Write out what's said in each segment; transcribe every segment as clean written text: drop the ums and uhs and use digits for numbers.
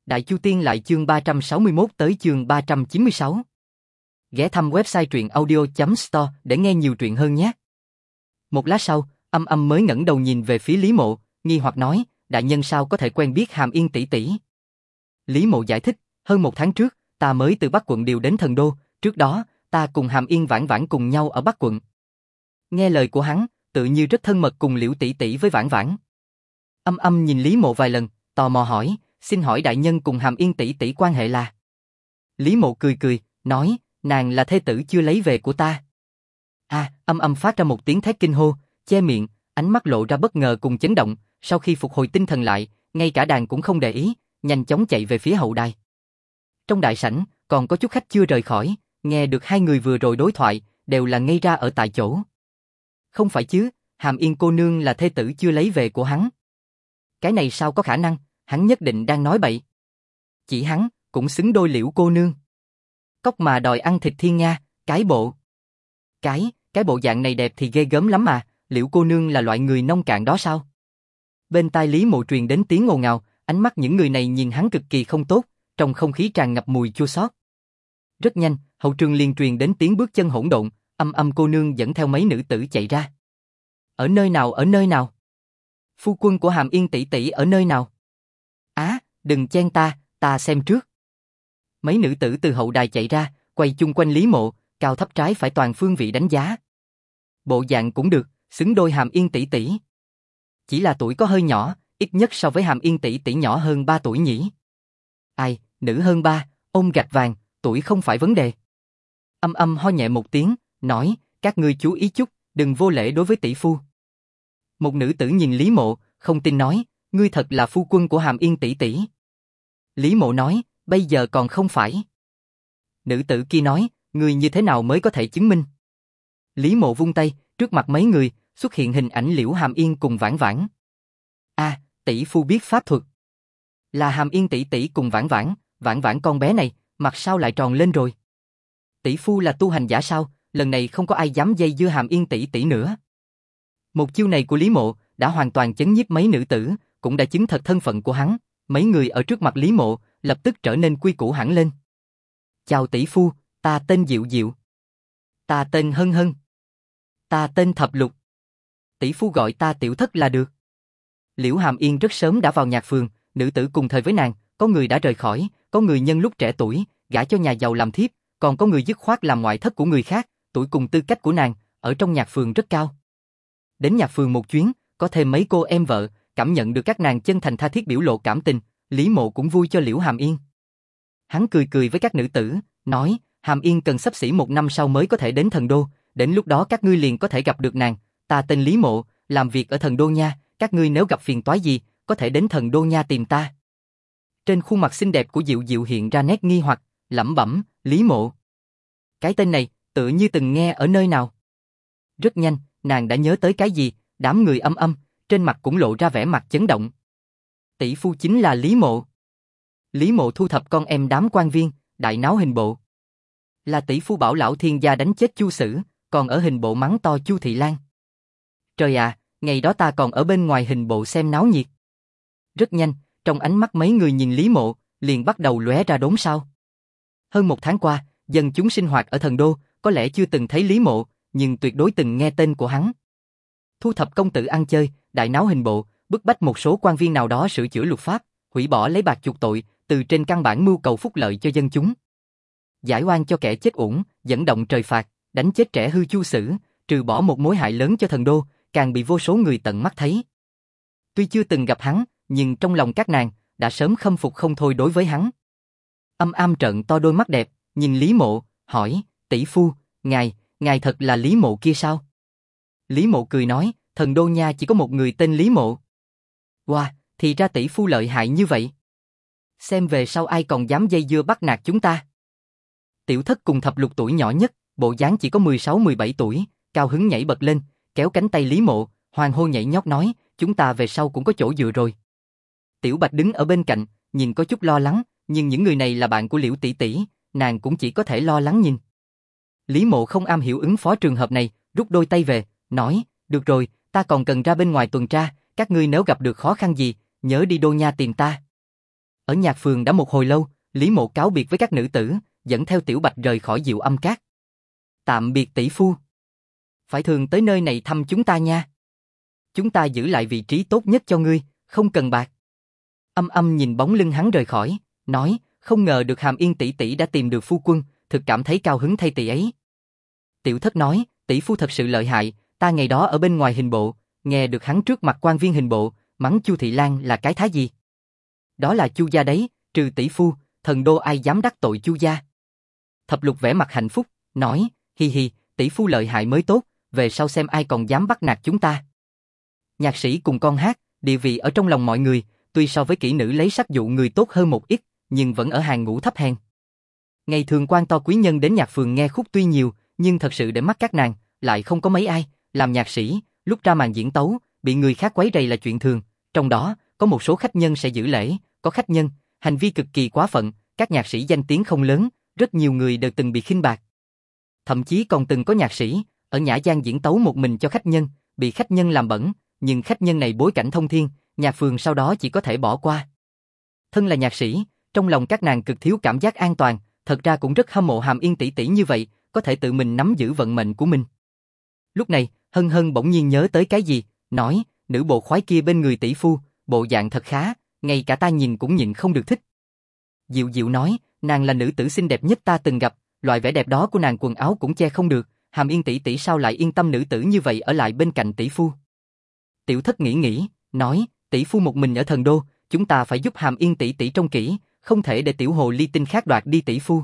Đại Chu Tiên lại chương 361 tới chương 396. Ghé thăm website truyệnaudio.store để nghe nhiều truyện hơn nhé. Một lát sau, Âm Âm mới ngẩng đầu nhìn về phía Lý Mộ, nghi hoặc nói, đại nhân sao có thể quen biết Hàm Yên tỷ tỷ? Lý Mộ giải thích, hơn 1 tháng trước, ta mới từ Bắc quận điều đến Thần Đô, trước đó, ta cùng Hàm Yên Vãn Vãn cùng nhau ở Bắc quận. Nghe lời của hắn, tự như rất thân mật cùng Liễu tỷ tỷ với Vãn Vãn. Âm Âm nhìn Lý Mộ vài lần, tò mò hỏi, xin hỏi đại nhân cùng Hàm Yên tỷ tỷ quan hệ là? Lý Mộ cười cười, nói, nàng là thê tử chưa lấy về của ta. Âm Âm phát ra một tiếng thét kinh hô, che miệng, ánh mắt lộ ra bất ngờ cùng chấn động, sau khi phục hồi tinh thần lại, ngay cả đàn cũng không để ý, nhanh chóng chạy về phía hậu đài. Trong đại sảnh, còn có chút khách chưa rời khỏi, nghe được hai người vừa rồi đối thoại, đều là ngây ra ở tại chỗ. Không phải chứ, Hàm Yên cô nương là thê tử chưa lấy về của hắn. Cái này sao có khả năng, hắn nhất định đang nói bậy. Chỉ hắn, cũng xứng đôi Liễu cô nương. Cóc mà đòi ăn thịt thiên nga, cái bộ. Cái bộ dạng này đẹp thì ghê gớm lắm mà, Liễu cô nương là loại người nông cạn đó sao? Bên tai Lý Mộ truyền đến tiếng ồn ào, ánh mắt những người này nhìn hắn cực kỳ không tốt, trong không khí tràn ngập mùi chua xót. Rất nhanh, hậu trường liền truyền đến tiếng bước chân hỗn độn, Âm Âm cô nương dẫn theo mấy nữ tử chạy ra. Ở nơi nào? Phu quân của Hàm Yên tỷ tỷ ở nơi nào? Đừng chen ta xem trước. Mấy nữ tử từ hậu đài chạy ra, quay chung quanh Lý Mộ, cao thấp trái phải toàn phương vị đánh giá. Bộ dạng cũng được, xứng đôi Hàm Yên tỷ tỷ. Chỉ là tuổi có hơi nhỏ, ít nhất so với Hàm Yên tỷ tỷ nhỏ hơn 3 tuổi nhỉ. Ai, nữ hơn 3, ôm gạch vàng, tuổi không phải vấn đề. Âm Âm ho nhẹ một tiếng, nói, các ngươi chú ý chút, đừng vô lễ đối với tỷ phu. Một nữ tử nhìn Lý Mộ, không tin nói, ngươi thật là phu quân của Hàm Yên tỷ tỷ. Lý Mộ nói, bây giờ còn không phải. Nữ tử kia nói, ngươi như thế nào mới có thể chứng minh? Lý Mộ vung tay, trước mặt mấy người, xuất hiện hình ảnh Liễu Hàm Yên cùng Vãn Vãn. Tỷ phu biết pháp thuật. Là Hàm Yên tỷ tỷ cùng Vãn Vãn, Vãn Vãn con bé này, mặt sao lại tròn lên rồi? Tỷ phu là tu hành giả sao? Lần này không có ai dám dây dưa Hàm Yên tỷ tỷ nữa. Một chiêu này của Lý Mộ đã hoàn toàn chấn nhiếp mấy nữ tử, cũng đã chứng thật thân phận của hắn. Mấy người ở trước mặt Lý Mộ lập tức trở nên quy củ hẳn lên. Chào tỷ phu, ta tên Diệu Diệu. Ta tên Hân Hân. Ta tên Thập Lục. Tỷ phu gọi ta tiểu thất là được. Liễu Hàm Yên rất sớm đã vào nhạc phường, nữ tử cùng thời với nàng, có người đã rời khỏi, có người nhân lúc trẻ tuổi gả cho nhà giàu làm thiếp, còn có người dứt khoát làm ngoại thất của người khác, tuổi cùng tư cách của nàng ở trong nhạc phường rất cao. Đến nhạc phường một chuyến, có thêm mấy cô em vợ, cảm nhận được các nàng chân thành tha thiết biểu lộ cảm tình, Lý Mộ cũng vui cho Liễu Hàm Yên. Hắn cười cười với các nữ tử, nói, Hàm Yên cần xấp xỉ 1 năm sau mới có thể đến Thần Đô, đến lúc đó các ngươi liền có thể gặp được nàng, ta tên Lý Mộ, làm việc ở Thần Đô nha, các ngươi nếu gặp phiền toái gì, có thể đến Thần Đô nha tìm ta. Trên khuôn mặt xinh đẹp của Diệu Diệu hiện ra nét nghi hoặc, lẩm bẩm, Lý Mộ. Cái tên này, tự như từng nghe ở nơi nào. Rất nhanh, nàng đã nhớ tới cái gì, đám người Âm Âm, trên mặt cũng lộ ra vẻ mặt chấn động. Tỷ phu chính là Lý Mộ. Lý Mộ thu thập con em đám quan viên, đại náo hình bộ. Là tỷ phu bảo lão thiên gia đánh chết Chu Sử, còn ở hình bộ mắng to Chu Thị Lan. Trời ạ, ngày đó ta còn ở bên ngoài hình bộ xem náo nhiệt. Rất nhanh, trong ánh mắt mấy người nhìn Lý Mộ, liền bắt đầu lóe ra đốn sao. Hơn 1 tháng qua, dân chúng sinh hoạt ở Thần Đô, có lẽ chưa từng thấy Lý Mộ, nhưng tuyệt đối từng nghe tên của hắn. Thu thập công tử ăn chơi, đại náo hình bộ, bức bách một số quan viên nào đó sửa chữa luật pháp, hủy bỏ lấy bạc chuộc tội, từ trên căn bản mưu cầu phúc lợi cho dân chúng. Giải oan cho kẻ chết uổng, dẫn động trời phạt, đánh chết trẻ hư Chu Sử, trừ bỏ một mối hại lớn cho Thần Đô, càng bị vô số người tận mắt thấy. Tuy chưa từng gặp hắn, nhưng trong lòng các nàng đã sớm khâm phục không thôi đối với hắn. Âm Am trợn to đôi mắt đẹp, nhìn Lý Mộ, hỏi, tỷ phu, ngài thật là Lý Mộ kia sao? Lý Mộ cười nói, Thần Đô nha chỉ có một người tên Lý Mộ. Wow, thì ra tỷ phu lợi hại như vậy. Xem về sau ai còn dám dây dưa bắt nạt chúng ta. Tiểu thất cùng Thập Lục tuổi nhỏ nhất, bộ dáng chỉ có 16-17 tuổi, cao hứng nhảy bật lên, kéo cánh tay Lý Mộ, hoàng hô nhảy nhót nói, chúng ta về sau cũng có chỗ dựa rồi. Tiểu Bạch đứng ở bên cạnh, nhìn có chút lo lắng, nhưng những người này là bạn của Liễu tỷ tỷ, nàng cũng chỉ có thể lo lắng nhìn. Lý Mộ không am hiểu ứng phó trường hợp này, rút đôi tay về, nói, được rồi, ta còn cần ra bên ngoài tuần tra, các ngươi nếu gặp được khó khăn gì, nhớ đi Đô nha tìm ta. Ở nhạc phường đã một hồi lâu, Lý Mộ cáo biệt với các nữ tử, dẫn theo Tiểu Bạch rời khỏi Diệu Âm Các. Tạm biệt tỷ phu. Phải thường tới nơi này thăm chúng ta nha. Chúng ta giữ lại vị trí tốt nhất cho ngươi, không cần bạc. Âm Âm nhìn bóng lưng hắn rời khỏi, nói, không ngờ được Hàm Yên tỷ tỷ đã tìm được phu quân, thực cảm thấy cao hứng thay tỷ ấy. Tiểu Thất nói, tỷ phu thật sự lợi hại, ta ngày đó ở bên ngoài hình bộ, nghe được hắn trước mặt quan viên hình bộ, mắng Chu Thị Lan là cái thá gì. Đó là Chu gia đấy, trừ tỷ phu, thần đô ai dám đắc tội Chu gia. Thập Lục vẻ mặt hạnh phúc, nói, hi hi, tỷ phu lợi hại mới tốt, về sau xem ai còn dám bắt nạt chúng ta. Nhạc sĩ cùng con hát, địa vị ở trong lòng mọi người, tuy so với kỹ nữ lấy sắc dụ người tốt hơn một ít, nhưng vẫn ở hàng ngũ thấp hèn. Ngày thường quan to quý nhân đến nhạc phường nghe khúc tuy nhiều, nhưng thật sự để mắt các nàng, lại không có mấy ai. Làm nhạc sĩ, lúc ra màn diễn tấu, bị người khác quấy rầy là chuyện thường. Trong đó, có một số khách nhân sẽ giữ lễ, có khách nhân, hành vi cực kỳ quá phận, các nhạc sĩ danh tiếng không lớn, rất nhiều người đều từng bị khinh bạc. Thậm chí còn từng có nhạc sĩ, ở nhã gian diễn tấu một mình cho khách nhân, bị khách nhân làm bẩn, nhưng khách nhân này bối cảnh thông thiên, nhạc phường sau đó chỉ có thể bỏ qua. Thân là nhạc sĩ, trong lòng các nàng cực thiếu cảm giác an toàn, thật ra cũng rất hâm mộ Hàm Yên tỷ tỷ như vậy, có thể tự mình nắm giữ vận mệnh của mình. Lúc này, Hân Hân bỗng nhiên nhớ tới cái gì, nói, nữ bộ khoái kia bên người tỷ phu, bộ dạng thật khá, ngay cả ta nhìn cũng nhịn không được thích. Diệu Diệu nói, nàng là nữ tử xinh đẹp nhất ta từng gặp, loại vẻ đẹp đó của nàng quần áo cũng che không được, Hàm Yên tỷ tỷ sao lại yên tâm nữ tử như vậy ở lại bên cạnh tỷ phu. Tiểu Thất nghĩ, nói, tỷ phu một mình ở thần đô, chúng ta phải giúp Hàm Yên tỷ tỷ trông kỹ, không thể để tiểu hồ ly tinh khác đoạt đi tỷ phu.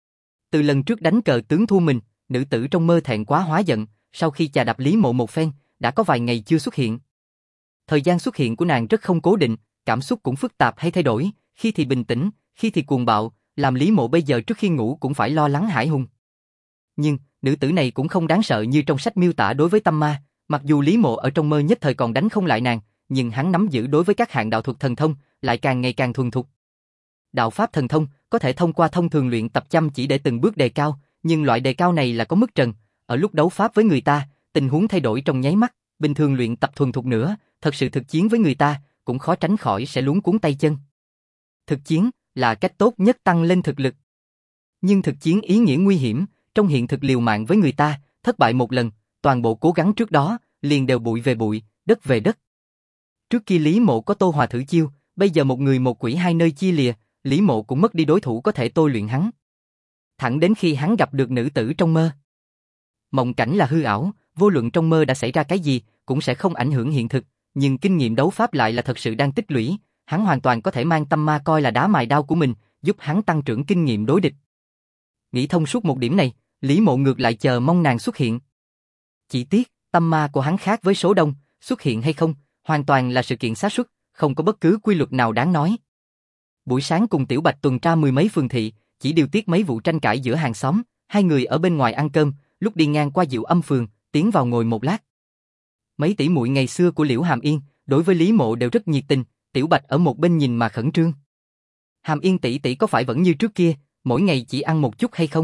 Từ lần trước đánh cờ tướng thua mình, nữ tử trong mơ thẹn quá hóa giận, sau khi chà đạp Lý Mộ một phen, đã có vài ngày chưa xuất hiện. Thời gian xuất hiện của nàng rất không cố định, cảm xúc cũng phức tạp hay thay đổi, khi thì bình tĩnh, khi thì cuồng bạo, làm Lý Mộ bây giờ trước khi ngủ cũng phải lo lắng hãi hùng. Nhưng, nữ tử này cũng không đáng sợ như trong sách miêu tả đối với tâm ma, mặc dù Lý Mộ ở trong mơ nhất thời còn đánh không lại nàng, nhưng hắn nắm giữ đối với các hạng đạo thuật thần thông, lại càng ngày càng thuần thục. Đạo pháp thần thông có thể thông qua thông thường luyện tập chăm chỉ để từng bước đề cao, nhưng loại đề cao này là có mức trần, ở lúc đấu pháp với người ta, tình huống thay đổi trong nháy mắt, bình thường luyện tập thuần thục nữa, thật sự thực chiến với người ta, cũng khó tránh khỏi sẽ luống cuống tay chân. Thực chiến là cách tốt nhất tăng lên thực lực. Nhưng thực chiến ý nghĩa nguy hiểm, trong hiện thực liều mạng với người ta, thất bại một lần, toàn bộ cố gắng trước đó, liền đều bụi về bụi, đất về đất. Trước kia Lý Mộ có Tô Hòa thử chiêu, bây giờ một người một quỷ hai nơi chia lìa, Lý Mộ cũng mất đi đối thủ có thể tôi luyện hắn. Thẳng đến khi hắn gặp được nữ tử trong mơ. Mộng cảnh là hư ảo, vô luận trong mơ đã xảy ra cái gì, cũng sẽ không ảnh hưởng hiện thực, nhưng kinh nghiệm đấu pháp lại là thật sự đang tích lũy, hắn hoàn toàn có thể mang tâm ma coi là đá mài đao của mình, giúp hắn tăng trưởng kinh nghiệm đối địch. Nghĩ thông suốt một điểm này, Lý Mộ ngược lại chờ mong nàng xuất hiện. Chỉ tiếc, tâm ma của hắn khác với số đông, xuất hiện hay không, hoàn toàn là sự kiện xác suất, không có bất cứ quy luật nào đáng nói. Buổi sáng cùng Tiểu Bạch tuần tra mười mấy phường thị, chỉ điều tiết mấy vụ tranh cãi giữa hàng xóm, hai người ở bên ngoài ăn cơm, lúc đi ngang qua Diệu Âm phường, tiến vào ngồi một lát. Mấy tỷ muội ngày xưa của Liễu Hàm Yên, đối với Lý Mộ đều rất nhiệt tình, Tiểu Bạch ở một bên nhìn mà khẩn trương. Hàm Yên tỷ tỷ có phải vẫn như trước kia, mỗi ngày chỉ ăn một chút hay không?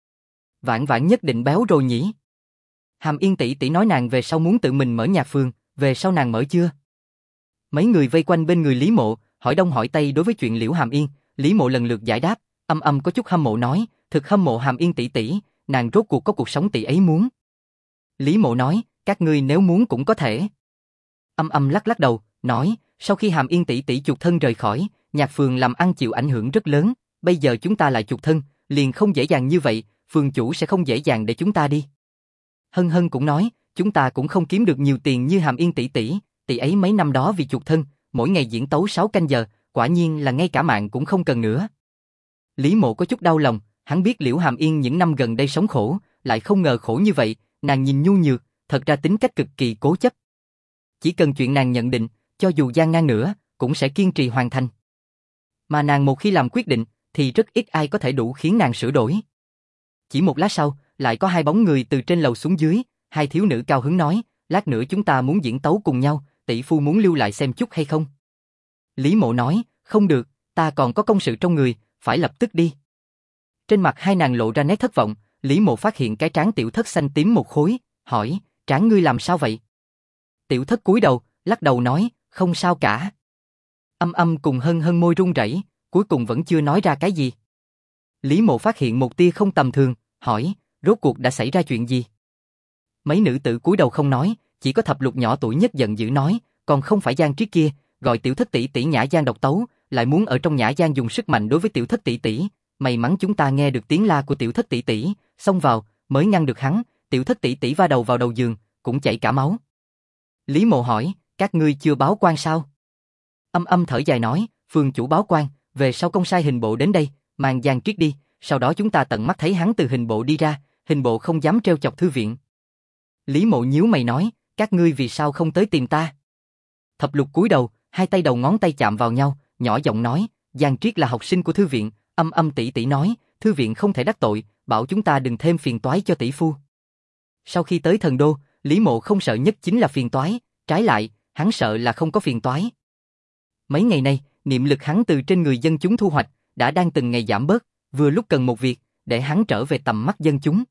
Vãn vãn nhất định béo rồi nhỉ? Hàm Yên tỷ tỷ nói nàng về sau muốn tự mình mở nhạc phường, về sau nàng mở chưa? Mấy người vây quanh bên người Lý Mộ, hỏi đông hỏi tây đối với chuyện Liễu Hàm Yên, Lý Mộ lần lượt giải đáp, Âm Âm có chút hâm mộ nói, thực hâm mộ Hàm Yên tỷ tỷ, nàng rốt cuộc có cuộc sống tỷ ấy muốn. Lý Mộ nói, các ngươi nếu muốn cũng có thể. Âm Âm lắc lắc đầu, nói, sau khi Hàm Yên tỷ tỷ chuột thân rời khỏi, nhạc phường làm ăn chịu ảnh hưởng rất lớn, bây giờ chúng ta lại chuột thân, liền không dễ dàng như vậy, phường chủ sẽ không dễ dàng để chúng ta đi. Hân Hân cũng nói, chúng ta cũng không kiếm được nhiều tiền như Hàm Yên tỷ tỷ ấy mấy năm đó vì chuột thân, mỗi ngày diễn tấu 6 canh giờ, quả nhiên là ngay cả mạng cũng không cần nữa. Lý Mộ có chút đau lòng, hắn biết Liễu Hàm Yên những năm gần đây sống khổ, lại không ngờ khổ như vậy, nàng nhìn nhu nhược, thật ra tính cách cực kỳ cố chấp. Chỉ cần chuyện nàng nhận định, cho dù gian nan nữa, cũng sẽ kiên trì hoàn thành. Mà nàng một khi làm quyết định, thì rất ít ai có thể đủ khiến nàng sửa đổi. Chỉ một lát sau, lại có hai bóng người từ trên lầu xuống dưới, hai thiếu nữ cao hứng nói, lát nữa chúng ta muốn diễn tấu cùng nhau, tỷ phu muốn lưu lại xem chút hay không? Lý Mộ nói, không được, ta còn có công sự trong người, phải lập tức đi. Trên mặt hai nàng lộ ra nét thất vọng, Lý Mộ phát hiện cái trán Tiểu Thất xanh tím một khối, hỏi, trán ngươi làm sao vậy? Tiểu Thất cúi đầu, lắc đầu nói, không sao cả. Âm Âm cùng Hân Hân môi run rẩy, cuối cùng vẫn chưa nói ra cái gì. Lý Mộ phát hiện một tia không tầm thường, hỏi, rốt cuộc đã xảy ra chuyện gì? Mấy nữ tử cúi đầu không nói, chỉ có thập lục nhỏ tuổi nhất giận dữ nói, còn không phải Giang Triết kia, gọi tiểu thất tỷ tỷ Nhã Giang độc tấu, lại muốn ở trong Nhã Giang dùng sức mạnh đối với tiểu thất tỷ tỷ. May mắn chúng ta nghe được tiếng la của tiểu thất tỷ tỷ, xông vào, mới ngăn được hắn. Tiểu thất tỷ tỷ va đầu vào đầu giường, cũng chảy cả máu. Lý Mộ hỏi, các ngươi chưa báo quan sao? Âm thở dài nói, phường chủ báo quan, về sau công sai hình bộ đến đây, mang Giang Triết đi, sau đó chúng ta tận mắt thấy hắn từ hình bộ đi ra, hình bộ không dám trêu chọc thư viện. Lý Mộ nhíu mày nói, các ngươi vì sao không tới tìm ta? Thập lục cúi đầu, hai tay đầu ngón tay chạm vào nhau, nhỏ giọng nói, Giang Triết là học sinh của thư viện. Âm tỷ tỷ nói, thư viện không thể đắc tội, bảo chúng ta đừng thêm phiền toái cho tỷ phu. Sau khi tới thần đô, Lý Mộ không sợ nhất chính là phiền toái, trái lại, hắn sợ là không có phiền toái. Mấy ngày nay, niệm lực hắn từ trên người dân chúng thu hoạch, đã đang từng ngày giảm bớt, vừa lúc cần một việc, để hắn trở về tầm mắt dân chúng.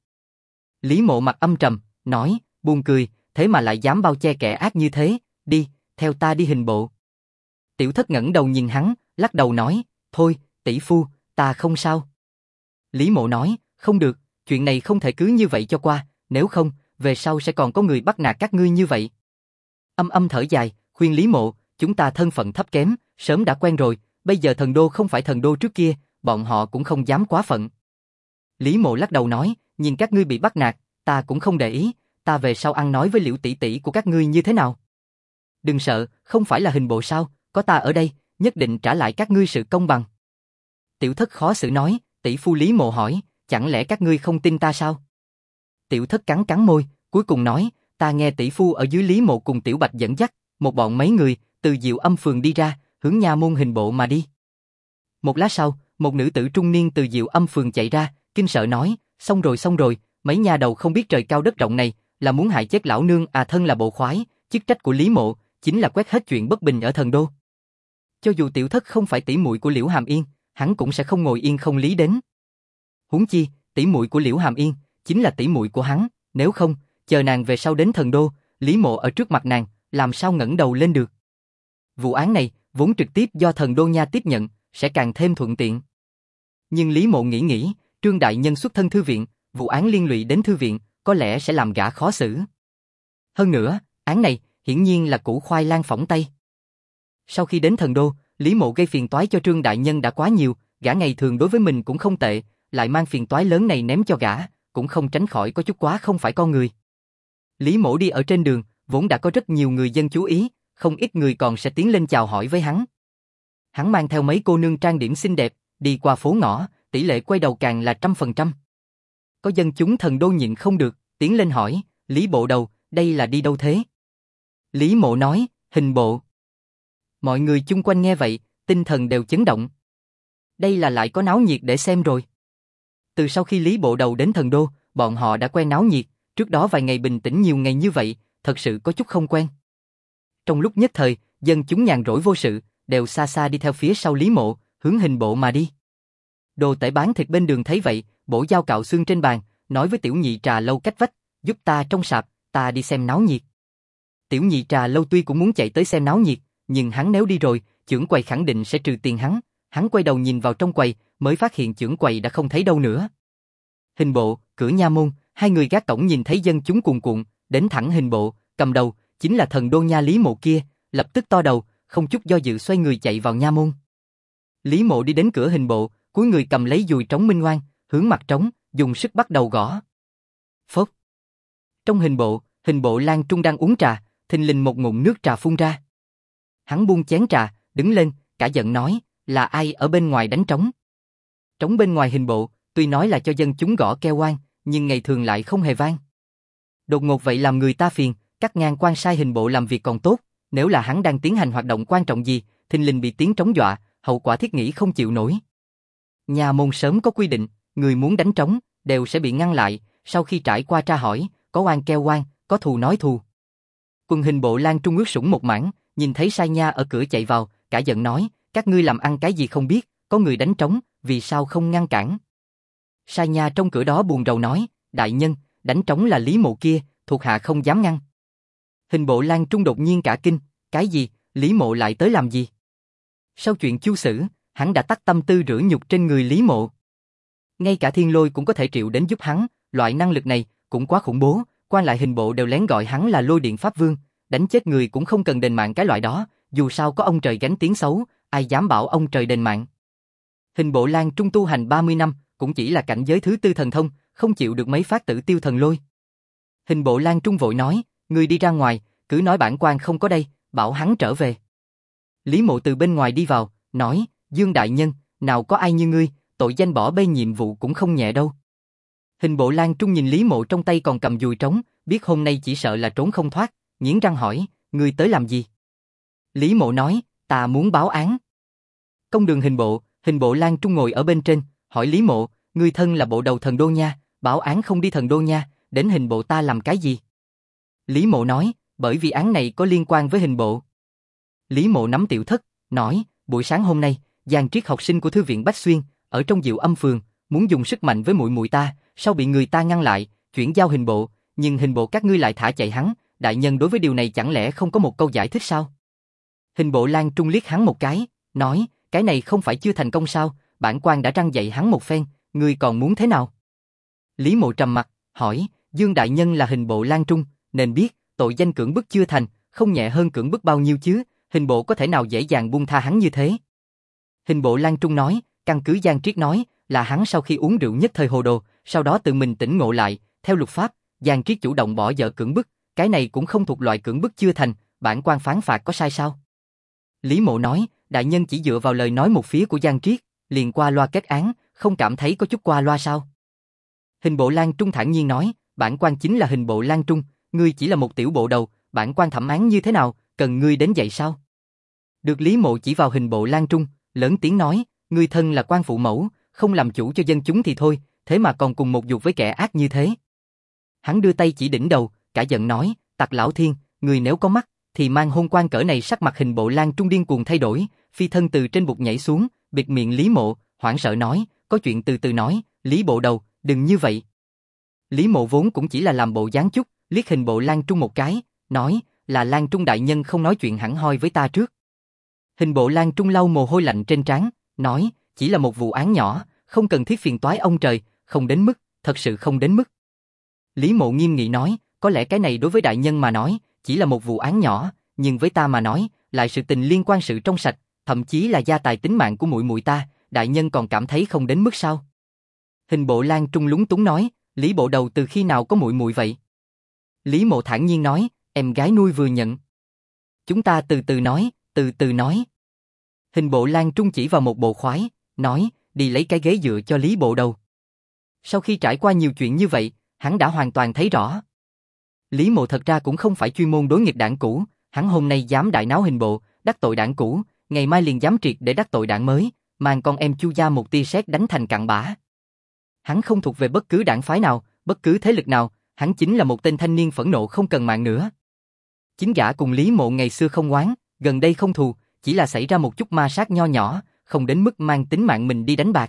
Lý Mộ mặt âm trầm, nói, buồn cười, thế mà lại dám bao che kẻ ác như thế, đi, theo ta đi hình bộ. Tiểu thất ngẩng đầu nhìn hắn, lắc đầu nói, thôi, tỷ phu, ta không sao. Lý Mộ nói, không được, chuyện này không thể cứ như vậy cho qua, nếu không, về sau sẽ còn có người bắt nạt các ngươi như vậy. Âm thở dài, khuyên Lý Mộ, chúng ta thân phận thấp kém, sớm đã quen rồi, bây giờ thần đô không phải thần đô trước kia, bọn họ cũng không dám quá phận. Lý Mộ lắc đầu nói, nhìn các ngươi bị bắt nạt, ta cũng không để ý, ta về sau ăn nói với Liễu tỷ tỷ của các ngươi như thế nào. Đừng sợ, không phải là hình bộ sao, có ta ở đây, nhất định trả lại các ngươi sự công bằng. Tiểu thất khó xử nói, tỷ phu. Lý Mộ hỏi, chẳng lẽ các ngươi không tin ta sao? Tiểu thất cắn cắn môi, cuối cùng nói, ta nghe tỷ phu ở dưới Lý Mộ cùng Tiểu Bạch dẫn dắt, một bọn mấy người, từ Diệu Âm phường đi ra, hướng nha môn hình bộ mà đi. Một lát sau, một nữ tử trung niên từ Diệu Âm phường chạy ra, kinh sợ nói, xong rồi, mấy nhà đầu không biết trời cao đất rộng này, là muốn hại chết lão nương à. Thân là bộ khoái, chức trách của Lý Mộ, chính là quét hết chuyện bất bình ở thần đô. Cho dù tiểu thất không phải tỷ muội của Liễu Hàm Yên, hắn cũng sẽ không ngồi yên không lý đến. Huống chi, tỷ muội của Liễu Hàm Yên, chính là tỷ muội của hắn, nếu không, chờ nàng về sau đến thần đô, Lý Mộ ở trước mặt nàng, làm sao ngẩng đầu lên được. Vụ án này, vốn trực tiếp do thần đô nha tiếp nhận, sẽ càng thêm thuận tiện. Nhưng Lý Mộ nghĩ, Trương đại nhân xuất thân thư viện, vụ án liên lụy đến thư viện, có lẽ sẽ làm gã khó xử. Hơn nữa, án này, hiển nhiên là củ khoai lang phỏng tay. Sau khi đến thần đô, Lý Mộ gây phiền toái cho Trương đại nhân đã quá nhiều, gã ngày thường đối với mình cũng không tệ, lại mang phiền toái lớn này ném cho gã, cũng không tránh khỏi có chút quá không phải con người. Lý Mộ đi ở trên đường, vốn đã có rất nhiều người dân chú ý, không ít người còn sẽ tiến lên chào hỏi với hắn. Hắn mang theo mấy cô nương trang điểm xinh đẹp, đi qua phố ngõ, tỷ lệ quay đầu càng là 100%. Có dân chúng thần đô nhịn không được, tiến lên hỏi, Lý bộ đầu, đây là đi đâu thế? Lý Mộ nói, hình bộ. Mọi người chung quanh nghe vậy, tinh thần đều chấn động. Đây là lại có náo nhiệt để xem rồi. Từ sau khi Lý bộ đầu đến thần đô, bọn họ đã quen náo nhiệt, trước đó vài ngày bình tĩnh nhiều ngày như vậy, thật sự có chút không quen. Trong lúc nhất thời, dân chúng nhàn rỗi vô sự, đều xa xa đi theo phía sau Lý Mộ, hướng hình bộ mà đi. Đồ tể bán thịt bên đường thấy vậy, bổ dao cạo xương trên bàn, nói với tiểu nhị trà lâu cách vách, giúp ta trong sạp, ta đi xem náo nhiệt. Tiểu nhị trà lâu tuy cũng muốn chạy tới xem náo nhiệt, nhưng hắn nếu đi rồi, chưởng quầy khẳng định sẽ trừ tiền hắn. Hắn quay đầu nhìn vào trong quầy, mới phát hiện chưởng quầy đã không thấy đâu nữa. Hình bộ, cửa nha môn, hai người gác cổng nhìn thấy dân chúng cuồn cuộn, đến thẳng hình bộ, cầm đầu, chính là thần đô nha Lý Mộ kia, lập tức to đầu, không chút do dự xoay người chạy vào nha môn. Lý Mộ đi đến cửa hình bộ, cúi người cầm lấy dùi trống minh ngoan, hướng mặt trống, dùng sức bắt đầu gõ. Phốc. Trong hình bộ Lan Trung đang uống trà, thình lình một ngụm nước trà phun ra. Hắn buông chén trà, đứng lên, cả giận nói, là ai ở bên ngoài đánh trống? Trống bên ngoài hình bộ, tuy nói là cho dân chúng gõ keo oan, nhưng ngày thường lại không hề vang. Đột ngột vậy làm người ta phiền, cắt ngang quan sai hình bộ làm việc còn tốt, nếu là hắn đang tiến hành hoạt động quan trọng gì, thình lình bị tiếng trống dọa, hậu quả thiết nghĩ không chịu nổi. Nhà môn sớm có quy định, người muốn đánh trống, đều sẽ bị ngăn lại, sau khi trải qua tra hỏi, có oan kêu oan, có thù nói thù. Quân hình bộ Lan Trung ướt sũng một mảng, nhìn thấy sai nha ở cửa chạy vào, cả giận nói, các ngươi làm ăn cái gì không biết, có người đánh trống, vì sao không ngăn cản? Sai nha trong cửa đó buồn rầu nói, đại nhân, đánh trống là Lý Mộ kia, thuộc hạ không dám ngăn. Hình bộ Lan Trung đột nhiên cả kinh, cái gì, Lý Mộ lại tới làm gì? Sau chuyện Chu Sử, hắn đã tắt tâm tư rửa nhục trên người Lý Mộ. Ngay cả Thiên Lôi cũng có thể triệu đến giúp hắn, loại năng lực này cũng quá khủng bố, quan lại hình bộ đều lén gọi hắn là Lôi Điện Pháp Vương, đánh chết người cũng không cần đền mạng cái loại đó, dù sao có ông trời gánh tiếng xấu, ai dám bảo ông trời đền mạng. Hình bộ Lan Trung tu hành 30 năm, cũng chỉ là cảnh giới thứ tư thần thông, không chịu được mấy phát Tử Tiêu thần lôi. Hình bộ Lan Trung vội nói, ngươi đi ra ngoài, cứ nói bản quan không có đây, bảo hắn trở về. Lý Mộ từ bên ngoài đi vào, nói, Dương đại nhân, nào có ai như ngươi, tội danh bỏ bê nhiệm vụ cũng không nhẹ đâu. Hình bộ Lan Trung nhìn Lý Mộ trong tay còn cầm dùi trống, biết hôm nay chỉ sợ là trốn không thoát, nghiến răng hỏi, ngươi tới làm gì? Lý Mộ nói, ta muốn báo án. Công đường hình bộ Lan Trung ngồi ở bên trên, hỏi Lý Mộ, ngươi thân là bộ đầu thần đô nha, báo án không đi thần đô nha, đến hình bộ ta làm cái gì? Lý Mộ nói, bởi vì án này có liên quan với hình bộ. Lý Mộ nắm Tiểu Thất, nói, buổi sáng hôm nay, Giang Triết học sinh của thư viện Bách Xuyên, ở trong Diệu Âm phường, muốn dùng sức mạnh với muội muội ta, sau bị người ta ngăn lại, chuyển giao hình bộ, nhưng hình bộ các ngươi lại thả chạy hắn, đại nhân đối với điều này chẳng lẽ không có một câu giải thích sao? Hình bộ Lan Trung liếc hắn một cái, nói, cái này không phải chưa thành công sao, bản quan đã răn dạy hắn một phen, ngươi còn muốn thế nào? Lý Mộ trầm mặt, hỏi, Dương đại nhân là hình bộ Lan Trung, nên biết, tội danh cưỡng bức chưa thành, không nhẹ hơn cưỡng bức bao nhiêu chứ, hình bộ có thể nào dễ dàng buông tha hắn như thế? Hình bộ Lan Trung nói, căn cứ Giang Triết nói, là hắn sau khi uống rượu nhất thời hồ đồ, sau đó tự mình tỉnh ngộ lại, theo luật pháp, Giang Triết chủ động bỏ vợ cưỡng bức, cái này cũng không thuộc loại cưỡng bức chưa thành, bản quan phán phạt có sai sao? Lý Mộ nói, đại nhân chỉ dựa vào lời nói một phía của Giang Triết, liền qua loa kết án, không cảm thấy có chút qua loa sao? Hình bộ Lan Trung thản nhiên nói, bản quan chính là hình bộ Lan Trung, ngươi chỉ là một tiểu bộ đầu, bản quan thẩm án như thế nào, cần ngươi đến vậy sao? Được Lý Mộ chỉ vào hình bộ Lan Trung, lớn tiếng nói, ngươi thân là quan phụ mẫu, không làm chủ cho dân chúng thì thôi, thế mà còn cùng một dục với kẻ ác như thế. Hắn đưa tay chỉ đỉnh đầu, cả giận nói, Tặc Lão Thiên, ngươi nếu có mắt, thì mang hôn quan cỡ này. Sắc mặt hình bộ Lan Trung điên cuồng thay đổi, phi thân từ trên bục nhảy xuống, bịt miệng Lý Mộ, hoảng sợ nói, có chuyện từ từ nói, Lý bộ đầu, đừng như vậy. Lý Mộ vốn cũng chỉ là làm bộ dáng chút, liếc hình bộ Lan Trung một cái, nói, là Lan Trung đại nhân không nói chuyện hẳn hoi với ta trước. Hình bộ Lan Trung lau mồ hôi lạnh trên trán, nói, chỉ là một vụ án nhỏ, không cần thiết phiền toái ông trời, không đến mức, thật sự không đến mức. Lý Mộ nghiêm nghị nói, có lẽ cái này đối với đại nhân mà nói, chỉ là một vụ án nhỏ, nhưng với ta mà nói, lại sự tình liên quan sự trong sạch, thậm chí là gia tài tính mạng của muội muội ta, đại nhân còn cảm thấy không đến mức sao? Hình bộ Lan Trung lúng túng nói, Lý bộ đầu từ khi nào có muội muội vậy? Lý Mộ thản nhiên nói, em gái nuôi vừa nhận. Chúng ta từ từ nói, từ từ nói. Hình bộ Lan Trung chỉ vào một bộ khoái, nói, đi lấy cái ghế dựa cho Lý bộ đầu. Sau khi trải qua nhiều chuyện như vậy, hắn đã hoàn toàn thấy rõ. Lý Mộ thật ra cũng không phải chuyên môn đối nghịch đảng cũ, hắn hôm nay dám đại náo hình bộ, đắc tội đảng cũ, ngày mai liền dám triệt để đắc tội đảng mới, mang con em Chu gia một tia sét đánh thành cặn bã. Hắn không thuộc về bất cứ đảng phái nào, bất cứ thế lực nào, hắn chính là một tên thanh niên phẫn nộ không cần mạng nữa. Chính gã cùng Lý Mộ ngày xưa không oán, gần đây không thù, chỉ là xảy ra một chút ma sát nho nhỏ, không đến mức mang tính mạng mình đi đánh bạc.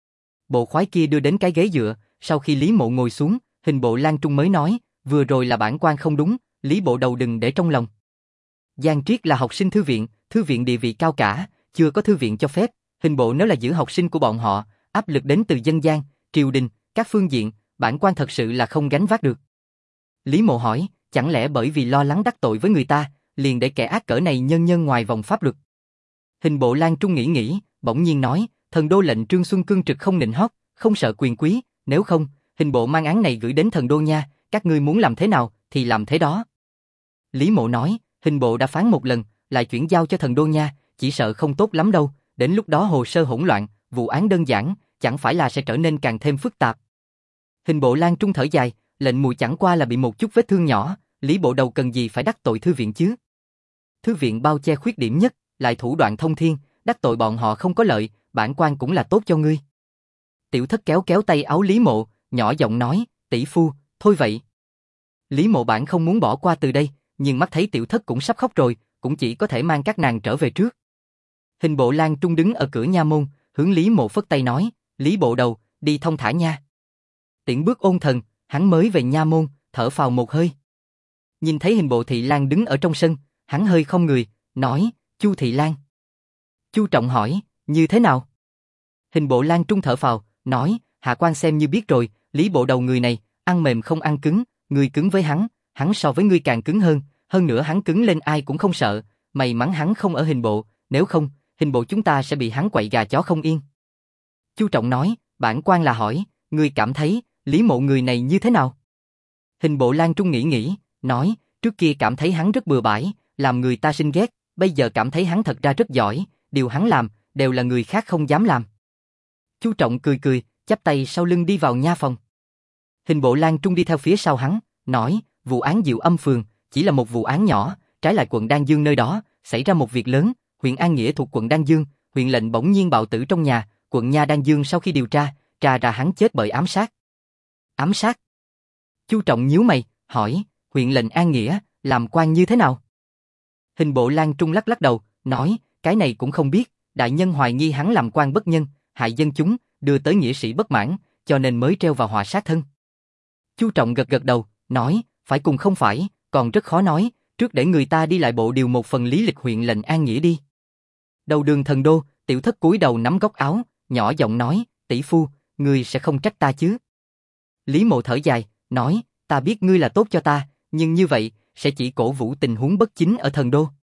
Bộ khoái kia đưa đến cái ghế dựa, sau khi Lý Mộ ngồi xuống, hình bộ Lan Trung mới nói, vừa rồi là bản quan không đúng, Lý bộ đầu đừng để trong lòng. Giang Triết là học sinh thư viện địa vị cao cả, chưa có thư viện cho phép, hình bộ nếu là giữ học sinh của bọn họ, áp lực đến từ dân gian, triều đình, các phương diện, bản quan thật sự là không gánh vác được. Lý Mộ hỏi, chẳng lẽ bởi vì lo lắng đắc tội với người ta, liền để kẻ ác cỡ này nhân nhân ngoài vòng pháp luật? Hình bộ Lan Trung nghĩ, bỗng nhiên nói, thần đô lệnh Trương Xuân cương trực không nịnh hót, không sợ quyền quý, nếu không, hình bộ mang án này gửi đến thần đô nha, các ngươi muốn làm thế nào thì làm thế đó. Lý Mộ nói, hình bộ đã phán một lần, lại chuyển giao cho thần đô nha, chỉ sợ không tốt lắm đâu, đến lúc đó hồ sơ hỗn loạn, vụ án đơn giản, chẳng phải là sẽ trở nên càng thêm phức tạp. Hình bộ Lan Trung thở dài, lệnh mùi chẳng qua là bị một chút vết thương nhỏ, Lý bộ đầu cần gì phải đắc tội thư viện chứ? Thư viện bao che khuyết điểm nhất, lại thủ đoạn thông thiên, đắc tội bọn họ không có lợi, bản quan cũng là tốt cho ngươi. Tiểu Thất kéo kéo tay áo Lý Mộ, nhỏ giọng nói, tỷ phu, thôi vậy. Lý Mộ bản không muốn bỏ qua từ đây, nhưng mắt thấy Tiểu Thất cũng sắp khóc rồi, cũng chỉ có thể mang các nàng trở về trước. Hình bộ Lan Trung đứng ở cửa nha môn, hướng Lý Mộ phất tay nói, Lý bộ đầu, đi thông thả nha. Tiễn bước ôn thần, hắn mới về nha môn, thở phào một hơi. Nhìn thấy hình bộ Thị Lan đứng ở trong sân, hắn hơi không người, nói, Chu Thị Lan. Chu Trọng hỏi, Như thế nào? Hình bộ Lan Trung thở phào, nói, hạ quan xem như biết rồi, Lý bộ đầu người này, ăn mềm không ăn cứng, ngươi cứng với hắn so với ngươi càng cứng hơn nữa hắn cứng lên ai cũng không sợ, may mắn hắn không ở hình bộ, nếu không, hình bộ chúng ta sẽ bị hắn quậy gà chó không yên. Chu Trọng nói, bản quan là hỏi, ngươi cảm thấy, Lý mộ người này như thế nào? Hình bộ Lan Trung nghĩ, nói, trước kia cảm thấy hắn rất bừa bãi, làm người ta sinh ghét, bây giờ cảm thấy hắn thật ra rất giỏi, điều hắn làm, đều là người khác không dám làm. Chu Trọng cười, chắp tay sau lưng đi vào nha phòng. Hình bộ Lan Trung đi theo phía sau hắn, nói, vụ án Diệu Âm phường, chỉ là một vụ án nhỏ, trái lại quận Đan Dương nơi đó, xảy ra một việc lớn, huyện An Nghĩa thuộc quận Đan Dương, huyện lệnh bỗng nhiên bạo tử trong nhà, quận nha Đan Dương sau khi điều tra ra hắn chết bởi ám sát. Ám sát? Chu Trọng nhíu mày, hỏi, huyện lệnh An Nghĩa, làm quan như thế nào? Hình bộ Lan Trung lắc đầu, nói, cái này cũng không biết, đại nhân hoài nghi hắn làm quan bất nhân, hại dân chúng, đưa tới nghĩa sĩ bất mãn, cho nên mới treo vào họa sát thân. Chu Trọng gật đầu, nói, phải cùng không phải, còn rất khó nói, trước để người ta đi lại bộ điều một phần lý lịch huyện lệnh An Nghĩa đi. Đầu đường Thần Đô, Tiểu Thất cúi đầu nắm góc áo, nhỏ giọng nói, tỷ phu, ngươi sẽ không trách ta chứ? Lý Mộ thở dài, nói, ta biết ngươi là tốt cho ta, nhưng như vậy, sẽ chỉ cổ vũ tình huống bất chính ở Thần Đô.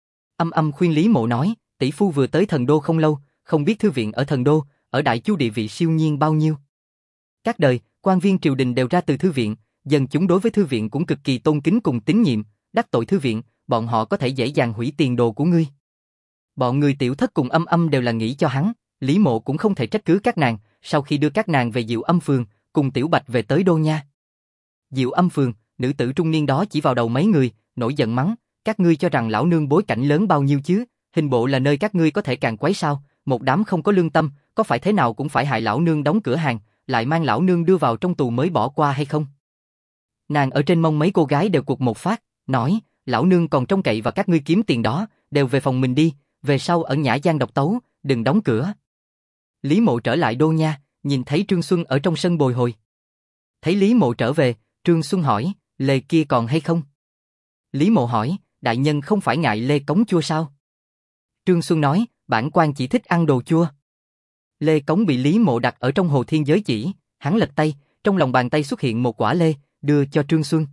Âm khuyên Lý Mộ nói, tỷ phu vừa tới Thần Đô không lâu, không biết thư viện ở Thần Đô, ở Đại Chu địa vị siêu nhiên bao nhiêu. Các đời, quan viên triều đình đều ra từ thư viện, dân chúng đối với thư viện cũng cực kỳ tôn kính cùng tín nhiệm, đắc tội thư viện, bọn họ có thể dễ dàng hủy tiền đồ của ngươi. Bọn người Tiểu Thất cùng Âm đều là nghĩ cho hắn, Lý Mộ cũng không thể trách cứ các nàng, sau khi đưa các nàng về Diệu Âm phường, cùng Tiểu Bạch về tới Đô Nha. Diệu Âm phường, nữ tử trung niên đó chỉ vào đầu mấy người, nổi giận mắng, các ngươi cho rằng lão nương bối cảnh lớn bao nhiêu chứ, hình bộ là nơi các ngươi có thể càng quấy sao, một đám không có lương tâm, có phải thế nào cũng phải hại lão nương đóng cửa hàng, lại mang lão nương đưa vào trong tù mới bỏ qua hay không? Nàng ở trên mông mấy cô gái đều cụt một phát, nói, lão nương còn trông cậy và các ngươi kiếm tiền đó, đều về phòng mình đi, về sau ở Nhã Gian độc tấu, đừng đóng cửa. Lý Mộ trở lại Đô Nha, nhìn thấy Trương Xuân ở trong sân bồi hồi. Thấy Lý Mộ trở về, Trương Xuân hỏi, lê kia còn hay không? Lý Mộ hỏi, đại nhân không phải ngại lê cống chua sao? Trương Xuân nói, bản quan chỉ thích ăn đồ chua. Lê cống bị Lý Mộ đặt ở trong hồ thiên giới chỉ, hắn lật tay, trong lòng bàn tay xuất hiện một quả lê, đưa cho Trương Xuân.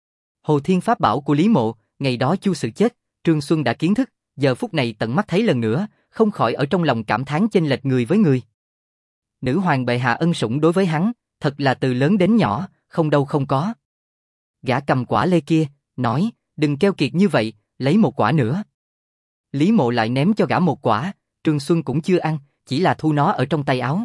Hồ thiên pháp bảo của Lý Mộ, ngày đó chu sự chết, Trương Xuân đã kiến thức, giờ phút này tận mắt thấy lần nữa, không khỏi ở trong lòng cảm thán chênh lệch người với người. Nữ hoàng bệ hạ ân sủng đối với hắn, thật là từ lớn đến nhỏ, không đâu không có. Gã cầm quả lê kia, nói, đừng keo kiệt như vậy, lấy một quả nữa. Lý Mộ lại ném cho gã một quả, Trương Xuân cũng chưa ăn, chỉ là thu nó ở trong tay áo.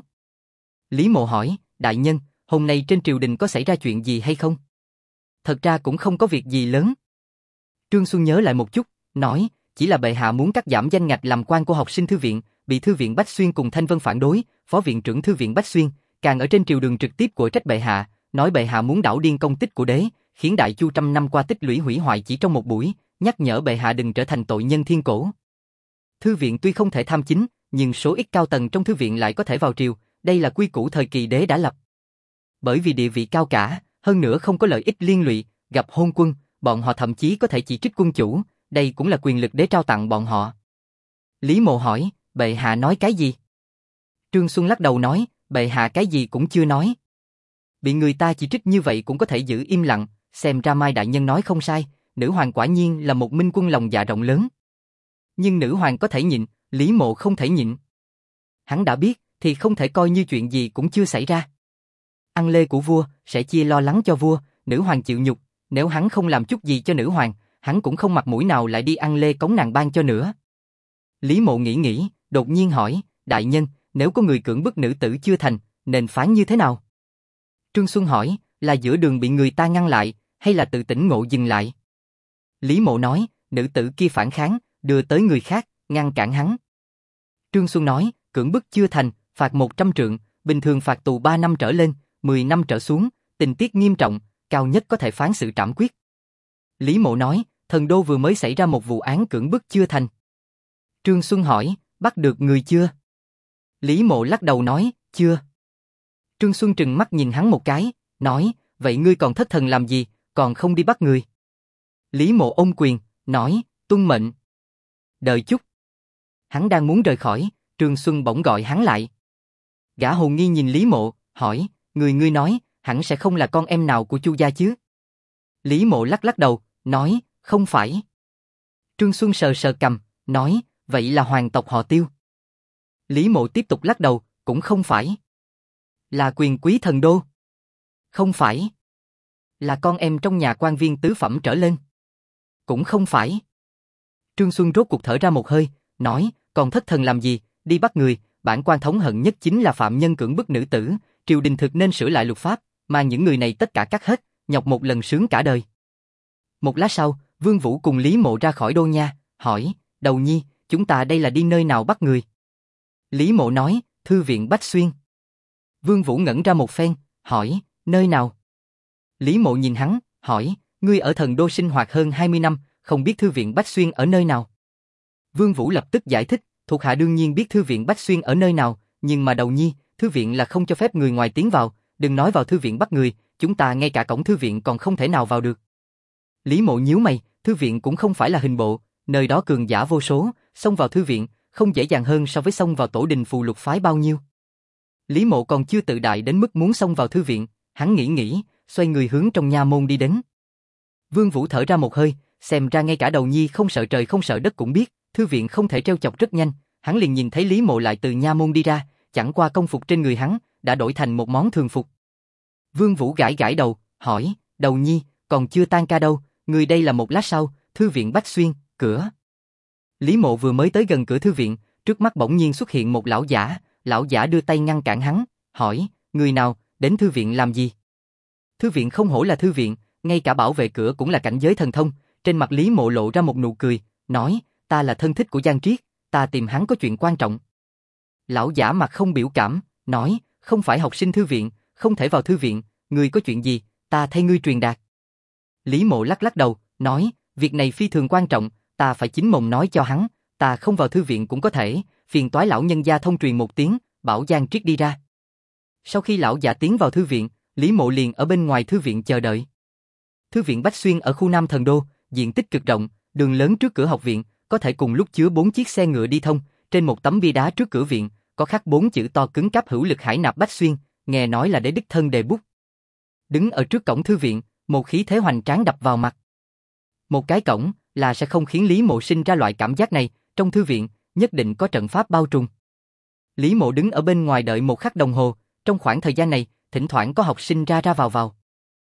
Lý Mộ hỏi, đại nhân, hôm nay trên triều đình có xảy ra chuyện gì hay không? Thật ra cũng không có việc gì lớn. Trương Xuân nhớ lại một chút, nói, chỉ là bệ hạ muốn cắt giảm danh ngạch làm quan của học sinh thư viện, bị thư viện Bách Xuyên cùng Thanh Vân phản đối, phó viện trưởng thư viện Bách Xuyên, càng ở trên triều đường trực tiếp của trách bệ hạ, nói bệ hạ muốn đảo điên công tích của đế, khiến Đại Chu trăm năm qua tích lũy hủy hoại chỉ trong một buổi, nhắc nhở bệ hạ đừng trở thành tội nhân thiên cổ. Thư viện tuy không thể tham chính, nhưng số ít cao tầng trong thư viện lại có thể vào triều, đây là quy củ thời kỳ đế đã lập. Bởi vì địa vị cao cả, hơn nữa không có lợi ích liên lụy, gặp hôn quân, bọn họ thậm chí có thể chỉ trích quân chủ, đây cũng là quyền lực đế trao tặng bọn họ. Lý Mộ hỏi, bệ hạ nói cái gì? Trương Xuân lắc đầu nói, bệ hạ cái gì cũng chưa nói. Bị người ta chỉ trích như vậy cũng có thể giữ im lặng, xem ra Mai đại nhân nói không sai, nữ hoàng quả nhiên là một minh quân lòng dạ rộng lớn. Nhưng nữ hoàng có thể nhịn, Lý Mộ không thể nhịn. Hắn đã biết, thì không thể coi như chuyện gì cũng chưa xảy ra. Ăn lê của vua, sẽ chia lo lắng cho vua, nữ hoàng chịu nhục, nếu hắn không làm chút gì cho nữ hoàng, hắn cũng không mặt mũi nào lại đi ăn lê cống nàng ban cho nữa. Lý Mộ nghĩ, đột nhiên hỏi, đại nhân, nếu có người cưỡng bức nữ tử chưa thành, nên phán như thế nào? Trương Xuân hỏi, là giữa đường bị người ta ngăn lại, hay là tự tỉnh ngộ dừng lại? Lý Mộ nói, nữ tử kia phản kháng, đưa tới người khác, ngăn cản hắn. Trương Xuân nói, cưỡng bức chưa thành, phạt 100 trượng, bình thường phạt tù 3 năm trở lên, 10 năm trở xuống, tình tiết nghiêm trọng, cao nhất có thể phán xử trảm quyết. Lý Mộ nói, Thần Đô vừa mới xảy ra một vụ án cưỡng bức chưa thành. Trương Xuân hỏi, bắt được người chưa? Lý Mộ lắc đầu nói, chưa. Trương Xuân trừng mắt nhìn hắn một cái, nói, vậy ngươi còn thất thần làm gì, còn không đi bắt người? Lý Mộ ôm quyền, nói, tuân mệnh. Đợi chút. Hắn đang muốn rời khỏi, Trương Xuân bỗng gọi hắn lại. Gã hồ nghi nhìn Lý Mộ, hỏi, ngươi nói, hẳn sẽ không là con em nào của Chu gia chứ? Lý Mộ lắc lắc đầu, nói, không phải. Trương Xuân sờ sờ cằm, nói, vậy là hoàng tộc họ Tiêu. Lý Mộ tiếp tục lắc đầu, cũng không phải. Là quyền quý thần đô? Không phải. Là con em trong nhà quan viên tứ phẩm trở lên? Cũng không phải. Trương Xuân rốt cuộc thở ra một hơi, nói, còn thất thần làm gì, đi bắt người, bản quan thống hận nhất chính là phạm nhân cưỡng bức nữ tử, triều đình thực nên sửa lại luật pháp, mà những người này tất cả cắt hết, nhọc một lần sướng cả đời. Một lát sau, Vương Vũ cùng Lý Mộ ra khỏi đô nha, hỏi, Đầu Nhi, chúng ta đây là đi nơi nào bắt người? Lý Mộ nói, thư viện Bách Xuyên. Vương Vũ ngẩn ra một phen, hỏi, nơi nào? Lý Mộ nhìn hắn, hỏi, ngươi ở thần đô sinh hoạt hơn 20 năm, không biết thư viện Bách Xuyên ở nơi nào? Vương Vũ lập tức giải thích, thuộc hạ đương nhiên biết thư viện Bách Xuyên ở nơi nào, nhưng mà Đầu Nhi, thư viện là không cho phép người ngoài tiến vào, đừng nói vào thư viện bắt người, chúng ta ngay cả cổng thư viện còn không thể nào vào được. Lý Mộ nhíu mày, thư viện cũng không phải là hình bộ, nơi đó cường giả vô số, xông vào thư viện, không dễ dàng hơn so với xông vào tổ đình phù lục phái bao nhiêu. Lý Mộ còn chưa tự đại đến mức muốn xông vào thư viện, hắn nghĩ, xoay người hướng trong nha môn đi đến. Vương Vũ thở ra một hơi, xem ra ngay cả Đầu Nhi không sợ trời không sợ đất cũng biết, thư viện không thể trêu chọc rất nhanh, hắn liền nhìn thấy Lý Mộ lại từ nha môn đi ra, chẳng qua công phục trên người hắn đã đổi thành một món thường phục. Vương Vũ gãi gãi đầu, hỏi, Đầu Nhi, còn chưa tan ca đâu, người đây là một lát sau, thư viện Bách Xuyên, cửa. Lý Mộ vừa mới tới gần cửa thư viện, trước mắt bỗng nhiên xuất hiện một lão giả đưa tay ngăn cản hắn, hỏi, người nào, đến thư viện làm gì? Thư viện không hổ là thư viện, ngay cả bảo vệ cửa cũng là cảnh giới thần thông, trên mặt Lý Mộ lộ ra một nụ cười, nói, ta là thân thích của Giang Triết, ta tìm hắn có chuyện quan trọng. Lão giả mặt không biểu cảm, nói, không phải học sinh thư viện, không thể vào thư viện, ngươi có chuyện gì, ta thay ngươi truyền đạt. Lý Mộ lắc lắc đầu, nói, việc này phi thường quan trọng, ta phải chính mồm nói cho hắn, ta không vào thư viện cũng có thể, phiền toái lão nhân gia thông truyền một tiếng, bảo Giang Triết đi ra. Sau khi lão giả tiến vào thư viện, Lý Mộ liền ở bên ngoài thư viện chờ đợi. Thư viện Bách Xuyên ở khu Nam Thần Đô, diện tích cực rộng, đường lớn trước cửa học viện, có thể cùng lúc chứa 4 chiếc xe ngựa đi thông, trên một tấm bia đá trước cửa viện, có khắc 4 chữ to cứng cáp hữu lực hải nạp Bách Xuyên, nghe nói là để đích thân đề bút. Đứng ở trước cổng thư viện, một khí thế hoành tráng đập vào mặt. Một cái cổng là sẽ không khiến Lý Mộ sinh ra loại cảm giác này, trong thư viện nhất định có trận pháp bao trùm. Lý Mộ đứng ở bên ngoài đợi một khắc đồng hồ, trong khoảng thời gian này, thỉnh thoảng có học sinh ra ra vào.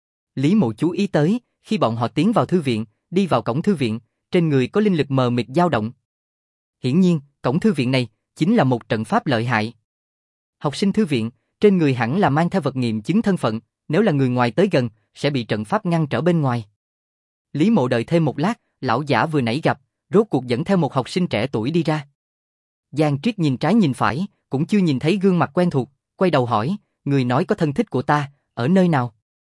Lý Mộ chú ý tới, khi bọn họ tiến vào thư viện, đi vào cổng thư viện, trên người có linh lực mờ mịt dao động. Hiển nhiên, cổng thư viện này chính là một trận pháp lợi hại. Học sinh thư viện, trên người hẳn là mang theo vật nghiệm chứng thân phận, nếu là người ngoài tới gần, sẽ bị trận pháp ngăn trở bên ngoài. Lý Mộ đợi thêm một lát, lão giả vừa nãy gặp, rốt cuộc dẫn theo một học sinh trẻ tuổi đi ra. Giang Triết nhìn trái nhìn phải, cũng chưa nhìn thấy gương mặt quen thuộc, quay đầu hỏi, người nói có thân thích của ta, ở nơi nào?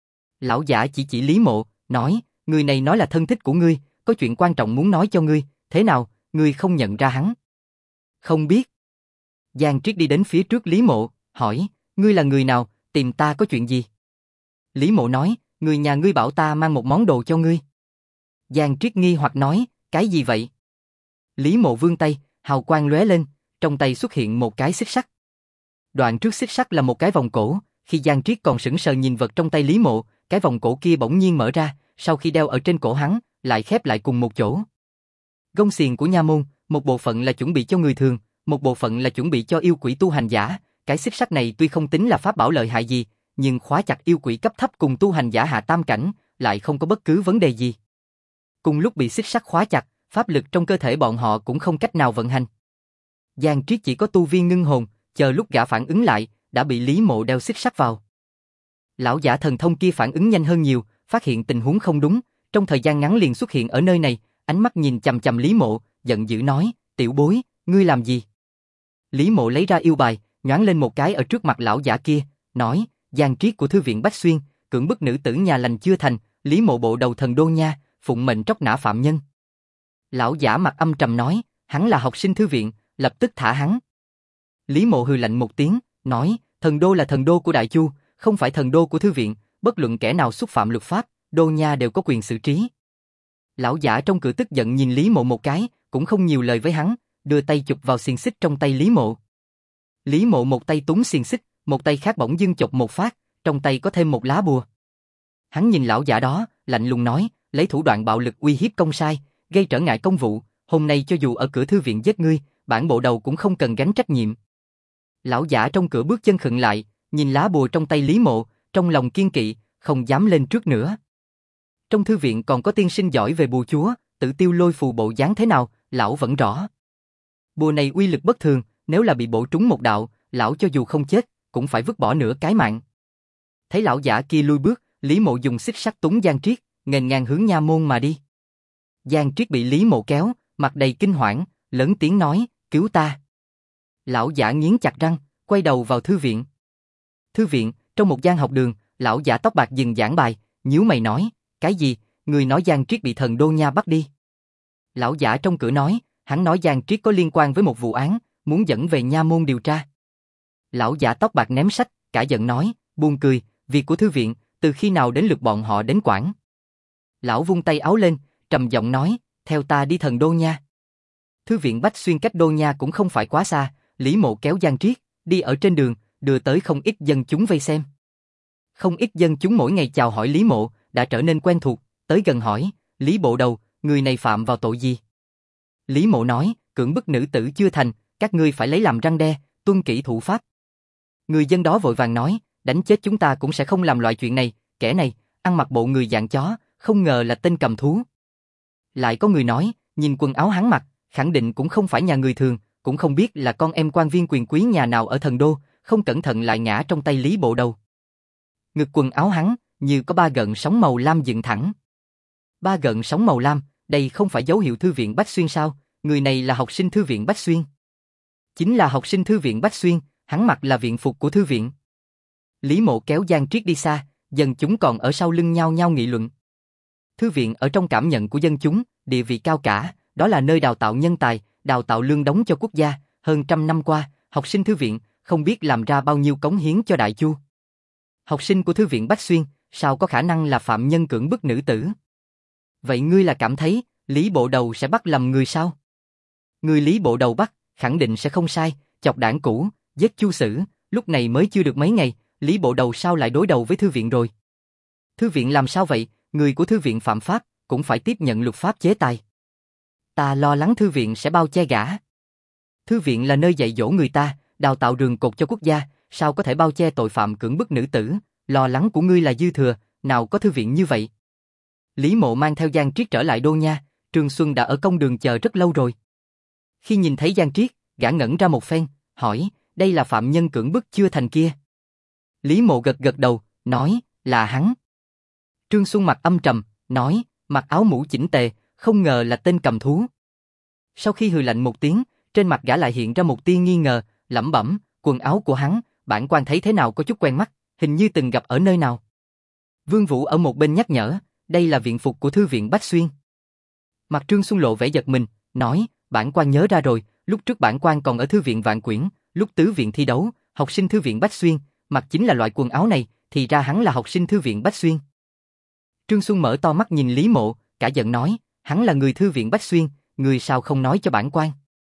Lão giả chỉ Lý Mộ, nói, người này nói là thân thích của ngươi, có chuyện quan trọng muốn nói cho ngươi, thế nào, ngươi không nhận ra hắn? Không biết. Giang Triết đi đến phía trước Lý Mộ, hỏi, ngươi là người nào, tìm ta có chuyện gì? Lý Mộ nói, người nhà ngươi bảo ta mang một món đồ cho ngươi. Giang Triết nghi hoặc nói, cái gì vậy? Lý Mộ vươn tay, hào quang lóe lên, trong tay xuất hiện một cái xích sắt. Đoạn trước xích sắt là một cái vòng cổ, khi Giang Triết còn sững sờ nhìn vật trong tay Lý Mộ, cái vòng cổ kia bỗng nhiên mở ra, sau khi đeo ở trên cổ hắn, lại khép lại cùng một chỗ. Gông xiềng của nha môn, một bộ phận là chuẩn bị cho người thường, một bộ phận là chuẩn bị cho yêu quỷ tu hành giả, cái xích sắt này tuy không tính là pháp bảo lợi hại gì, nhưng khóa chặt yêu quỷ cấp thấp cùng tu hành giả hạ tam cảnh, lại không có bất cứ vấn đề gì. Cùng lúc bị xích sắt khóa chặt, pháp lực trong cơ thể bọn họ cũng không cách nào vận hành. Giang Triết chỉ có tu vi ngưng hồn, chờ lúc gã phản ứng lại, đã bị Lý Mộ đeo xích sắt vào. Lão giả thần thông kia phản ứng nhanh hơn nhiều, phát hiện tình huống không đúng, trong thời gian ngắn liền xuất hiện ở nơi này, ánh mắt nhìn chằm chằm Lý Mộ, giận dữ nói, tiểu bối, ngươi làm gì? Lý Mộ lấy ra yêu bài, nhoáng lên một cái ở trước mặt lão giả kia, nói, Giang Triết của thư viện Bách Xuyên, cưỡng bức nữ tử nhà lành chưa thành, Lý Mộ bộ đầu thần đô nha, phụng mệnh tróc nã phạm nhân. Lão giả mặt âm trầm nói, hắn là học sinh thư viện, lập tức thả hắn. Lý Mộ hừ lạnh một tiếng, nói, thần đô là thần đô của Đại Chu, không phải thần đô của thư viện, bất luận kẻ nào xúc phạm luật pháp, đô nha đều có quyền xử trí. Lão giả trong cửa tức giận nhìn Lý Mộ một cái, cũng không nhiều lời với hắn, đưa tay chụp vào xiềng xích trong tay Lý Mộ. Lý Mộ một tay túm xiềng xích, một tay khác bỗng dưng chộp một phát, trong tay có thêm một lá bùa. Hắn nhìn lão giả đó, lạnh lùng nói, lấy thủ đoạn bạo lực uy hiếp công sai, gây trở ngại công vụ, hôm nay cho dù ở cửa thư viện giết ngươi, bản bộ đầu cũng không cần gánh trách nhiệm. Lão giả trong cửa bước chân khựng lại, nhìn lá bùa trong tay Lý Mộ, trong lòng kiên kỵ, không dám lên trước nữa. Trong thư viện còn có tiên sinh giỏi về bùa chúa, Tử Tiêu Lôi phù bộ dáng thế nào, lão vẫn rõ. Bùa này uy lực bất thường, nếu là bị bổ trúng một đạo, lão cho dù không chết, cũng phải vứt bỏ nửa cái mạng. Thấy lão giả kia lui bước, Lý Mộ dùng xích sắt túng Giang Triết, nghênh ngang hướng nha môn mà đi. Giang Triết bị Lý Mộ kéo, mặt đầy kinh hoảng, lớn tiếng nói, cứu ta. Lão giả nghiến chặt răng, quay đầu vào thư viện. Thư viện, trong một gian học đường, lão giả tóc bạc dừng giảng bài, nhíu mày nói, cái gì, người nói Giang Triết bị thần Đô Nha bắt đi. Lão giả trong cửa nói, hắn nói Giang Triết có liên quan với một vụ án, muốn dẫn về nha môn điều tra. Lão giả tóc bạc ném sách, cả giận nói, buồn cười, việc của thư viện, từ khi nào đến lượt bọn họ đến quản. Lão vung tay áo lên, trầm giọng nói, theo ta đi thần Đô Nha. Thư viện Bách Xuyên cách Đô Nha cũng không phải quá xa, Lý Mộ kéo Giang Triết, đi ở trên đường, đưa tới không ít dân chúng vây xem. Không ít dân chúng mỗi ngày chào hỏi Lý Mộ, đã trở nên quen thuộc, tới gần hỏi, Lý bộ đầu, người này phạm vào tội gì? Lý Mộ nói, cưỡng bức nữ tử chưa thành, các ngươi phải lấy làm răn đe, tuân kỷ thủ pháp. Người dân đó vội vàng nói, đánh chết chúng ta cũng sẽ không làm loại chuyện này, kẻ này, ăn mặc bộ người dạng chó, không ngờ là tên cầm thú. Lại có người nói, nhìn quần áo hắn mặc, khẳng định cũng không phải nhà người thường, cũng không biết là con em quan viên quyền quý nhà nào ở thần đô, không cẩn thận lại ngã trong tay Lý bộ đầu. Ngực quần áo hắn, như có 3 gợn sóng màu lam dựng thẳng. 3 gợn sóng màu lam, đây không phải dấu hiệu thư viện Bách Xuyên sao, người này là học sinh thư viện Bách Xuyên. Chính là học sinh thư viện Bách Xuyên, hắn mặc là viện phục của thư viện. Lý Mộ kéo Giang Triết đi xa, dân chúng còn ở sau lưng nhau nhau nghị luận. Thư viện ở trong cảm nhận của dân chúng, địa vị cao cả, đó là nơi đào tạo nhân tài, đào tạo lương đóng cho quốc gia, hơn 100 năm qua, học sinh thư viện không biết làm ra bao nhiêu cống hiến cho Đại Chu. Học sinh của thư viện Bách Xuyên, sao có khả năng là phạm nhân cưỡng bức nữ tử? Vậy ngươi là cảm thấy, Lý bộ đầu sẽ bắt lầm người sao? Người Lý bộ đầu bắt, khẳng định sẽ không sai, chọc đảng cũ, giết Chu Sử, lúc này mới chưa được mấy ngày, Lý bộ đầu sao lại đối đầu với thư viện rồi? Thư viện làm sao vậy, người của thư viện phạm pháp, cũng phải tiếp nhận luật pháp chế tài. Ta lo lắng thư viện sẽ bao che gã. Thư viện là nơi dạy dỗ người ta, đào tạo rường cột cho quốc gia, sao có thể bao che tội phạm cưỡng bức nữ tử, lo lắng của ngươi là dư thừa, nào có thư viện như vậy. Lý Mộ mang theo Giang Triết trở lại Đô Nha, Trương Xuân đã ở công đường chờ rất lâu rồi. Khi nhìn thấy Giang Triết, gã ngẩn ra một phen, hỏi, đây là phạm nhân cưỡng bức chưa thành kia. Lý Mộ gật gật đầu, nói, là hắn. Trương Xuân mặt âm trầm, nói, mặc áo mũ chỉnh tề, không ngờ là tên cầm thú. Sau khi hừ lạnh một tiếng, trên mặt gã lại hiện ra một tia nghi ngờ, lẩm bẩm, quần áo của hắn, bản quan thấy thế nào có chút quen mắt, hình như từng gặp ở nơi nào. Vương Vũ ở một bên nhắc nhở, đây là viện phục của thư viện Bách Xuyên. Mặt Trương Xuân lộ vẻ giật mình, nói, bản quan nhớ ra rồi, lúc trước bản quan còn ở thư viện Vạn Quyển, lúc tứ viện thi đấu, học sinh thư viện Bách Xuyên, mặc chính là loại quần áo này, thì ra hắn là học sinh thư viện Bách Xuyên. Trương Xuân mở to mắt nhìn Lý Mộ, cả giận nói, hắn là người thư viện Bách Xuyên, người sao không nói cho bản quan.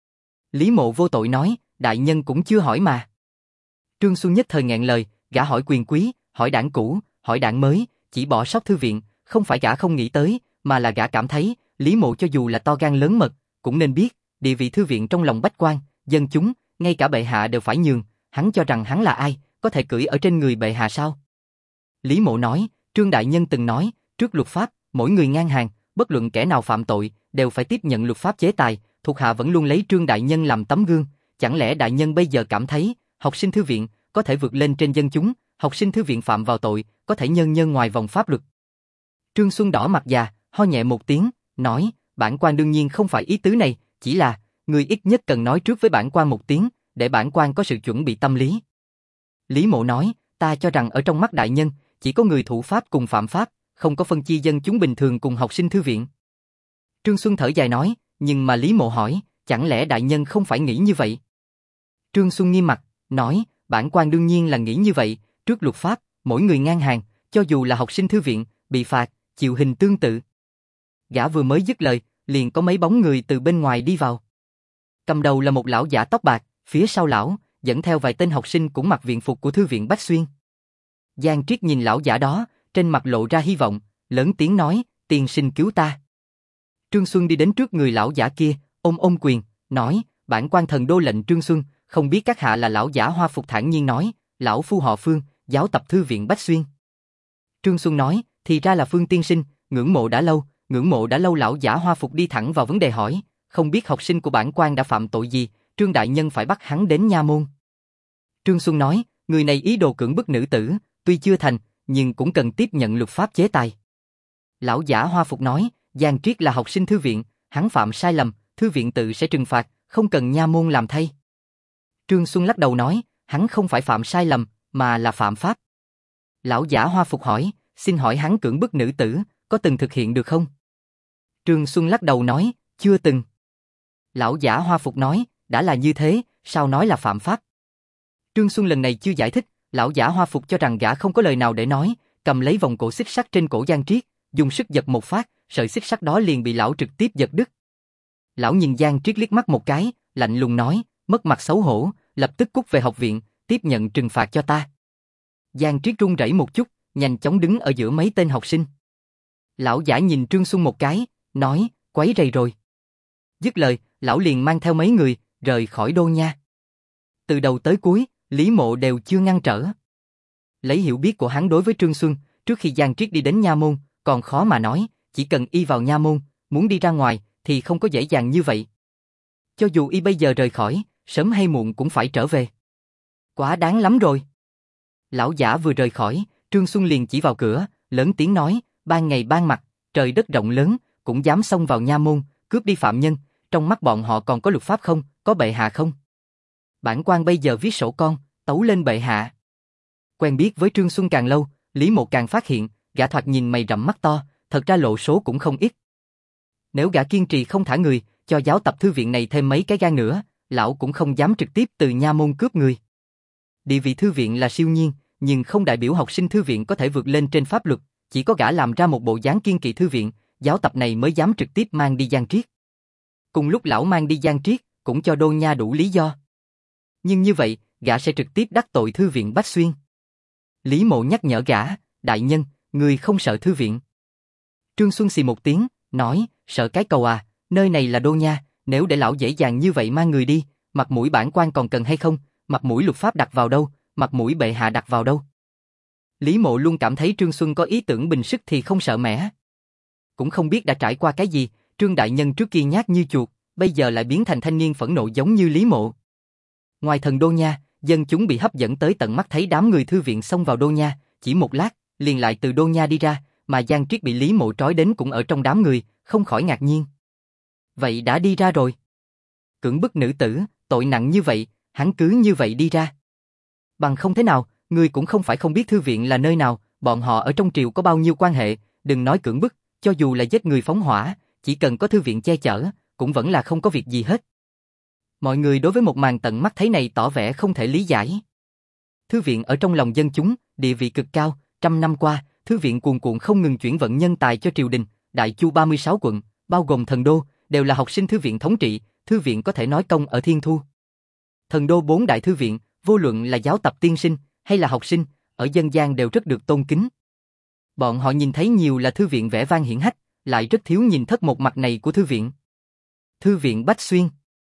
Lý Mộ vô tội nói, đại nhân cũng chưa hỏi mà. Trương Xuân nhất thời nghẹn lời, gã hỏi quyền quý, hỏi đảng cũ, hỏi đảng mới, chỉ bỏ sót thư viện, không phải gã không nghĩ tới, mà là gã cảm thấy, Lý Mộ cho dù là to gan lớn mật, cũng nên biết, địa vị thư viện trong lòng bách quan, dân chúng, ngay cả bệ hạ đều phải nhường, hắn cho rằng hắn là ai, có thể cưỡi ở trên người bệ hạ sao? Lý Mộ nói, Trương đại nhân từng nói, trước luật pháp, mỗi người ngang hàng, bất luận kẻ nào phạm tội, đều phải tiếp nhận luật pháp chế tài, thuộc hạ vẫn luôn lấy Trương đại nhân làm tấm gương, chẳng lẽ đại nhân bây giờ cảm thấy, học sinh thư viện có thể vượt lên trên dân chúng, học sinh thư viện phạm vào tội, có thể nhân nhân ngoài vòng pháp luật. Trương Xuân đỏ mặt già, ho nhẹ một tiếng, nói, bản quan đương nhiên không phải ý tứ này, chỉ là, người ít nhất cần nói trước với bản quan một tiếng, để bản quan có sự chuẩn bị tâm lý. Lý Mộ nói, ta cho rằng ở trong mắt đại nhân, chỉ có người thủ pháp cùng phạm pháp, không có phân chia dân chúng bình thường cùng học sinh thư viện. Trương Xuân thở dài nói, nhưng mà Lý Mộ hỏi, chẳng lẽ đại nhân không phải nghĩ như vậy? Trương Xuân nghiêm mặt, nói, bản quan đương nhiên là nghĩ như vậy, trước luật pháp, mỗi người ngang hàng, cho dù là học sinh thư viện, bị phạt, chịu hình tương tự. Gã vừa mới dứt lời, liền có mấy bóng người từ bên ngoài đi vào. Cầm đầu là một lão giả tóc bạc, phía sau lão, dẫn theo vài tên học sinh cũng mặc viện phục của thư viện Bách Xuyên. Giang Triết nhìn lão giả đó, trên mặt lộ ra hy vọng, lớn tiếng nói, tiên sinh cứu ta. Trương Xuân đi đến trước người lão giả kia, ôm quyền, nói, bản quan thần đô lệnh Trương Xuân, không biết các hạ là. Lão giả hoa phục thản nhiên nói, lão phu họ Phương, giáo tập thư viện Bách Xuyên. Trương Xuân nói, thì ra là Phương tiên sinh, ngưỡng mộ đã lâu. Lão giả hoa phục đi thẳng vào vấn đề hỏi, không biết học sinh của bản quan đã phạm tội gì, Trương đại nhân phải bắt hắn đến nha môn. Trương Xuân nói, người này ý đồ cưỡng bức nữ tử, tuy chưa thành, nhưng cũng cần tiếp nhận luật pháp chế tài. Lão giả hoa phục nói, Giang Triết là học sinh thư viện, hắn phạm sai lầm, thư viện tự sẽ trừng phạt, không cần nha môn làm thay. Trương Xuân lắc đầu nói, hắn không phải phạm sai lầm, mà là phạm pháp. Lão giả hoa phục hỏi, xin hỏi hắn cưỡng bức nữ tử, có từng thực hiện được không? Trương Xuân lắc đầu nói, chưa từng. Lão giả hoa phục nói, đã là như thế, sao nói là phạm pháp? Trương Xuân lần này chưa giải thích, lão giả hoa phục cho rằng gã không có lời nào để nói, cầm lấy vòng cổ xích sắt trên cổ Giang Triết, dùng sức giật một phát, sợi xích sắt đó liền bị lão trực tiếp giật đứt. Lão nhìn Giang Triết liếc mắt một cái, lạnh lùng nói, mất mặt xấu hổ, lập tức cút về học viện, tiếp nhận trừng phạt cho ta. Giang Triết run rẩy một chút, nhanh chóng đứng ở giữa mấy tên học sinh. Lão giả nhìn Trương Xuân một cái, nói, quấy rầy rồi. Dứt lời, lão liền mang theo mấy người, rời khỏi đô nha. Từ đầu tới cuối, Lý Mộ đều chưa ngăn trở. Lấy hiểu biết của hắn đối với Trương Xuân, trước khi Giang Triết đi đến nha môn, còn khó mà nói, chỉ cần y vào nha môn, muốn đi ra ngoài, thì không có dễ dàng như vậy. Cho dù y bây giờ rời khỏi, sớm hay muộn cũng phải trở về. Quá đáng lắm rồi. Lão giả vừa rời khỏi, Trương Xuân liền chỉ vào cửa, lớn tiếng nói, ban ngày ban mặt, trời đất rộng lớn, cũng dám xông vào nha môn, cướp đi phạm nhân, trong mắt bọn họ còn có luật pháp không, có bệ hạ không? Bản quan bây giờ viết sổ con, tấu lên bệ hạ. Quen biết với Trương Xuân càng lâu, Lý Mộ càng phát hiện, gã thoạt nhìn mày rậm mắt to, thật ra lộ số cũng không ít. Nếu gã kiên trì không thả người, cho giáo tập thư viện này thêm mấy cái gan nữa, lão cũng không dám trực tiếp từ nha môn cướp người. Địa vị thư viện là siêu nhiên, nhưng không đại biểu học sinh thư viện có thể vượt lên trên pháp luật, chỉ có gã làm ra một bộ dáng kiên kỵ thư viện, giáo tập này mới dám trực tiếp mang đi Giang Triết. Cùng lúc lão mang đi Giang Triết, cũng cho đô nha đủ lý do. Nhưng như vậy, gã sẽ trực tiếp đắc tội thư viện Bách Xuyên. Lý Mộ nhắc nhở gã, đại nhân, người không sợ thư viện. Trương Xuân xì một tiếng, nói, sợ cái cầu à, nơi này là đô nha, nếu để lão dễ dàng như vậy mang người đi, mặt mũi bản quan còn cần hay không, mặt mũi luật pháp đặt vào đâu, mặt mũi bệ hạ đặt vào đâu. Lý Mộ luôn cảm thấy Trương Xuân có ý tưởng bình sức thì không sợ mẻ. Cũng không biết đã trải qua cái gì, Trương đại nhân trước kia nhát như chuột, bây giờ lại biến thành thanh niên phẫn nộ giống như Lý Mộ. Ngoài thần đô nha, dân chúng bị hấp dẫn tới tận mắt thấy đám người thư viện xông vào đô nha, chỉ một lát, liền lại từ đô nha đi ra, mà Giang Triết bị Lý Mộ trói đến cũng ở trong đám người, không khỏi ngạc nhiên. Vậy đã đi ra rồi. Cưỡng bức nữ tử, tội nặng như vậy, hắn cứ như vậy đi ra. Bằng không thế nào, người cũng không phải không biết thư viện là nơi nào, bọn họ ở trong triều có bao nhiêu quan hệ, đừng nói cưỡng bức, cho dù là giết người phóng hỏa, chỉ cần có thư viện che chở, cũng vẫn là không có việc gì hết. Mọi người đối với một màn tận mắt thấy này tỏ vẻ không thể lý giải. Thư viện ở trong lòng dân chúng, địa vị cực cao, trăm năm qua, thư viện cuồn cuộn không ngừng chuyển vận nhân tài cho triều đình, Đại Chu 36 quận, bao gồm thần đô, đều là học sinh thư viện thống trị, thư viện có thể nói công ở thiên thu. Thần đô 4 đại thư viện, vô luận là giáo tập tiên sinh hay là học sinh, ở dân gian đều rất được tôn kính. Bọn họ nhìn thấy nhiều là thư viện vẻ vang hiển hách, lại rất thiếu nhìn thất một mặt này của thư viện. Thư viện Bách Xuyên.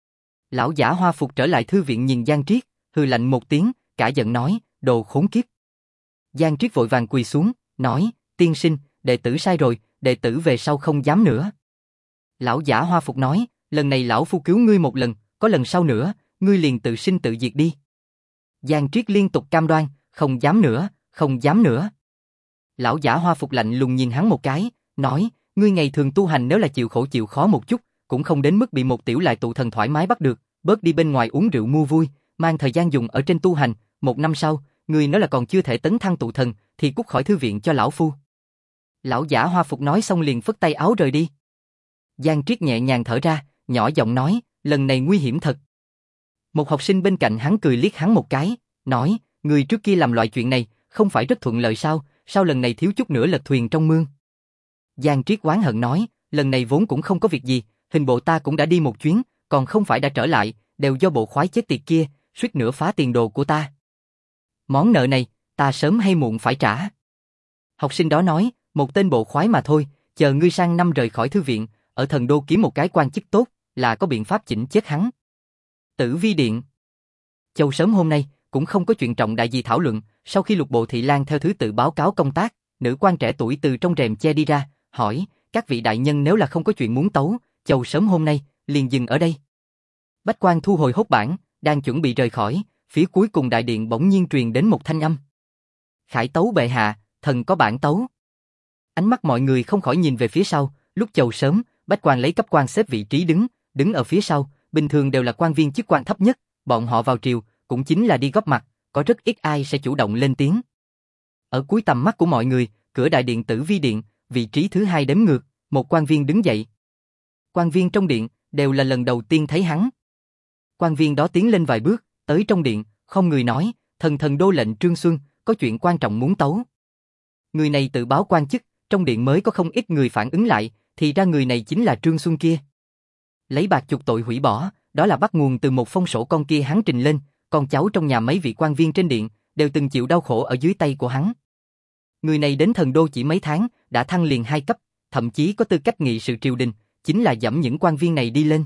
Lão giả hoa phục trở lại thư viện nhìn Giang Triết, hừ lạnh một tiếng, cả giận nói, đồ khốn kiếp. Giang Triết vội vàng quỳ xuống, nói, tiên sinh, đệ tử sai rồi, đệ tử về sau không dám nữa. Lão giả hoa phục nói, lần này lão phu cứu ngươi một lần, có lần sau nữa, ngươi liền tự sinh tự diệt đi. Giang Triết liên tục cam đoan, không dám nữa, không dám nữa. Lão giả hoa phục lạnh lùng nhìn hắn một cái, nói, ngươi ngày thường tu hành nếu là chịu khổ chịu khó một chút, cũng không đến mức bị một tiểu lại tụ thần thoải mái bắt được, bớt đi bên ngoài uống rượu mua vui, mang thời gian dùng ở trên tu hành, 1 năm sau, ngươi nói là còn chưa thể tấn thăng tụ thần, thì cút khỏi thư viện cho lão phu. Lão giả hoa phục nói xong liền phất tay áo rời đi. Giang Triết nhẹ nhàng thở ra, nhỏ giọng nói, lần này nguy hiểm thật. Một học sinh bên cạnh hắn cười liếc hắn một cái, nói, người trước kia làm loại chuyện này, không phải rất thuận lợi sao, sao lần này thiếu chút nữa lật thuyền trong mương. Giang Triết oán hận nói, lần này vốn cũng không có việc gì, hình bộ ta cũng đã đi một chuyến, còn không phải đã trở lại, đều do bộ khoái chết tiệt kia, suýt nữa phá tiền đồ của ta. Món nợ này, ta sớm hay muộn phải trả. Học sinh đó nói, một tên bộ khoái mà thôi, chờ ngươi sang năm rời khỏi thư viện, ở thần đô kiếm một cái quan chức tốt, là có biện pháp chỉnh chết hắn. Tử Vi Điện. Châu sớm hôm nay, cũng không có chuyện trọng đại gì thảo luận, sau khi Lục Bộ Thị Lang theo thứ tự báo cáo công tác, nữ quan trẻ tuổi từ trong rèm che đi ra, hỏi, các vị đại nhân nếu là không có chuyện muốn tấu, Châu sớm hôm nay, liền dừng ở đây. Bách quan thu hồi hốt bản, đang chuẩn bị rời khỏi, phía cuối cùng đại điện bỗng nhiên truyền đến một thanh âm. Khải tấu bệ hạ, thần có bản tấu. Ánh mắt mọi người không khỏi nhìn về phía sau, lúc chầu sớm, bách quan lấy cấp quan xếp vị trí đứng ở phía sau, bình thường đều là quan viên chức quan thấp nhất, bọn họ vào triều, cũng chính là đi góp mặt, có rất ít ai sẽ chủ động lên tiếng. Ở cuối tầm mắt của mọi người, cửa đại điện Tử Vi Điện, vị trí thứ 2 đếm ngược, một quan viên đứng dậy. Quan viên trong điện, đều là lần đầu tiên thấy hắn. Quan viên đó tiến lên vài bước, tới trong điện, không người nói, thần đô lệnh Trương Xuân, có chuyện quan trọng muốn tấu. Người này tự báo quan chức, trong điện mới có không ít người phản ứng lại, thì ra người này chính là Trương Xuân kia. Lấy bạc chuộc tội hủy bỏ, đó là bắt nguồn từ một phong sổ con kia hắn trình lên, con cháu trong nhà mấy vị quan viên trên điện, đều từng chịu đau khổ ở dưới tay của hắn. Người này đến thần đô chỉ mấy tháng, đã thăng liền 2 cấp, thậm chí có tư cách nghị sự triều đình, chính là dẫm những quan viên này đi lên.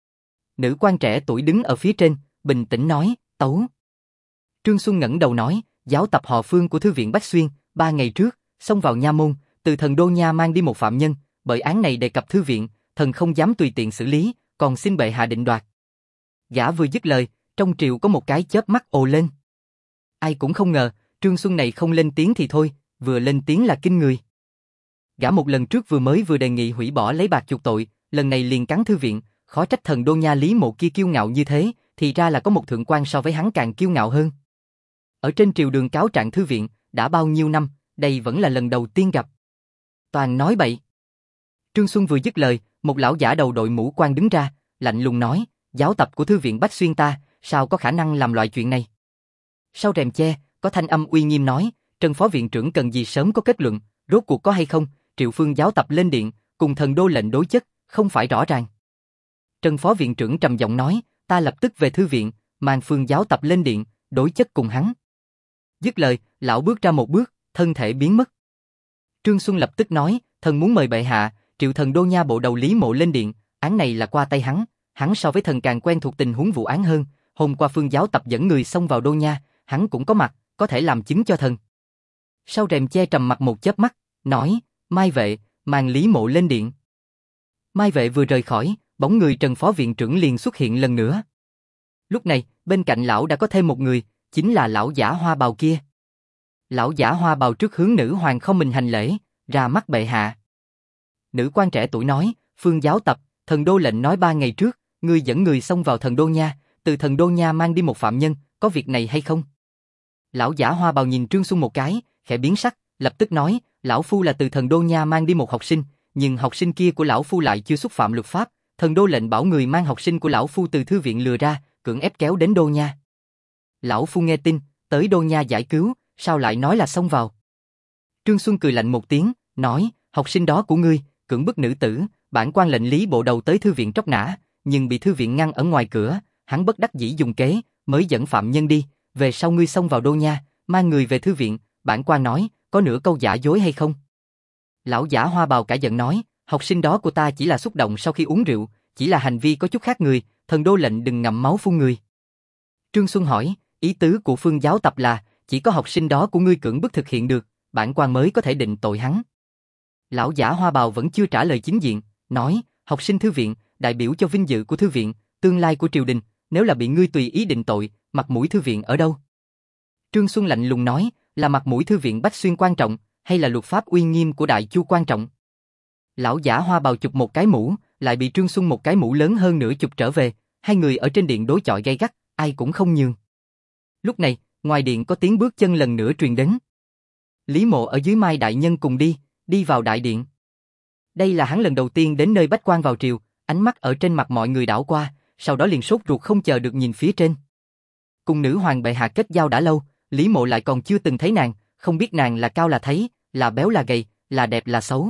Nữ quan trẻ tuổi đứng ở phía trên, bình tĩnh nói, tấu. Trương Xuân ngẩng đầu nói, giáo tập họ Phương của thư viện Bách Xuyên, 3 ngày trước, xông vào nha môn, từ thần đô nha mang đi một phạm nhân, bởi án này đề cập thư viện, thần không dám tùy tiện xử lý, còn xin bệ hạ định đoạt. Gã vừa dứt lời, trong triều có một cái chớp mắt ồ lên. Ai cũng không ngờ, Trương Xuân này không lên tiếng thì thôi, vừa lên tiếng là kinh người. Gã một lần trước vừa đề nghị hủy bỏ lấy bạc chuộc tội, lần này liền cắn thư viện, khó trách thần đô nha Lý Mộ kia kiêu ngạo như thế, thì ra là có một thượng quan so với hắn càng kiêu ngạo hơn. Ở trên triều đường cáo trạng thư viện, đã bao nhiêu năm, đây vẫn là lần đầu tiên gặp. Toàn nói bậy. Trương Xuân vừa dứt lời, một lão giả đầu đội mũ quan đứng ra, lạnh lùng nói, giáo tập của thư viện Bách Xuyên ta, sao có khả năng làm loại chuyện này. Sau rèm che, có thanh âm uy nghiêm nói, Trần phó viện trưởng cần gì sớm có kết luận, rốt cuộc có hay không, Triệu Phương giáo tập lên điện, cùng thần đô lệnh đối chất, không phải rõ ràng. Trần phó viện trưởng trầm giọng nói, ta lập tức về thư viện, mang Phương giáo tập lên điện, đối chất cùng hắn. Dứt lời, lão bước ra một bước, thân thể biến mất. Trương Xuân lập tức nói, thần muốn mời bệ hạ, triệu thần đô nha bộ đầu Lý Mộ lên điện, án này là qua tay hắn so với thần càng quen thuộc tình huống vụ án hơn, hôm qua Phương giáo tập dẫn người xông vào đô nha, hắn cũng có mặt, có thể làm chứng cho thần. Sau rèm che trầm mặt một chớp mắt, nói, Mai vệ, mang Lý Mộ lên điện. Mai vệ vừa rời khỏi, bóng người Trần phó viện trưởng liền xuất hiện lần nữa. Lúc này, bên cạnh lão đã có thêm một người, chính là lão giả hoa bào kia. Lão giả hoa bào trước hướng nữ hoàng không mình hành lễ, ra mắt bệ hạ. Nữ quan trẻ tuổi nói, Phương giáo tập, thần đô lệnh nói 3 ngày trước, ngươi dẫn người xông vào thần đô nha, từ thần đô nha mang đi một phạm nhân, có việc này hay không? Lão giả hoa bào nhìn Trương Xuân một cái, khẽ biến sắc, lập tức nói, lão phu là từ thần đô nha mang đi một học sinh, nhưng học sinh kia của lão phu lại chưa xúc phạm luật pháp, thần đô lệnh bảo người mang học sinh của lão phu từ thư viện lừa ra, cưỡng ép kéo đến đô nha. Lão phu nghe tin, tới đô nha giải cứu, sao lại nói là xông vào? Trương Xuân cười lạnh một tiếng, nói, học sinh đó của ngươi, cưỡng bức nữ tử, bản quan lệnh Lý bộ đầu tới thư viện tróc nã, nhưng bị thư viện ngăn ở ngoài cửa, hắn bất đắc dĩ dùng kế, mới dẫn phạm nhân đi, về sau ngươi xông vào đô nha, mang người về thư viện, bản quan nói, có nửa câu giả dối hay không? Lão giả hoa bào cả giận nói, học sinh đó của ta chỉ là xúc động sau khi uống rượu, chỉ là hành vi có chút khác người, thần đô lệnh đừng ngậm máu phun người. Trương Xuân hỏi, ý tứ của Phương giáo tập là, chỉ có học sinh đó của ngươi cưỡng bức thực hiện được, bản quan mới có thể định tội hắn. Lão giả hoa bào vẫn chưa trả lời chính diện, nói, học sinh thư viện, đại biểu cho vinh dự của thư viện, tương lai của triều đình, nếu là bị ngươi tùy ý định tội, mặt mũi thư viện ở đâu? Trương Xuân lạnh lùng nói, là mặt mũi thư viện Bách Xuyên quan trọng, hay là luật pháp uy nghiêm của Đại Chu quan trọng? Lão giả hoa bào chụp một cái mũ, lại bị Trương Xuân một cái mũ lớn hơn nữa chụp trở về, hai người ở trên điện đối chọi gay gắt, ai cũng không nhường. Lúc này, ngoài điện có tiếng bước chân lần nữa truyền đến. Lý Mộ ở dưới Mai đại nhân cùng đi vào đại điện. Đây là hắn lần đầu tiên đến nơi bách quan vào triều, ánh mắt ở trên mặt mọi người đảo qua, sau đó liền sốt ruột không chờ được nhìn phía trên. Cùng nữ hoàng bệ hạ kết giao đã lâu, Lý Mộ lại còn chưa từng thấy nàng, không biết nàng là cao là thấy, là béo là gầy, là đẹp là xấu.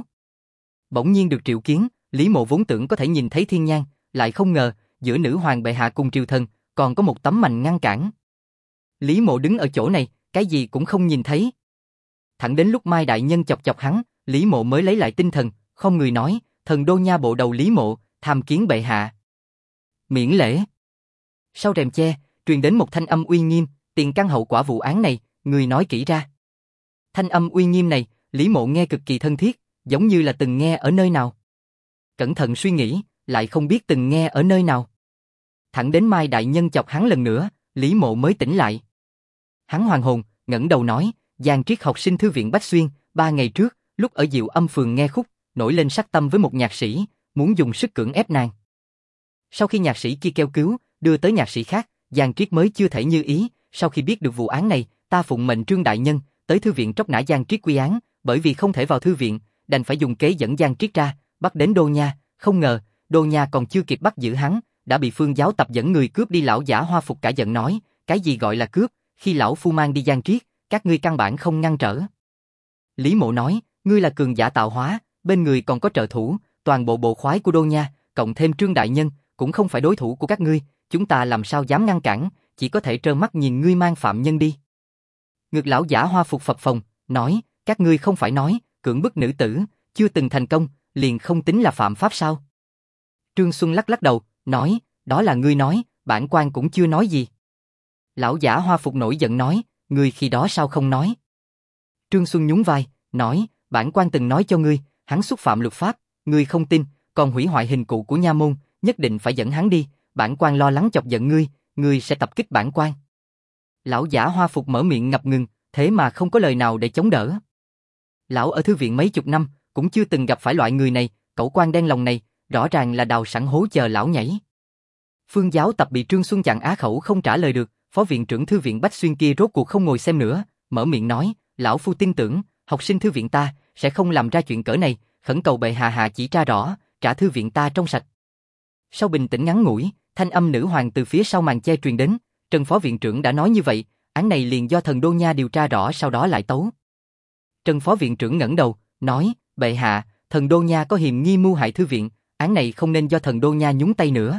Bỗng nhiên được triệu kiến, Lý Mộ vốn tưởng có thể nhìn thấy thiên nhang, lại không ngờ, giữa nữ hoàng bệ hạ cùng triều thần, còn có một tấm mành ngăn cản. Lý Mộ đứng ở chỗ này, cái gì cũng không nhìn thấy. Thẳng đến lúc Mai đại nhân chọc chọc hắn, Lý Mộ mới lấy lại tinh thần, không người nói, Thần Đô Nha bộ đầu Lý Mộ, tham kiến bệ hạ. Miễn lễ. Sau rèm che, truyền đến một thanh âm uy nghiêm, tiền căn hậu quả vụ án này, người nói kỹ ra. Thanh âm uy nghiêm này, Lý Mộ nghe cực kỳ thân thiết, giống như là từng nghe ở nơi nào. Cẩn thận suy nghĩ, lại không biết từng nghe ở nơi nào. Thẳng đến Mai đại nhân chọc hắn lần nữa, Lý Mộ mới tỉnh lại. Hắn hoàn hồn, ngẩng đầu nói, Giang Triết học sinh thư viện Bách Xuyên, 3 ngày trước, lúc ở Diệu Âm phường nghe khúc, nổi lên sắc tâm với một nhạc sĩ, muốn dùng sức cưỡng ép nàng. Sau khi nhạc sĩ kia kêu cứu, đưa tới nhạc sĩ khác, Giang Triết mới chưa thể như ý, sau khi biết được vụ án này, ta phụng mệnh Trương đại nhân, tới thư viện tróc nã Giang Triết quy án, bởi vì không thể vào thư viện, đành phải dùng kế dẫn Giang Triết ra, bắt đến Đô Nha, không ngờ, Đô Nha còn chưa kịp bắt giữ hắn, đã bị Phương Giáo Tập dẫn người cướp đi. Lão giả Hoa Phục cả giận nói, cái gì gọi là cướp, khi lão phu mang đi Giang Triết, các ngươi căn bản không ngăn trở. Lý Mộ nói, ngươi là cường giả tạo hóa, bên người còn có trợ thủ, toàn bộ bộ khoái của Đô Nha, cộng thêm Trương đại nhân, cũng không phải đối thủ của các ngươi, chúng ta làm sao dám ngăn cản, chỉ có thể trơ mắt nhìn ngươi mang phạm nhân đi. Ngực lão giả Hoa Phục phập phồng, nói, các ngươi không phải nói, cưỡng bức nữ tử, chưa từng thành công, liền không tính là phạm pháp sao? Trương Xuân lắc lắc đầu, nói, đó là ngươi nói, bản quan cũng chưa nói gì. Lão giả Hoa Phục nổi giận nói, ngươi khi đó sao không nói? Trương Xuân nhún vai, nói, bản quan từng nói cho ngươi, hắn xúc phạm luật pháp, ngươi không tin, còn hủy hoại hình cụ của nha môn, nhất định phải dẫn hắn đi, bản quan lo lắng chọc giận ngươi sẽ tập kích bản quan. Lão giả Hoa Phục mở miệng ngập ngừng, thế mà không có lời nào để chống đỡ. Lão ở thư viện mấy chục năm, cũng chưa từng gặp phải loại người này, cẩu quan đen lòng này, rõ ràng là đào sẵn hố chờ lão nhảy. Phương Giáo Tập bị Trương Xuân chặn á khẩu không trả lời được, phó viện trưởng thư viện Bách Xuyên kia rốt cuộc không ngồi xem nữa, mở miệng nói, lão phu tin tưởng, học sinh thư viện ta sẽ không làm ra chuyện cỡ này, khẩn cầu bệ hạ hạ chỉ tra rõ, trả thư viện ta trong sạch. Sau bình tĩnh ngắn ngủi, thanh âm nữ hoàng từ phía sau màn che truyền đến, Trần phó viện trưởng đã nói như vậy, án này liền do Thần Đô Nha điều tra rõ sau đó lại tấu. Trần phó viện trưởng ngẩng đầu, nói, bệ hạ, Thần Đô Nha có hiềm nghi mưu hại thư viện, án này không nên do Thần Đô Nha nhúng tay nữa.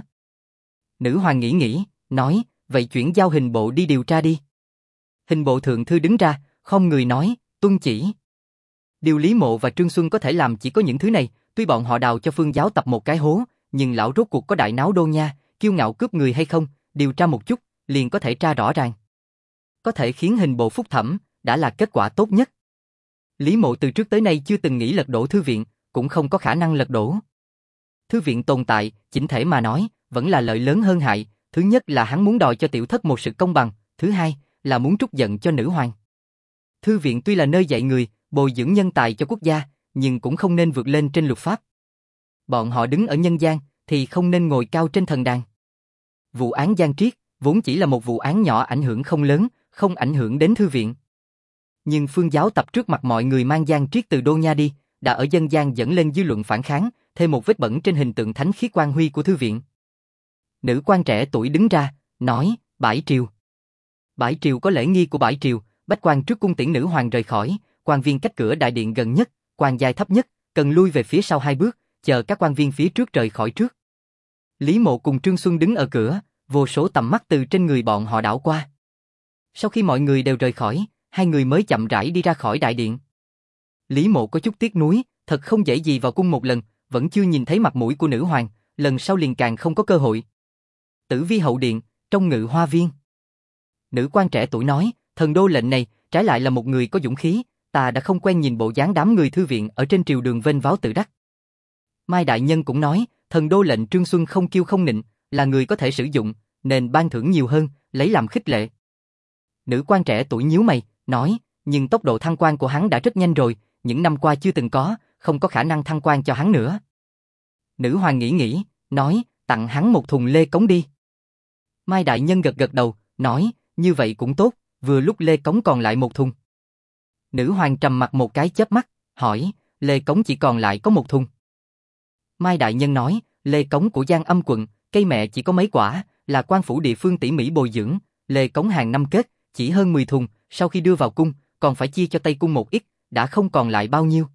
Nữ hoàng nghĩ, nói, vậy chuyển giao hình bộ đi điều tra đi. Hình bộ thượng thư đứng ra, không người nói, tuân chỉ. Điều Lý Mộ và Trương Xuân có thể làm chỉ có những thứ này, tuy bọn họ đào cho Phương Giáo Tập một cái hố, nhưng lão rốt cuộc có đại náo Đô Nha, kiêu ngạo cướp người hay không, điều tra một chút, liền có thể tra rõ ràng. Có thể khiến hình bộ phúc thẩm, đã là kết quả tốt nhất. Lý Mộ từ trước tới nay chưa từng nghĩ lật đổ thư viện, cũng không có khả năng lật đổ. Thư viện tồn tại, chỉnh thể mà nói, vẫn là lợi lớn hơn hại, thứ nhất là hắn muốn đòi cho tiểu thất một sự công bằng, thứ hai là muốn trút giận cho nữ hoàng. Thư viện tuy là nơi dạy người, bồi dưỡng nhân tài cho quốc gia, nhưng cũng không nên vượt lên trên luật pháp. Bọn họ đứng ở nhân gian, thì không nên ngồi cao trên thần đàn. Vụ án Giang Triết, vốn chỉ là một vụ án nhỏ ảnh hưởng không lớn, không ảnh hưởng đến thư viện. Nhưng Phương Giáo Tập trước mặt mọi người mang Giang Triết từ Đô Nha đi, đã ở dân gian dẫn lên dư luận phản kháng, thêm một vết bẩn trên hình tượng thánh khiết quang huy của thư viện. Nữ quan trẻ tuổi đứng ra, nói, bãi triều. Bãi triều có lễ nghi của bãi triều, bách quan trước cung tiễn nữ hoàng rời khỏi, quan viên cách cửa đại điện gần nhất, quan giai thấp nhất, cần lui về phía sau 2 bước, chờ các quan viên phía trước rời khỏi trước. Lý Mộ cùng Trương Xuân đứng ở cửa, vô số tầm mắt từ trên người bọn họ đảo qua. Sau khi mọi người đều rời khỏi, 2 người mới chậm rãi đi ra khỏi đại điện. Lý Mộ có chút tiếc nuối, thật không dễ gì vào cung một lần, vẫn chưa nhìn thấy mặt mũi của nữ hoàng, lần sau liền càng không có cơ hội. Tử Vi hậu điện, trong Ngự Hoa viên. Nữ quan trẻ tuổi nói, thần đô lệnh này, trái lại là một người có dũng khí, ta đã không quen nhìn bộ dáng đám người thư viện ở trên triều đường vênh váo tự đắc. Mai đại nhân cũng nói, thần đô lệnh Trương Xuân không kiêu không nịnh, là người có thể sử dụng, nên ban thưởng nhiều hơn, lấy làm khích lệ. Nữ quan trẻ tuổi nhíu mày, nói, nhưng tốc độ thăng quan của hắn đã rất nhanh rồi, những năm qua chưa từng có, không có khả năng thăng quan cho hắn nữa. Nữ hoàng nghĩ, nói, tặng hắn một thùng lê cống đi. Mai đại nhân gật gật đầu, nói, như vậy cũng tốt, vừa lúc lê cống còn lại một thùng. Nữ hoàng trầm mặt một cái chớp mắt, hỏi, lê cống chỉ còn lại có một thùng. Mai đại nhân nói, lê cống của Giang Âm quận, cây mẹ chỉ có mấy quả, là quan phủ địa phương tỉ mỉ bồi dưỡng, lê cống hàng năm kết, chỉ hơn 10 thùng, sau khi đưa vào cung, còn phải chia cho Tây cung một ít, đã không còn lại bao nhiêu.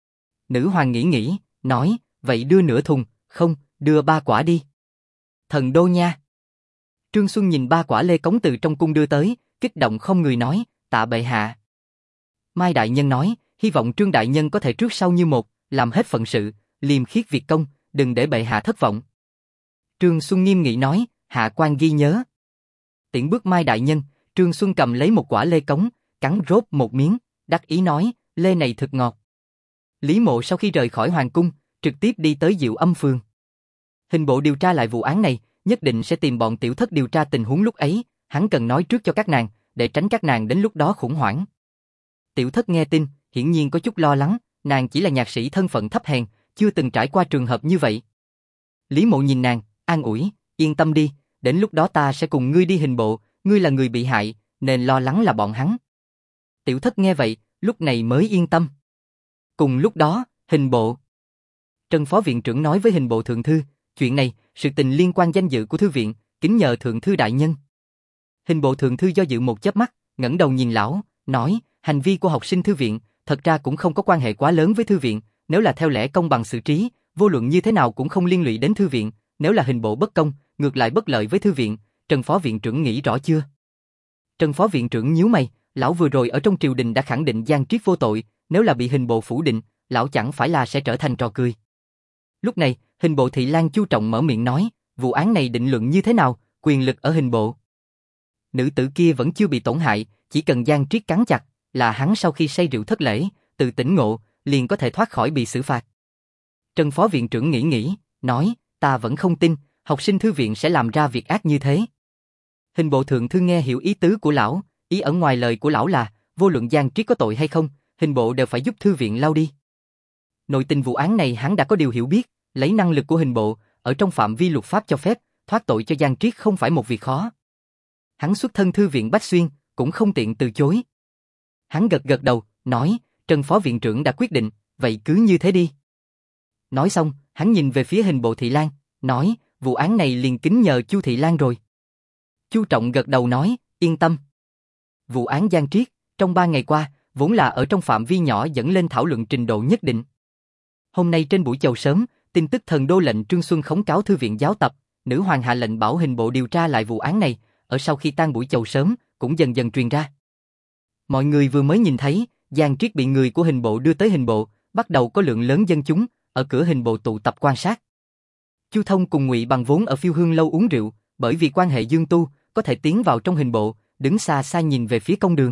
Nữ hoàng nghĩ, nói, vậy đưa nửa thùng, không, đưa 3 quả đi. Thần đô nha. Trương Xuân nhìn 3 quả lê cống từ trong cung đưa tới, kích động không người nói, tạ bệ hạ. Mai đại nhân nói, hy vọng Trương đại nhân có thể trước sau như một, làm hết phận sự, liêm khiết việc công, đừng để bệ hạ thất vọng. Trương Xuân nghiêm nghị nói, hạ quan ghi nhớ. Tiễn bước Mai đại nhân, Trương Xuân cầm lấy một quả lê cống, cắn rốt một miếng, đắc ý nói, lê này thật ngọt. Lý Mộ sau khi rời khỏi hoàng cung, trực tiếp đi tới Diệu Âm phường. Hình bộ điều tra lại vụ án này, nhất định sẽ tìm bọn tiểu thất điều tra tình huống lúc ấy, hắn cần nói trước cho các nàng, để tránh các nàng đến lúc đó khủng hoảng. Tiểu thất nghe tin, hiển nhiên có chút lo lắng, nàng chỉ là nhạc sĩ thân phận thấp hèn, chưa từng trải qua trường hợp như vậy. Lý Mộ nhìn nàng, an ủi, yên tâm đi, đến lúc đó ta sẽ cùng ngươi đi hình bộ, ngươi là người bị hại, nên lo lắng là bọn hắn. Tiểu thất nghe vậy, lúc này mới yên tâm. Cùng lúc đó, hình bộ. Trần phó viện trưởng nói với hình bộ thượng thư, chuyện này, sự tình liên quan danh dự của thư viện, kính nhờ thượng thư đại nhân. Hình bộ thượng thư do dự một chớp mắt, ngẩng đầu nhìn lão, nói, hành vi của học sinh thư viện, thật ra cũng không có quan hệ quá lớn với thư viện, nếu là theo lẽ công bằng xử trí, vô luận như thế nào cũng không liên lụy đến thư viện, nếu là hình bộ bất công, ngược lại bất lợi với thư viện, Trần phó viện trưởng nghĩ rõ chưa? Trần phó viện trưởng nhíu mày, lão vừa rồi ở trong triều đình đã khẳng định Giang Triết vô tội, nếu là bị hình bộ phủ định, lão chẳng phải là sẽ trở thành trò cười. Lúc này, hình bộ thị lang Chu Trọng mở miệng nói, vụ án này định luận như thế nào, quyền lực ở hình bộ. Nữ tử kia vẫn chưa bị tổn hại, chỉ cần Giang Triết cắn chặt, là hắn sau khi say rượu thất lễ, tự tỉnh ngộ, liền có thể thoát khỏi bị xử phạt. Trần phó viện trưởng nghĩ, nói, ta vẫn không tin, học sinh thư viện sẽ làm ra việc ác như thế. Hình bộ thượng thư nghe hiểu ý tứ của lão, ý ẩn ngoài lời của lão là, vô luận Giang Triết có tội hay không, hình bộ đều phải giúp thư viện lau đi. Nội tình vụ án này hắn đã có điều hiểu biết, lấy năng lực của hình bộ, ở trong phạm vi luật pháp cho phép, thoát tội cho Giang Triết không phải một việc khó. Hắn xuất thân thư viện Bách Xuyên, cũng không tiện từ chối. Hắn gật đầu, nói, Trần phó viện trưởng đã quyết định, vậy cứ như thế đi. Nói xong, hắn nhìn về phía hình bộ thị lang, nói, vụ án này liền kính nhờ Chu thị lang rồi. Chu Trọng gật đầu nói, yên tâm. Vụ án Giang Triết, trong 3 ngày qua, vốn là ở trong phạm vi nhỏ dẫn lên thảo luận trình độ nhất định. Hôm nay trên buổi chầu sớm, tin tức thần đô lệnh Trương Xuân khống cáo thư viện giáo tập, nữ hoàng hạ lệnh bảo hình bộ điều tra lại vụ án này, ở sau khi tan buổi chầu sớm, cũng dần dần truyền ra. Mọi người vừa mới nhìn thấy, Giang Triết bị người của hình bộ đưa tới hình bộ, bắt đầu có lượng lớn dân chúng, ở cửa hình bộ tụ tập quan sát. Chu Thông cùng Ngụy Bằng vốn ở Phiêu Hương lâu uống rượu, bởi vì quan hệ Dương Tu, có thể tiến vào trong hình bộ, đứng xa xa nhìn về phía công đường.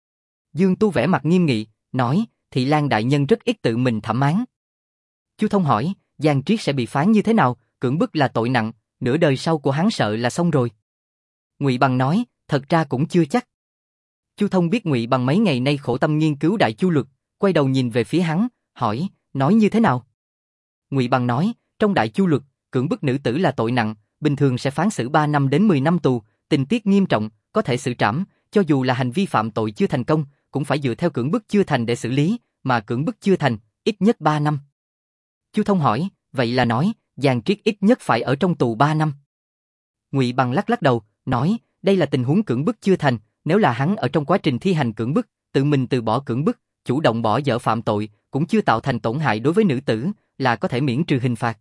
Dương Tu vẻ mặt nghiêm nghị, nói, Thị Lang đại nhân rất ít tự mình thẩm án. Chu Thông hỏi, Giang Triết sẽ bị phán như thế nào, cưỡng bức là tội nặng, nửa đời sau của hắn sợ là xong rồi. Ngụy Bằng nói, thật ra cũng chưa chắc. Chu Thông biết Ngụy Bằng mấy ngày nay khổ tâm nghiên cứu Đại Chu luật, quay đầu nhìn về phía hắn, hỏi, nói như thế nào? Ngụy Bằng nói, trong Đại Chu luật, cưỡng bức nữ tử là tội nặng, bình thường sẽ phán xử 3 năm đến 10 năm tù, tình tiết nghiêm trọng, có thể xử trảm, cho dù là hành vi phạm tội chưa thành công, cũng phải dựa theo cưỡng bức chưa thành để xử lý, mà cưỡng bức chưa thành, ít nhất 3 năm. Chu Thông hỏi, vậy là nói, Giang Triết ít nhất phải ở trong tù 3 năm. Ngụy Bằng lắc đầu, nói, đây là tình huống cưỡng bức chưa thành, nếu là hắn ở trong quá trình thi hành cưỡng bức, tự mình từ bỏ cưỡng bức, chủ động bỏ dở phạm tội, cũng chưa tạo thành tổn hại đối với nữ tử, là có thể miễn trừ hình phạt.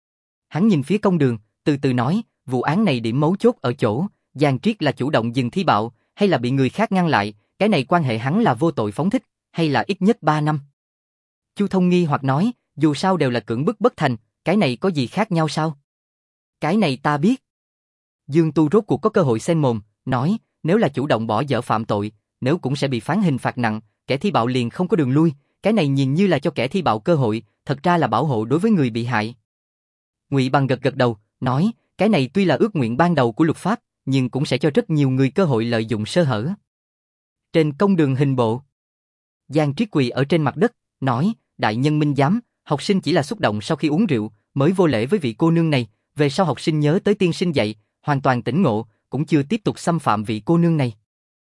Hắn nhìn phía công đường, từ từ nói, vụ án này điểm mấu chốt ở chỗ, Giang Triết là chủ động dừng thi bạo, hay là bị người khác ngăn lại, cái này quan hệ hắn là vô tội phóng thích, hay là ít nhất 3 năm. Chu Thông nghi hoặc nói, dù sao đều là cưỡng bức bất thành, cái này có gì khác nhau sao? Cái này ta biết. Dương Tu rốt cuộc có cơ hội xen mồm, nói, nếu là chủ động bỏ dở phạm tội, nếu cũng sẽ bị phán hình phạt nặng, kẻ thi bạo liền không có đường lui, cái này nhìn như là cho kẻ thi bạo cơ hội, thật ra là bảo hộ đối với người bị hại. Ngụy Bằng gật đầu, nói, cái này tuy là ước nguyện ban đầu của luật pháp, nhưng cũng sẽ cho rất nhiều người cơ hội lợi dụng sơ hở. Trên công đường hình bộ, Giang Triết quỳ ở trên mặt đất, nói, đại nhân minh giám, học sinh chỉ là xúc động sau khi uống rượu, mới vô lễ với vị cô nương này, về sau học sinh nhớ tới tiên sinh dạy, hoàn toàn tỉnh ngộ, cũng chưa tiếp tục xâm phạm vị cô nương này.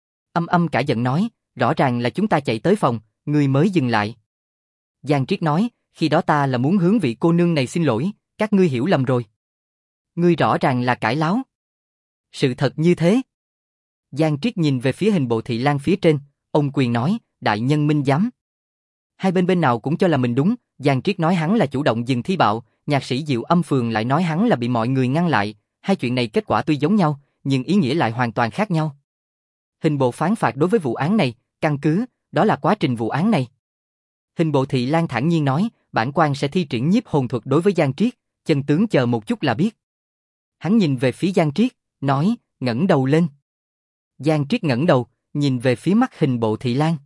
Cả giận nói, rõ ràng là chúng ta chạy tới phòng, người mới dừng lại. Giang Triết nói, khi đó ta là muốn hướng vị cô nương này xin lỗi, các ngươi hiểu lầm rồi. Ngươi rõ ràng là cãi láo. Sự thật như thế. Giang Triết nhìn về phía hình bộ thị lang phía trên, ông quyền nói, đại nhân minh giám. Hai bên nào cũng cho là mình đúng, Giang Triết nói hắn là chủ động dừng thi bạo, nhạc sĩ Diệu Âm phường lại nói hắn là bị mọi người ngăn lại, hai chuyện này kết quả tuy giống nhau, nhưng ý nghĩa lại hoàn toàn khác nhau. Hình bộ phán phạt đối với vụ án này, căn cứ, đó là quá trình vụ án này. Hình bộ Thị Lang thản nhiên nói, bản quan sẽ thi triển nhiếp hồn thuật đối với Giang Triết, chân tướng chờ một chút là biết. Hắn nhìn về phía Giang Triết, nói, ngẩng đầu lên. Giang Triết ngẩng đầu, nhìn về phía mắt hình bộ Thị Lang.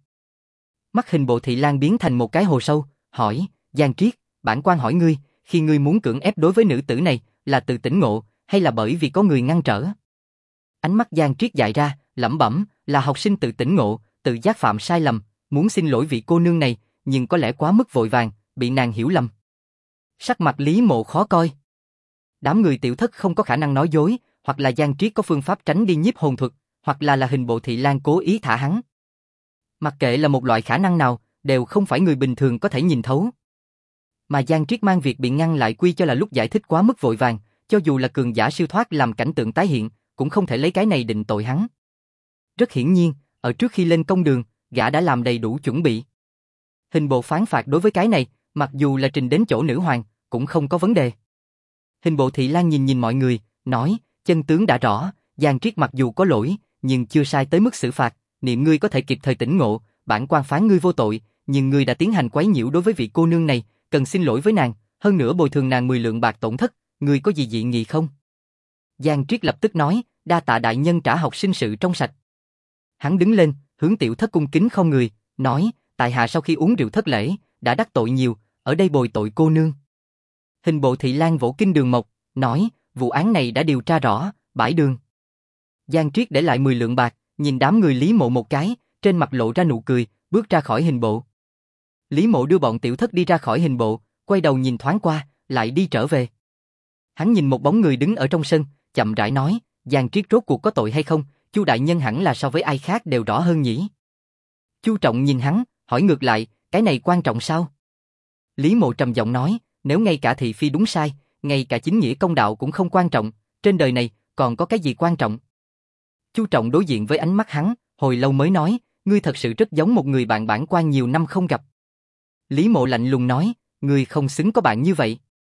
Mắt hình bộ Thị Lang biến thành một cái hồ sâu, hỏi, Giang Triết, bản quan hỏi ngươi, khi ngươi muốn cưỡng ép đối với nữ tử này, là tự tỉnh ngộ, hay là bởi vì có người ngăn trở? Ánh mắt Giang Triết dại ra, lẩm bẩm, là học sinh tự tỉnh ngộ, tự giác phạm sai lầm, muốn xin lỗi vị cô nương này, nhưng có lẽ quá mức vội vàng, bị nàng hiểu lầm. Sắc mặt Lý Mộ khó coi. Đám người tiểu thất không có khả năng nói dối, hoặc là Giang Triết có phương pháp tránh đi nhiếp hồn thuật, hoặc là hình bộ Thị Lang cố ý thả hắn. Mặc kệ là một loại khả năng nào, đều không phải người bình thường có thể nhìn thấu. Mà Giang Triết mang việc bị ngăn lại quy cho là lúc giải thích quá mức vội vàng, cho dù là cường giả siêu thoát làm cảnh tượng tái hiện, cũng không thể lấy cái này định tội hắn. Rất hiển nhiên, ở trước khi lên công đường, gã đã làm đầy đủ chuẩn bị. Hình bộ phán phạt đối với cái này, mặc dù là trình đến chỗ nữ hoàng, cũng không có vấn đề. Hình bộ Thị Lang nhìn mọi người, nói, chân tướng đã rõ, Giang Triết mặc dù có lỗi, nhưng chưa sai tới mức xử phạt, niệm ngươi có thể kịp thời tỉnh ngộ, bản quan phán ngươi vô tội, nhưng ngươi đã tiến hành quấy nhiễu đối với vị cô nương này, cần xin lỗi với nàng, hơn nữa bồi thường nàng 10 lượng bạc tổn thất, ngươi có gì dị nghị không? Giang Triết lập tức nói, đa tạ đại nhân trả học sinh sự trong sạch. Hắn đứng lên, hướng tiểu thất cung kính không người, nói, tại hạ sau khi uống rượu thất lễ, đã đắc tội nhiều, ở đây bồi tội cô nương. Hình bộ Thị Lang vỗ kinh đường mộc, nói, vụ án này đã điều tra rõ, bãi đường. Giang Triết để lại 10 lượng bạc, nhìn đám người Lý Mộ một cái, trên mặt lộ ra nụ cười, bước ra khỏi hình bộ. Lý Mộ đưa bọn tiểu thất đi ra khỏi hình bộ, quay đầu nhìn thoáng qua, lại đi trở về. Hắn nhìn một bóng người đứng ở trong sân, chậm rãi nói, Giang Triết rốt cuộc có tội hay không, Chu đại nhân hẳn là so với ai khác đều rõ hơn nhỉ. Chu Trọng nhìn hắn, hỏi ngược lại, cái này quan trọng sao? Lý Mộ trầm giọng nói, nếu ngay cả thị phi đúng sai, ngay cả chính nghĩa công đạo cũng không quan trọng, trên đời này còn có cái gì quan trọng? Chu Trọng đối diện với ánh mắt hắn, hồi lâu mới nói, ngươi thật sự rất giống một người bạn bản quan nhiều năm không gặp. Lý Mộ lạnh lùng nói, ngươi không xứng có bạn như vậy.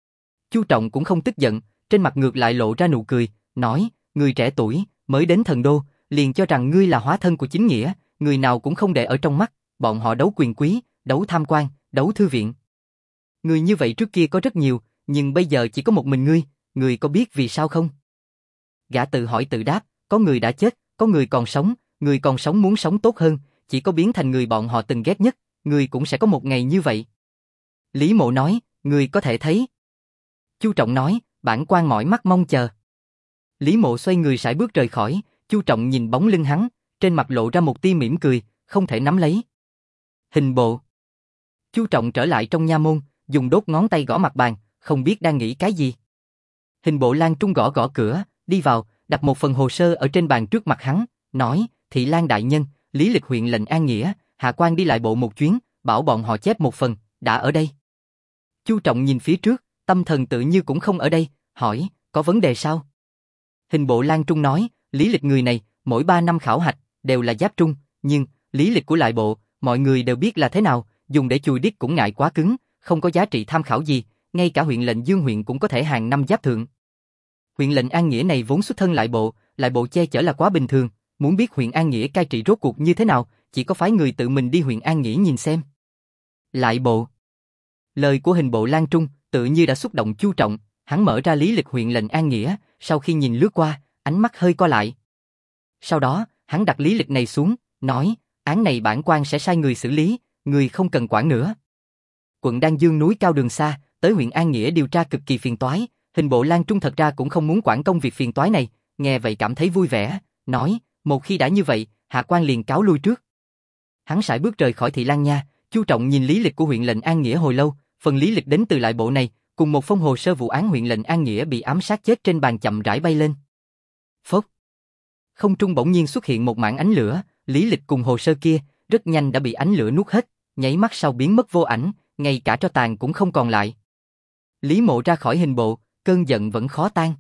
Chu Trọng cũng không tức giận, trên mặt ngược lại lộ ra nụ cười, nói, ngươi trẻ tuổi, mới đến thần đô, liền cho rằng ngươi là hóa thân của chính nghĩa, người nào cũng không để ở trong mắt, bọn họ đấu quyền quý, đấu tham quan, đấu thư viện. Người như vậy trước kia có rất nhiều, nhưng bây giờ chỉ có một mình ngươi có biết vì sao không? Gã tự hỏi tự đáp, có người đã chết, có người còn sống muốn sống tốt hơn, chỉ có biến thành người bọn họ từng ghét nhất, ngươi cũng sẽ có một ngày như vậy. Lý Mộ nói, ngươi có thể thấy. Chu Trọng nói, bản quan mỏi mắt mong chờ. Lý Mộ xoay người sải bước rời khỏi, Chu Trọng nhìn bóng lưng hắn, trên mặt lộ ra một tia mỉm cười, không thể nắm lấy. Hình bộ. Chu Trọng trở lại trong nha môn, dùng đốt ngón tay gõ mặt bàn, không biết đang nghĩ cái gì. Hình bộ Lang Trung gõ gõ cửa, đi vào, đặt một phần hồ sơ ở trên bàn trước mặt hắn, nói, Thị Lang đại nhân, Lý Lịch huyện lệnh An Nghĩa, hạ quan đi lại bộ một chuyến, bảo bọn họ chép một phần, đã ở đây. Chu Trọng nhìn phía trước, tâm thần tự như cũng không ở đây, hỏi, có vấn đề sao? Hình bộ Lang Trung nói, Lý Lịch người này, mỗi 3 năm khảo hạch, đều là giáp trung, nhưng, Lý Lịch của lại bộ, mọi người đều biết là thế nào, dùng để chùi đít cũng ngại quá cứng, không có giá trị tham khảo gì, ngay cả huyện lệnh Dương huyện cũng có thể hàng năm giáp thượng. Huyện lệnh An Nghĩa này vốn xuất thân lại bộ che chở là quá bình thường, muốn biết huyện An Nghĩa cai trị rốt cuộc như thế nào, chỉ có phái người tự mình đi huyện An Nghĩa nhìn xem. Lại bộ. Lời của hình bộ Lang Trung tự như đã xúc động Chu Trọng, hắn mở ra Lý Lịch huyện lệnh An Nghĩa, sau khi nhìn lướt qua, ánh mắt hơi co lại. Sau đó, hắn đặt Lý Lịch này xuống, nói, án này bản quan sẽ sai người xử lý, người không cần quản nữa. Quận Đan Dương núi cao đường xa, tới huyện An Nghĩa điều tra cực kỳ phiền toái, hình bộ Lang Trung thật ra cũng không muốn quản công việc phiền toái này, nghe vậy cảm thấy vui vẻ, nói, một khi đã như vậy, hạ quan liền cáo lui trước. Hắn sải bước rời khỏi thị lang nha, Chu Trọng nhìn lý lịch của huyện lệnh An Nghĩa hồi lâu, phần lý lịch đến từ lại bộ này, cùng một phong hồ sơ vụ án huyện lệnh An Nghĩa bị ám sát chết trên bàn chậm rãi bay lên. Phốc. Không trung bỗng nhiên xuất hiện một mảng ánh lửa, lý lịch cùng hồ sơ kia, rất nhanh đã bị ánh lửa nuốt hết, nháy mắt sau biến mất vô ảnh, ngay cả tro tàn cũng không còn lại. Lý Mộ ra khỏi hình bộ, cơn giận vẫn khó tan.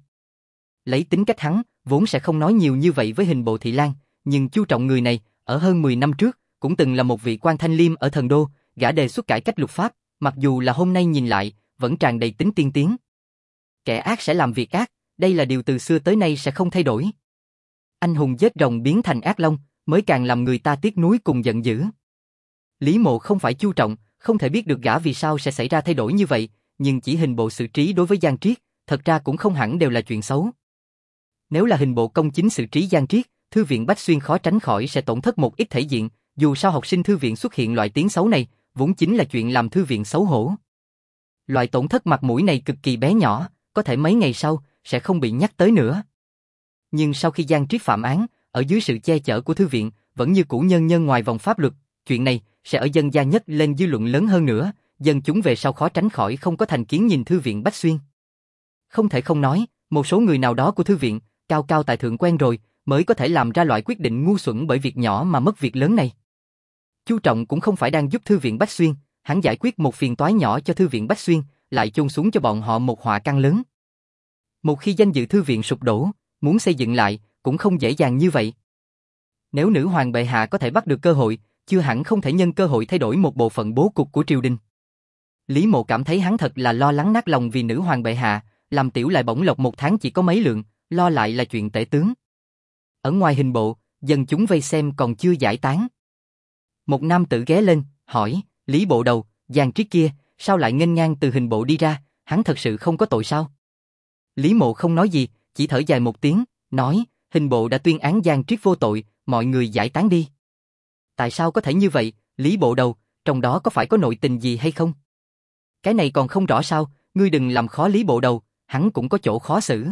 Lấy tính cách hắn, vốn sẽ không nói nhiều như vậy với hình bộ thị lang, nhưng Chu Trọng người này, ở hơn 10 năm trước, cũng từng là một vị quan thanh liêm ở thần đô, gã đề xuất cải cách luật pháp, mặc dù là hôm nay nhìn lại, vẫn tràn đầy tính tiên tiến. Kẻ ác sẽ làm việc ác, đây là điều từ xưa tới nay sẽ không thay đổi. Anh hùng giết rồng biến thành ác long, mới càng làm người ta tiếc nuối cùng giận dữ. Lý Mộ không phải Chu Trọng, không thể biết được gã vì sao sẽ xảy ra thay đổi như vậy, nhưng chỉ hình bộ xử trí đối với Giang Triết, thật ra cũng không hẳn đều là chuyện xấu. Nếu là hình bộ công chính xử trí Giang Triết, thư viện Bách Xuyên khó tránh khỏi sẽ tổn thất một ít thể diện, dù sao học sinh thư viện xuất hiện loại tiếng xấu này, vốn chính là chuyện làm thư viện xấu hổ. Loại tổn thất mặt mũi này cực kỳ bé nhỏ, có thể mấy ngày sau sẽ không bị nhắc tới nữa. Nhưng sau khi Giang Triết phạm án, ở dưới sự che chở của thư viện, vẫn như cũ nhân nhân ngoài vòng pháp luật, chuyện này sẽ ở dân gian nhất lên dư luận lớn hơn nữa, dân chúng về sau khó tránh khỏi không có thành kiến nhìn thư viện Bách Xuyên. Không thể không nói, một số người nào đó của thư viện, cao cao tại thượng quen rồi, mới có thể làm ra loại quyết định ngu xuẩn bởi việc nhỏ mà mất việc lớn này. Chu Trọng cũng không phải đang giúp thư viện Bách Xuyên, hắn giải quyết một phiền toái nhỏ cho thư viện Bách Xuyên, lại chôn xuống cho bọn họ một họa căn lớn. Một khi danh dự thư viện sụp đổ, muốn xây dựng lại cũng không dễ dàng như vậy. Nếu nữ hoàng bệ hạ có thể bắt được cơ hội, chưa hẳn không thể nhân cơ hội thay đổi một bộ phận bố cục của triều đình. Lý Mộ cảm thấy hắn thật là lo lắng nát lòng vì nữ hoàng bệ hạ, làm tiểu lại bổng lộc một tháng chỉ có mấy lượng, lo lại là chuyện tể tướng. Ở ngoài hình bộ, dân chúng vây xem còn chưa giải tán. Một nam tử ghé lên, hỏi, Lý bộ đầu, Giang Triết kia, sao lại nghênh ngang từ hình bộ đi ra, hắn thật sự không có tội sao? Lý Mộ không nói gì, chỉ thở dài một tiếng, nói, hình bộ đã tuyên án Giang Triết vô tội, mọi người giải tán đi. Tại sao có thể như vậy, Lý bộ đầu, trong đó có phải có nội tình gì hay không? Cái này còn không rõ sao, ngươi đừng làm khó Lý bộ đầu, hắn cũng có chỗ khó xử.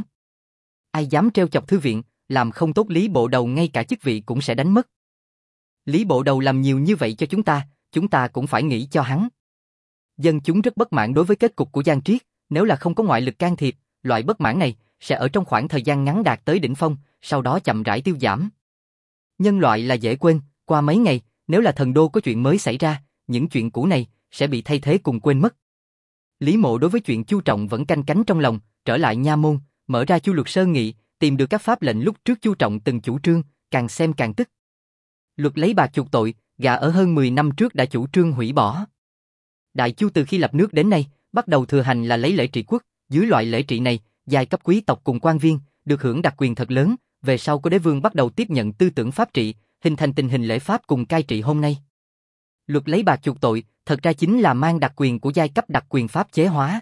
Ai dám trêu chọc thư viện, làm không tốt Lý bộ đầu ngay cả chức vị cũng sẽ đánh mất. Lý bộ đầu làm nhiều như vậy cho chúng ta cũng phải nghĩ cho hắn. Dân chúng rất bất mãn đối với kết cục của Giang Triết, nếu là không có ngoại lực can thiệp, loại bất mãn này sẽ ở trong khoảng thời gian ngắn đạt tới đỉnh phong, sau đó chậm rãi tiêu giảm. Nhân loại là dễ quên, qua mấy ngày, nếu là thần đô có chuyện mới xảy ra, những chuyện cũ này sẽ bị thay thế cùng quên mất. Lý Mộ đối với chuyện Chu Trọng vẫn canh cánh trong lòng, trở lại nha môn, mở ra Chu Luật Sơ Nghị, tìm được các pháp lệnh lúc trước Chu Trọng từng chủ trương, càng xem càng tức. Luật lấy bạc chuộc tội, gã ở hơn 10 năm trước đã chủ trương hủy bỏ. Đại Chu từ khi lập nước đến nay, bắt đầu thừa hành là lấy lễ trị quốc, dưới loại lễ trị này, giai cấp quý tộc cùng quan viên được hưởng đặc quyền thật lớn, về sau có đế vương bắt đầu tiếp nhận tư tưởng pháp trị, hình thành tình hình lễ pháp cùng cai trị hôm nay. Luật lấy bạc chuộc tội, thật ra chính là mang đặc quyền của giai cấp đặc quyền pháp chế hóa.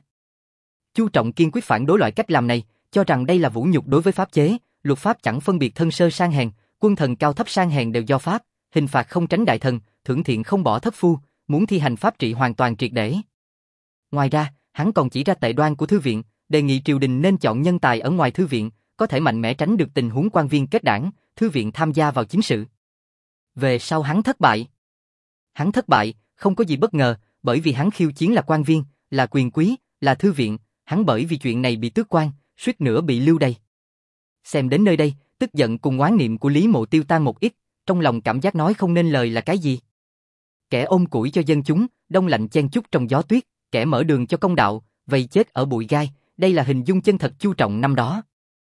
Chu Trọng kiên quyết phản đối loại cách làm này, cho rằng đây là vũ nhục đối với pháp chế, luật pháp chẳng phân biệt thân sơ sang hèn, quân thần cao thấp sang hèn đều do pháp, hình phạt không tránh đại thần, thưởng thiện không bỏ thất phu, muốn thi hành pháp trị hoàn toàn triệt để. Ngoài ra, hắn còn chỉ ra tệ đoan của thư viện, đề nghị triều đình nên chọn nhân tài ở ngoài thư viện, có thể mạnh mẽ tránh được tình huống quan viên kết đảng, thư viện tham gia vào chính sự. Về sau hắn thất bại. Hắn thất bại, không có gì bất ngờ, bởi vì hắn khiêu chiến là quan viên, là quyền quý, là thư viện, hắn bởi vì chuyện này bị tước quan, suýt nữa bị lưu đày. Xem đến nơi đây, tức giận cùng oán niệm của Lý Mộ tiêu tan một ít, trong lòng cảm giác nói không nên lời là cái gì. Kẻ ôm củi cho dân chúng, đông lạnh chen chúc trong gió tuyết, kẻ mở đường cho công đạo, vây chết ở bụi gai, đây là hình dung chân thật Chu Trọng năm đó.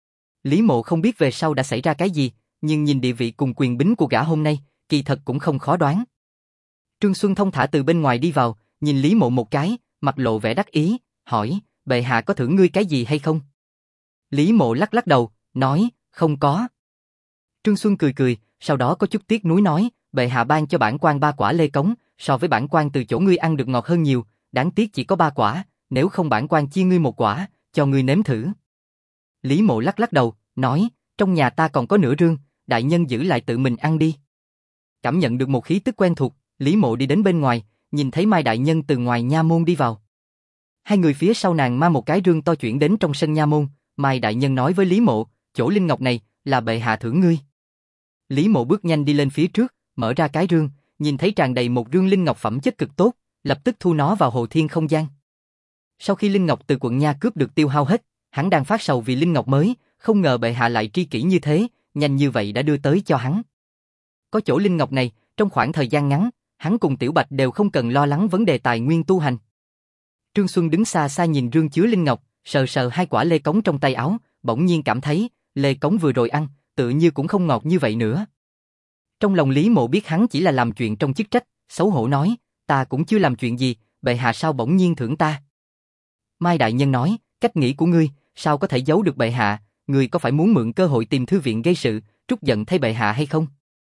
Lý Mộ không biết về sau đã xảy ra cái gì, nhưng nhìn địa vị cùng quyền bính của gã hôm nay, kỳ thật cũng không khó đoán. Trương Xuân thông thả từ bên ngoài đi vào, nhìn Lý Mộ một cái, mặt lộ vẻ đắc ý, hỏi, bệ hạ có thưởng ngươi cái gì hay không? Lý Mộ lắc lắc đầu, nói, không có. Trương Xuân cười cười, sau đó có chút tiếc nuối nói, bệ hạ ban cho bản quan 3 quả lê cống, so với bản quan từ chỗ ngươi ăn được ngọt hơn nhiều, đáng tiếc chỉ có 3 quả, nếu không bản quan chia ngươi 1 quả, cho ngươi nếm thử. Lý Mộ lắc lắc đầu, nói, trong nhà ta còn có nửa rương, đại nhân giữ lại tự mình ăn đi. Cảm nhận được một khí tức quen thuộc, Lý Mộ đi đến bên ngoài, nhìn thấy Mai đại nhân từ ngoài nha môn đi vào. Hai người phía sau nàng mang một cái rương to chuyển đến trong sân nha môn, Mai đại nhân nói với Lý Mộ, chỗ linh ngọc này là bệ hạ thưởng ngươi. Lý Mộ bước nhanh đi lên phía trước, mở ra cái rương, nhìn thấy tràn đầy một rương linh ngọc phẩm chất cực tốt, lập tức thu nó vào hồ thiên không gian. Sau khi linh ngọc từ quận nha cướp được tiêu hao hết, hắn đang phát sầu vì linh ngọc mới, không ngờ bệ hạ lại tri kỷ như thế, nhanh như vậy đã đưa tới cho hắn. Có chỗ linh ngọc này, trong khoảng thời gian ngắn, hắn cùng Tiểu Bạch đều không cần lo lắng vấn đề tài nguyên tu hành. Trương Xuân đứng xa xa nhìn rương chứa linh ngọc, sờ sờ 2 quả lê cống trong tay áo, bỗng nhiên cảm thấy, lê cống vừa rồi ăn, tự như cũng không ngọt như vậy nữa. Trong lòng Lý Mộ biết hắn chỉ là làm chuyện trong chức trách, xấu hổ nói, ta cũng chưa làm chuyện gì, bệ hạ sao bỗng nhiên thưởng ta. Mai đại nhân nói, cách nghĩ của ngươi, sao có thể giấu được bệ hạ, ngươi có phải muốn mượn cơ hội tìm thư viện gây sự, trút giận thay bệ hạ hay không?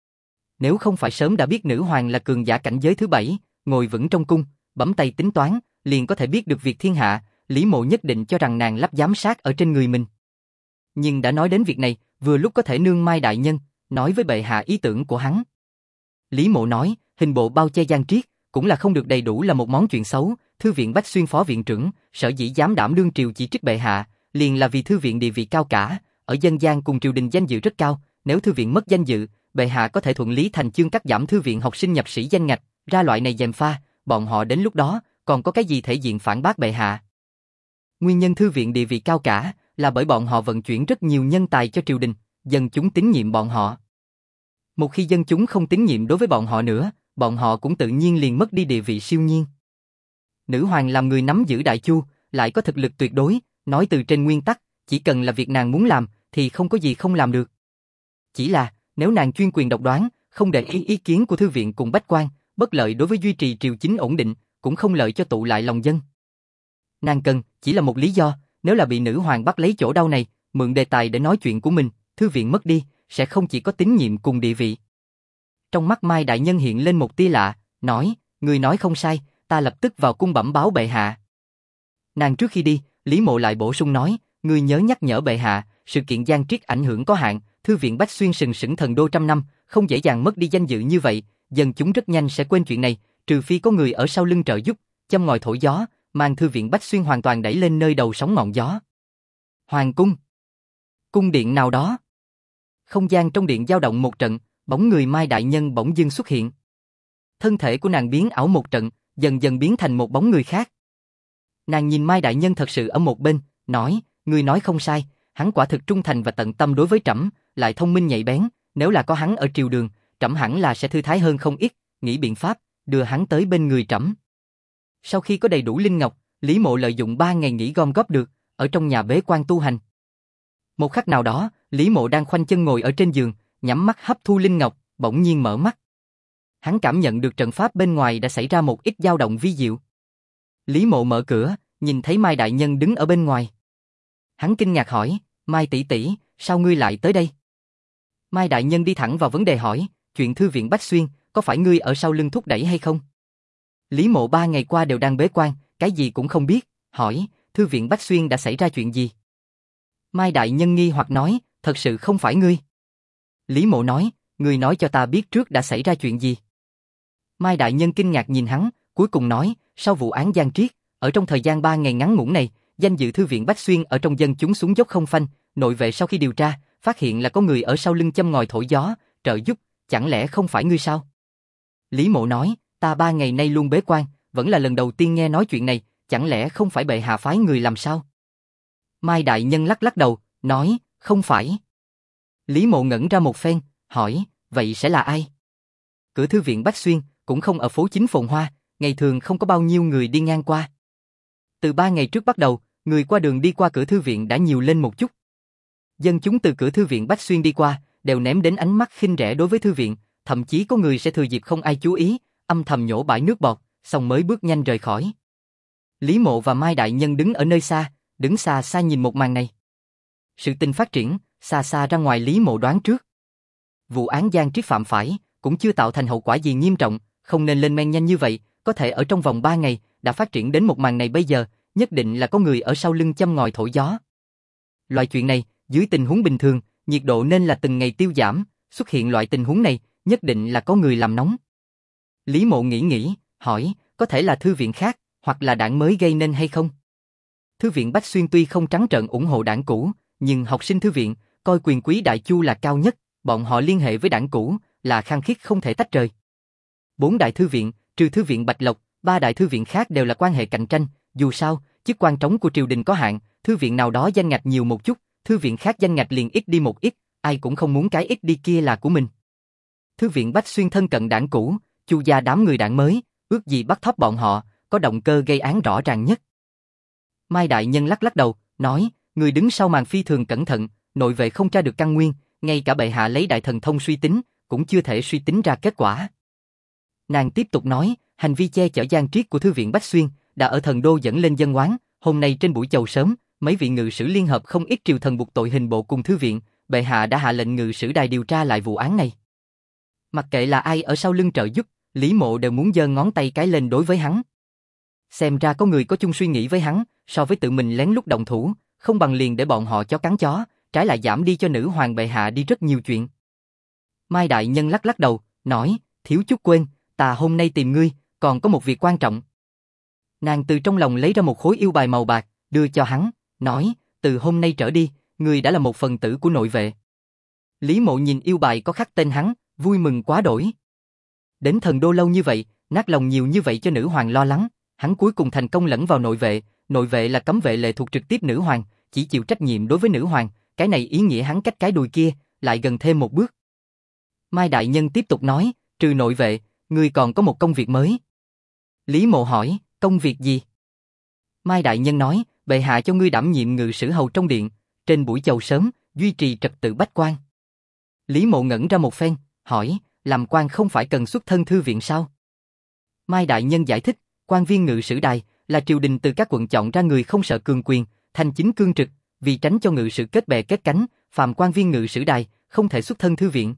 Nếu không phải sớm đã biết nữ hoàng là cường giả cảnh giới thứ 7, ngồi vững trong cung, bấm tay tính toán, liền có thể biết được việc thiên hạ, Lý Mộ nhất định cho rằng nàng lắp giám sát ở trên người mình. Nhưng đã nói đến việc này, vừa lúc có thể nương Mai đại nhân, nói với bệ hạ ý tưởng của hắn. Lý Mộ nói, hình bộ bao che Giang Triết, cũng là không được đầy đủ là một món chuyện xấu, thư viện Bách Xuyên phó viện trưởng, sở dĩ dám đảm đương triều chỉ trích bệ hạ, liền là vì thư viện địa vị cao cả, ở dân gian cùng triều đình danh dự rất cao, nếu thư viện mất danh dự, bệ hạ có thể thuận lý thành chương cắt giảm thư viện học sinh nhập sĩ danh ngạch, ra loại này gièm pha, bọn họ đến lúc đó còn có cái gì thể diện phản bác bệ hạ. Nguyên nhân thư viện địa vị cao cả là bởi bọn họ vận chuyển rất nhiều nhân tài cho triều đình, dân chúng tín nhiệm bọn họ. Một khi dân chúng không tín nhiệm đối với bọn họ nữa, bọn họ cũng tự nhiên liền mất đi địa vị siêu nhiên. Nữ hoàng làm người nắm giữ đại chu, lại có thực lực tuyệt đối, nói từ trên nguyên tắc, chỉ cần là việc nàng muốn làm, thì không có gì không làm được. Chỉ là, nếu nàng chuyên quyền độc đoán, không để ý kiến của thư viện cùng bách quan, bất lợi đối với duy trì triều chính ổn định, cũng không lợi cho tụ lại lòng dân. Nàng cần, chỉ là một lý do, nếu là bị nữ hoàng bắt lấy chỗ đau này, mượn đề tài để nói chuyện của mình, thư viện mất đi, sẽ không chỉ có tín nhiệm cùng địa vị. Trong mắt Mai đại nhân hiện lên một tia lạ, nói, người nói không sai, ta lập tức vào cung bẩm báo bệ hạ. Nàng trước khi đi, Lý Mộ lại bổ sung nói, người nhớ nhắc nhở bệ hạ, sự kiện Giang Triết ảnh hưởng có hạn, thư viện Bách Xuyên sừng sững thần đô trăm năm, không dễ dàng mất đi danh dự như vậy, dân chúng rất nhanh sẽ quên chuyện này, trừ phi có người ở sau lưng trợ giúp, châm ngòi thổi gió, mang thư viện Bách Xuyên hoàn toàn đẩy lên nơi đầu sóng ngọn gió. Hoàng cung, cung điện nào đó. Không gian trong điện dao động một trận, bóng người Mai đại nhân bỗng dưng xuất hiện. Thân thể của nàng biến ảo một trận, dần dần biến thành một bóng người khác. Nàng nhìn Mai đại nhân thật sự ở một bên, nói, người nói không sai, hắn quả thực trung thành và tận tâm đối với trẫm, lại thông minh nhạy bén, nếu là có hắn ở triều đường, trẫm hẳn là sẽ thư thái hơn không ít, nghĩ biện pháp, đưa hắn tới bên người trẫm. Sau khi có đầy đủ linh ngọc, Lý Mộ lợi dụng 3 ngày nghỉ gom góp được, ở trong nhà bế quan tu hành. Một khắc nào đó, Lý Mộ đang khoanh chân ngồi ở trên giường, nhắm mắt hấp thu linh ngọc, bỗng nhiên mở mắt. Hắn cảm nhận được trận pháp bên ngoài đã xảy ra một ít dao động vi diệu. Lý Mộ mở cửa, nhìn thấy Mai đại nhân đứng ở bên ngoài. Hắn kinh ngạc hỏi, Mai tỷ tỷ, sao ngươi lại tới đây? Mai đại nhân đi thẳng vào vấn đề hỏi, chuyện thư viện Bách Xuyên, có phải ngươi ở sau lưng thúc đẩy hay không? Lý Mộ 3 ngày qua đều đang bế quan, cái gì cũng không biết, hỏi, thư viện Bách Xuyên đã xảy ra chuyện gì? Mai đại nhân nghi hoặc nói, thật sự không phải ngươi. Lý Mộ nói, ngươi nói cho ta biết trước đã xảy ra chuyện gì. Mai đại nhân kinh ngạc nhìn hắn, cuối cùng nói, sau vụ án Giang Triết, ở trong thời gian 3 ngày ngắn ngủn này, danh dự thư viện Bách Xuyên ở trong dân chúng xuống dốc không phanh, nội vệ sau khi điều tra, phát hiện là có người ở sau lưng châm ngòi thổi gió, trợ giúp, chẳng lẽ không phải ngươi sao? Lý Mộ nói, ta 3 ngày nay luôn bế quan, vẫn là lần đầu tiên nghe nói chuyện này, chẳng lẽ không phải bệ hạ phái người làm sao? Mai đại nhân lắc lắc đầu, nói, không phải. Lý Mộ ngẩn ra một phen, hỏi, vậy sẽ là ai? Cửa thư viện Bách Xuyên, cũng không ở phố chính phồn hoa, ngày thường không có bao nhiêu người đi ngang qua. Từ 3 ngày trước bắt đầu, người qua đường đi qua cửa thư viện đã nhiều lên một chút. Dân chúng từ cửa thư viện Bách Xuyên đi qua, đều ném đến ánh mắt khinh rẻ đối với thư viện, thậm chí có người sẽ thừa dịp không ai chú ý, âm thầm nhổ bãi nước bọt, xong mới bước nhanh rời khỏi. Lý Mộ và Mai đại nhân đứng ở nơi xa, đứng xa xa nhìn một màn này. Sự tình phát triển, xa xa ra ngoài Lý Mộ đoán trước. Vụ án Giang Triết phạm phải, cũng chưa tạo thành hậu quả gì nghiêm trọng, không nên lên men nhanh như vậy, có thể ở trong vòng 3 ngày, đã phát triển đến một màn này bây giờ, nhất định là có người ở sau lưng châm ngòi thổi gió. Loại chuyện này, dưới tình huống bình thường, nhiệt độ nên là từng ngày tiêu giảm, xuất hiện loại tình huống này, nhất định là có người làm nóng. Lý Mộ nghĩ, hỏi, có thể là thư viện khác, hoặc là đảng mới gây nên hay không? Thư viện Bách Xuyên tuy không trắng trợn ủng hộ đảng cũ, nhưng học sinh thư viện, coi quyền quý đại chu là cao nhất, bọn họ liên hệ với đảng cũ, là khăng khít không thể tách rời. 4 đại thư viện, trừ thư viện Bạch Lộc, 3 đại thư viện khác đều là quan hệ cạnh tranh, dù sao, chức quan trống của triều đình có hạn, thư viện nào đó danh ngạch nhiều một chút, thư viện khác danh ngạch liền ít đi một ít, ai cũng không muốn cái ít đi kia là của mình. Thư viện Bách Xuyên thân cận đảng cũ, Chu gia đám người đảng mới, ước gì bắt thóp bọn họ, có động cơ gây án rõ ràng nhất. Mai đại nhân lắc lắc đầu, nói, người đứng sau màn phi thường cẩn thận, nội vệ không tra được căn nguyên, ngay cả bệ hạ lấy đại thần thông suy tính, cũng chưa thể suy tính ra kết quả. Nàng tiếp tục nói, hành vi che chở Giang Triết của thư viện Bách Xuyên đã ở thần đô dẫn lên dân oán, hôm nay trên buổi chầu sớm, mấy vị ngự sử liên hợp không ít triều thần buộc tội hình bộ cùng thư viện, bệ hạ đã hạ lệnh ngự sử đài điều tra lại vụ án này. Mặc kệ là ai ở sau lưng trợ giúp, Lý Mộ đều muốn giơ ngón tay cái lên đối với hắn. Xem ra có người có chung suy nghĩ với hắn, so với tự mình lén lút động thủ, không bằng liền để bọn họ chó cắn chó, trái lại giảm đi cho nữ hoàng bệ hạ đi rất nhiều chuyện. Mai đại nhân lắc lắc đầu, nói, thiếu chút quên, ta hôm nay tìm ngươi, còn có một việc quan trọng. Nàng từ trong lòng lấy ra một khối yêu bài màu bạc, đưa cho hắn, nói, từ hôm nay trở đi, ngươi đã là một phần tử của nội vệ. Lý Mộ nhìn yêu bài có khắc tên hắn, vui mừng quá đổi. Đến thần đô lâu như vậy, nát lòng nhiều như vậy cho nữ hoàng lo lắng, hắn cuối cùng thành công lẫn vào nội vệ là cấm vệ lệ thuộc trực tiếp nữ hoàng, chỉ chịu trách nhiệm đối với nữ hoàng, cái này ý nghĩa hắn cách cái đùi kia, lại gần thêm một bước. Mai đại nhân tiếp tục nói, trừ nội vệ, ngươi còn có một công việc mới. Lý Mộ hỏi, công việc gì? Mai đại nhân nói, bệ hạ cho ngươi đảm nhiệm ngự sử hầu trong điện, trên buổi chầu sớm, duy trì trật tự bách quan. Lý Mộ ngẩn ra một phen, hỏi, làm quan không phải cần xuất thân thư viện sao? Mai đại nhân giải thích, quan viên ngự sử đài là triều đình từ các quận chọn ra người không sợ cường quyền, thành chính cương trực, vì tránh cho ngự sử kết bè kết cánh, phàm quan viên ngự sử đài không thể xuất thân thư viện.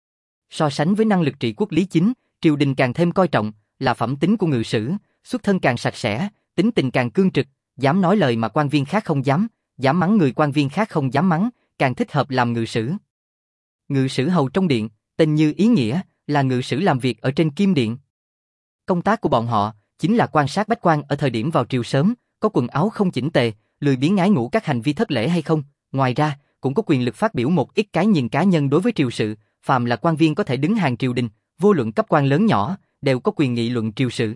So sánh với năng lực trị quốc lý chính, triều đình càng thêm coi trọng là phẩm tính của ngự sử, xuất thân càng sạch sẽ, tính tình càng cương trực, dám nói lời mà quan viên khác không dám, dám mắng người quan viên khác không dám mắng, càng thích hợp làm ngự sử. Ngự sử hầu trong điện, tên như ý nghĩa, là ngự sử làm việc ở trên kim điện. Công tác của bọn họ chính là quan sát bách quan ở thời điểm vào triều sớm, có quần áo không chỉnh tề, lười biếng ngái ngủ các hành vi thất lễ hay không. Ngoài ra, cũng có quyền lực phát biểu một ít cái nhìn cá nhân đối với triều sự, phàm là quan viên có thể đứng hàng triều đình, vô luận cấp quan lớn nhỏ, đều có quyền nghị luận triều sự.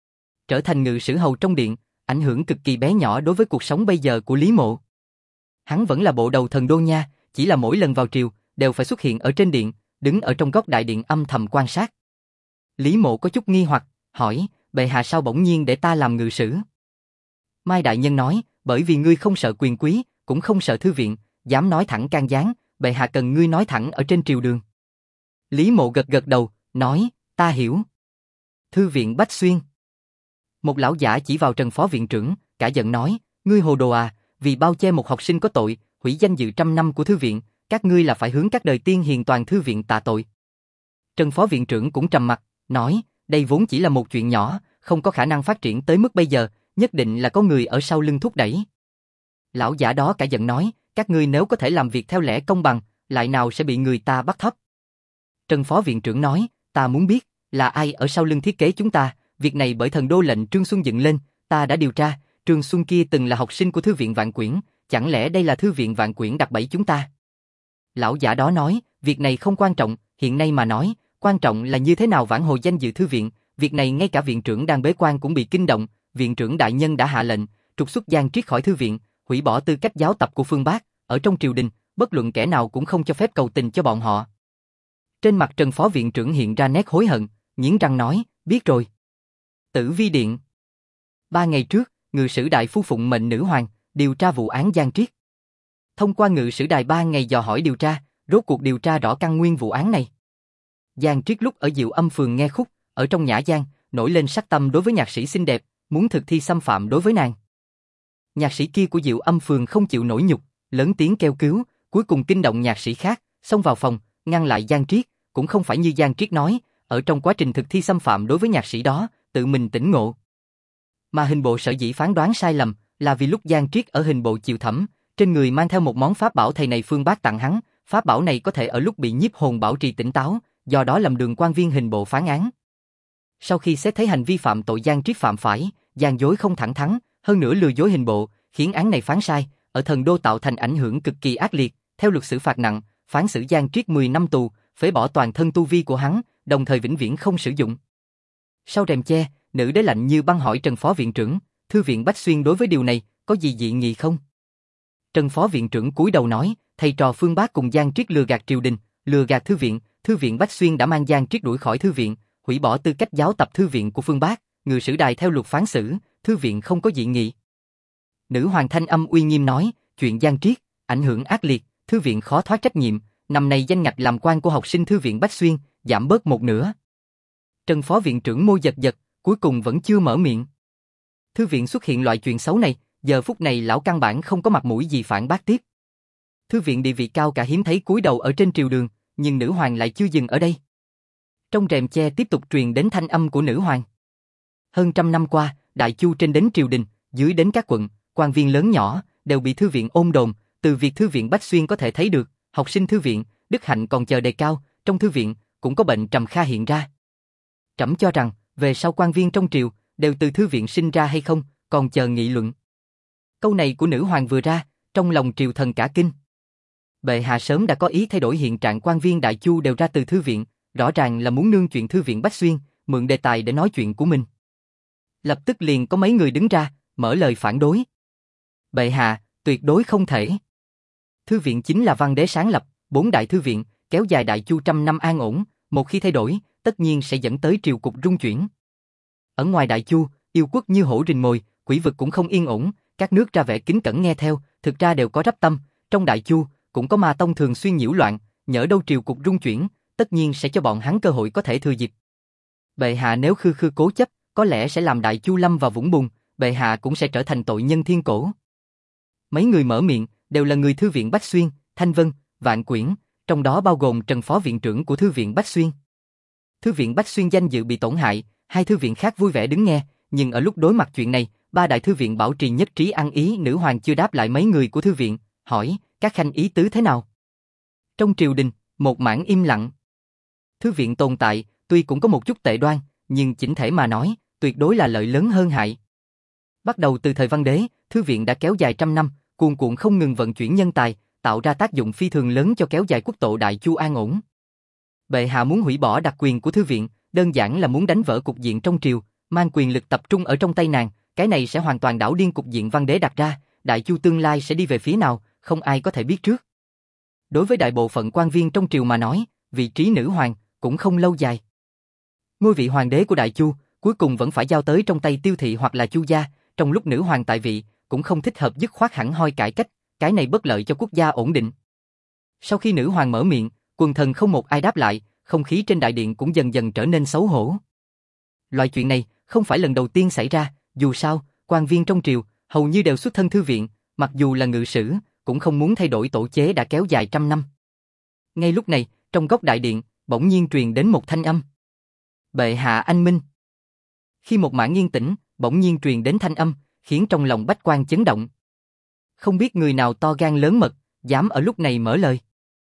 Trở thành ngự sử hầu trong điện, ảnh hưởng cực kỳ bé nhỏ đối với cuộc sống bây giờ của Lý Mộ. Hắn vẫn là bộ đầu thần đô nha, chỉ là mỗi lần vào triều, đều phải xuất hiện ở trên điện, đứng ở trong góc đại điện âm thầm quan sát. Lý Mộ có chút nghi hoặc, hỏi, bệ hạ sao bỗng nhiên để ta làm ngự sử? Mai đại nhân nói, bởi vì ngươi không sợ quyền quý, cũng không sợ thư viện, dám nói thẳng can gián, bệ hạ cần ngươi nói thẳng ở trên triều đường. Lý Mộ gật gật đầu, nói, ta hiểu. Thư viện Bách Xuyên. Một lão giả chỉ vào Trần phó viện trưởng, cả giận nói, ngươi hồ đồ à, vì bao che một học sinh có tội, hủy danh dự trăm năm của thư viện, các ngươi là phải hướng các đời tiên hiền toàn thư viện tạ tội. Trần phó viện trưởng cũng trầm mặt, nói, đây vốn chỉ là một chuyện nhỏ, không có khả năng phát triển tới mức bây giờ, nhất định là có người ở sau lưng thúc đẩy. Lão giả đó cả giận nói, các ngươi nếu có thể làm việc theo lẽ công bằng, lại nào sẽ bị người ta bắt thấp. Trần phó viện trưởng nói, ta muốn biết, là ai ở sau lưng thiết kế chúng ta, việc này bởi thần đô lệnh Trương Xuân dựng lên, ta đã điều tra, Trương Xuân kia từng là học sinh của thư viện Vạn Quyển, chẳng lẽ đây là thư viện Vạn Quyển đặt bẫy chúng ta? Lão giả đó nói, việc này không quan trọng, hiện nay mà nói, quan trọng là như thế nào vãn hồi danh dự thư viện, việc này ngay cả viện trưởng đang bế quan cũng bị kinh động, viện trưởng đại nhân đã hạ lệnh, trục xuất Giang Triết khỏi thư viện, hủy bỏ tư cách giáo tập của Phương Bác, ở trong triều đình, bất luận kẻ nào cũng không cho phép cầu tình cho bọn họ. Trên mặt Trần phó viện trưởng hiện ra nét hối hận, nghiến răng nói, biết rồi. Tử Vi điện. 3 ngày trước, ngự sử đại phu phụng mệnh nữ hoàng, điều tra vụ án Giang Triết. Thông qua ngự sử đài 3 ngày dò hỏi điều tra, rốt cuộc điều tra rõ căn nguyên vụ án này. Giang Triết lúc ở Diệu Âm phường nghe khúc, ở trong nhã gian, nổi lên sắc tâm đối với nhạc sĩ xinh đẹp, muốn thực thi xâm phạm đối với nàng. Nhạc sĩ kia của Diệu Âm phường không chịu nổi nhục, lớn tiếng kêu cứu, cuối cùng kinh động nhạc sĩ khác, xông vào phòng, ngăn lại Giang Triết, cũng không phải như Giang Triết nói, ở trong quá trình thực thi xâm phạm đối với nhạc sĩ đó, tự mình tỉnh ngộ. Mà hình bộ sở dĩ phán đoán sai lầm, là vì lúc Giang Triết ở hình bộ chịu thẩm, trên người mang theo một món pháp bảo thầy này Phương Bác tặng hắn, pháp bảo này có thể ở lúc bị nhiếp hồn bảo trì tỉnh táo, do đó lầm đường quan viên hình bộ phán án. Sau khi xét thấy hành vi phạm tội Giang Triết phạm phải, gian dối không thẳng thắn, hơn nữa lừa dối hình bộ, khiến án này phán sai, ở thần đô tạo thành ảnh hưởng cực kỳ ác liệt, theo luật xử phạt nặng, phán xử Giang Triết 10 năm tù, phế bỏ toàn thân tu vi của hắn, đồng thời vĩnh viễn không sử dụng. Sau rèm che, nữ đế lạnh như băng hỏi Trần phó viện trưởng, thư viện Bách Xuyên đối với điều này có gì dị nghị không? Trần phó viện trưởng cúi đầu nói, thầy trò Phương Bác cùng Giang Triết lừa gạt triều đình, lừa gạt thư viện Bách Xuyên đã mang Giang Triết đuổi khỏi thư viện, hủy bỏ tư cách giáo tập thư viện của Phương Bác, ngự sử đài theo luật phán xử, thư viện không có dị nghị. Nữ hoàng thanh âm uy nghiêm nói, chuyện Giang Triết, ảnh hưởng ác liệt, thư viện khó thoát trách nhiệm, năm nay danh ngạch làm quan của học sinh thư viện Bách Xuyên giảm bớt một nửa. Trần phó viện trưởng môi giật giật, cuối cùng vẫn chưa mở miệng. Thư viện xuất hiện loại chuyện xấu này, giờ phút này lão căn bản không có mặt mũi gì phản bác tiếp. Thư viện địa vị cao cả hiếm thấy cúi đầu ở trên triều đường, nhưng nữ hoàng lại chưa dừng ở đây. Trong rèm che tiếp tục truyền đến thanh âm của nữ hoàng. Hơn trăm năm qua, Đại Chu trên đến triều đình, dưới đến các quận, quan viên lớn nhỏ, đều bị thư viện ôn đồn, từ việc thư viện Bách Xuyên có thể thấy được, học sinh thư viện, đức hạnh còn chờ đề cao, trong thư viện, cũng có bệnh trầm kha hiện ra. Trẫm cho rằng, về sau quan viên trong triều, đều từ thư viện sinh ra hay không, còn chờ nghị luận. Câu này của nữ hoàng vừa ra, trong lòng triều thần cả kinh. Bệ hạ sớm đã có ý thay đổi hiện trạng quan viên Đại Chu đều ra từ thư viện, rõ ràng là muốn nương chuyện thư viện Bách Xuyên, mượn đề tài để nói chuyện của mình. Lập tức liền có mấy người đứng ra, mở lời phản đối. Bệ hạ, tuyệt đối không thể. Thư viện chính là văn đế sáng lập, 4 đại thư viện, kéo dài Đại Chu trăm năm an ổn, một khi thay đổi, tất nhiên sẽ dẫn tới triều cục rung chuyển. Ở ngoài Đại Chu, yêu quốc như hổ rình mồi, quỷ vực cũng không yên ổn, các nước ra vẻ kính cẩn nghe theo, thực ra đều có rắp tâm, trong Đại Chu cũng có ma tông thường xuyên nhiễu loạn, nhỡ đâu triều cục rung chuyển, tất nhiên sẽ cho bọn hắn cơ hội có thể thừa dịp. Bệ hạ nếu khư khư cố chấp, có lẽ sẽ làm Đại Chu lâm vào vũng bùn, bệ hạ cũng sẽ trở thành tội nhân thiên cổ. Mấy người mở miệng đều là người thư viện Bách Xuyên, Thanh Vân, Vạn Quyển, trong đó bao gồm Trần phó viện trưởng của thư viện Bách Xuyên. Thư viện Bách Xuyên danh dự bị tổn hại, hai thư viện khác vui vẻ đứng nghe, nhưng ở lúc đối mặt chuyện này, ba đại thư viện bảo trì nhất trí ăn ý. Nữ hoàng chưa đáp lại mấy người của thư viện, hỏi, các khanh ý tứ thế nào? Trong triều đình, một mảng im lặng. Thư viện tồn tại, tuy cũng có một chút tệ đoan, nhưng chỉnh thể mà nói, tuyệt đối là lợi lớn hơn hại. Bắt đầu từ thời văn đế, thư viện đã kéo dài trăm năm, cuồn cuộn không ngừng vận chuyển nhân tài, tạo ra tác dụng phi thường lớn cho kéo dài quốc tổ Đại Chu an ổn. Bệ hạ muốn hủy bỏ đặc quyền của thư viện, đơn giản là muốn đánh vỡ cục diện trong triều, mang quyền lực tập trung ở trong tay nàng, cái này sẽ hoàn toàn đảo điên cục diện văn đế đặt ra, Đại Chu tương lai sẽ đi về phía nào, không ai có thể biết trước. Đối với đại bộ phận quan viên trong triều mà nói, vị trí nữ hoàng cũng không lâu dài. Ngôi vị hoàng đế của Đại Chu cuối cùng vẫn phải giao tới trong tay Tiêu thị hoặc là Chu gia, trong lúc nữ hoàng tại vị cũng không thích hợp dứt khoát hẳn hoi cải cách, cái này bất lợi cho quốc gia ổn định. Sau khi nữ hoàng mở miệng, quần thần không một ai đáp lại, không khí trên đại điện cũng dần dần trở nên xấu hổ. Loại chuyện này không phải lần đầu tiên xảy ra, dù sao, quan viên trong triều hầu như đều xuất thân thư viện, mặc dù là ngự sử, cũng không muốn thay đổi tổ chế đã kéo dài trăm năm. Ngay lúc này, trong góc đại điện, bỗng nhiên truyền đến một thanh âm. Bệ hạ anh minh. Khi một mảng yên tĩnh, bỗng nhiên truyền đến thanh âm, khiến trong lòng bách quan chấn động. Không biết người nào to gan lớn mật, dám ở lúc này mở lời.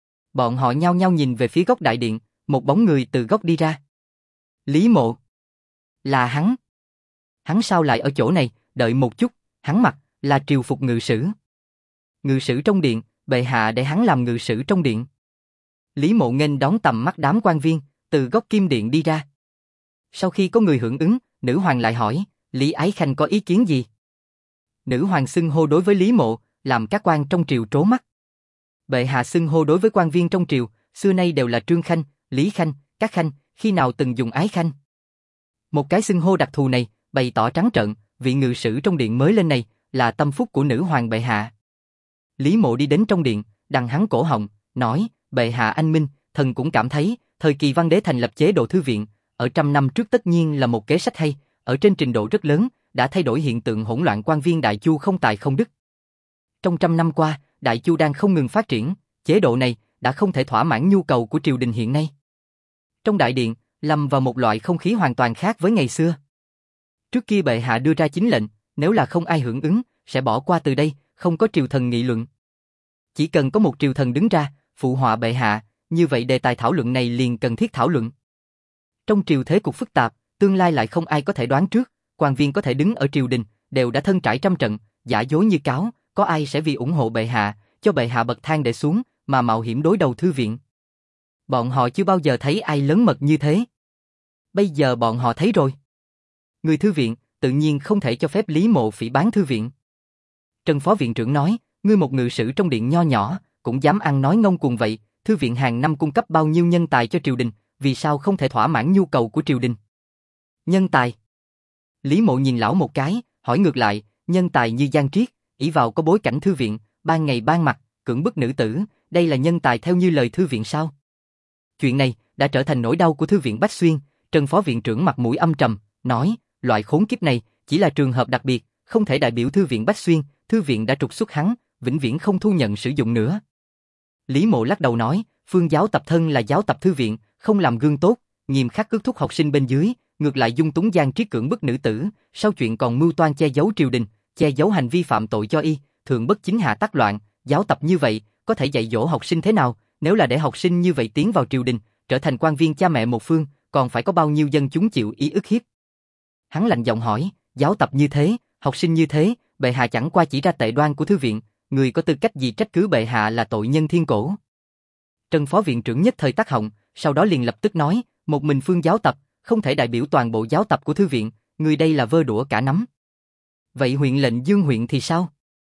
Bọn họ nhao nhao nhìn về phía góc đại điện, một bóng người từ góc đi ra. Lý Mộ. Là hắn. Hắn sao lại ở chỗ này, đợi một chút, hắn mặc là triều phục ngự sử. Ngự sử trong điện, bệ hạ để hắn làm ngự sử trong điện. Lý Mộ nghênh đón tầm mắt đám quan viên, từ góc kim điện đi ra. Sau khi có người hưởng ứng, nữ hoàng lại hỏi, Lý Ái Khanh có ý kiến gì? Nữ hoàng xưng hô đối với Lý Mộ, làm các quan trong triều trố mắt. Bệ hạ xưng hô đối với quan viên trong triều, xưa nay đều là Trương Khanh, Lý Khanh, các Khanh, khi nào từng dùng Ái Khanh. Một cái xưng hô đặc thù này, bày tỏ trắng trợn, vị ngự sử trong điện mới lên này, là tâm phúc của nữ hoàng bệ hạ. Lý Mộ đi đến trong điện, đằng hắn cổ họng, nói, bệ hạ anh minh, thần cũng cảm thấy, thời kỳ văn đế thành lập chế độ thư viện, ở trăm năm trước tất nhiên là một kế sách hay, ở trên trình độ rất lớn, đã thay đổi hiện tượng hỗn loạn quan viên Đại Chu không tài không đức. Trong trăm năm qua, Đại Chu đang không ngừng phát triển, chế độ này đã không thể thỏa mãn nhu cầu của triều đình hiện nay. Trong đại điện, lâm vào một loại không khí hoàn toàn khác với ngày xưa. Trước kia bệ hạ đưa ra chính lệnh, nếu là không ai hưởng ứng, sẽ bỏ qua từ đây, không có triều thần nghị luận. Chỉ cần có một triều thần đứng ra, phụ họa bệ hạ, như vậy đề tài thảo luận này liền cần thiết thảo luận. Trong triều thế cục phức tạp, tương lai lại không ai có thể đoán trước, quan viên có thể đứng ở triều đình, đều đã thân trải trăm trận, giả dối như cáo, có ai sẽ vì ủng hộ bệ hạ, cho bệ hạ bậc thang để xuống, mà mạo hiểm đối đầu thư viện. Bọn họ chưa bao giờ thấy ai lớn mật như thế. Bây giờ bọn họ thấy rồi. Người thư viện, tự nhiên không thể cho phép Lý Mộ phỉ báng thư viện. Trần phó viện trưởng nói, ngươi một ngự sử trong điện nho nhỏ, cũng dám ăn nói ngông cuồng vậy, thư viện hàng năm cung cấp bao nhiêu nhân tài cho triều đình, vì sao không thể thỏa mãn nhu cầu của triều đình? Nhân tài. Lý Mộ nhìn lão một cái, hỏi ngược lại, nhân tài như Giang Triết, ỷ vào có bối cảnh thư viện, ban ngày ban mặt, cưỡng bức nữ tử, đây là nhân tài theo như lời thư viện sao? Chuyện này đã trở thành nỗi đau của thư viện Bách Xuyên. Trần phó viện trưởng mặt mũi âm trầm, nói, loại khốn kiếp này chỉ là trường hợp đặc biệt, không thể đại biểu thư viện Bách Xuyên, thư viện đã trục xuất hắn, vĩnh viễn không thu nhận sử dụng nữa. Lý Mộ lắc đầu nói, Phương giáo tập thân là giáo tập thư viện, không làm gương tốt, nghiêm khắc ước thúc học sinh bên dưới, ngược lại dung túng gian triết cưỡng bức nữ tử, sau chuyện còn mưu toan che giấu triều đình, che giấu hành vi phạm tội cho y, thường bất chính hạ tác loạn, giáo tập như vậy, có thể dạy dỗ học sinh thế nào, nếu là để học sinh như vậy tiến vào triều đình, trở thành quan viên cha mẹ một phương, còn phải có bao nhiêu dân chúng chịu ý ức hiếp. Hắn lạnh giọng hỏi, giáo tập như thế, học sinh như thế, bệ hạ chẳng qua chỉ ra tệ đoan của thư viện, người có tư cách gì trách cứ bệ hạ là tội nhân thiên cổ. Trần phó viện trưởng nhất thời tắc họng, sau đó liền lập tức nói, một mình Phương giáo tập, không thể đại biểu toàn bộ giáo tập của thư viện, người đây là vơ đũa cả nắm. Vậy huyện lệnh Dương huyện thì sao?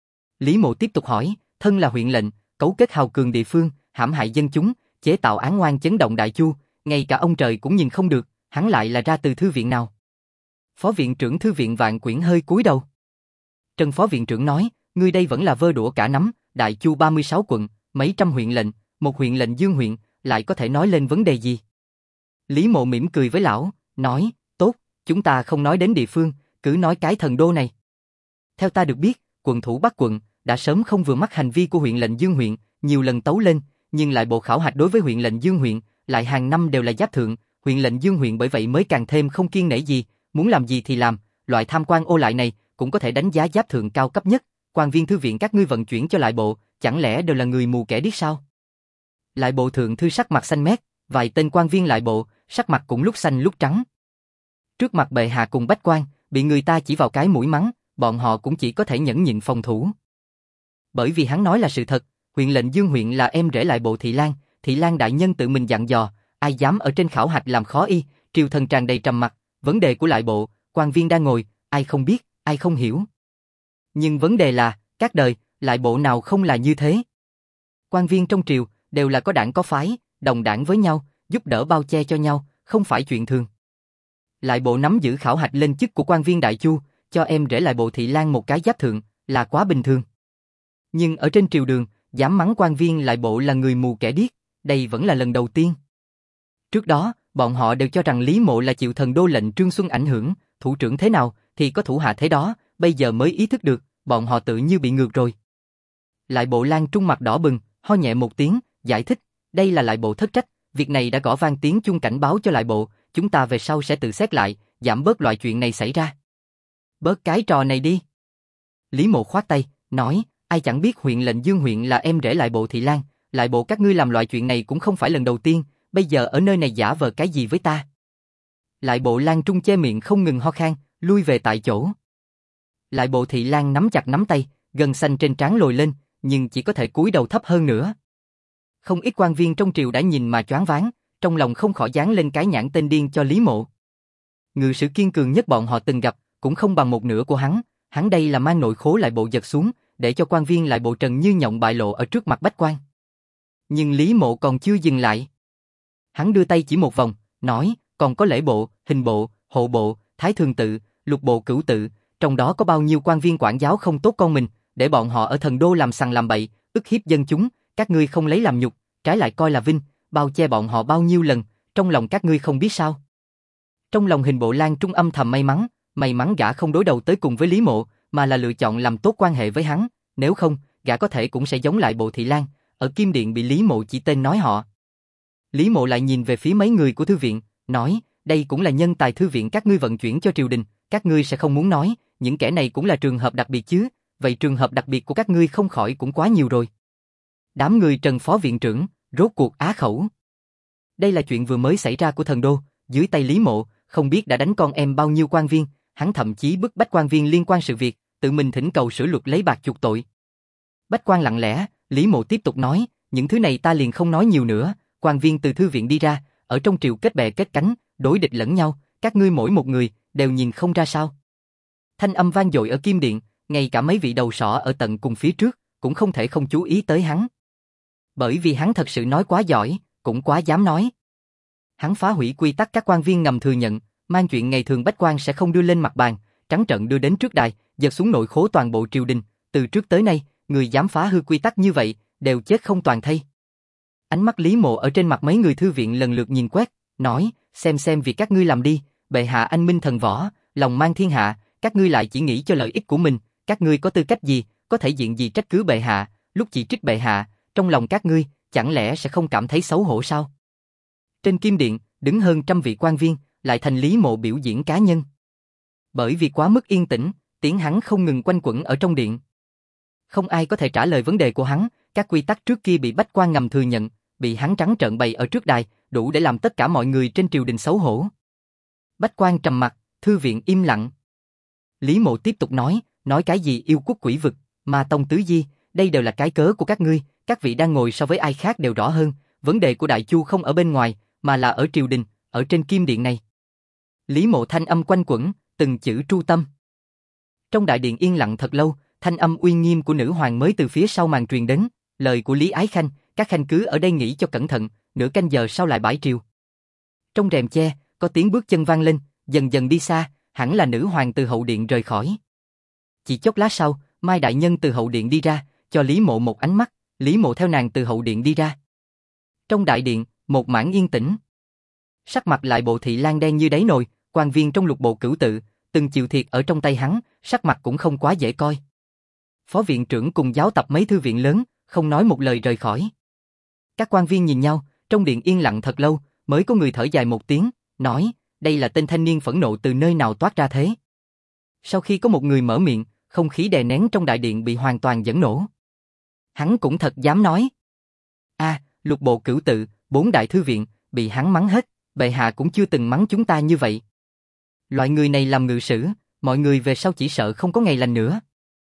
Lý Mộ tiếp tục hỏi, thân là huyện lệnh, cấu kết hào cường địa phương, hãm hại dân chúng, chế tạo án oan chấn động Đại Chu, ngay cả ông trời cũng nhìn không được, hắn lại là ra từ thư viện nào? Phó viện trưởng thư viện Vạn Quyển hơi cúi đầu. Trần phó viện trưởng nói, ngươi đây vẫn là vơ đũa cả nắm, Đại Chu 36 quận, mấy trăm huyện lệnh, một huyện lệnh Dương huyện, lại có thể nói lên vấn đề gì? Lý Mộ mỉm cười với lão, nói, tốt, chúng ta không nói đến địa phương, cứ nói cái thần đô này. Theo ta được biết, quận thủ Bắc quận đã sớm không vừa mắt hành vi của huyện lệnh Dương huyện, nhiều lần tấu lên, nhưng lại bộ khảo hạch đối với huyện lệnh Dương huyện, lại hàng năm đều là giáp thượng, huyện lệnh Dương huyện bởi vậy mới càng thêm không kiêng nể gì, muốn làm gì thì làm, loại tham quan ô lại này cũng có thể đánh giá giáp thượng cao cấp nhất, quan viên thư viện các ngươi vận chuyển cho lại bộ, chẳng lẽ đều là người mù kẻ điếc sao? Lại bộ thượng thư sắc mặt xanh mét, vài tên quan viên lại bộ, sắc mặt cũng lúc xanh lúc trắng. Trước mặt bệ hạ cùng bách quan, bị người ta chỉ vào cái mũi mắng, bọn họ cũng chỉ có thể nhẫn nhịn phòng thủ. Bởi vì hắn nói là sự thật, huyện lệnh Dương huyện là em rể lại bộ Thị Lan đại nhân tự mình dặn dò, ai dám ở trên khảo hạch làm khó y, triều thần tràn đầy trầm mặc, vấn đề của lại bộ, quan viên đang ngồi, ai không biết, ai không hiểu. Nhưng vấn đề là, các đời, lại bộ nào không là như thế. Quan viên trong triều, đều là có đảng có phái, đồng đảng với nhau, giúp đỡ bao che cho nhau, không phải chuyện thường. Lại bộ nắm giữ khảo hạch lên chức của quan viên Đại Chu, cho em rể lại bộ Thị Lan một cái giáp thượng, là quá bình thường. Nhưng ở trên triều đường, dám mắng quan viên lại bộ là người mù kẻ điếc, đây vẫn là lần đầu tiên. Trước đó, bọn họ đều cho rằng Lý Mộ là chịu thần đô lệnh Trương Xuân ảnh hưởng, thủ trưởng thế nào, thì có thủ hạ thế đó, bây giờ mới ý thức được, bọn họ tự như bị ngược rồi. Lại bộ Lan Trung mặt đỏ bừng, ho nhẹ một tiếng, giải thích, đây là lại bộ thất trách, việc này đã gõ vang tiếng chuông cảnh báo cho lại bộ, chúng ta về sau sẽ tự xét lại, giảm bớt loại chuyện này xảy ra. Bớt cái trò này đi. Lý Mộ khoát tay, nói, ai chẳng biết huyện lệnh Dương huyện là em rể lại bộ Thị Lan, lại bộ các ngươi làm loại chuyện này cũng không phải lần đầu tiên, bây giờ ở nơi này giả vờ cái gì với ta. Lại bộ Lan Trung che miệng không ngừng ho khan, lui về tại chỗ. Lại bộ Thị Lan nắm chặt nắm tay, gân xanh trên trán lồi lên, nhưng chỉ có thể cúi đầu thấp hơn nữa. Không ít quan viên trong triều đã nhìn mà choáng váng, trong lòng không khỏi dán lên cái nhãn tên điên cho Lý Mộ. Ngự sử kiên cường nhất bọn họ từng gặp, cũng không bằng một nửa của hắn đây là mang nội khố lại bộ giật xuống, để cho quan viên lại bộ Trần Như Nhộng bại lộ ở trước mặt bách quan. Nhưng Lý Mộ còn chưa dừng lại. Hắn đưa tay chỉ một vòng, nói, còn có lễ bộ, hình bộ, hộ bộ, thái thường tự, lục bộ cửu tự, trong đó có bao nhiêu quan viên quản giáo không tốt con mình, để bọn họ ở thần đô làm sằng làm bậy, ức hiếp dân chúng, các ngươi không lấy làm nhục, trái lại coi là vinh, bao che bọn họ bao nhiêu lần, trong lòng các ngươi không biết sao. Trong lòng hình bộ Lan Trung âm thầm may mắn gã không đối đầu tới cùng với Lý Mộ, mà là lựa chọn làm tốt quan hệ với hắn, nếu không, gã có thể cũng sẽ giống lại bộ Thị Lan, ở Kim Điện bị Lý Mộ chỉ tên nói họ. Lý Mộ lại nhìn về phía mấy người của thư viện, nói, đây cũng là nhân tài thư viện các ngươi vận chuyển cho triều đình, các ngươi sẽ không muốn nói, những kẻ này cũng là trường hợp đặc biệt chứ, vậy trường hợp đặc biệt của các ngươi không khỏi cũng quá nhiều rồi. Đám người Trần phó viện trưởng, rốt cuộc á khẩu. Đây là chuyện vừa mới xảy ra của thần đô, dưới tay Lý Mộ, không biết đã đánh con em bao nhiêu quan viên, hắn thậm chí bức bách quan viên liên quan sự việc, tự mình thỉnh cầu sửa luật lấy bạc chuộc tội. Bách quan lặng lẽ, Lý Mộ tiếp tục nói, những thứ này ta liền không nói nhiều nữa, quan viên từ thư viện đi ra, ở trong triều kết bè kết cánh, đối địch lẫn nhau, các ngươi mỗi một người, đều nhìn không ra sao. Thanh âm vang dội ở Kim Điện, ngay cả mấy vị đầu sỏ ở tận cùng phía trước, cũng không thể không chú ý tới hắn. Bởi vì hắn thật sự nói quá giỏi, cũng quá dám nói. Hắn phá hủy quy tắc các quan viên ngầm thừa nhận, mang chuyện ngày thường bách quan sẽ không đưa lên mặt bàn, trắng trợn đưa đến trước đài, giật xuống nội khố toàn bộ triều đình, từ trước tới nay, người dám phá hư quy tắc như vậy, đều chết không toàn thây. Ánh mắt Lý Mộ ở trên mặt mấy người thư viện lần lượt nhìn quét, nói, xem việc các ngươi làm đi, bệ hạ anh minh thần võ, lòng mang thiên hạ, các ngươi lại chỉ nghĩ cho lợi ích của mình, các ngươi có tư cách gì, có thể diện gì trách cứ bệ hạ, lúc chỉ trích bệ hạ, trong lòng các ngươi, chẳng lẽ sẽ không cảm thấy xấu hổ sao? Trên kim điện, đứng hơn trăm vị quan viên, lại thành Lý Mộ biểu diễn cá nhân. Bởi vì quá mức yên tĩnh, tiếng hắn không ngừng quanh quẩn ở trong điện. Không ai có thể trả lời vấn đề của hắn, các quy tắc trước kia bị bách quan ngầm thừa nhận, bị hắn trắng trợn bày ở trước đài, đủ để làm tất cả mọi người trên triều đình xấu hổ. Bách quan trầm mặt, thư viện im lặng. Lý Mộ tiếp tục nói cái gì yêu quốc quỷ vực, Ma Tông Tứ Di, đây đều là cái cớ của các ngươi, các vị đang ngồi so với ai khác đều rõ hơn, vấn đề của Đại Chu không ở bên ngoài, mà là ở triều đình, ở trên kim điện này. Lý Mộ thanh âm quanh quẩn, từng chữ tru tâm. Trong đại điện yên lặng thật lâu, thanh âm uy nghiêm của nữ hoàng mới từ phía sau màn truyền đến, lời của Lý Ái Khanh, các khanh cứ ở đây nghĩ cho cẩn thận, nửa canh giờ sau lại bãi triều. Trong rèm che, có tiếng bước chân vang lên, dần dần đi xa, hẳn là nữ hoàng từ hậu điện rời khỏi. Chỉ chốc lát sau, Mai đại nhân từ hậu điện đi ra, cho Lý Mộ một ánh mắt, Lý Mộ theo nàng từ hậu điện đi ra. Trong đại điện, một mảng yên tĩnh. Sắc mặt lại bộ thị lan đen như đáy nồi, quan viên trong lục bộ cửu tự, từng chịu thiệt ở trong tay hắn, sắc mặt cũng không quá dễ coi. Phó viện trưởng cùng giáo tập mấy thư viện lớn, không nói một lời rời khỏi. Các quan viên nhìn nhau, trong điện yên lặng thật lâu, mới có người thở dài một tiếng, nói, đây là tên thanh niên phẫn nộ từ nơi nào toát ra thế. Sau khi có một người mở miệng, không khí đè nén trong đại điện bị hoàn toàn dẫn nổ. Hắn cũng thật dám nói. Lục bộ cửu tự, 4 đại thư viện, bị hắn mắng hết, bệ hạ cũng chưa từng mắng chúng ta như vậy. Loại người này làm ngự sử, mọi người về sau chỉ sợ không có ngày lành nữa.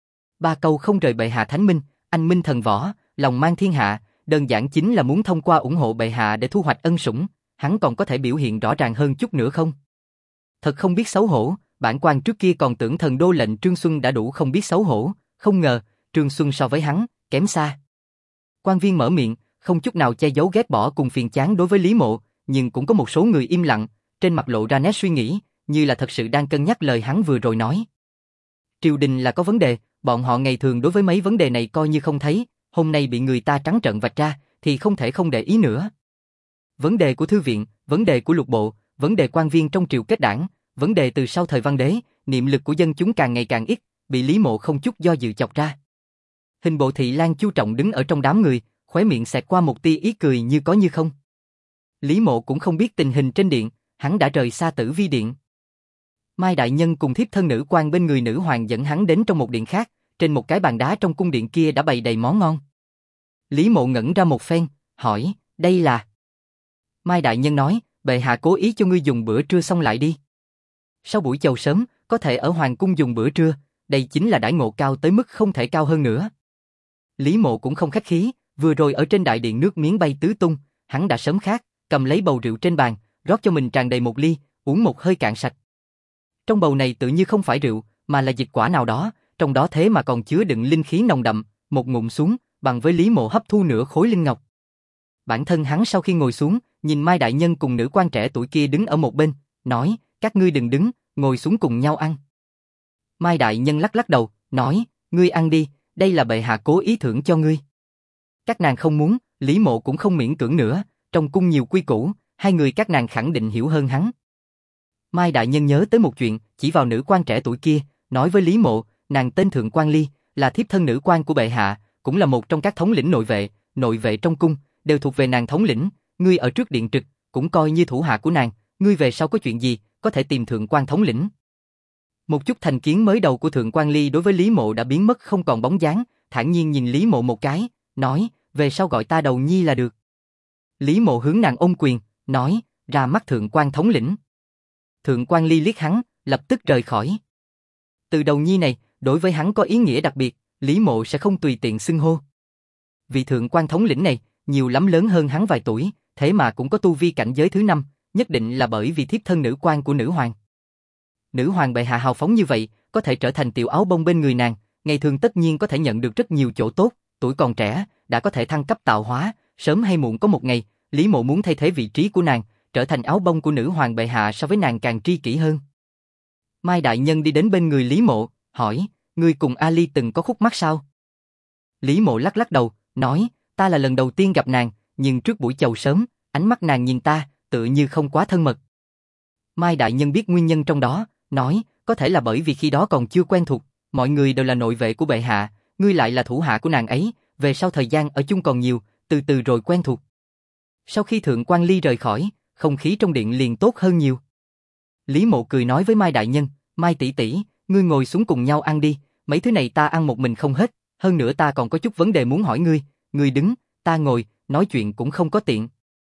3 câu không rời bệ hạ thánh minh, anh minh thần võ, lòng mang thiên hạ, đơn giản chính là muốn thông qua ủng hộ bệ hạ để thu hoạch ân sủng, hắn còn có thể biểu hiện rõ ràng hơn chút nữa không? Thật không biết xấu hổ, bản quan trước kia còn tưởng thần đô lệnh Trương Xuân đã đủ không biết xấu hổ, không ngờ, Trương Xuân so với hắn, kém xa. Quan viên mở miệng, không chút nào che giấu ghét bỏ cùng phiền chán đối với Lý Mộ, nhưng cũng có một số người im lặng, trên mặt lộ ra nét suy nghĩ, như là thật sự đang cân nhắc lời hắn vừa rồi nói. Triều đình là có vấn đề, bọn họ ngày thường đối với mấy vấn đề này coi như không thấy, hôm nay bị người ta trắng trợn vạch ra, thì không thể không để ý nữa. Vấn đề của thư viện, vấn đề của lục bộ, vấn đề quan viên trong triều kết đảng, vấn đề từ sau thời Văn Đế, niệm lực của dân chúng càng ngày càng ít, bị Lý Mộ không chút do dự chọc ra. Hình bộ thị lang Chu Trọng đứng ở trong đám người, khóe miệng xẹt qua một tia ý cười như có như không. Lý Mộ cũng không biết tình hình trên điện, hắn đã rời xa Tử Vi điện. Mai đại nhân cùng thiếp thân nữ quan bên người nữ hoàng dẫn hắn đến trong một điện khác, trên một cái bàn đá trong cung điện kia đã bày đầy món ngon. Lý Mộ ngẩn ra một phen, hỏi, đây là... Mai đại nhân nói, bệ hạ cố ý cho ngươi dùng bữa trưa xong lại đi. Sau buổi chầu sớm, có thể ở hoàng cung dùng bữa trưa, đây chính là đãi ngộ cao tới mức không thể cao hơn nữa. Lý Mộ cũng không khách khí, vừa rồi ở trên đại điện nước miếng bay tứ tung, hắn đã sớm khát, cầm lấy bầu rượu trên bàn, rót cho mình tràn đầy một ly, uống một hơi cạn sạch. Trong bầu này tự như không phải rượu, mà là dịch quả nào đó, trong đó thế mà còn chứa đựng linh khí nồng đậm, một ngụm xuống, bằng với Lý Mộ hấp thu nửa khối linh ngọc. Bản thân hắn sau khi ngồi xuống, nhìn Mai đại nhân cùng nữ quan trẻ tuổi kia đứng ở một bên, nói, các ngươi đừng đứng, ngồi xuống cùng nhau ăn. Mai đại nhân lắc lắc đầu, nói, ngươi ăn đi, đây là bệ hạ cố ý thưởng cho ngươi. Các nàng không muốn, Lý Mộ cũng không miễn cưỡng nữa, trong cung nhiều quy củ, hai người các nàng khẳng định hiểu hơn hắn. Mai đại nhân nhớ tới một chuyện, chỉ vào nữ quan trẻ tuổi kia, nói với Lý Mộ, nàng tên Thượng Quan Ly, là thiếp thân nữ quan của bệ hạ, cũng là một trong các thống lĩnh nội vệ trong cung, đều thuộc về nàng thống lĩnh, ngươi ở trước điện trực, cũng coi như thủ hạ của nàng, ngươi về sau có chuyện gì, có thể tìm Thượng Quan thống lĩnh. Một chút thành kiến mới đầu của Thượng Quan Ly đối với Lý Mộ đã biến mất không còn bóng dáng, thản nhiên nhìn Lý Mộ một cái, nói, về sau gọi ta Đầu Nhi là được. Lý Mộ hướng nàng ôm quyền, nói, ra mắt Thượng Quan thống lĩnh. Thượng Quan Ly liếc hắn, lập tức rời khỏi. Từ Đầu Nhi này, đối với hắn có ý nghĩa đặc biệt, Lý Mộ sẽ không tùy tiện xưng hô. Vị Thượng Quan thống lĩnh này, nhiều lắm lớn hơn hắn vài tuổi, thế mà cũng có tu vi cảnh giới thứ 5, nhất định là bởi vì thiếp thân nữ quan của nữ hoàng. Nữ hoàng bệ hạ hào phóng như vậy, có thể trở thành tiểu áo bông bên người nàng, ngày thường tất nhiên có thể nhận được rất nhiều chỗ tốt, tuổi còn trẻ, đã có thể thăng cấp tạo hóa, sớm hay muộn có một ngày, Lý Mộ muốn thay thế vị trí của nàng, trở thành áo bông của nữ hoàng bệ hạ so với nàng càng tri kỷ hơn. Mai đại nhân đi đến bên người Lý Mộ, hỏi, ngươi cùng Ali từng có khúc mắc sao? Lý Mộ lắc lắc đầu, nói, ta là lần đầu tiên gặp nàng, nhưng trước buổi chầu sớm, ánh mắt nàng nhìn ta, tựa như không quá thân mật. Mai đại nhân biết nguyên nhân trong đó, nói, có thể là bởi vì khi đó còn chưa quen thuộc, mọi người đều là nội vệ của bệ hạ, ngươi lại là thủ hạ của nàng ấy, về sau thời gian ở chung còn nhiều, từ từ rồi quen thuộc. Sau khi Thượng quan Ly rời khỏi, không khí trong điện liền tốt hơn nhiều. Lý Mộ cười nói với Mai đại nhân, Mai tỷ tỷ, ngươi ngồi xuống cùng nhau ăn đi, mấy thứ này ta ăn một mình không hết, hơn nữa ta còn có chút vấn đề muốn hỏi ngươi đứng, ta ngồi, nói chuyện cũng không có tiện.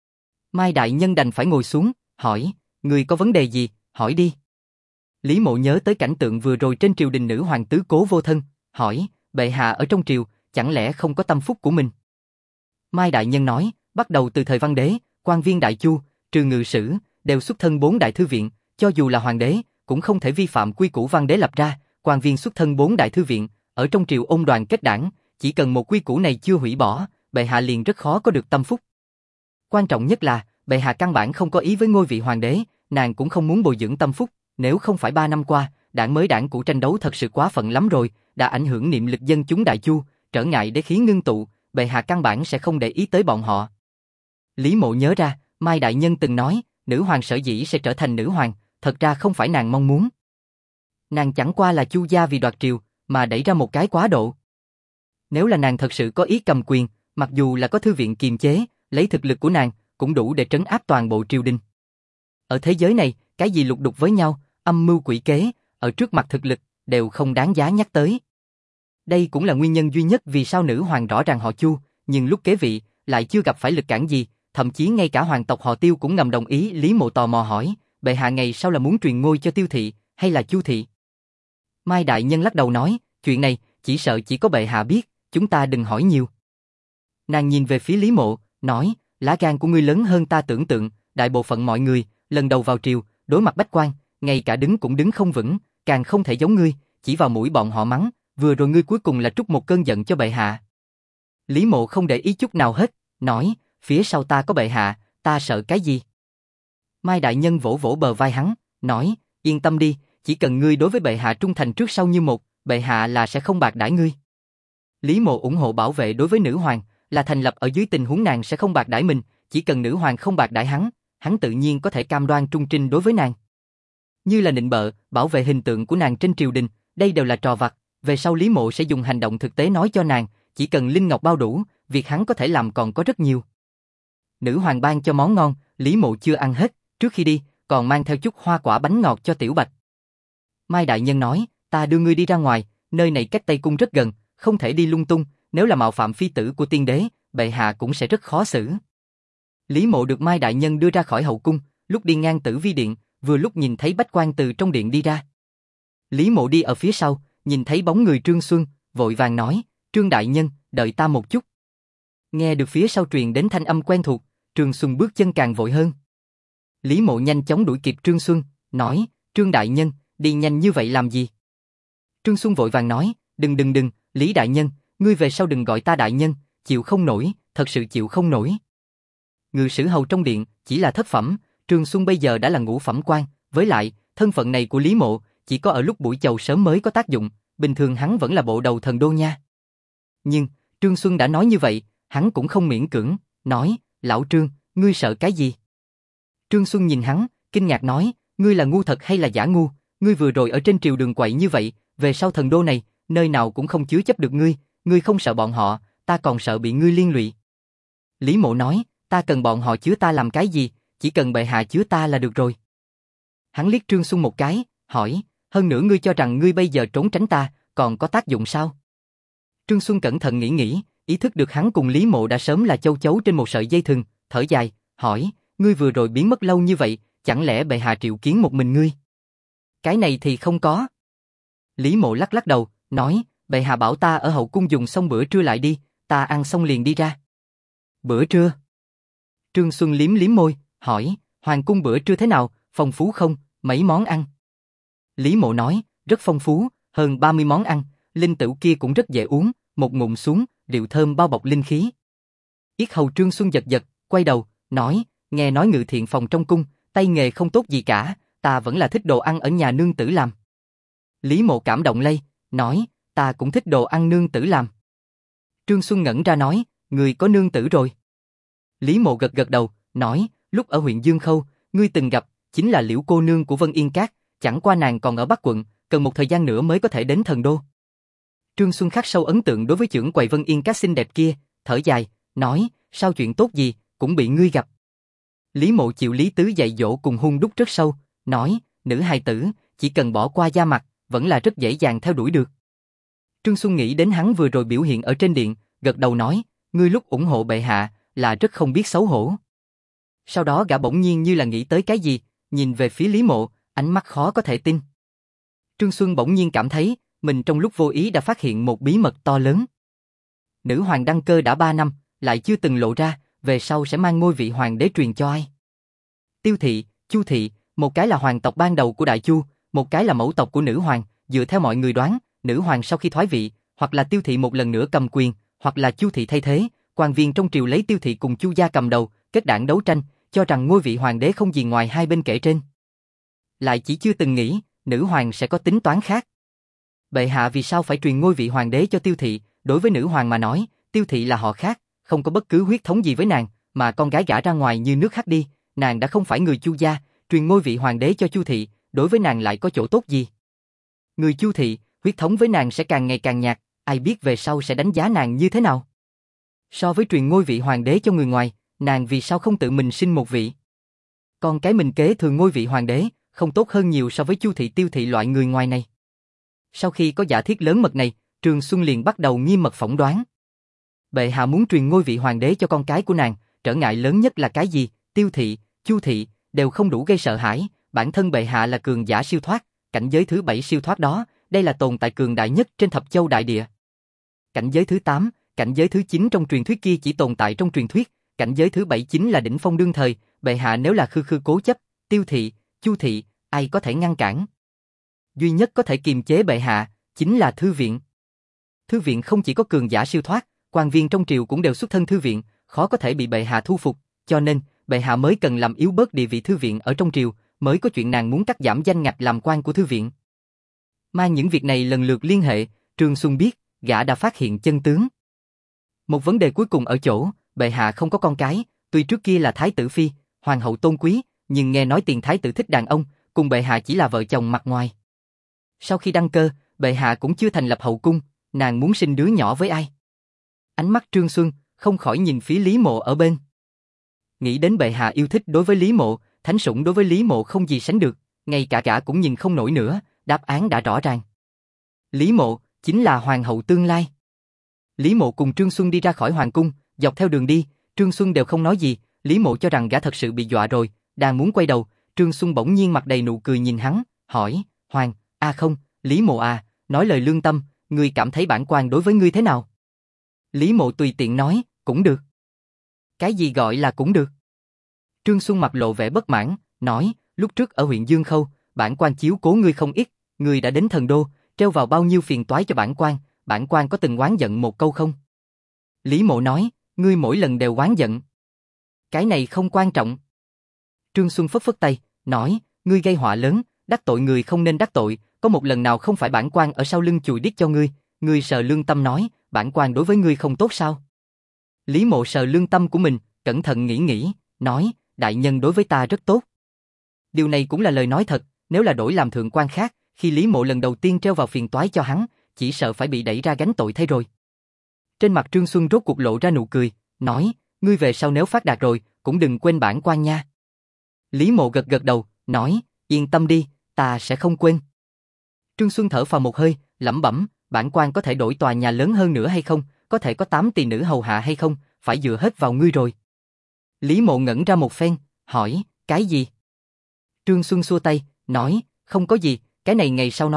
Mai đại nhân đành phải ngồi xuống, hỏi, ngươi có vấn đề gì, hỏi đi. Lý Mộ nhớ tới cảnh tượng vừa rồi trên triều đình nữ hoàng tứ cố vô thân, hỏi, bệ hạ ở trong triều, chẳng lẽ không có tâm phúc của mình? Mai đại nhân nói, bắt đầu từ thời Văn đế, quan viên đại chu, trừ ngự sử, đều xuất thân 4 đại thư viện, cho dù là hoàng đế, cũng không thể vi phạm quy củ Văn đế lập ra, quan viên xuất thân 4 đại thư viện, ở trong triều ôn đoàn kết đảng, chỉ cần một quy củ này chưa hủy bỏ, bệ hạ liền rất khó có được tâm phúc. Quan trọng nhất là, bệ hạ căn bản không có ý với ngôi vị hoàng đế, nàng cũng không muốn bồi dưỡng tâm phúc, nếu không phải 3 năm qua, đảng mới đảng cũ tranh đấu thật sự quá phận lắm rồi, đã ảnh hưởng niệm lực dân chúng đại chu, trở ngại đế khí ngưng tụ, bệ hạ căn bản sẽ không để ý tới bọn họ. Lý Mộ nhớ ra, Mai đại nhân từng nói, nữ hoàng sở dĩ sẽ trở thành nữ hoàng, thật ra không phải nàng mong muốn. Nàng chẳng qua là Chu gia vì đoạt triều, mà đẩy ra một cái quá độ. Nếu là nàng thật sự có ý cầm quyền, mặc dù là có thư viện kiềm chế, lấy thực lực của nàng, cũng đủ để trấn áp toàn bộ triều đình. Ở thế giới này, cái gì lục đục với nhau, âm mưu quỷ kế, ở trước mặt thực lực, đều không đáng giá nhắc tới. Đây cũng là nguyên nhân duy nhất vì sao nữ hoàng rõ ràng họ Chu, nhưng lúc kế vị, lại chưa gặp phải lực cản gì, thậm chí ngay cả hoàng tộc họ Tiêu cũng ngầm đồng ý. Lý Mộ tò mò hỏi, bệ hạ ngày sau là muốn truyền ngôi cho Tiêu thị, hay là Chu thị? Mai đại nhân lắc đầu nói, chuyện này, chỉ sợ chỉ có bệ hạ biết, chúng ta đừng hỏi nhiều. Nàng nhìn về phía Lý Mộ, nói, lá gan của ngươi lớn hơn ta tưởng tượng, đại bộ phận mọi người, lần đầu vào triều, đối mặt bách quan, ngay cả đứng cũng đứng không vững, càng không thể giống ngươi, chỉ vào mũi bọn họ mắng, vừa rồi ngươi cuối cùng là trút một cơn giận cho bệ hạ. Lý Mộ không để ý chút nào hết, nói, phía sau ta có bệ hạ, ta sợ cái gì? Mai đại nhân vỗ vỗ bờ vai hắn, nói, yên tâm đi, chỉ cần ngươi đối với bệ hạ trung thành trước sau như một, bệ hạ là sẽ không bạc đãi ngươi. Lý Mộ ủng hộ bảo vệ đối với nữ hoàng, là thành lập ở dưới tình huống nàng sẽ không bạc đãi mình, chỉ cần nữ hoàng không bạc đãi hắn tự nhiên có thể cam đoan trung trinh đối với nàng. Như là nịnh bợ, bảo vệ hình tượng của nàng trên triều đình, đây đều là trò vặt, về sau Lý Mộ sẽ dùng hành động thực tế nói cho nàng, chỉ cần linh ngọc bao đủ, việc hắn có thể làm còn có rất nhiều. Nữ hoàng ban cho món ngon, Lý Mộ chưa ăn hết, trước khi đi, còn mang theo chút hoa quả bánh ngọt cho Tiểu Bạch. Mai đại nhân nói, ta đưa ngươi đi ra ngoài, nơi này cách Tây Cung rất gần, không thể đi lung tung, nếu là mạo phạm phi tử của tiên đế, bệ hạ cũng sẽ rất khó xử. Lý Mộ được Mai đại nhân đưa ra khỏi hậu cung, lúc đi ngang Tử Vi điện, vừa lúc nhìn thấy bách quan từ trong điện đi ra. Lý Mộ đi ở phía sau, nhìn thấy bóng người Trương Xuân, vội vàng nói, Trương đại nhân, đợi ta một chút. Nghe được phía sau truyền đến thanh âm quen thuộc, Trương Xuân bước chân càng vội hơn. Lý Mộ nhanh chóng đuổi kịp Trương Xuân, nói, Trương đại nhân, đi nhanh như vậy làm gì? Trương Xuân vội vàng nói, đừng, Lý đại nhân, ngươi về sau đừng gọi ta đại nhân, chịu không nổi, thật sự chịu không nổi. Ngự sử hầu trong điện, chỉ là thất phẩm, Trương Xuân bây giờ đã là ngũ phẩm quan, với lại, thân phận này của Lý Mộ, chỉ có ở lúc buổi chầu sớm mới có tác dụng, bình thường hắn vẫn là bộ đầu thần đô nha. Nhưng, Trương Xuân đã nói như vậy, hắn cũng không miễn cưỡng, nói, lão Trương, ngươi sợ cái gì? Trương Xuân nhìn hắn, kinh ngạc nói, ngươi là ngu thật hay là giả ngu, ngươi vừa rồi ở trên triều đường quậy như vậy, về sau thần đô này, nơi nào cũng không chứa chấp được ngươi không sợ bọn họ, ta còn sợ bị ngươi liên lụy. Lý Mộ nói, ta cần bọn họ chứa ta làm cái gì, chỉ cần bệ hạ chứa ta là được rồi. Hắn liếc Trương Xuân một cái, hỏi, hơn nữa ngươi cho rằng ngươi bây giờ trốn tránh ta, còn có tác dụng sao? Trương Xuân cẩn thận nghĩ, ý thức được hắn cùng Lý Mộ đã sớm là châu chấu trên một sợi dây thừng, thở dài, hỏi, ngươi vừa rồi biến mất lâu như vậy, chẳng lẽ bệ hạ triệu kiến một mình ngươi? Cái này thì không có. Lý Mộ lắc đầu, nói, bệ hạ bảo ta ở hậu cung dùng xong bữa trưa lại đi, ta ăn xong liền đi ra. Bữa trưa? Trương Xuân liếm môi, hỏi, hoàng cung bữa trưa thế nào, phong phú không, mấy món ăn? Lý Mộ nói, rất phong phú, hơn 30 món ăn, linh tửu kia cũng rất dễ uống, một ngụm xuống, rượu thơm bao bọc linh khí. Yết hầu Trương Xuân giật, quay đầu, nói, nghe nói ngự thiện phòng trong cung, tay nghề không tốt gì cả, ta vẫn là thích đồ ăn ở nhà nương tử làm. Lý Mộ cảm động lây, nói, ta cũng thích đồ ăn nương tử làm. Trương Xuân ngẩn ra nói, người có nương tử rồi. Lý Mộ gật đầu, nói, lúc ở huyện Dương Khâu, ngươi từng gặp, chính là Liễu cô nương của Vân Yên Các, chẳng qua nàng còn ở Bắc quận, cần một thời gian nữa mới có thể đến thần đô. Trương Xuân khắc sâu ấn tượng đối với trưởng quầy Vân Yên Các xinh đẹp kia, thở dài, nói, sao chuyện tốt gì, cũng bị ngươi gặp. Lý Mộ chịu Lý Tứ dạy dỗ cùng hun đúc rất sâu, nói, nữ hài tử, chỉ cần bỏ qua da mặt, vẫn là rất dễ dàng theo đuổi được. Trương Xuân nghĩ đến hắn vừa rồi biểu hiện ở trên điện, gật đầu nói, ngươi lúc ủng hộ bệ hạ, là rất không biết xấu hổ. Sau đó gã bỗng nhiên như là nghĩ tới cái gì, nhìn về phía Lý Mộ, ánh mắt khó có thể tin. Trương Xuân bỗng nhiên cảm thấy, mình trong lúc vô ý đã phát hiện một bí mật to lớn. Nữ hoàng đăng cơ đã 3 năm, lại chưa từng lộ ra, về sau sẽ mang ngôi vị hoàng đế truyền cho ai? Tiêu thị, Chu thị, một cái là hoàng tộc ban đầu của Đại Chu, một cái là mẫu tộc của nữ hoàng, dựa theo mọi người đoán, nữ hoàng sau khi thoái vị, hoặc là Tiêu thị một lần nữa cầm quyền, hoặc là Chu thị thay thế, quan viên trong triều lấy Tiêu thị cùng Chu gia cầm đầu, kết đảng đấu tranh, cho rằng ngôi vị hoàng đế không gì ngoài hai bên kể trên. Lại chỉ chưa từng nghĩ, nữ hoàng sẽ có tính toán khác. Bệ hạ vì sao phải truyền ngôi vị hoàng đế cho Tiêu thị? Đối với nữ hoàng mà nói, Tiêu thị là họ khác, không có bất cứ huyết thống gì với nàng, mà con gái gả ra ngoài như nước hắt đi, nàng đã không phải người Chu gia, truyền ngôi vị hoàng đế cho Chu thị, đối với nàng lại có chỗ tốt gì? Người Chu thị, huyết thống với nàng sẽ càng ngày càng nhạt, ai biết về sau sẽ đánh giá nàng như thế nào? So với truyền ngôi vị hoàng đế cho người ngoài, nàng vì sao không tự mình sinh một vị? Con cái mình kế thừa ngôi vị hoàng đế, không tốt hơn nhiều so với Chu thị Tiêu thị loại người ngoài này. Sau khi có giả thiết lớn mật này, Trương Xuân liền bắt đầu nghiêm mật phỏng đoán. Bệ hạ muốn truyền ngôi vị hoàng đế cho con cái của nàng, trở ngại lớn nhất là cái gì? Tiêu thị, Chu thị đều không đủ gây sợ hãi, bản thân bệ hạ là cường giả siêu thoát, cảnh giới thứ 7 siêu thoát đó, đây là tồn tại cường đại nhất trên thập châu đại địa. Cảnh giới thứ 8, cảnh giới thứ 9 trong truyền thuyết kia chỉ tồn tại trong truyền thuyết, cảnh giới thứ 7 chính là đỉnh phong đương thời, bệ hạ nếu là khư khư cố chấp, Tiêu thị, Chu thị, ai có thể ngăn cản? Duy nhất có thể kiềm chế bệ hạ, chính là thư viện. Thư viện không chỉ có cường giả siêu thoát, quan viên trong triều cũng đều xuất thân thư viện, khó có thể bị bệ hạ thu phục, cho nên, bệ hạ mới cần làm yếu bớt địa vị thư viện ở trong triều, mới có chuyện nàng muốn cắt giảm danh ngạch làm quan của thư viện. Mang những việc này lần lượt liên hệ, Trương Xuân biết, gã đã phát hiện chân tướng. Một vấn đề cuối cùng ở chỗ, bệ hạ không có con cái, tuy trước kia là thái tử phi, hoàng hậu tôn quý, nhưng nghe nói tiền thái tử thích đàn ông, cùng bệ hạ chỉ là vợ chồng mặt ngoài. Sau khi đăng cơ, bệ hạ cũng chưa thành lập hậu cung, nàng muốn sinh đứa nhỏ với ai? Ánh mắt Trương Xuân không khỏi nhìn phía Lý Mộ ở bên. Nghĩ đến bệ hạ yêu thích đối với Lý Mộ, thánh sủng đối với Lý Mộ không gì sánh được, ngay cả gã cũng nhìn không nổi nữa, đáp án đã rõ ràng. Lý Mộ chính là hoàng hậu tương lai. Lý Mộ cùng Trương Xuân đi ra khỏi hoàng cung, dọc theo đường đi, Trương Xuân đều không nói gì, Lý Mộ cho rằng gã thật sự bị dọa rồi, đang muốn quay đầu, Trương Xuân bỗng nhiên mặt đầy nụ cười nhìn hắn, hỏi, Hoàng, không, Lý Mộ à, nói lời lương tâm, ngươi cảm thấy bản quan đối với ngươi thế nào? Lý Mộ tùy tiện nói, cũng được. Cái gì gọi là cũng được? Trương Xuân mặt lộ vẻ bất mãn, nói, lúc trước ở huyện Dương Khâu, bản quan chiếu cố ngươi không ít, ngươi đã đến thần đô, treo vào bao nhiêu phiền toái cho bản quan có từng oán giận một câu không? Lý Mộ nói, ngươi mỗi lần đều oán giận. Cái này không quan trọng. Trương Xuân phất phất tay, nói, ngươi gây họa lớn, đắc tội người không nên đắc tội, có một lần nào không phải bản quan ở sau lưng chùi điếc cho ngươi sờ lương tâm nói, bản quan đối với ngươi không tốt sao? Lý Mộ sờ lương tâm của mình, cẩn thận nghĩ, nói, đại nhân đối với ta rất tốt. Điều này cũng là lời nói thật, nếu là đổi làm thượng quan khác, khi Lý Mộ lần đầu tiên treo vào phiền toái cho hắn, chỉ sợ phải bị đẩy ra gánh tội thay rồi. Trên mặt Trương Xuân rốt cuộc lộ ra nụ cười, nói, ngươi về sau nếu phát đạt rồi, cũng đừng quên bản quan nha. Lý Mộ gật gật đầu, nói, yên tâm đi, ta sẽ không quên. Trương Xuân thở phào một hơi, lẩm bẩm, bản quan có thể đổi tòa nhà lớn hơn nữa hay không, có thể có 8 tỳ nữ hầu hạ hay không, phải dựa hết vào ngươi rồi. Lý Mộ ngẩn ra một phen, hỏi, cái gì? Trương Xuân xua tay, nói, không có gì, cái này ngày sau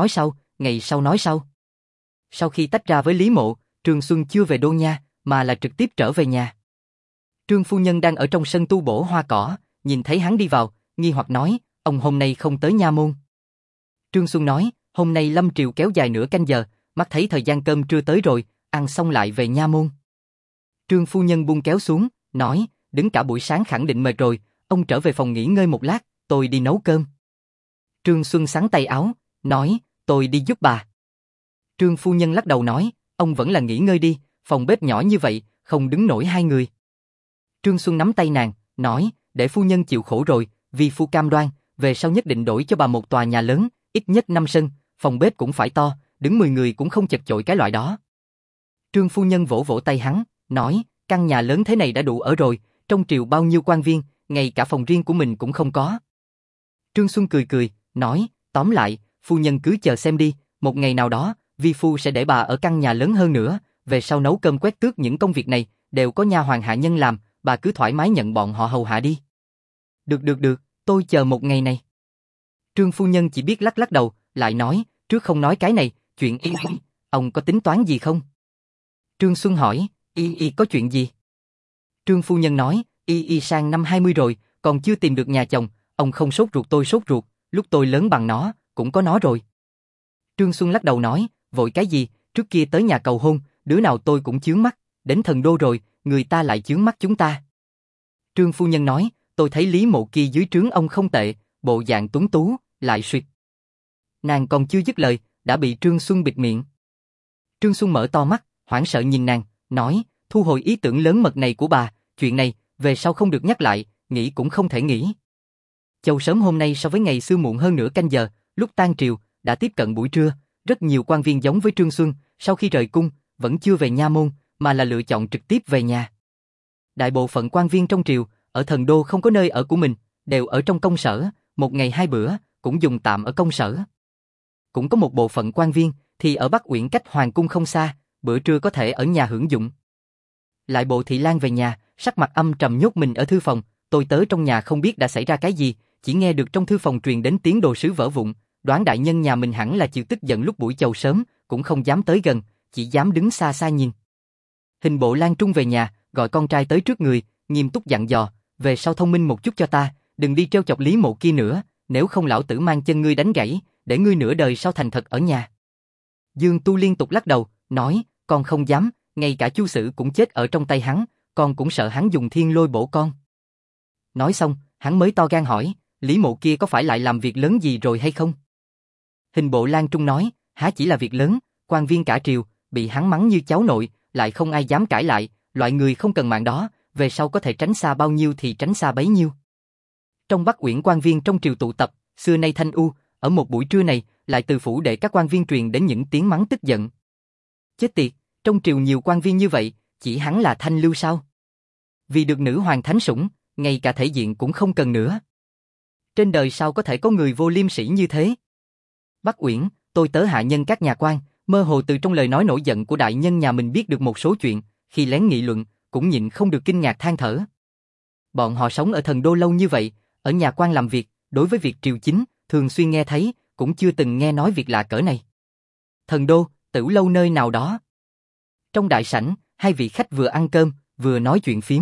nói sau. Sau khi tách ra với Lý Mộ, Trương Xuân chưa về Đô Nha, mà là trực tiếp trở về nhà. Trương phu nhân đang ở trong sân tu bổ hoa cỏ, nhìn thấy hắn đi vào, nghi hoặc nói, ông hôm nay không tới nha môn. Trương Xuân nói, hôm nay lâm triều kéo dài nửa canh giờ, mắt thấy thời gian cơm trưa tới rồi, ăn xong lại về nha môn. Trương phu nhân buông kéo xuống, nói, đứng cả buổi sáng khẳng định mệt rồi, ông trở về phòng nghỉ ngơi một lát, tôi đi nấu cơm. Trương Xuân xắn tay áo, nói, tôi đi giúp bà. Trương phu nhân lắc đầu nói, ông vẫn là nghỉ ngơi đi, phòng bếp nhỏ như vậy, không đứng nổi hai người. Trương Xuân nắm tay nàng, nói, để phu nhân chịu khổ rồi, vì phu cam đoan, về sau nhất định đổi cho bà một tòa nhà lớn, ít nhất 5 sân, phòng bếp cũng phải to, đứng 10 người cũng không chật chội cái loại đó. Trương phu nhân vỗ vỗ tay hắn, nói, căn nhà lớn thế này đã đủ ở rồi, trong triều bao nhiêu quan viên, ngay cả phòng riêng của mình cũng không có. Trương Xuân cười cười, nói, tóm lại, phu nhân cứ chờ xem đi, một ngày nào đó, vi phu sẽ để bà ở căn nhà lớn hơn nữa, về sau nấu cơm quét tước những công việc này, đều có nha hoàn hạ nhân làm, bà cứ thoải mái nhận bọn họ hầu hạ đi. Được, tôi chờ một ngày này. Trương phu nhân chỉ biết lắc lắc đầu, lại nói, trước không nói cái này, chuyện y, ông có tính toán gì không? Trương Xuân hỏi, y có chuyện gì? Trương phu nhân nói, y sang năm 20 rồi, còn chưa tìm được nhà chồng, ông không sốt ruột tôi sốt ruột, lúc tôi lớn bằng nó, cũng có nó rồi. Trương Xuân lắc đầu nói, vội cái gì, trước kia tới nhà cầu hôn, đứa nào tôi cũng chướng mắt, đến thần đô rồi, người ta lại chướng mắt chúng ta. Trương phu nhân nói, tôi thấy Lý Mộ kia dưới trướng ông không tệ, bộ dạng tuấn tú, lại suyệt. Nàng còn chưa dứt lời, đã bị Trương Xuân bịt miệng. Trương Xuân mở to mắt, hoảng sợ nhìn nàng, nói, thu hồi ý tưởng lớn mật này của bà, chuyện này, về sau không được nhắc lại, nghĩ cũng không thể nghĩ. Chầu sớm hôm nay so với ngày xưa muộn hơn nửa canh giờ, lúc tan triều, đã tiếp cận buổi trưa, rất nhiều quan viên giống với Trương Xuân, sau khi rời cung, vẫn chưa về nha môn, mà là lựa chọn trực tiếp về nhà. Đại bộ phận quan viên trong triều, ở thần đô không có nơi ở của mình, đều ở trong công sở, một ngày hai bữa, cũng dùng tạm ở công sở. Cũng có một bộ phận quan viên, thì ở Bắc Uyển cách hoàng cung không xa, bữa trưa có thể ở nhà hưởng dụng. Lại bộ Thị Lang về nhà, sắc mặt âm trầm nhốt mình ở thư phòng, tôi tớ trong nhà không biết đã xảy ra cái gì, chỉ nghe được trong thư phòng truyền đến tiếng đồ sứ vỡ vụn, đoán đại nhân nhà mình hẳn là chịu tức giận lúc buổi chầu sớm, cũng không dám tới gần, chỉ dám đứng xa xa nhìn. Hình bộ Lan Trung về nhà, gọi con trai tới trước người, nghiêm túc dặn dò, về sau thông minh một chút cho ta, đừng đi trêu chọc Lý Mộ kia nữa, nếu không lão tử mang chân ngươi đánh gãy, để ngươi nửa đời sau thành thật ở nhà. Dương Tu liên tục lắc đầu, nói, con không dám, ngay cả Chu Sử cũng chết ở trong tay hắn, con cũng sợ hắn dùng thiên lôi bổ con. Nói xong, hắn mới to gan hỏi, Lý Mộ kia có phải lại làm việc lớn gì rồi hay không? Hình bộ Lan Trung nói, há chỉ là việc lớn, quan viên cả triều, bị hắn mắng như cháu nội, lại không ai dám cãi lại, loại người không cần mạng đó, về sau có thể tránh xa bao nhiêu thì tránh xa bấy nhiêu. Trong Bắc Uyển quan viên trong triều tụ tập, xưa nay thanh u, ở một buổi trưa này, lại từ phủ để các quan viên truyền đến những tiếng mắng tức giận. Chết tiệt, trong triều nhiều quan viên như vậy, chỉ hắn là thanh lưu sao? Vì được nữ hoàng thánh sủng, ngay cả thể diện cũng không cần nữa. Trên đời sao có thể có người vô liêm sỉ như thế? Bắc Uyển, tôi tớ hạ nhân các nhà quan, mơ hồ từ trong lời nói nổi giận của đại nhân nhà mình biết được một số chuyện, khi lén nghị luận, cũng nhịn không được kinh ngạc than thở. Bọn họ sống ở thần đô lâu như vậy, ở nhà quan làm việc, đối với việc triều chính, thường xuyên nghe thấy, cũng chưa từng nghe nói việc lạ cỡ này. Thần đô, Tửu lâu nơi nào đó. Trong đại sảnh, hai vị khách vừa ăn cơm, vừa nói chuyện phiếm.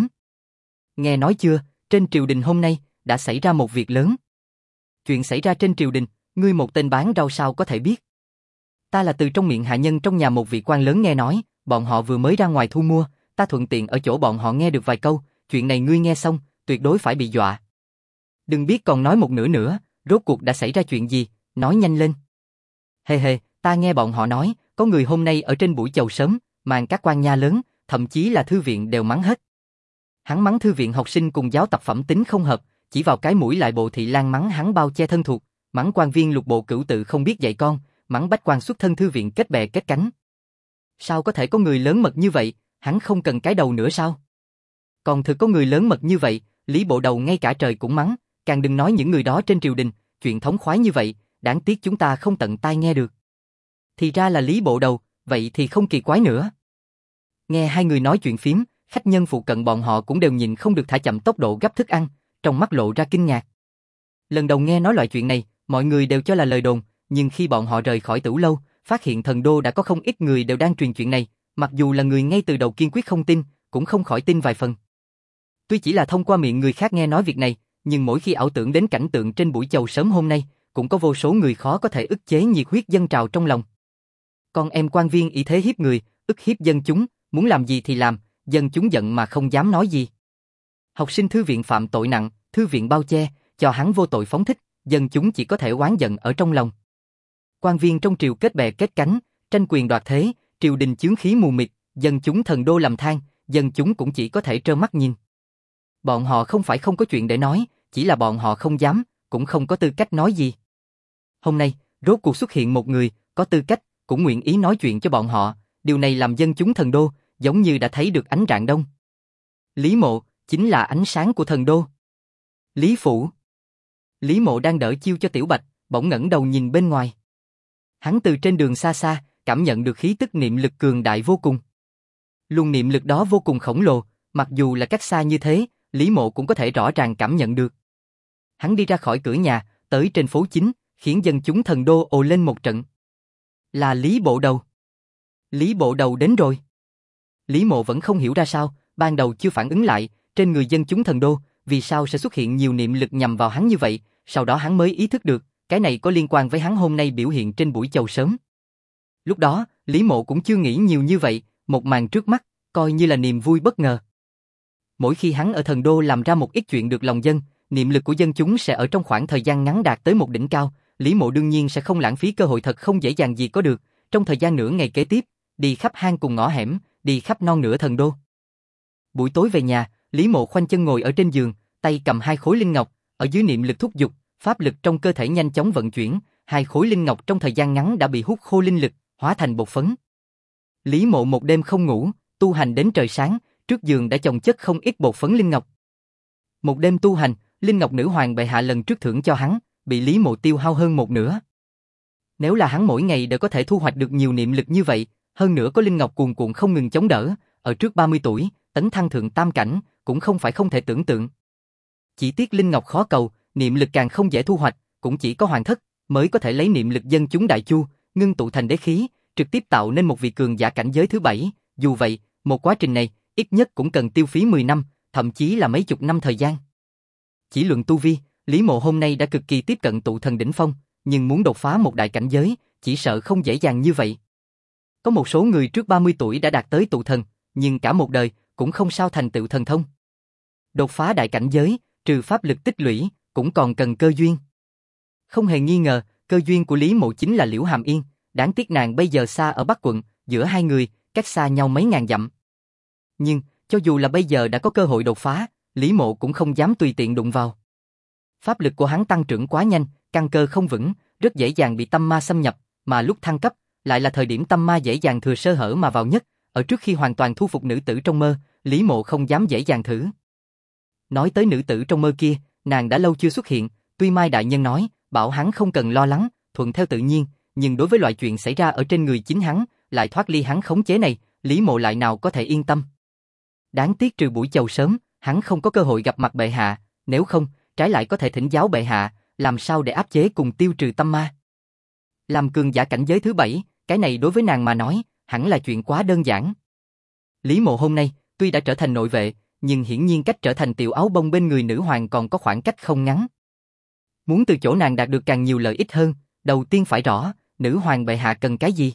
Nghe nói chưa, trên triều đình hôm nay, đã xảy ra một việc lớn. Chuyện xảy ra trên triều đình, ngươi một tên bán rau sao có thể biết. Ta là từ trong miệng hạ nhân trong nhà một vị quan lớn nghe nói, bọn họ vừa mới ra ngoài thu mua, ta thuận tiện ở chỗ bọn họ nghe được vài câu, chuyện này ngươi nghe xong, tuyệt đối phải bị dọa. Đừng biết còn nói một nửa nữa, rốt cuộc đã xảy ra chuyện gì, nói nhanh lên. Hề, ta nghe bọn họ nói, có người hôm nay ở trên buổi chầu sớm, màn các quan nha lớn, thậm chí là thư viện đều mắng hết. Hắn mắng thư viện học sinh cùng giáo tập phẩm tính không hợp, chỉ vào cái mũi lại bộ Thị Lang mắng hắn bao che thân thuộc, mắng quan viên lục bộ cửu tự không biết dạy con, mắng bách quan xuất thân thư viện kết bè kết cánh. Sao có thể có người lớn mật như vậy, hắn không cần cái đầu nữa sao? Còn thực có người lớn mật như vậy, Lý Bộ Đầu ngay cả trời cũng mắng, càng đừng nói những người đó trên triều đình, chuyện thống khoái như vậy, đáng tiếc chúng ta không tận tai nghe được. Thì ra là Lý Bộ Đầu, vậy thì không kỳ quái nữa. Nghe hai người nói chuyện phiếm, khách nhân phụ cận bọn họ cũng đều nhìn không được thả chậm tốc độ gấp thức ăn, trong mắt lộ ra kinh ngạc. Lần đầu nghe nói loại chuyện này, mọi người đều cho là lời đồn, nhưng khi bọn họ rời khỏi Tửu lâu, phát hiện thần đô đã có không ít người đều đang truyền chuyện này, mặc dù là người ngay từ đầu kiên quyết không tin, cũng không khỏi tin vài phần. Tuy chỉ là thông qua miệng người khác nghe nói việc này, nhưng mỗi khi ảo tưởng đến cảnh tượng trên buổi chầu sớm hôm nay, cũng có vô số người khó có thể ức chế nhiệt huyết dâng trào trong lòng. Con em quan viên ý thế hiếp người, ức hiếp dân chúng, muốn làm gì thì làm, dân chúng giận mà không dám nói gì. Học sinh thư viện phạm tội nặng, thư viện bao che, cho hắn vô tội phóng thích, dân chúng chỉ có thể oán giận ở trong lòng. Quan viên trong triều kết bè kết cánh, tranh quyền đoạt thế, triều đình chướng khí mù mịt, dân chúng thần đô làm than, dân chúng cũng chỉ có thể trơ mắt nhìn. Bọn họ không phải không có chuyện để nói, chỉ là bọn họ không dám, cũng không có tư cách nói gì. Hôm nay, rốt cuộc xuất hiện một người, có tư cách, cũng nguyện ý nói chuyện cho bọn họ, điều này làm dân chúng thần đô, giống như đã thấy được ánh rạng đông. Lý Mộ, chính là ánh sáng của thần đô. Lý Phủ. Lý Mộ đang đỡ chiêu cho Tiểu Bạch, bỗng ngẩng đầu nhìn bên ngoài. Hắn từ trên đường xa xa, cảm nhận được khí tức niệm lực cường đại vô cùng. Luồng niệm lực đó vô cùng khổng lồ, mặc dù là cách xa như thế, Lý Mộ cũng có thể rõ ràng cảm nhận được. Hắn đi ra khỏi cửa nhà, tới trên phố chính, khiến dân chúng thần đô ồ lên một trận. Là Lý Bộ Đầu. Lý Bộ Đầu đến rồi. Lý Mộ vẫn không hiểu ra sao, ban đầu chưa phản ứng lại, trên người dân chúng thần đô, vì sao sẽ xuất hiện nhiều niệm lực nhằm vào hắn như vậy, sau đó hắn mới ý thức được, cái này có liên quan với hắn hôm nay biểu hiện trên buổi chầu sớm. Lúc đó, Lý Mộ cũng chưa nghĩ nhiều như vậy, một màn trước mắt, coi như là niềm vui bất ngờ. Mỗi khi hắn ở thần đô làm ra một ít chuyện được lòng dân, niệm lực của dân chúng sẽ ở trong khoảng thời gian ngắn đạt tới một đỉnh cao, Lý Mộ đương nhiên sẽ không lãng phí cơ hội thật không dễ dàng gì có được, trong thời gian nửa ngày kế tiếp, đi khắp hang cùng ngõ hẻm, đi khắp non nửa thần đô. Buổi tối về nhà, Lý Mộ khoanh chân ngồi ở trên giường, tay cầm 2 khối linh ngọc, ở dưới niệm lực thúc giục, pháp lực trong cơ thể nhanh chóng vận chuyển, 2 khối linh ngọc trong thời gian ngắn đã bị hút khô linh lực, hóa thành bột phấn. Lý Mộ một đêm không ngủ, tu hành đến trời sáng, trước giường đã chồng chất không ít bột phấn linh ngọc. Một đêm tu hành, linh ngọc nữ hoàng bệ hạ lần trước thưởng cho hắn, bị Lý Mộ tiêu hao hơn một nửa. Nếu là hắn mỗi ngày đều có thể thu hoạch được nhiều niệm lực như vậy, hơn nữa có linh ngọc cuồn cuộn không ngừng chống đỡ, ở trước 30 tuổi, tấn thăng thượng tam cảnh, cũng không phải không thể tưởng tượng. Chỉ tiếc linh ngọc khó cầu, niệm lực càng không dễ thu hoạch, cũng chỉ có hoàng thất mới có thể lấy niệm lực dân chúng đại chu, ngưng tụ thành đế khí, trực tiếp tạo nên một vị cường giả cảnh giới thứ 7, dù vậy, một quá trình này, ít nhất cũng cần tiêu phí 10 năm, thậm chí là mấy chục năm thời gian. Chỉ luận tu vi, Lý Mộ hôm nay đã cực kỳ tiếp cận tụ thần đỉnh phong, nhưng muốn đột phá một đại cảnh giới, chỉ sợ không dễ dàng như vậy. Có một số người trước 30 tuổi đã đạt tới tụ thần, nhưng cả một đời cũng không sao thành tựu thần thông. Đột phá đại cảnh giới, trừ pháp lực tích lũy, cũng còn cần cơ duyên. Không hề nghi ngờ, cơ duyên của Lý Mộ chính là Liễu Hàm Yên, đáng tiếc nàng bây giờ xa ở Bắc quận, giữa hai người, cách xa nhau mấy ngàn dặm. Nhưng, cho dù là bây giờ đã có cơ hội đột phá, Lý Mộ cũng không dám tùy tiện đụng vào. Pháp lực của hắn tăng trưởng quá nhanh, căn cơ không vững, rất dễ dàng bị tâm ma xâm nhập, mà lúc thăng cấp, lại là thời điểm tâm ma dễ dàng thừa sơ hở mà vào nhất, ở trước khi hoàn toàn thu phục nữ tử trong mơ, Lý Mộ không dám dễ dàng thử. Nói tới nữ tử trong mơ kia, nàng đã lâu chưa xuất hiện, tuy Mai Đại Nhân nói, bảo hắn không cần lo lắng, thuận theo tự nhiên, nhưng đối với loại chuyện xảy ra ở trên người chính hắn, lại thoát ly hắn khống chế này, Lý Mộ lại nào có thể yên tâm. Đáng tiếc trừ buổi chầu sớm, hắn không có cơ hội gặp mặt bệ hạ, nếu không, trái lại có thể thỉnh giáo bệ hạ, làm sao để áp chế cùng tiêu trừ tâm ma. Làm cường giả cảnh giới thứ 7, cái này đối với nàng mà nói, hẳn là chuyện quá đơn giản. Lý Mộ hôm nay, tuy đã trở thành nội vệ, nhưng hiển nhiên cách trở thành tiểu áo bông bên người nữ hoàng còn có khoảng cách không ngắn. Muốn từ chỗ nàng đạt được càng nhiều lợi ích hơn, đầu tiên phải rõ, nữ hoàng bệ hạ cần cái gì.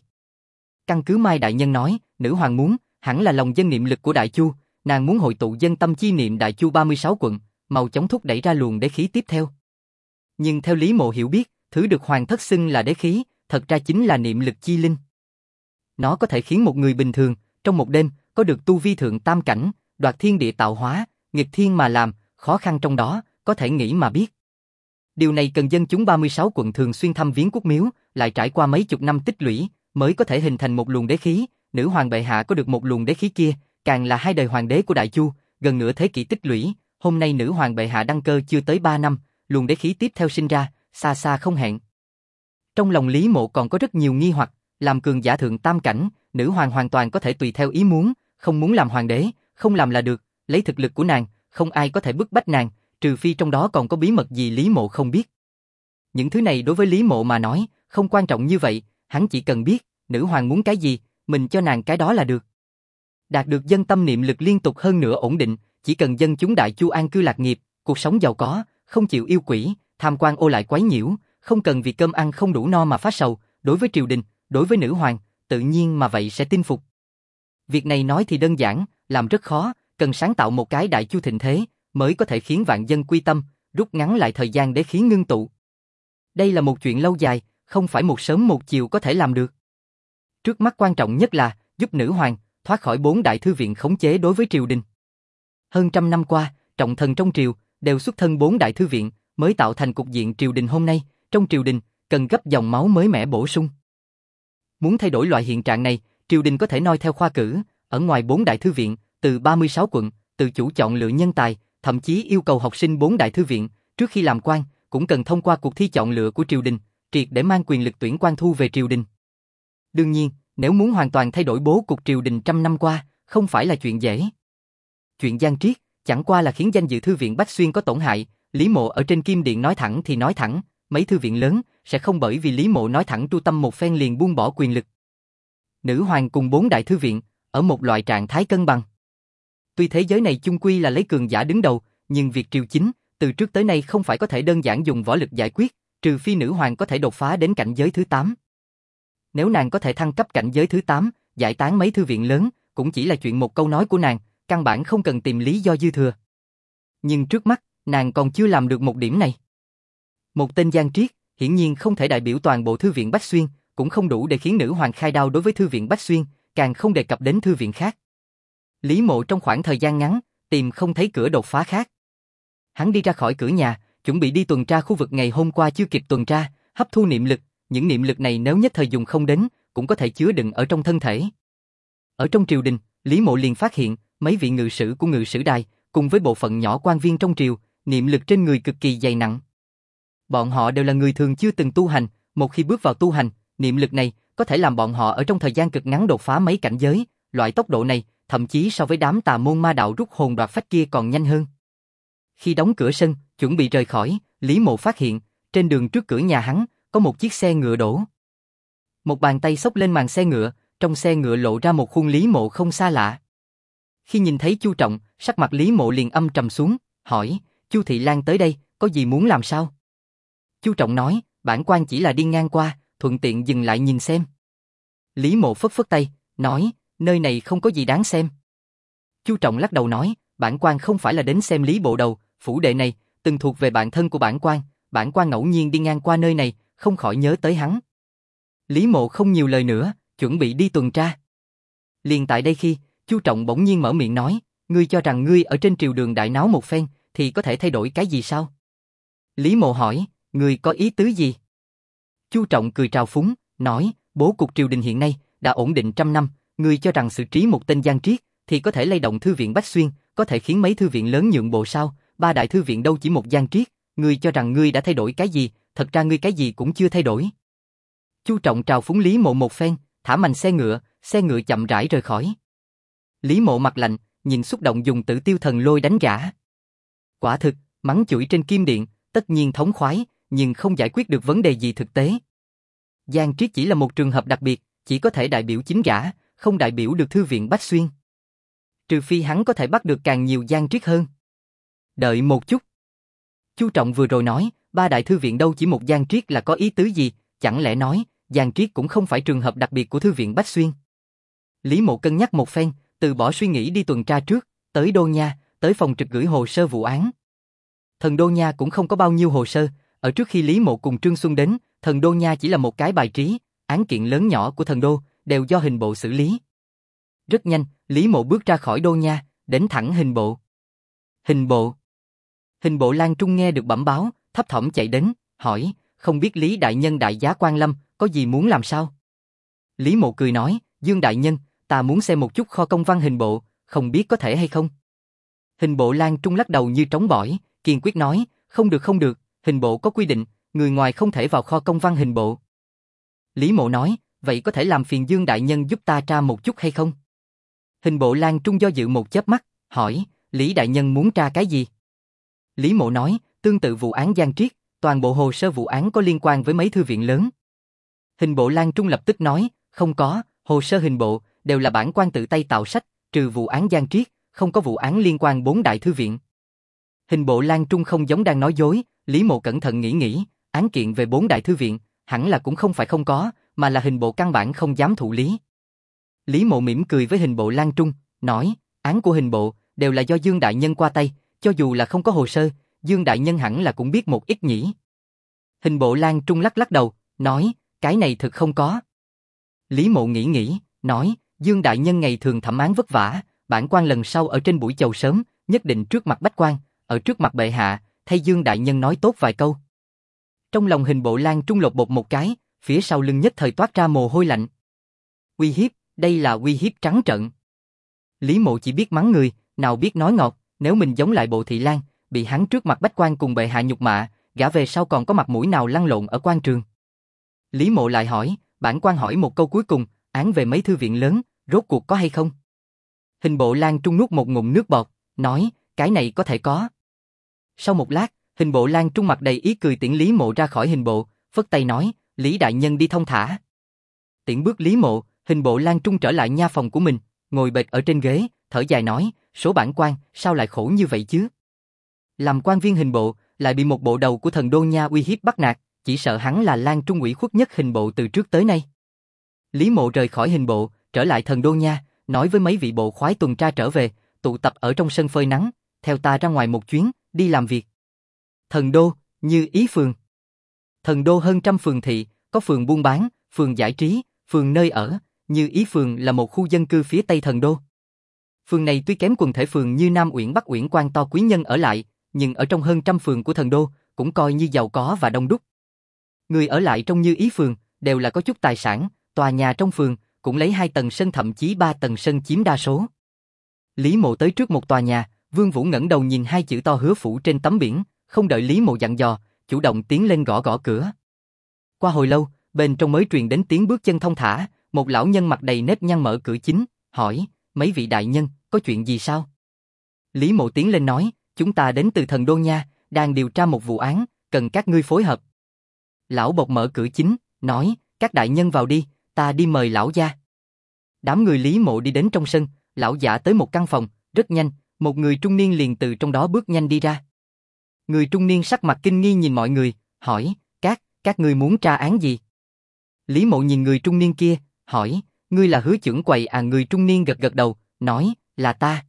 Căn cứ Mai Đại Nhân nói, nữ hoàng muốn, hẳn là lòng dân niệm lực của Đại Chu, nàng muốn hội tụ dân tâm chi niệm Đại Chu 36 quận, mau chóng thúc đẩy ra luồng đế khí tiếp theo. Nhưng theo Lý Mộ hiểu biết, thứ được hoàng thất xưng là đế khí, thật ra chính là niệm lực chi linh. Nó có thể khiến một người bình thường, trong một đêm, có được tu vi thượng tam cảnh, đoạt thiên địa tạo hóa, nghịch thiên mà làm, khó khăn trong đó, có thể nghĩ mà biết. Điều này cần dân chúng 36 quận thường xuyên thăm viếng quốc miếu, lại trải qua mấy chục năm tích lũy, mới có thể hình thành một luồng đế khí, nữ hoàng bệ hạ có được một luồng đế khí kia, càng là 2 đời hoàng đế của Đại Chu, gần nửa thế kỷ tích lũy, hôm nay nữ hoàng bệ hạ đăng cơ chưa tới 3 năm, luồng đế khí tiếp theo sinh ra, xa xa không hẹn. Trong lòng Lý Mộ còn có rất nhiều nghi hoặc, làm cường giả thượng tam cảnh, nữ hoàng hoàn toàn có thể tùy theo ý muốn, không muốn làm hoàng đế, không làm là được, lấy thực lực của nàng, không ai có thể bức bách nàng, trừ phi trong đó còn có bí mật gì Lý Mộ không biết. Những thứ này đối với Lý Mộ mà nói, không quan trọng như vậy, hắn chỉ cần biết, nữ hoàng muốn cái gì, mình cho nàng cái đó là được. Đạt được dân tâm niệm lực liên tục hơn nữa ổn định, chỉ cần dân chúng Đại Chu an cư lạc nghiệp, cuộc sống giàu có, không chịu yêu quỷ, tham quan ô lại quấy nhiễu, không cần vì cơm ăn không đủ no mà phát sầu, đối với triều đình, đối với nữ hoàng, tự nhiên mà vậy sẽ tin phục. Việc này nói thì đơn giản, làm rất khó, cần sáng tạo một cái Đại Chu thịnh thế, mới có thể khiến vạn dân quy tâm, rút ngắn lại thời gian để khí ngưng tụ. Đây là một chuyện lâu dài, không phải một sớm một chiều có thể làm được. Trước mắt quan trọng nhất là giúp nữ hoàng thoát khỏi 4 đại thư viện khống chế đối với triều đình. Hơn 100 năm qua, trọng thần trong triều đều xuất thân 4 đại thư viện, mới tạo thành cục diện triều đình hôm nay. Trong triều đình cần gấp dòng máu mới mẻ bổ sung. Muốn thay đổi loại hiện trạng này, triều đình có thể noi theo khoa cử, ở ngoài 4 đại thư viện, từ 36 quận, tự chủ chọn lựa nhân tài, thậm chí yêu cầu học sinh 4 đại thư viện, trước khi làm quan, cũng cần thông qua cuộc thi chọn lựa của triều đình, triệt để mang quyền lực tuyển quan thu về triều đình. Đương nhiên, nếu muốn hoàn toàn thay đổi bố cục triều đình trăm năm qua, không phải là chuyện dễ. Chuyện Giang Triết, chẳng qua là khiến danh dự thư viện Bách Xuyên có tổn hại, Lý Mộ ở trên Kim Điện nói thẳng thì nói thẳng, mấy thư viện lớn sẽ không bởi vì Lý Mộ nói thẳng tru tâm một phen liền buông bỏ quyền lực. Nữ hoàng cùng 4 đại thư viện, ở một loại trạng thái cân bằng. Tuy thế giới này chung quy là lấy cường giả đứng đầu, nhưng việc triều chính, từ trước tới nay không phải có thể đơn giản dùng võ lực giải quyết, trừ phi nữ hoàng có thể đột phá đến cảnh giới thứ 8. Nếu nàng có thể thăng cấp cảnh giới thứ 8, giải tán mấy thư viện lớn, cũng chỉ là chuyện một câu nói của nàng, căn bản không cần tìm lý do dư thừa. Nhưng trước mắt, nàng còn chưa làm được một điểm này. Một tên Giang Triết, hiển nhiên không thể đại biểu toàn bộ thư viện Bách Xuyên, cũng không đủ để khiến nữ hoàng khai đao đối với thư viện Bách Xuyên, càng không đề cập đến thư viện khác. Lý Mộ trong khoảng thời gian ngắn, tìm không thấy cửa đột phá khác. Hắn đi ra khỏi cửa nhà, chuẩn bị đi tuần tra khu vực ngày hôm qua chưa kịp tuần tra, hấp thu niệm lực, những niệm lực này nếu nhất thời dùng không đến, cũng có thể chứa đựng ở trong thân thể. Ở trong triều đình, Lý Mộ liền phát hiện, mấy vị ngự sử của ngự sử đài, cùng với bộ phận nhỏ quan viên trong triều, niệm lực trên người cực kỳ dày nặng. Bọn họ đều là người thường chưa từng tu hành, một khi bước vào tu hành, niệm lực này có thể làm bọn họ ở trong thời gian cực ngắn đột phá mấy cảnh giới, loại tốc độ này, thậm chí so với đám tà môn ma đạo rút hồn đoạt phách kia còn nhanh hơn. Khi đóng cửa sân, chuẩn bị rời khỏi, Lý Mộ phát hiện, trên đường trước cửa nhà hắn, có một chiếc xe ngựa đổ. Một bàn tay xốc lên màn xe ngựa, trong xe ngựa lộ ra một khuôn Lý Mộ không xa lạ. Khi nhìn thấy Chu Trọng, sắc mặt Lý Mộ liền âm trầm xuống, hỏi, Chu Thị Lang tới đây, có gì muốn làm sao? Chu Trọng nói, bản quan chỉ là đi ngang qua, thuận tiện dừng lại nhìn xem. Lý Mộ phất phất tay, nói, nơi này không có gì đáng xem. Chu Trọng lắc đầu nói, bản quan không phải là đến xem Lý Bộ Đầu, phủ đệ này, từng thuộc về bạn thân của bản quan ngẫu nhiên đi ngang qua nơi này, không khỏi nhớ tới hắn. Lý Mộ không nhiều lời nữa, chuẩn bị đi tuần tra. Liền tại đây khi, Chu Trọng bỗng nhiên mở miệng nói, ngươi cho rằng ngươi ở trên triều đường đại náo một phen, thì có thể thay đổi cái gì sao? Lý Mộ hỏi, ngươi có ý tứ gì? Chu Trọng cười trào phúng, nói, bố cục triều đình hiện nay đã ổn định trăm năm, ngươi cho rằng xử trí một tên Giang Triết thì có thể lay động thư viện Bách Xuyên, có thể khiến mấy thư viện lớn nhượng bộ sao? 3 đại thư viện đâu chỉ một Giang Triết, ngươi cho rằng ngươi đã thay đổi cái gì? Thật ra ngươi cái gì cũng chưa thay đổi. Chu Trọng trào phúng Lý Mộ một phen, thả mạnh xe ngựa chậm rãi rời khỏi. Lý Mộ mặt lạnh, nhìn xúc động dùng Tử Tiêu Thần Lôi đánh gã. Quả thực, mắng chửi trên Kim Điện, tất nhiên thống khoái, nhưng không giải quyết được vấn đề gì thực tế. Giang Triết chỉ là một trường hợp đặc biệt, chỉ có thể đại biểu chính gã, không đại biểu được thư viện Bách Xuyên. Trừ phi hắn có thể bắt được càng nhiều Giang Triết hơn. Đợi một chút. Chu Trọng vừa rồi nói, 3 đại thư viện đâu chỉ một Giang Triết là có ý tứ gì, chẳng lẽ nói, Giang Triết cũng không phải trường hợp đặc biệt của thư viện Bách Xuyên. Lý Mộ cân nhắc một phen, từ bỏ suy nghĩ đi tuần tra trước, tới Đô Nha, tới phòng trực gửi hồ sơ vụ án. Thần Đô Nha cũng không có bao nhiêu hồ sơ, ở trước khi Lý Mộ cùng Trương Xuân đến, Thần Đô Nha chỉ là một cái bài trí, án kiện lớn nhỏ của Thần Đô đều do hình bộ xử lý. Rất nhanh, Lý Mộ bước ra khỏi Đô Nha, đến thẳng hình bộ. Hình bộ Lan Trung nghe được bẩm báo, thấp thỏm chạy đến, hỏi, không biết Lý đại nhân đại giá quan lâm, có gì muốn làm sao? Lý Mộ cười nói, Dương đại nhân, ta muốn xem một chút kho công văn hình bộ, không biết có thể hay không? Hình bộ Lan Trung lắc đầu như trống bỏi, kiên quyết nói, không được, hình bộ có quy định, người ngoài không thể vào kho công văn hình bộ. Lý Mộ nói, vậy có thể làm phiền Dương đại nhân giúp ta tra một chút hay không? Hình bộ Lan Trung do dự một chớp mắt, hỏi, Lý đại nhân muốn tra cái gì? Lý Mộ nói, tương tự vụ án Giang Triết, toàn bộ hồ sơ vụ án có liên quan với mấy thư viện lớn. Hình bộ Lan Trung lập tức nói, không có, hồ sơ hình bộ đều là bản quan tự tay tạo sách, trừ vụ án Giang Triết, không có vụ án liên quan 4 đại thư viện. Hình bộ Lan Trung không giống đang nói dối, Lý Mộ cẩn thận nghĩ, án kiện về 4 đại thư viện, hẳn là cũng không phải không có, mà là hình bộ căn bản không dám thụ lý. Lý Mộ mỉm cười với hình bộ Lan Trung, nói, án của hình bộ đều là do Dương đại nhân qua tay, cho dù là không có hồ sơ, Dương đại nhân hẳn là cũng biết một ít nhỉ. Hình bộ Lan Trung lắc đầu, nói, cái này thực không có. Lý Mộ nghĩ, nói, Dương đại nhân ngày thường thẩm án vất vả, bản quan lần sau ở trên buổi chầu sớm, nhất định trước mặt bách quan, ở trước mặt bệ hạ, thay Dương đại nhân nói tốt vài câu. Trong lòng hình bộ Lan Trung lột bột một cái, phía sau lưng nhất thời toát ra mồ hôi lạnh. Uy hiếp, đây là uy hiếp trắng trợn. Lý Mộ chỉ biết mắng người, nào biết nói ngọt, nếu mình giống lại Bộ Thị Lang, bị hắn trước mặt bách quan cùng bệ hạ nhục mạ, gã về sau còn có mặt mũi nào lăn lộn ở quan trường. Lý Mộ lại hỏi, bản quan hỏi một câu cuối cùng, án về mấy thư viện lớn, rốt cuộc có hay không? Hình Bộ Lang Trung nuốt một ngụm nước bọt, nói, cái này có thể có. Sau một lát, Hình Bộ Lang Trung mặt đầy ý cười tiễn Lý Mộ ra khỏi hình bộ, phất tay nói, Lý đại nhân đi thông thả. Tiễn bước Lý Mộ, Hình Bộ Lang Trung trở lại nha phòng của mình, ngồi bệt ở trên ghế, thở dài nói, số bản quan, sao lại khổ như vậy chứ? Làm quan viên hình bộ, lại bị một bộ đầu của thần đô nha uy hiếp bắt nạt, chỉ sợ hắn là Lang Trung ủy khuất nhất hình bộ từ trước tới nay. Lý Mộ rời khỏi hình bộ, trở lại thần đô nha, nói với mấy vị bộ khoái tuần tra trở về, tụ tập ở trong sân phơi nắng, theo ta ra ngoài một chuyến, đi làm việc. Thần đô, Như Ý phường. Thần đô hơn trăm phường thị, có phường buôn bán, phường giải trí, phường nơi ở, Như Ý phường là một khu dân cư phía tây thần đô. Phường này tuy kém quần thể phường như Nam Uyển Bắc Uyển quan to quý nhân ở lại, nhưng ở trong hơn trăm phường của thần đô, cũng coi như giàu có và đông đúc. Người ở lại trong Như Ý phường, đều là có chút tài sản, tòa nhà trong phường, cũng lấy 2 tầng sân thậm chí 3 tầng sân chiếm đa số. Lý Mộ tới trước một tòa nhà, Vương Vũ ngẩng đầu nhìn 2 chữ to Hứa Phủ trên tấm biển, không đợi Lý Mộ dặn dò, chủ động tiến lên gõ gõ cửa. Qua hồi lâu, bên trong mới truyền đến tiếng bước chân thong thả, một lão nhân mặt đầy nếp nhăn mở cửa chính, hỏi, mấy vị đại nhân, có chuyện gì sao? Lý Mộ tiến lên nói, chúng ta đến từ thần đô nha, đang điều tra một vụ án, cần các ngươi phối hợp. Lão bộc mở cửa chính, nói, các đại nhân vào đi, ta đi mời lão gia. Đám người Lý Mộ đi đến trong sân, lão giả tới một căn phòng, rất nhanh, một người trung niên liền từ trong đó bước nhanh đi ra. Người trung niên sắc mặt kinh nghi nhìn mọi người, hỏi, các ngươi muốn tra án gì? Lý Mộ nhìn người trung niên kia, hỏi, ngươi là Hứa trưởng quầy à? Người trung niên gật gật đầu, nói, là ta.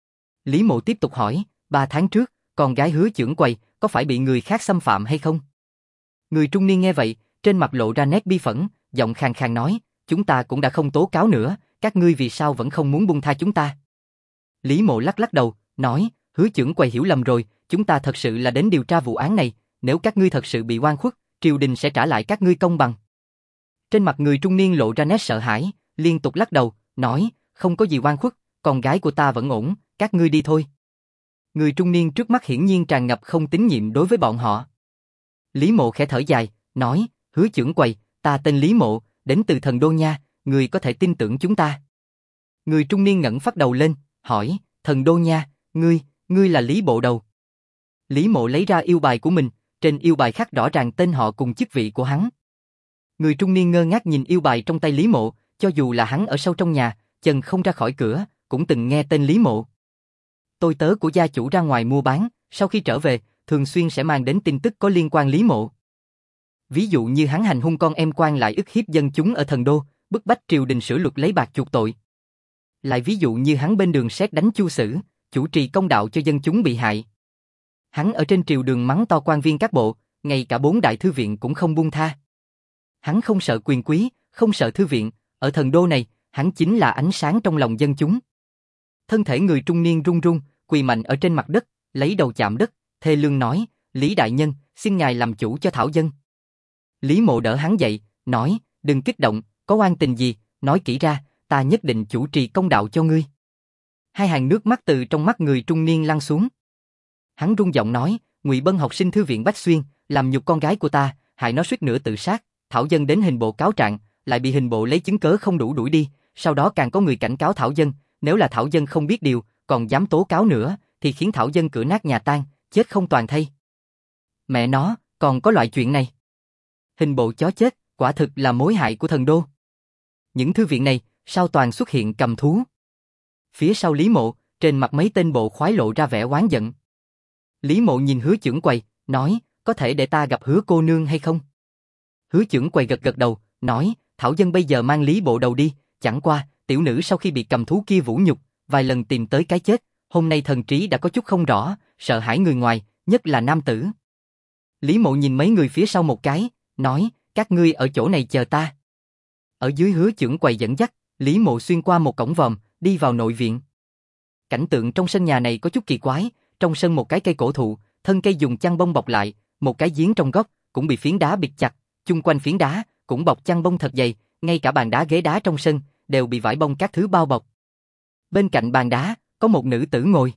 Lý Mộ tiếp tục hỏi, 3 tháng trước, con gái Hứa trưởng quầy có phải bị người khác xâm phạm hay không? Người trung niên nghe vậy, trên mặt lộ ra nét bi phẫn, giọng khàn khàn nói, chúng ta cũng đã không tố cáo nữa, các ngươi vì sao vẫn không muốn buông tha chúng ta? Lý Mộ lắc lắc đầu, nói, Hứa trưởng quầy hiểu lầm rồi, chúng ta thật sự là đến điều tra vụ án này, nếu các ngươi thật sự bị oan khuất, triều đình sẽ trả lại các ngươi công bằng. Trên mặt người trung niên lộ ra nét sợ hãi, liên tục lắc đầu, nói, không có gì oan khuất, con gái của ta vẫn ổn, các ngươi đi thôi. Người trung niên trước mắt hiển nhiên tràn ngập không tín nhiệm đối với bọn họ. Lý Mộ khẽ thở dài, nói, Hứa trưởng quầy, ta tên Lý Mộ, đến từ thần đô nha, người có thể tin tưởng chúng ta. Người trung niên ngẩng phát đầu lên, hỏi, thần đô nha, ngươi là Lý bộ đầu. Lý Mộ lấy ra yêu bài của mình, trên yêu bài khắc rõ ràng tên họ cùng chức vị của hắn. Người trung niên ngơ ngác nhìn yêu bài trong tay Lý Mộ, cho dù là hắn ở sâu trong nhà, chân không ra khỏi cửa, cũng từng nghe tên Lý Mộ. Tôi tớ của gia chủ ra ngoài mua bán, sau khi trở về, thường xuyên sẽ mang đến tin tức có liên quan Lý Mộ. Ví dụ như hắn hành hung con em quan lại ức hiếp dân chúng ở thần đô, bức bách triều đình sửa luật lấy bạc chuộc tội. Lại ví dụ như hắn bên đường sét đánh Chu Sử, chủ trì công đạo cho dân chúng bị hại. Hắn ở trên triều đường mắng to quan viên các bộ, ngay cả 4 đại thư viện cũng không buông tha. Hắn không sợ quyền quý, không sợ thư viện, ở thần đô này, hắn chính là ánh sáng trong lòng dân chúng. Thân thể người trung niên run run, quỳ mạnh ở trên mặt đất, lấy đầu chạm đất, thê lương nói, Lý đại nhân, xin ngài làm chủ cho thảo dân. Lý Mộ đỡ hắn dậy, nói, đừng kích động, có oan tình gì, nói kỹ ra, ta nhất định chủ trì công đạo cho ngươi. 2 hàng nước mắt từ trong mắt người trung niên lăn xuống. Hắn run giọng nói, Ngụy Bân học sinh thư viện Bách Xuyên, làm nhục con gái của ta, hại nó suýt nữa tự sát, thảo dân đến hình bộ cáo trạng, lại bị hình bộ lấy chứng cớ không đủ đuổi đi, sau đó càng có người cảnh cáo thảo dân, nếu là thảo dân không biết điều, còn dám tố cáo nữa, thì khiến thảo dân cửa nát nhà tan, chết không toàn thây. Mẹ nó, còn có loại chuyện này. Hình bộ chó chết, quả thực là mối hại của thần đô. Những thư viện này, sao toàn xuất hiện cầm thú? Phía sau Lý Mộ, trên mặt mấy tên bộ khoái lộ ra vẻ oán giận. Lý Mộ nhìn Hứa trưởng quầy, nói, có thể để ta gặp Hứa cô nương hay không? Hứa trưởng quầy gật gật đầu, nói, thảo dân bây giờ mang Lý bộ đầu đi, chẳng qua, tiểu nữ sau khi bị cầm thú kia vũ nhục, vài lần tìm tới cái chết, hôm nay thần trí đã có chút không rõ, sợ hãi người ngoài, nhất là nam tử. Lý Mộ nhìn mấy người phía sau một cái, nói, các ngươi ở chỗ này chờ ta. Ở dưới Hứa trưởng quầy dẫn dắt, Lý Mộ xuyên qua một cổng vòm, đi vào nội viện. Cảnh tượng trong sân nhà này có chút kỳ quái, trong sân một cái cây cổ thụ, thân cây dùng chăn bông bọc lại, một cái giếng trong góc, cũng bị phiến đá bịt chặt, chung quanh phiến đá, cũng bọc chăn bông thật dày, ngay cả bàn đá ghế đá trong sân, đều bị vải bông các thứ bao bọc. Bên cạnh bàn đá, có một nữ tử ngồi.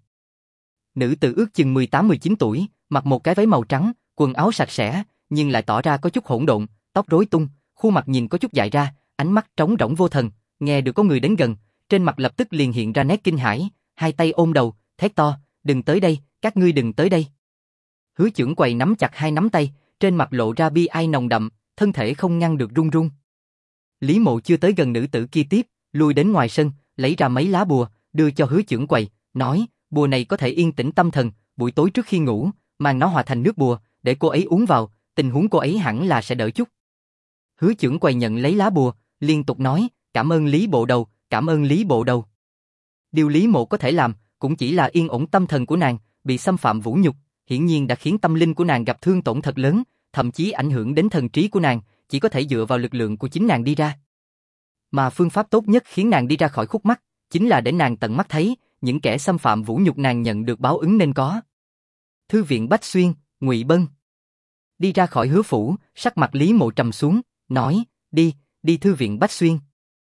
Nữ tử ước chừng 18-19 tuổi, mặc một cái váy màu trắng, quần áo sạch sẽ, nhưng lại tỏ ra có chút hỗn độn, tóc rối tung, khuôn mặt nhìn có chút dại ra, ánh mắt trống rỗng vô thần, nghe được có người đến gần, trên mặt lập tức liền hiện ra nét kinh hãi, hai tay ôm đầu, thét to, đừng tới đây, các ngươi đừng tới đây. Hứa Chưởng Quầy nắm chặt hai nắm tay, trên mặt lộ ra bi ai nồng đậm, thân thể không ngăn được run run. Lý Mộ chưa tới gần nữ tử kia tiếp, lui đến ngoài sân, lấy ra mấy lá bùa, đưa cho Hứa Chưởng Quầy, nói, bùa này có thể yên tĩnh tâm thần, buổi tối trước khi ngủ, mang nó hòa thành nước bùa, để cô ấy uống vào, tình huống cô ấy hẳn là sẽ đỡ chút. Hứa Chưởng Quầy nhận lấy lá bùa, liên tục nói, cảm ơn Lý Bộ Đầu, cảm ơn Lý Bộ Đầu. Điều Lý Mộ có thể làm, cũng chỉ là yên ổn tâm thần của nàng, bị xâm phạm vũ nhục, hiển nhiên đã khiến tâm linh của nàng gặp thương tổn thật lớn, thậm chí ảnh hưởng đến thần trí của nàng, chỉ có thể dựa vào lực lượng của chính nàng đi ra. Mà phương pháp tốt nhất khiến nàng đi ra khỏi khúc mắc, chính là để nàng tận mắt thấy, những kẻ xâm phạm vũ nhục nàng nhận được báo ứng nên có. Thư viện Bách Xuyên, Ngụy Bân. Đi ra khỏi Hứa phủ, sắc mặt Lý Mộ trầm xuống, nói, đi thư viện Bách Xuyên.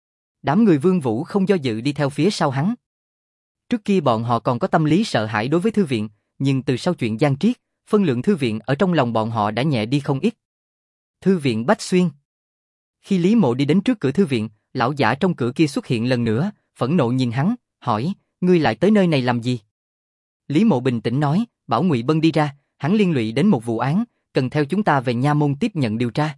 Đám người Vương Vũ không do dự đi theo phía sau hắn. Trước kia bọn họ còn có tâm lý sợ hãi đối với thư viện, nhưng từ sau chuyện Giang Triết, phân lượng thư viện ở trong lòng bọn họ đã nhẹ đi không ít. Thư viện Bách Xuyên. Khi Lý Mộ đi đến trước cửa thư viện, lão giả trong cửa kia xuất hiện lần nữa, phẫn nộ nhìn hắn, hỏi, ngươi lại tới nơi này làm gì? Lý Mộ bình tĩnh nói, bảo Ngụy Bân đi ra, hắn liên lụy đến một vụ án, cần theo chúng ta về nha môn tiếp nhận điều tra.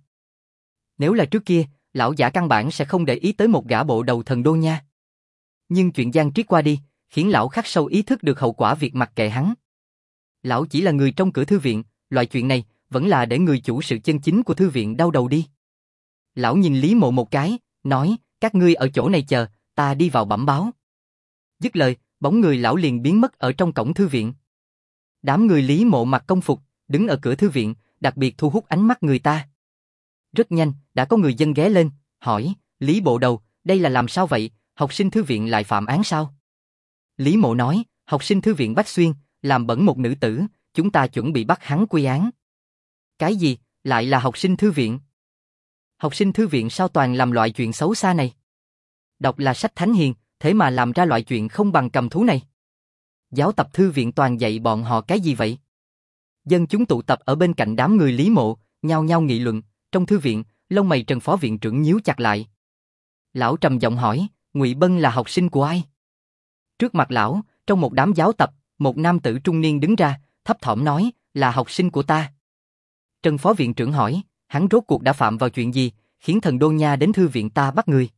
Nếu là trước kia, lão giả căn bản sẽ không để ý tới một gã bộ đầu thần đô nha. Nhưng chuyện Giang Triết qua đi, khiến lão khắc sâu ý thức được hậu quả việc mặc kệ hắn. Lão chỉ là người trong cửa thư viện, loại chuyện này vẫn là để người chủ sự chân chính của thư viện đau đầu đi. Lão nhìn Lý Mộ một cái, nói, các ngươi ở chỗ này chờ, ta đi vào bẩm báo. Dứt lời, bóng người lão liền biến mất ở trong cổng thư viện. Đám người Lý Mộ mặc công phục, đứng ở cửa thư viện, đặc biệt thu hút ánh mắt người ta. Rất nhanh, đã có người dân ghé lên, hỏi, Lý Bộ Đầu, đây là làm sao vậy, học sinh thư viện lại phạm án sao? Lý Mộ nói, học sinh thư viện Bách Xuyên, làm bẩn một nữ tử, chúng ta chuẩn bị bắt hắn quy án. Cái gì, lại là học sinh thư viện? Học sinh thư viện sao toàn làm loại chuyện xấu xa này? Đọc là sách thánh hiền, thế mà làm ra loại chuyện không bằng cầm thú này. Giáo tập thư viện toàn dạy bọn họ cái gì vậy? Dân chúng tụ tập ở bên cạnh đám người Lý Mộ, nhao nhao nghị luận, trong thư viện, lông mày Trần phó viện trưởng nhíu chặt lại. Lão trầm giọng hỏi, Ngụy Bân là học sinh của ai? Trước mặt lão, trong một đám giáo tập, một nam tử trung niên đứng ra, thấp thỏm nói, là học sinh của ta. Trần phó viện trưởng hỏi, hắn rốt cuộc đã phạm vào chuyện gì, khiến thần đô nha đến thư viện ta bắt người?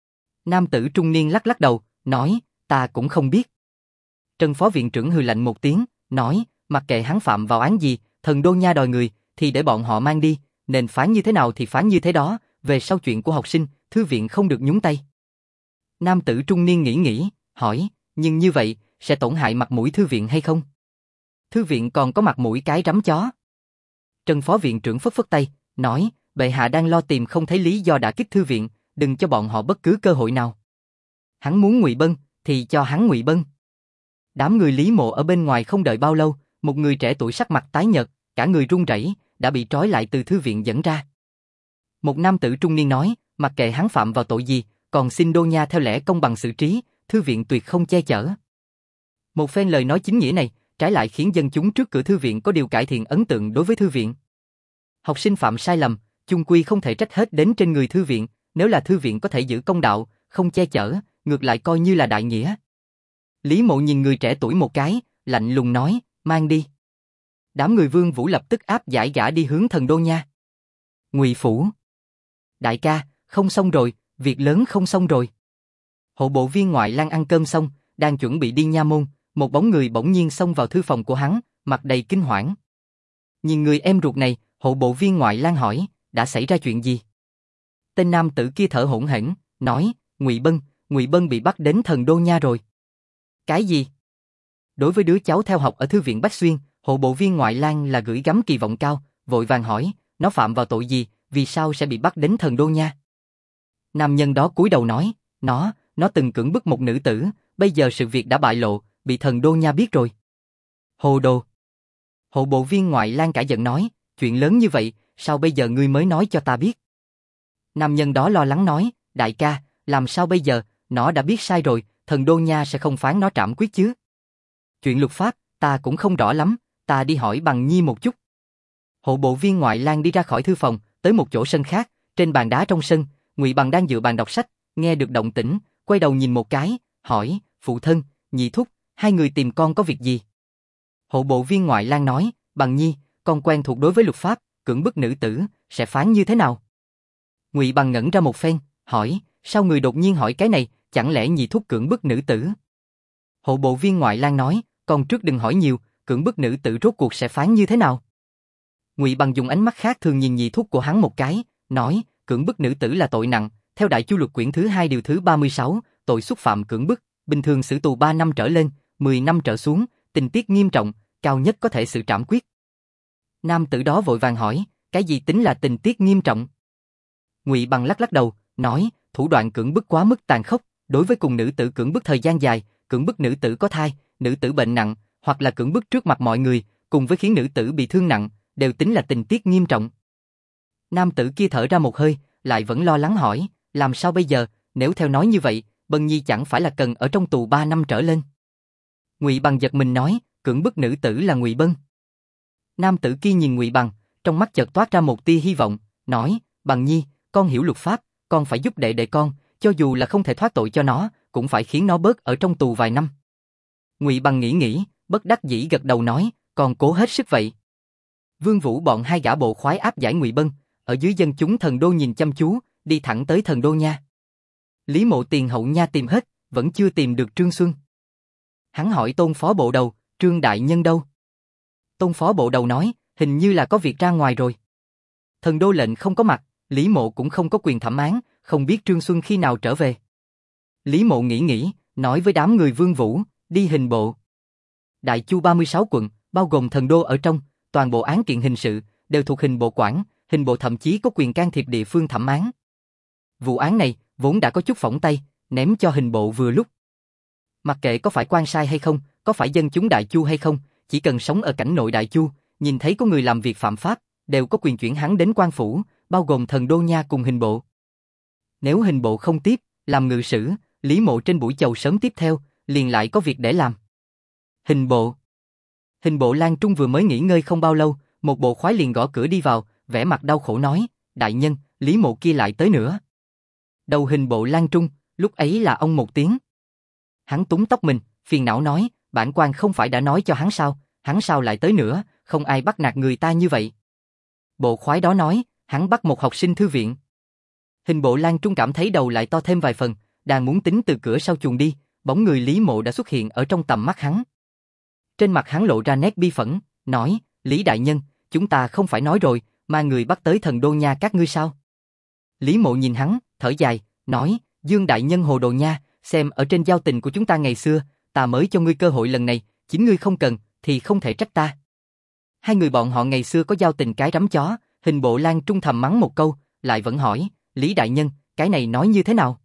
Nam tử trung niên lắc lắc đầu, nói, ta cũng không biết. Trần phó viện trưởng hừ lạnh một tiếng, nói, mặc kệ hắn phạm vào án gì, thần đô nha đòi người, thì để bọn họ mang đi, nên phán như thế nào thì phán như thế đó, về sau chuyện của học sinh, thư viện không được nhúng tay. Nam tử trung niên nghĩ, hỏi, nhưng như vậy, sẽ tổn hại mặt mũi thư viện hay không? Thư viện còn có mặt mũi cái rắm chó. Trần phó viện trưởng phất phất tay, nói, bệ hạ đang lo tìm không thấy lý do đả kích thư viện, đừng cho bọn họ bất cứ cơ hội nào. Hắn muốn Ngụy Bân, thì cho hắn Ngụy Bân. Đám người Lý Mộ ở bên ngoài không đợi bao lâu, một người trẻ tuổi sắc mặt tái nhợt, cả người run rẩy, đã bị trói lại từ thư viện dẫn ra. Một nam tử trung niên nói, mặc kệ hắn phạm vào tội gì, còn xin đô nha theo lẽ công bằng xử trí, thư viện tuyệt không che chở. Một phen lời nói chính nghĩa này, trái lại khiến dân chúng trước cửa thư viện có điều cải thiện ấn tượng đối với thư viện. Học sinh phạm sai lầm, chung quy không thể trách hết đến trên người thư viện, nếu là thư viện có thể giữ công đạo, không che chở, ngược lại coi như là đại nghĩa. Lý Mộ nhìn người trẻ tuổi một cái, lạnh lùng nói, mang đi. Đám người Vương Vũ lập tức áp giải gã đi hướng thần đô nha. Ngụy phủ. Đại ca, không xong rồi, việc lớn không xong rồi. Hộ bộ viên ngoại lang ăn cơm xong, đang chuẩn bị đi nha môn, một bóng người bỗng nhiên xông vào thư phòng của hắn, mặt đầy kinh hoảng. Nhìn người em ruột này, hộ bộ viên ngoại lang hỏi, đã xảy ra chuyện gì? Tên nam tử kia thở hổn hển, nói, Ngụy Bân bị bắt đến thần đô nha rồi. Cái gì? Đối với đứa cháu theo học ở thư viện Bách Xuyên, hộ bộ viên ngoại lang là gửi gắm kỳ vọng cao, vội vàng hỏi, nó phạm vào tội gì, vì sao sẽ bị bắt đến thần đô nha? Nam nhân đó cúi đầu nói, nó từng cưỡng bức một nữ tử, bây giờ sự việc đã bại lộ, bị thần đô nha biết rồi. Hồ đồ. Hộ bộ viên ngoại lang cả giận nói, chuyện lớn như vậy, sao bây giờ ngươi mới nói cho ta biết? Nam nhân đó lo lắng nói, đại ca, làm sao bây giờ, nó đã biết sai rồi, Thần Đô Nha sẽ không phán nó trảm quyết chứ? Chuyện luật pháp, ta cũng không rõ lắm, ta đi hỏi Bằng Nhi một chút. Hộ bộ viên ngoại lang đi ra khỏi thư phòng, tới một chỗ sân khác, trên bàn đá trong sân, Ngụy Bằng đang dựa bàn đọc sách, nghe được động tĩnh, quay đầu nhìn một cái, hỏi, phụ thân, nhị thúc, hai người tìm con có việc gì? Hộ bộ viên ngoại lang nói, Bằng Nhi, con quen thuộc đối với luật pháp, cưỡng bức nữ tử, sẽ phán như thế nào? Ngụy Bằng ngẩn ra một phen, hỏi, sao người đột nhiên hỏi cái này, chẳng lẽ nhị thúc cưỡng bức nữ tử? Hộ bộ viên ngoại lang nói, con trước đừng hỏi nhiều, cưỡng bức nữ tử rốt cuộc sẽ phán như thế nào? Ngụy Bằng dùng ánh mắt khác thường nhìn nhị thúc của hắn một cái, nói, cưỡng bức nữ tử là tội nặng, theo Đại Chu luật quyển thứ 2 điều thứ 36, tội xúc phạm cưỡng bức, bình thường xử tù 3 năm trở lên, 10 năm trở xuống, tình tiết nghiêm trọng, cao nhất có thể xử trảm quyết. Nam tử đó vội vàng hỏi, cái gì tính là tình tiết nghiêm trọng? Ngụy Bằng lắc lắc đầu, nói, thủ đoạn cưỡng bức quá mức tàn khốc, đối với cùng nữ tử cưỡng bức thời gian dài, cưỡng bức nữ tử có thai, nữ tử bệnh nặng, hoặc là cưỡng bức trước mặt mọi người, cùng với khiến nữ tử bị thương nặng, đều tính là tình tiết nghiêm trọng. Nam tử kia thở ra một hơi, lại vẫn lo lắng hỏi, làm sao bây giờ, nếu theo nói như vậy, Bân Nhi chẳng phải là cần ở trong tù 3 năm trở lên. Ngụy Bằng giật mình nói, cưỡng bức nữ tử là Ngụy Bân. Nam tử kia nhìn Ngụy Bằng, trong mắt chợt toát ra một tia hy vọng, nói, Bằng Nhi, con hiểu luật pháp, con phải giúp đệ đệ con, cho dù là không thể thoát tội cho nó, cũng phải khiến nó bớt ở trong tù vài năm. Ngụy Bằng nghĩ, bất đắc dĩ gật đầu nói, con cố hết sức vậy. Vương Vũ bọn hai gã bộ khoái áp giải Ngụy Bân, ở dưới dân chúng Thần Đô nhìn chăm chú, đi thẳng tới Thần Đô Nha. Lý Mộ tiền hậu nha tìm hết, vẫn chưa tìm được Trương Xuân. Hắn hỏi Tôn phó bộ đầu, Trương đại nhân đâu? Tôn phó bộ đầu nói, hình như là có việc ra ngoài rồi. Thần Đô lệnh không có mặt, Lý Mộ cũng không có quyền thẩm án, không biết Trương Xuân khi nào trở về. Lý Mộ nghĩ, nói với đám người Vương Vũ, đi hình bộ. Đại Chu 36 quận, bao gồm Thần Đô ở trong, toàn bộ án kiện hình sự đều thuộc hình bộ quản, hình bộ thậm chí có quyền can thiệp địa phương thẩm án. Vụ án này vốn đã có chút phỏng tay, ném cho hình bộ vừa lúc. Mặc kệ có phải quan sai hay không, có phải dân chúng Đại Chu hay không, chỉ cần sống ở cảnh nội Đại Chu, nhìn thấy có người làm việc phạm pháp, đều có quyền chuyển hắn đến quan phủ, bao gồm Thần Đô Nha cùng hình bộ. Nếu hình bộ không tiếp, làm ngự sử, Lý Mộ trên buổi chầu sớm tiếp theo, liền lại có việc để làm. Hình bộ Lan Trung vừa mới nghỉ ngơi không bao lâu, một bộ khoái liền gõ cửa đi vào, vẻ mặt đau khổ nói, đại nhân, Lý Mộ kia lại tới nữa. Đầu hình bộ Lan Trung, lúc ấy là ông một tiếng. Hắn túm tóc mình, phiền não nói, bản quan không phải đã nói cho hắn sao lại tới nữa, không ai bắt nạt người ta như vậy. Bộ khoái đó nói, hắn bắt một học sinh thư viện. Hình bộ Lan Trung cảm thấy đầu lại to thêm vài phần, đang muốn tính từ cửa sau chuồng đi, bóng người Lý Mộ đã xuất hiện ở trong tầm mắt hắn. Trên mặt hắn lộ ra nét bi phẫn, nói, Lý đại nhân, chúng ta không phải nói rồi, mà người bắt tới Thần Đô Nha các ngươi sao? Lý Mộ nhìn hắn, thở dài, nói, Dương đại nhân hồ đồ nha, xem ở trên giao tình của chúng ta ngày xưa, ta mới cho ngươi cơ hội lần này, chính ngươi không cần, thì không thể trách ta. Hai người bọn họ ngày xưa có giao tình cái rắm chó, hình bộ Lan Trung thầm mắng một câu, lại vẫn hỏi, Lý đại nhân, cái này nói như thế nào?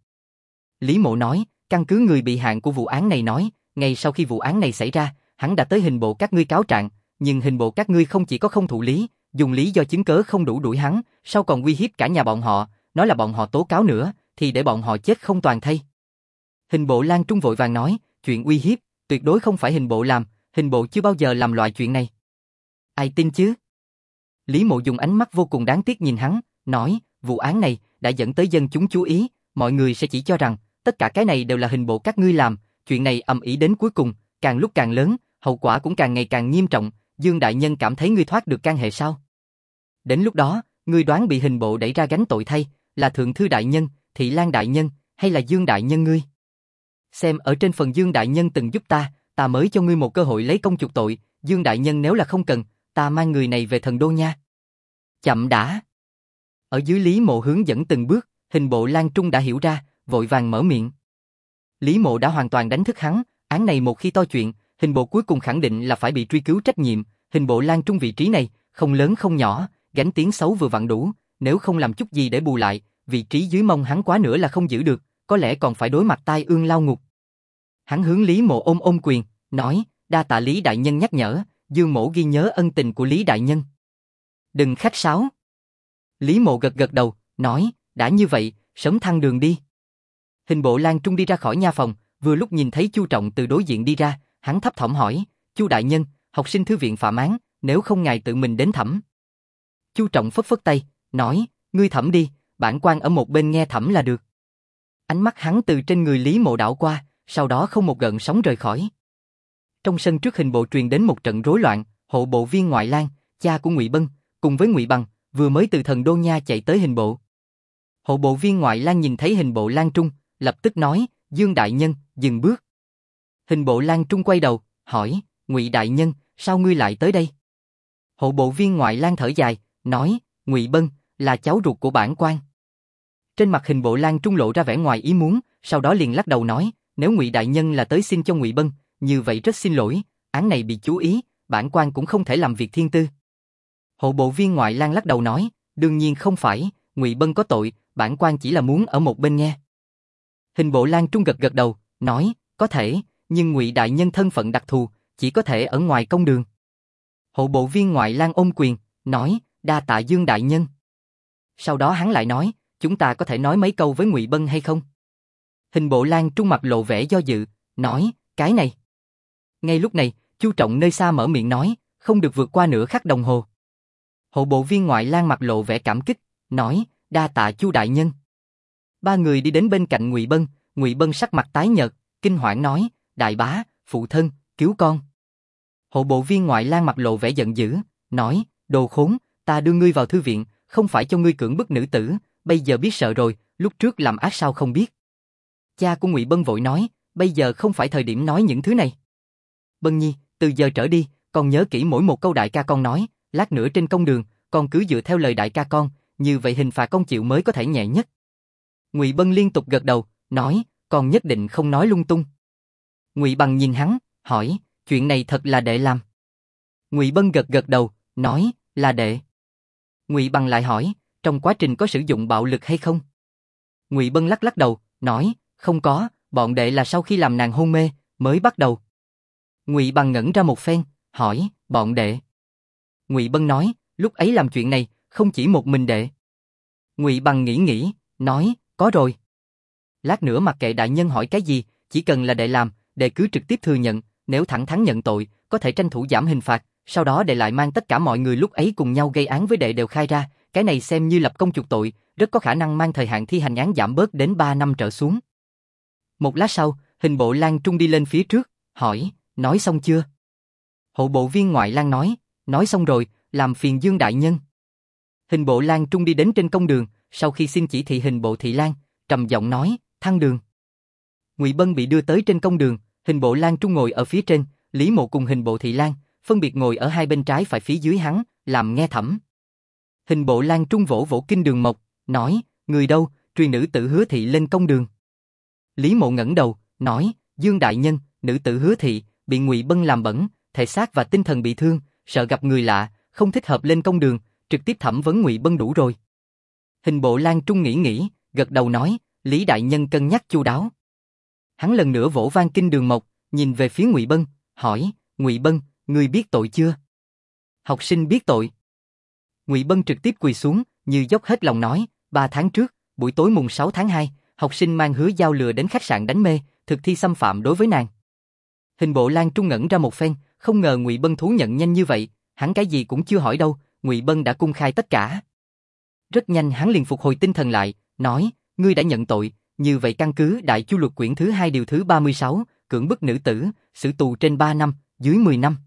Lý Mộ nói, căn cứ người bị hại của vụ án này nói, ngay sau khi vụ án này xảy ra, hắn đã tới hình bộ các ngươi cáo trạng, nhưng hình bộ các ngươi không chỉ có không thụ lý, dùng lý do chứng cớ không đủ đuổi hắn, sau còn uy hiếp cả nhà bọn họ, nói là bọn họ tố cáo nữa, thì để bọn họ chết không toàn thây. Hình bộ Lan Trung vội vàng nói, chuyện uy hiếp, tuyệt đối không phải hình bộ làm, hình bộ chưa bao giờ làm loại chuyện này. Ai tin chứ? Lý Mộ dùng ánh mắt vô cùng đáng tiếc nhìn hắn, nói, vụ án này đã dẫn tới dân chúng chú ý, mọi người sẽ chỉ cho rằng tất cả cái này đều là hình bộ các ngươi làm, chuyện này ầm ĩ đến cuối cùng, càng lúc càng lớn, hậu quả cũng càng ngày càng nghiêm trọng, Dương đại nhân cảm thấy ngươi thoát được can hệ sao? Đến lúc đó, ngươi đoán bị hình bộ đẩy ra gánh tội thay, là Thượng thư đại nhân, Thị Lang đại nhân, hay là Dương đại nhân ngươi? Xem ở trên phần Dương đại nhân từng giúp ta mới cho ngươi một cơ hội lấy công chuộc tội, Dương đại nhân nếu là không cần, ta mang người này về Thần Đô nha. Chậm đã. Ở dưới Lý Mộ hướng dẫn từng bước, hình bộ Lan Trung đã hiểu ra, vội vàng mở miệng. Lý Mộ đã hoàn toàn đánh thức hắn, án này một khi to chuyện, hình bộ cuối cùng khẳng định là phải bị truy cứu trách nhiệm, hình bộ Lan Trung vị trí này, không lớn không nhỏ, gánh tiếng xấu vừa vặn đủ, nếu không làm chút gì để bù lại, vị trí dưới mông hắn quá nữa là không giữ được, có lẽ còn phải đối mặt tai ương lao ngục. Hắn hướng Lý Mộ ôm quyền, nói, đa tạ Lý đại nhân nhắc nhở, Dương mỗ ghi nhớ ân tình của Lý đại nhân. Đừng khách sáo. Lý Mộ gật đầu, nói, đã như vậy, sớm thăng đường đi. Hình bộ Lan Trung đi ra khỏi nha phòng, Vừa lúc nhìn thấy Chu Trọng từ đối diện đi ra, hắn thấp thỏm hỏi, Chu đại nhân, học sinh thư viện phạm án, nếu không ngài tự mình đến thẩm. Chu Trọng phất phất tay, nói, ngươi thẩm đi, bản quan ở một bên nghe thẩm là được. Ánh mắt hắn từ trên người Lý Mộ đảo qua, sau đó không một gợn sóng rời khỏi. Trong sân trước hình bộ truyền đến một trận rối loạn, hộ bộ viên Ngoại Lang, cha của Ngụy Bân, cùng với Ngụy Bằng, vừa mới từ Thần Đô Nha chạy tới hình bộ. Hộ bộ viên Ngoại Lang nhìn thấy hình bộ Lang Trung, lập tức nói, Dương đại nhân, dừng bước. Hình bộ Lang Trung quay đầu, hỏi, Ngụy đại nhân, sao ngươi lại tới đây? Hộ bộ viên Ngoại Lang thở dài, nói, Ngụy Bân, là cháu ruột của bản quan. Trên mặt hình bộ Lang Trung lộ ra vẻ ngoài ý muốn, sau đó liền lắc đầu nói, nếu Ngụy đại nhân là tới xin cho Ngụy Bân, như vậy rất xin lỗi, án này bị chú ý, bản quan cũng không thể làm việc thiên tư. Hộ bộ viên Ngoại Lang lắc đầu nói, đương nhiên không phải, Ngụy Bân có tội, bản quan chỉ là muốn ở một bên nghe. Hình bộ Lang Trung gật gật đầu, nói, có thể, nhưng Ngụy đại nhân thân phận đặc thù, chỉ có thể ở ngoài công đường. Hộ bộ viên Ngoại Lang ôm quyền, nói, đa tạ Dương đại nhân. Sau đó hắn lại nói, chúng ta có thể nói mấy câu với Ngụy Bân hay không? Hình bộ Lang Trung mặt lộ vẻ do dự, nói, cái này. Ngay lúc này, Chu Trọng nơi xa mở miệng nói, không được vượt qua nửa khắc đồng hồ. Hộ bộ viên Ngoại Lang mặt lộ vẻ cảm kích, nói, đa tạ Chu đại nhân. Ba người đi đến bên cạnh Ngụy Bân, Ngụy Bân sắc mặt tái nhợt, kinh hoảng nói, đại bá, phụ thân, cứu con. Hộ bộ viên Ngoại Lang mặt lộ vẻ giận dữ, nói, đồ khốn, ta đưa ngươi vào thư viện, không phải cho ngươi cưỡng bức nữ tử, bây giờ biết sợ rồi, lúc trước làm ác sao không biết. Cha của Ngụy Bân vội nói, bây giờ không phải thời điểm nói những thứ này. Bân nhi, từ giờ trở đi, con nhớ kỹ mỗi một câu đại ca con nói, lát nữa trên công đường, con cứ dựa theo lời đại ca con, như vậy hình phạt con chịu mới có thể nhẹ nhất. Ngụy Bân liên tục gật đầu, nói, con nhất định không nói lung tung. Ngụy Bằng nhìn hắn, hỏi, chuyện này thật là đệ làm? Ngụy Bân gật gật đầu, nói, là đệ. Ngụy Bằng lại hỏi, trong quá trình có sử dụng bạo lực hay không? Ngụy Bân lắc lắc đầu, nói, không có, bọn đệ là sau khi làm nàng hôn mê, mới bắt đầu. Ngụy Bằng ngẩn ra một phen, hỏi, bọn đệ. Ngụy Bân nói, lúc ấy làm chuyện này, không chỉ một mình đệ. Ngụy Bằng nghĩ, nói, có rồi. Lát nữa mặc kệ đại nhân hỏi cái gì, chỉ cần là đệ làm, đệ cứ trực tiếp thừa nhận, nếu thẳng thắn nhận tội, có thể tranh thủ giảm hình phạt, sau đó đệ lại mang tất cả mọi người lúc ấy cùng nhau gây án với đệ đều khai ra, cái này xem như lập công chuộc tội, rất có khả năng mang thời hạn thi hành án giảm bớt đến 3 năm trở xuống. Một lát sau, hình bộ Lang Trung đi lên phía trước, hỏi, nói xong chưa? Hộ bộ viên Ngoại Lang nói xong rồi, làm phiền Dương đại nhân. Hình bộ Lang Trung đi đến trên công đường, sau khi xin chỉ thị hình bộ Thị Lang, trầm giọng nói, thăng đường. Ngụy Bân bị đưa tới trên công đường, hình bộ Lang Trung ngồi ở phía trên, Lý Mộ cùng hình bộ Thị Lang, phân biệt ngồi ở hai bên trái phải phía dưới hắn, làm nghe thẩm. Hình bộ Lang Trung vỗ vỗ kinh đường mộc, nói, người đâu, truyền nữ tử Hứa Thị lên công đường. Lý Mộ ngẩng đầu, nói, Dương đại nhân, nữ tử Hứa Thị, bị Ngụy Bân làm bẩn, thể xác và tinh thần bị thương, sợ gặp người lạ, không thích hợp lên công đường, trực tiếp thẩm vấn Ngụy Bân đủ rồi. Hình bộ Lang Trung nghĩ, gật đầu nói, Lý đại nhân cân nhắc chu đáo. Hắn lần nữa vỗ vang kinh đường mộc, nhìn về phía Ngụy Bân, hỏi, Ngụy Bân, ngươi biết tội chưa? Học sinh biết tội. Ngụy Bân trực tiếp quỳ xuống, như dốc hết lòng nói, 3 tháng trước, buổi tối mùng 6 tháng 2, học sinh mang Hứa Giao lừa đến khách sạn đánh mê, thực thi xâm phạm đối với nàng. Hình bộ Lang Trung ngẩn ra một phen, không ngờ Ngụy Bân thú nhận nhanh như vậy, hắn cái gì cũng chưa hỏi đâu, Ngụy Bân đã cung khai tất cả. Rất nhanh hắn liền phục hồi tinh thần lại, nói, ngươi đã nhận tội, như vậy căn cứ Đại Chu Luật quyển thứ 2 điều thứ 36, cưỡng bức nữ tử, xử tù trên 3 năm, dưới 10 năm.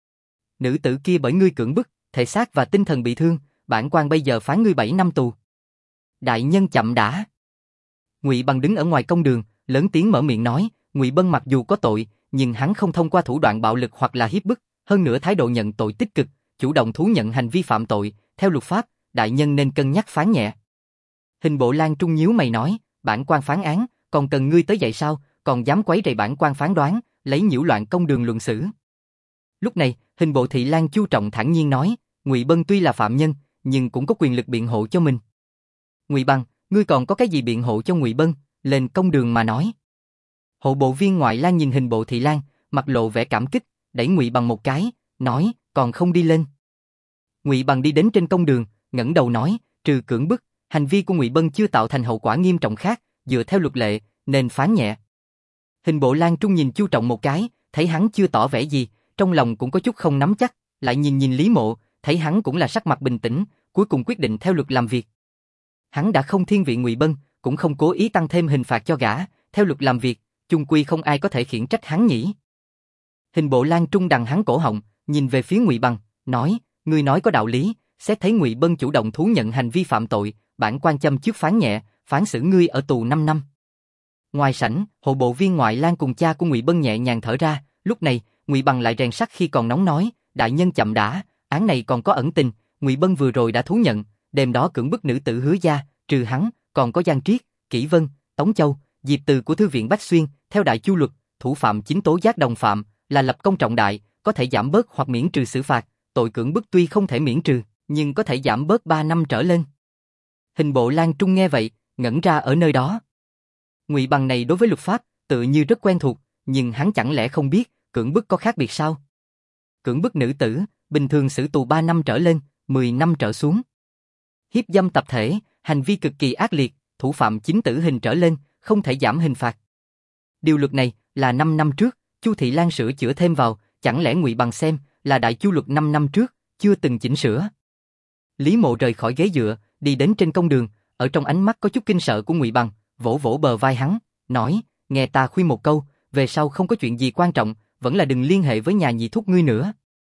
Nữ tử kia bởi ngươi cưỡng bức, thể xác và tinh thần bị thương, bản quan bây giờ phán ngươi 7 năm tù. Đại nhân chậm đã. Ngụy Bằng đứng ở ngoài công đường, lớn tiếng mở miệng nói, Ngụy Bân mặc dù có tội, nhưng hắn không thông qua thủ đoạn bạo lực hoặc là hiếp bức, hơn nữa thái độ nhận tội tích cực, chủ động thú nhận hành vi phạm tội, theo luật pháp, đại nhân nên cân nhắc phán nhẹ. Hình bộ Lang Trung nhíu mày nói, bản quan phán án, còn cần ngươi tới dậy sao, còn dám quấy rầy bản quan phán đoán, lấy nhiễu loạn công đường luận xử. Lúc này, hình bộ Thị Lang Chu Trọng thản nhiên nói, Ngụy Bân tuy là phạm nhân, nhưng cũng có quyền lực biện hộ cho mình. Ngụy Bằng, ngươi còn có cái gì biện hộ cho Ngụy Bân, lên công đường mà nói. Hộ bộ viên Ngoại Lang nhìn hình bộ Thị Lang, mặt lộ vẻ cảm kích, đẩy Ngụy Bằng một cái, nói, còn không đi lên. Ngụy Bằng đi đến trên công đường, ngẩng đầu nói, trừ cưỡng bức, hành vi của Ngụy Bân chưa tạo thành hậu quả nghiêm trọng khác, dựa theo luật lệ, nên phán nhẹ. Hình bộ Lan Trung nhìn Chu Trọng một cái, thấy hắn chưa tỏ vẻ gì, trong lòng cũng có chút không nắm chắc, lại nhìn Lý Mộ, thấy hắn cũng là sắc mặt bình tĩnh, cuối cùng quyết định theo luật làm việc. Hắn đã không thiên vị Ngụy Bân, cũng không cố ý tăng thêm hình phạt cho gã, theo luật làm việc, chung quy không ai có thể khiển trách hắn nhỉ. Hình bộ Lan Trung đằng hắn cổ họng, nhìn về phía Ngụy Bằng, nói, ngươi nói có đạo lý, xét thấy Ngụy Bân chủ động thú nhận hành vi phạm tội, bản quan châm trước phán nhẹ, phán xử ngươi ở tù 5 năm. Ngoài sảnh, hộ bộ viên ngoại lang cùng cha của Ngụy Bân nhẹ nhàng thở ra, lúc này, Ngụy Bằng lại rèn sắt khi còn nóng nói, đại nhân chậm đã, án này còn có ẩn tình, Ngụy Bân vừa rồi đã thú nhận, đêm đó cưỡng bức nữ tử Hứa gia, trừ hắn, còn có Giang Triết, Kỷ Vân, Tống Châu, Diệp Từ của thư viện Bách Xuyên, theo đại chu luật, thủ phạm chính tố giác đồng phạm, là lập công trọng đại, có thể giảm bớt hoặc miễn trừ xử phạt, tội cưỡng bức tuy không thể miễn trừ, nhưng có thể giảm bớt 3 năm trở lên. Hình bộ Lan Trung nghe vậy, ngẩn ra ở nơi đó. Ngụy Bằng này đối với luật pháp, tự như rất quen thuộc, nhưng hắn chẳng lẽ không biết, cưỡng bức có khác biệt sao? Cưỡng bức nữ tử, bình thường xử tù 3 năm trở lên, 10 năm trở xuống. Hiếp dâm tập thể, hành vi cực kỳ ác liệt, thủ phạm chính tử hình trở lên, không thể giảm hình phạt. Điều luật này là 5 năm trước, Chu Thị Lan sửa chữa thêm vào, chẳng lẽ Ngụy Bằng xem là đại chu luật 5 năm trước, chưa từng chỉnh sửa. Lý Mộ rời khỏi ghế dựa, đi đến trên công đường, ở trong ánh mắt có chút kinh sợ của Ngụy Bằng, vỗ vỗ bờ vai hắn, nói, nghe ta khuyên một câu, về sau không có chuyện gì quan trọng, vẫn là đừng liên hệ với nhà nhị thúc ngươi nữa.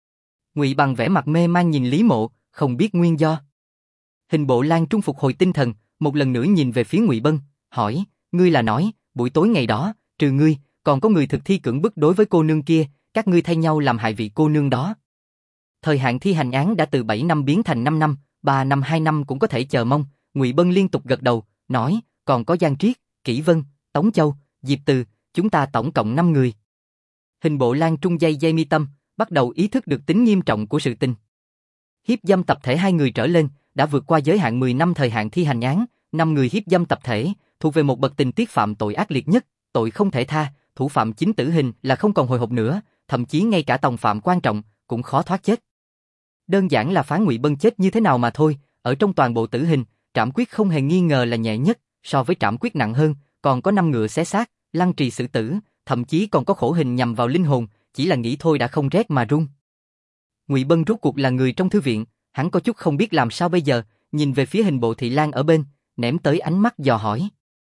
Ngụy Bằng vẻ mặt mê man nhìn Lý Mộ, không biết nguyên do. Hình bộ Lan Trung phục hồi tinh thần, một lần nữa nhìn về phía Ngụy Bân, hỏi, ngươi là nói, buổi tối ngày đó, trừ ngươi, còn có người thực thi cưỡng bức đối với cô nương kia, các ngươi thay nhau làm hại vị cô nương đó. Thời hạn thi hành án đã từ 7 năm biến thành 5 năm, 3 năm 2 năm cũng có thể chờ mong. Ngụy Bân liên tục gật đầu, nói, còn có Giang Triết, Kỷ Vân, Tống Châu, Diệp Từ, chúng ta tổng cộng 5 người. Hình bộ Lan Trung dây mi tâm, bắt đầu ý thức được tính nghiêm trọng của sự tình. Hiếp dâm tập thể 2 người trở lên, đã vượt qua giới hạn 10 năm thời hạn thi hành án, 5 người hiếp dâm tập thể, thuộc về một bậc tình tiết phạm tội ác liệt nhất, tội không thể tha, thủ phạm chính tử hình là không còn hồi hộp nữa, thậm chí ngay cả tòng phạm quan trọng cũng khó thoát chết. Đơn giản là phán Ngụy Bân chết như thế nào mà thôi, ở trong toàn bộ tử hình, trảm quyết không hề nghi ngờ là nhẹ nhất, so với trảm quyết nặng hơn, còn có 5 ngựa xé xác, lăng trì xử tử, thậm chí còn có khổ hình nhằm vào linh hồn, chỉ là nghĩ thôi đã không rét mà run. Ngụy Bân rốt cuộc là người trong thư viện, hắn có chút không biết làm sao bây giờ, nhìn về phía hình bộ Thị Lan ở bên, ném tới ánh mắt dò hỏi.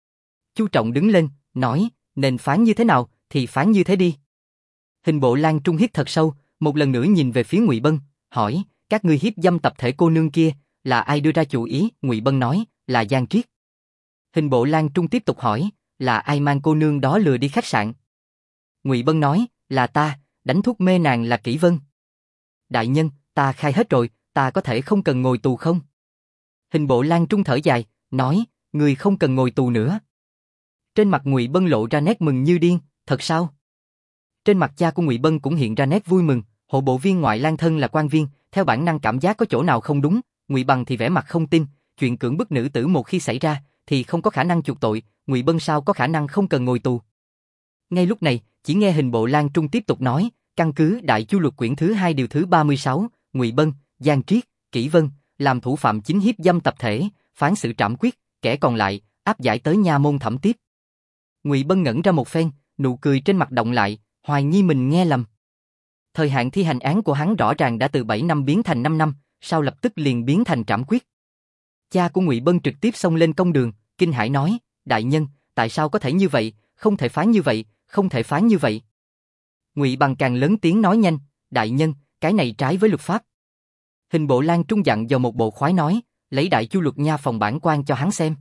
Chu Trọng đứng lên, nói, nên phán như thế nào thì phán như thế đi. Hình bộ Lan Trung hít thật sâu, một lần nữa nhìn về phía Ngụy Bân, hỏi, các ngươi hiếp dâm tập thể cô nương kia, là ai đưa ra chủ ý? Ngụy Bân nói, là Giang Triết. Hình bộ Lan Trung tiếp tục hỏi, là ai mang cô nương đó lừa đi khách sạn? Ngụy Bân nói, là ta, đánh thuốc mê nàng là Kỷ Vân. Đại nhân, ta khai hết rồi, ta có thể không cần ngồi tù không? Hình bộ Lan Trung thở dài, nói, người không cần ngồi tù nữa. Trên mặt Ngụy Bân lộ ra nét mừng như điên, thật sao? Trên mặt cha của Ngụy Bân cũng hiện ra nét vui mừng, hộ bộ viên ngoại lang thân là quan viên, theo bản năng cảm giác có chỗ nào không đúng, Ngụy Bằng thì vẻ mặt không tin, chuyện cưỡng bức nữ tử một khi xảy ra thì không có khả năng chuộc tội, Ngụy Bân sao có khả năng không cần ngồi tù. Ngay lúc này, chỉ nghe hình bộ Lan Trung tiếp tục nói, căn cứ Đại Chu Luật quyển thứ 2 điều thứ 36, Ngụy Bân, Giang Triết, Kỷ Vân làm thủ phạm chính hiếp dâm tập thể, phán xử trảm quyết, kẻ còn lại áp giải tới nha môn thẩm tiếp. Ngụy Bân ngẩn ra một phen, nụ cười trên mặt động lại, hoài nghi mình nghe lầm. Thời hạn thi hành án của hắn rõ ràng đã từ 7 năm biến thành 5 năm, sao lập tức liền biến thành trảm quyết. Cha của Ngụy Bân trực tiếp xông lên công đường, kinh hãi nói, đại nhân, tại sao có thể như vậy, không thể phán như vậy, không thể phán như vậy. Ngụy Bằng càng lớn tiếng nói nhanh, đại nhân, cái này trái với luật pháp. Hình bộ Lan Trung dặn dò một bộ khoái nói, lấy Đại Chu Luật nha phòng bản quan cho hắn xem.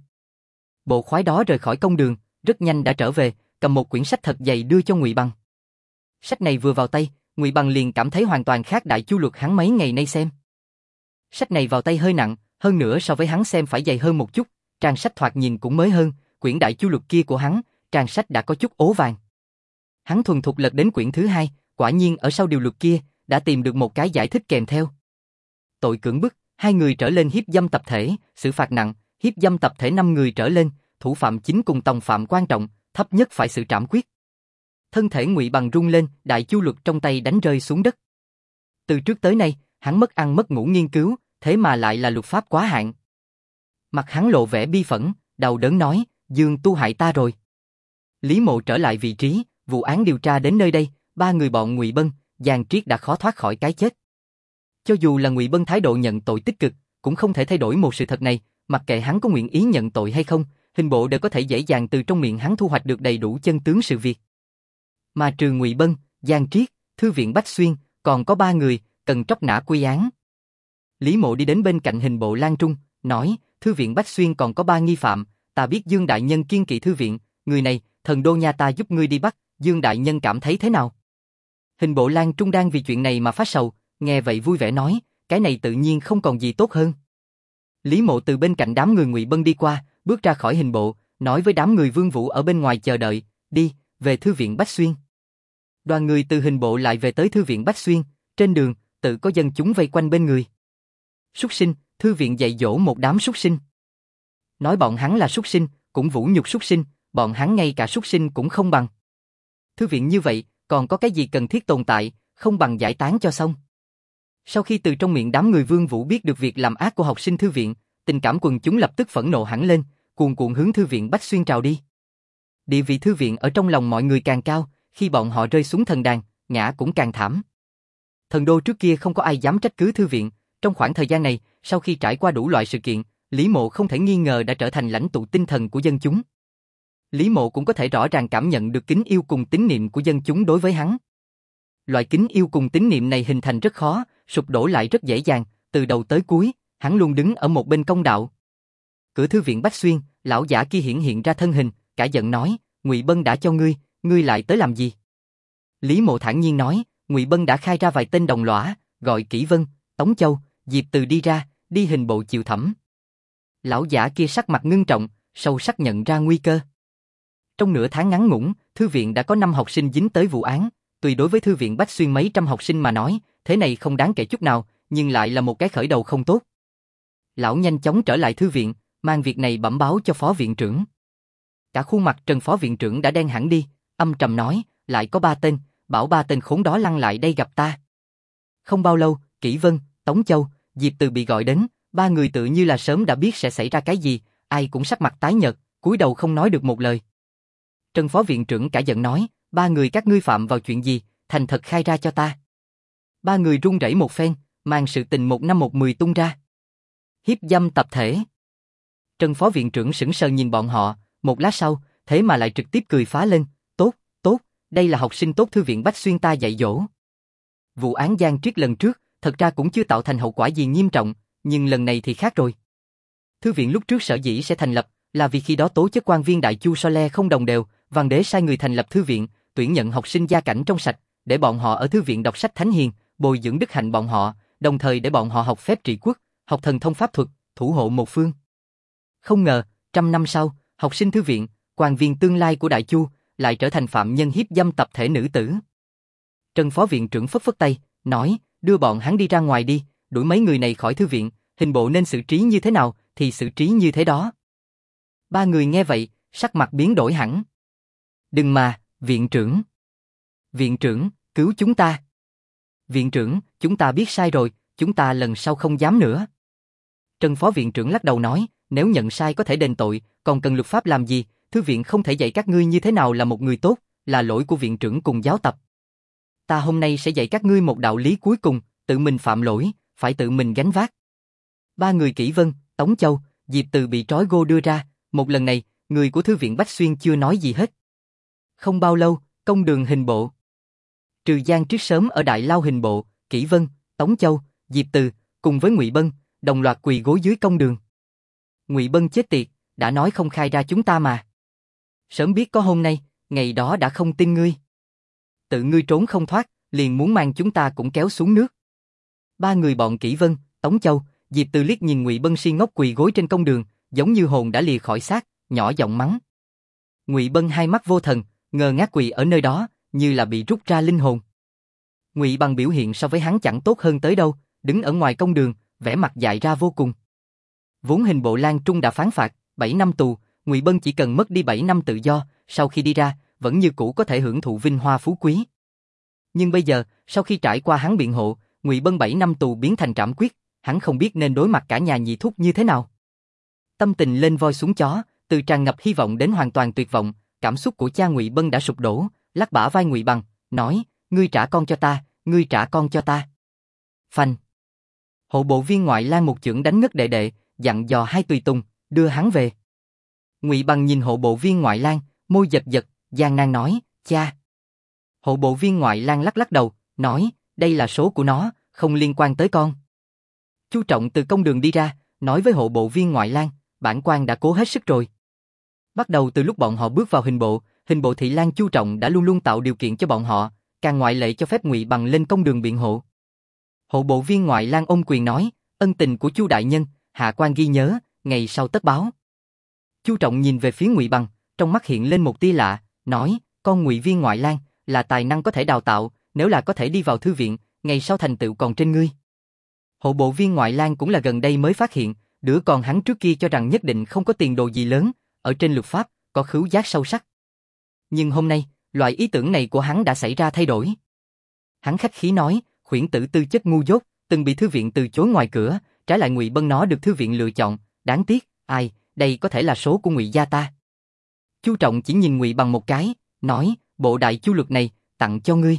Bộ khoái đó rời khỏi công đường, rất nhanh đã trở về, cầm một quyển sách thật dày đưa cho Ngụy Bằng. Sách này vừa vào tay, Ngụy Bằng liền cảm thấy hoàn toàn khác Đại Chu Luật hắn mấy ngày nay xem. Sách này vào tay hơi nặng, hơn nữa so với hắn xem phải dày hơn một chút, trang sách thoạt nhìn cũng mới hơn, quyển Đại Chu Luật kia của hắn, trang sách đã có chút ố vàng. Hắn thuần thục lật đến quyển thứ 2, quả nhiên ở sau điều luật kia, đã tìm được một cái giải thích kèm theo. Tội cưỡng bức, 2 người trở lên hiếp dâm tập thể, xử phạt nặng, hiếp dâm tập thể 5 người trở lên, thủ phạm chính cùng tòng phạm quan trọng, thấp nhất phải xử trảm quyết. Thân thể Ngụy Bằng rung lên, Đại Chu Luật trong tay đánh rơi xuống đất. Từ trước tới nay, hắn mất ăn mất ngủ nghiên cứu, thế mà lại là luật pháp quá hạn. Mặt hắn lộ vẻ bi phẫn, đau đớn nói, Dương Tu hại ta rồi. Lý Mộ trở lại vị trí, vụ án điều tra đến nơi đây, ba người bọn Ngụy Bân, Giang Triết đã khó thoát khỏi cái chết. Cho dù là Ngụy Bân thái độ nhận tội tích cực, cũng không thể thay đổi một sự thật này, mặc kệ hắn có nguyện ý nhận tội hay không, hình bộ đều có thể dễ dàng từ trong miệng hắn thu hoạch được đầy đủ chân tướng sự việc. Mà trừ Ngụy Bân, Giang Triết, Thư viện Bách Xuyên, còn có ba người cần tróc nã quy án. Lý Mộ đi đến bên cạnh hình bộ Lan Trung, nói, Thư viện Bách Xuyên còn có ba nghi phạm, ta biết Dương đại nhân kiên kỵ thư viện, người này, thần đô nhà ta giúp ngươi đi bắt, Dương đại nhân cảm thấy thế nào? Hình bộ Lan Trung đang vì chuyện này mà phát sầu, nghe vậy vui vẻ nói, cái này tự nhiên không còn gì tốt hơn. Lý Mộ từ bên cạnh đám người Ngụy Bân đi qua, bước ra khỏi hình bộ, nói với đám người Vương Vũ ở bên ngoài chờ đợi, đi, về Thư viện Bách Xuyên. Đoàn người từ hình bộ lại về tới Thư viện Bách Xuyên, trên đường, tự có dân chúng vây quanh bên người. Súc sinh, thư viện dạy dỗ một đám súc sinh. Nói bọn hắn là súc sinh, cũng vũ nhục súc sinh, bọn hắn ngay cả súc sinh cũng không bằng. Thư viện như vậy, còn có cái gì cần thiết tồn tại, không bằng giải tán cho xong. Sau khi từ trong miệng đám người Vương Vũ biết được việc làm ác của học sinh thư viện, tình cảm quần chúng lập tức phẫn nộ hẳn lên, cuồn cuộn hướng Thư viện Bách Xuyên trào đi. Địa vị thư viện ở trong lòng mọi người càng cao, khi bọn họ rơi xuống thần đàn, ngã cũng càng thảm. Thần đô trước kia không có ai dám trách cứ thư viện, trong khoảng thời gian này, sau khi trải qua đủ loại sự kiện, Lý Mộ không thể nghi ngờ đã trở thành lãnh tụ tinh thần của dân chúng. Lý Mộ cũng có thể rõ ràng cảm nhận được kính yêu cùng tín niệm của dân chúng đối với hắn. Loại kính yêu cùng tín niệm này hình thành rất khó, sụp đổ lại rất dễ dàng, từ đầu tới cuối, hắn luôn đứng ở một bên công đạo. Cửa Thư viện Bách Xuyên, lão giả kia hiện ra thân hình, cả giận nói, Ngụy Bân đã cho ngươi lại tới làm gì? Lý Mộ thản nhiên nói, Ngụy Bân đã khai ra vài tên đồng lõa, gọi Kỷ Vân, Tống Châu, Diệp Từ đi ra, đi hình bộ chịu thẩm. Lão giả kia sắc mặt ngưng trọng, sâu sắc nhận ra nguy cơ. Trong nửa tháng ngắn ngủn, thư viện đã có 5 học sinh dính tới vụ án, tuy đối với Thư viện Bách Xuyên mấy trăm học sinh mà nói, thế này không đáng kể chút nào, nhưng lại là một cái khởi đầu không tốt. Lão nhanh chóng trở lại thư viện, mang việc này bẩm báo cho phó viện trưởng. Cả khuôn mặt Trần phó viện trưởng đã đen hẳn đi, âm trầm nói, lại có 3 tên, bảo 3 tên khốn đó lăn lại đây gặp ta. Không bao lâu, Kỷ Vân, Tống Châu, Diệp Từ bị gọi đến, 3 người tự như là sớm đã biết sẽ xảy ra cái gì, ai cũng sắc mặt tái nhợt, cúi đầu không nói được một lời. Trần phó viện trưởng cả giận nói, 3 người các ngươi phạm vào chuyện gì, thành thật khai ra cho ta. 3 người run rẩy một phen, mang sự tình một năm một mười tung ra. Hiếp dâm tập thể. Trần phó viện trưởng sững sờ nhìn bọn họ, một lát sau, thế mà lại trực tiếp cười phá lên, tốt, đây là học sinh tốt Thư viện Bách Xuyên ta dạy dỗ. Vụ án Giang Triết lần trước, thật ra cũng chưa tạo thành hậu quả gì nghiêm trọng, nhưng lần này thì khác rồi. Thư viện lúc trước sở dĩ sẽ thành lập, là vì khi đó tố chất quan viên Đại Chu so le không đồng đều, Hoàng đế sai người thành lập thư viện, tuyển nhận học sinh gia cảnh trong sạch, để bọn họ ở thư viện đọc sách thánh hiền, bồi dưỡng đức hạnh bọn họ, đồng thời để bọn họ học phép trị quốc, học thần thông pháp thuật, thủ hộ một phương. Không ngờ, 100 năm sau, học sinh thư viện, quan viên tương lai của Đại Chu, lại trở thành phạm nhân hiếp dâm tập thể nữ tử. Trần phó viện trưởng phất phất tay, nói, đưa bọn hắn đi ra ngoài đi, đuổi mấy người này khỏi thư viện, hình bộ nên xử trí như thế nào, thì xử trí như thế đó. 3 người nghe vậy, sắc mặt biến đổi hẳn. Đừng mà, viện trưởng. Viện trưởng, cứu chúng ta. Viện trưởng, chúng ta biết sai rồi, chúng ta lần sau không dám nữa. Trần phó viện trưởng lắc đầu nói, nếu nhận sai có thể đền tội, còn cần luật pháp làm gì, thư viện không thể dạy các ngươi như thế nào là một người tốt, là lỗi của viện trưởng cùng giáo tập. Ta hôm nay sẽ dạy các ngươi một đạo lý cuối cùng, tự mình phạm lỗi, phải tự mình gánh vác. 3 người Kỷ Vân, Tống Châu, Diệp Từ bị trói gô đưa ra, một lần này, người của Thư viện Bách Xuyên chưa nói gì hết. Không bao lâu, công đường hình bộ. Trừ Giang Triết sớm ở Đại Lao hình bộ, Kỷ Vân, Tống Châu, Diệp Từ, cùng với Ngụy Bân, đồng loạt quỳ gối dưới công đường. Ngụy Bân chết tiệt, đã nói không khai ra chúng ta mà. Sớm biết có hôm nay, ngày đó đã không tin ngươi. Tự ngươi trốn không thoát, liền muốn mang chúng ta cũng kéo xuống nước. 3 người bọn Kỷ Vân, Tống Châu, Diệp Từ liếc nhìn Ngụy Bân si ngốc quỳ gối trên công đường, giống như hồn đã lìa khỏi xác, nhỏ giọng mắng. Ngụy Bân hai mắt vô thần, ngơ ngác quỳ ở nơi đó, như là bị rút ra linh hồn. Ngụy Bằng biểu hiện so với hắn chẳng tốt hơn tới đâu, đứng ở ngoài công đường, vẻ mặt dại ra vô cùng. Vốn hình bộ Lan Trung đã phán phạt 7 năm tù, Ngụy Bân chỉ cần mất đi 7 năm tự do, sau khi đi ra, vẫn như cũ có thể hưởng thụ vinh hoa phú quý. Nhưng bây giờ, sau khi trải qua hắn biện hộ, Ngụy Bân 7 năm tù biến thành trảm quyết, hắn không biết nên đối mặt cả nhà nhị thúc như thế nào. Tâm tình lên voi xuống chó, từ tràn ngập hy vọng đến hoàn toàn tuyệt vọng, cảm xúc của cha Ngụy Bân đã sụp đổ, lắc bả vai Ngụy Bằng, nói, ngươi trả con cho ta, ngươi trả con cho ta. Phanh. Hộ bộ viên ngoại lang một chưởng đánh ngất đệ đệ, dặn dò hai tùy tùng, đưa hắn về. Ngụy Bằng nhìn hộ bộ viên ngoại lang, môi giật giật, gian nan nói, cha. Hộ bộ viên ngoại lang lắc lắc đầu, nói, đây là số của nó, không liên quan tới con. Chu Trọng từ công đường đi ra, nói với hộ bộ viên ngoại lang, bản quan đã cố hết sức rồi. Bắt đầu từ lúc bọn họ bước vào hình bộ thị lang Chu Trọng đã luôn luôn tạo điều kiện cho bọn họ, càng ngoại lệ cho phép Ngụy Bằng lên công đường biện hộ. Hộ bộ viên ngoại lang ôm quyền nói, ân tình của Chu đại nhân, hạ quan ghi nhớ, ngày sau tất báo. Chu Trọng nhìn về phía Ngụy Bằng, trong mắt hiện lên một tia lạ, nói, con Ngụy viên ngoại lang là tài năng có thể đào tạo, nếu là có thể đi vào thư viện, ngày sau thành tựu còn trên ngươi. Hộ bộ viên ngoại lang cũng là gần đây mới phát hiện, đứa con hắn trước kia cho rằng nhất định không có tiền đồ gì lớn, ở trên luật pháp, có khứu giác sâu sắc. Nhưng hôm nay, loại ý tưởng này của hắn đã xảy ra thay đổi. Hắn khách khí nói, khuyển tử tư chất ngu dốt, từng bị thư viện từ chối ngoài cửa, trái lại Ngụy Bân nó được thư viện lựa chọn, đáng tiếc, ai, đây có thể là số của Ngụy gia ta. Chu Trọng chỉ nhìn Ngụy Bằng một cái, nói, bộ đại chu luật này, tặng cho ngươi.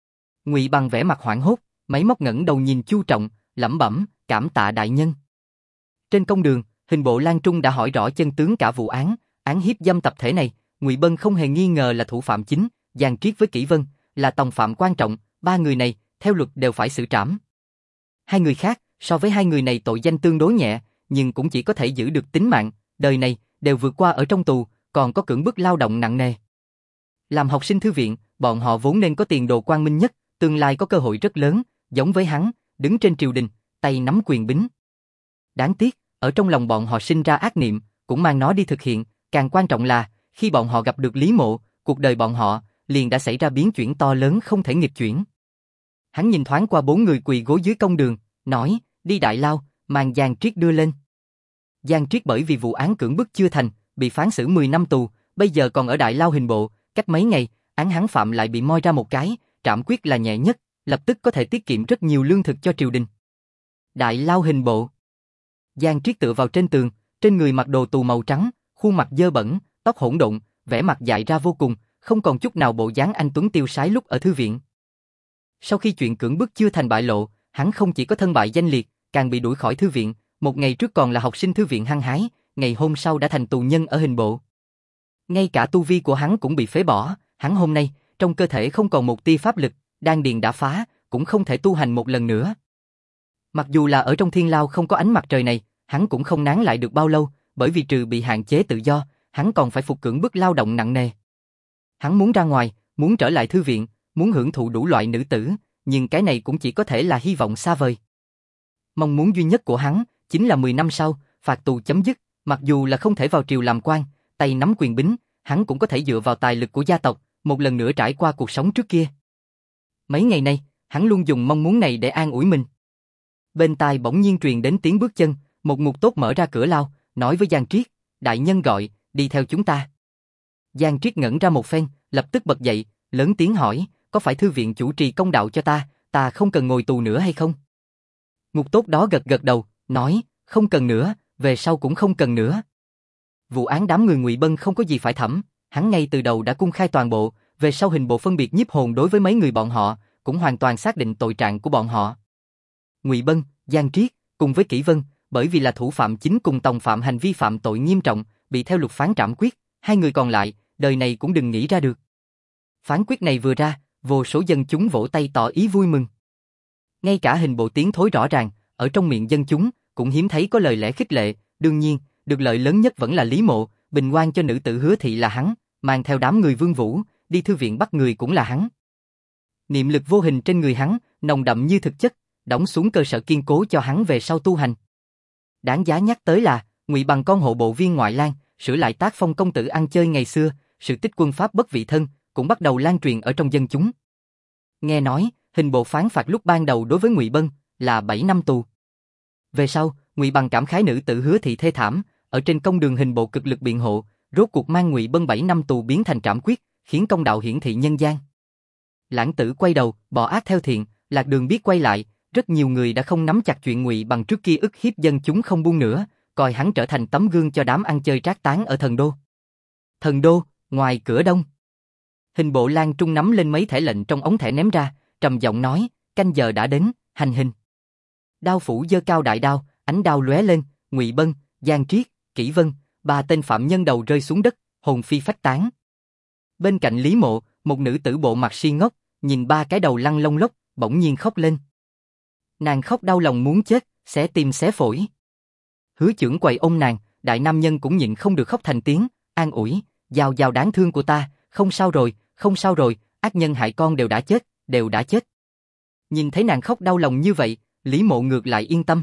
Ngụy Bằng vẻ mặt hoảng hốt, máy móc ngẩng đầu nhìn Chu Trọng, lẩm bẩm, cảm tạ đại nhân. Trên công đường, hình bộ Lan Trung đã hỏi rõ chân tướng cả vụ án hiếp dâm tập thể này, Ngụy Bân không hề nghi ngờ là thủ phạm chính, Giang Triết với Kỷ Vân là tòng phạm quan trọng, ba người này theo luật đều phải xử trảm. Hai người khác, so với hai người này tội danh tương đối nhẹ, nhưng cũng chỉ có thể giữ được tính mạng, đời này đều vượt qua ở trong tù, còn có cưỡng bức lao động nặng nề. Làm học sinh thư viện, bọn họ vốn nên có tiền đồ quang minh nhất, tương lai có cơ hội rất lớn, giống với hắn, đứng trên triều đình, tay nắm quyền bính. Đáng tiếc, ở trong lòng bọn họ sinh ra ác niệm, cũng mang nó đi thực hiện, càng quan trọng là, khi bọn họ gặp được Lý Mộ, cuộc đời bọn họ liền đã xảy ra biến chuyển to lớn không thể nghịch chuyển. Hắn nhìn thoáng qua bốn người quỳ gối dưới công đường, nói, đi đại lao, mang Giang Triết đưa lên. Giang Triết bởi vì vụ án cưỡng bức chưa thành, bị phán xử 10 năm tù, bây giờ còn ở đại lao hình bộ, cách mấy ngày, án hắn phạm lại bị moi ra một cái, trảm quyết là nhẹ nhất, lập tức có thể tiết kiệm rất nhiều lương thực cho triều đình. Đại lao hình bộ. Giang Triết tựa vào trên tường, trên người mặc đồ tù màu trắng, khuôn mặt dơ bẩn, tóc hỗn độn, vẻ mặt dại ra vô cùng, không còn chút nào bộ dáng anh tuấn tiêu sái lúc ở thư viện. Sau khi chuyện cưỡng bức chưa thành bại lộ, hắn không chỉ có thân bại danh liệt, càng bị đuổi khỏi thư viện, một ngày trước còn là học sinh thư viện hăng hái, ngày hôm sau đã thành tù nhân ở hình bộ. Ngay cả tu vi của hắn cũng bị phế bỏ, hắn hôm nay, trong cơ thể không còn một tia pháp lực, đan điền đã phá, cũng không thể tu hành một lần nữa. Mặc dù là ở trong thiên lao không có ánh mặt trời này, hắn cũng không nán lại được bao lâu, bởi vì trừ bị hạn chế tự do, hắn còn phải phục cưỡng bức lao động nặng nề. Hắn muốn ra ngoài, muốn trở lại thư viện, muốn hưởng thụ đủ loại nữ tử, nhưng cái này cũng chỉ có thể là hy vọng xa vời. Mong muốn duy nhất của hắn chính là 10 năm sau, phạt tù chấm dứt, mặc dù là không thể vào triều làm quan, tay nắm quyền bính, hắn cũng có thể dựa vào tài lực của gia tộc, một lần nữa trải qua cuộc sống trước kia. Mấy ngày nay, hắn luôn dùng mong muốn này để an ủi mình. Bên tai bỗng nhiên truyền đến tiếng bước chân, một ngục tốt mở ra cửa lao, nói với Giang Triết, đại nhân gọi, đi theo chúng ta. Giang Triết ngẩn ra một phen, lập tức bật dậy, lớn tiếng hỏi, có phải thư viện chủ trì công đạo cho ta không cần ngồi tù nữa hay không? Ngục tốt đó gật gật đầu, nói, không cần nữa, về sau cũng không cần nữa. Vụ án đám người Ngụy Bân không có gì phải thẩm, hắn ngay từ đầu đã cung khai toàn bộ, về sau hình bộ phân biệt nhiếp hồn đối với mấy người bọn họ, cũng hoàn toàn xác định tội trạng của bọn họ. Ngụy Bân, Giang Triết, cùng với Kỷ Vân, bởi vì là thủ phạm chính cùng tòng phạm hành vi phạm tội nghiêm trọng, bị theo luật phán trảm quyết, hai người còn lại, đời này cũng đừng nghĩ ra được. Phán quyết này vừa ra, vô số dân chúng vỗ tay tỏ ý vui mừng. Ngay cả hình bộ tiếng thối rõ ràng, ở trong miệng dân chúng, cũng hiếm thấy có lời lẽ khích lệ, đương nhiên, được lợi lớn nhất vẫn là Lý Mộ, bình oan cho nữ tử Hứa Thị là hắn, mang theo đám người Vương Vũ, đi thư viện bắt người cũng là hắn. Niệm lực vô hình trên người hắn, nồng đậm như thực chất, đóng xuống cơ sở kiên cố cho hắn về sau tu hành. Đáng giá nhắc tới là, Ngụy Bằng con hộ bộ viên ngoại lang, sửa lại tác phong công tử ăn chơi ngày xưa, sự tích quân pháp bất vị thân, cũng bắt đầu lan truyền ở trong dân chúng. Nghe nói, hình bộ phán phạt lúc ban đầu đối với Ngụy Bân là 7 năm tù. Về sau, Ngụy Bằng cảm khái nữ tử Hứa Thị thê thảm, ở trên công đường hình bộ cực lực biện hộ, rốt cuộc mang Ngụy Bân 7 năm tù biến thành trảm quyết, khiến công đạo hiển thị nhân gian. Lãng Tử quay đầu, bỏ ác theo thiện, Lạc Đường biết quay lại, rất nhiều người đã không nắm chặt chuyện Ngụy Bằng trước kia ức hiếp dân chúng không buông nữa, coi hắn trở thành tấm gương cho đám ăn chơi trác tán ở Thần Đô. Thần Đô, ngoài cửa Đông. Hình bộ Lan Trung nắm lên mấy thẻ lệnh trong ống thẻ ném ra, trầm giọng nói, canh giờ đã đến, hành hình. Đao phủ giơ cao đại đao, ánh đao lóe lên, Ngụy Bân, Giang Triết, Kỷ Vân, ba tên phạm nhân đầu rơi xuống đất, hồn phi phách tán. Bên cạnh Lý Mộ, một nữ tử bộ mặt si ngốc, nhìn ba cái đầu lăn lông lốc, bỗng nhiên khóc lên. Nàng khóc đau lòng muốn chết, xé tim xé phổi. Hứa Chưởng Quầy ôm nàng, đại nam nhân cũng nhịn không được khóc thành tiếng, an ủi, Giao Giao đáng thương của ta, không sao rồi, không sao rồi, ác nhân hại con đều đã chết, đều đã chết. Nhìn thấy nàng khóc đau lòng như vậy, Lý Mộ ngược lại yên tâm.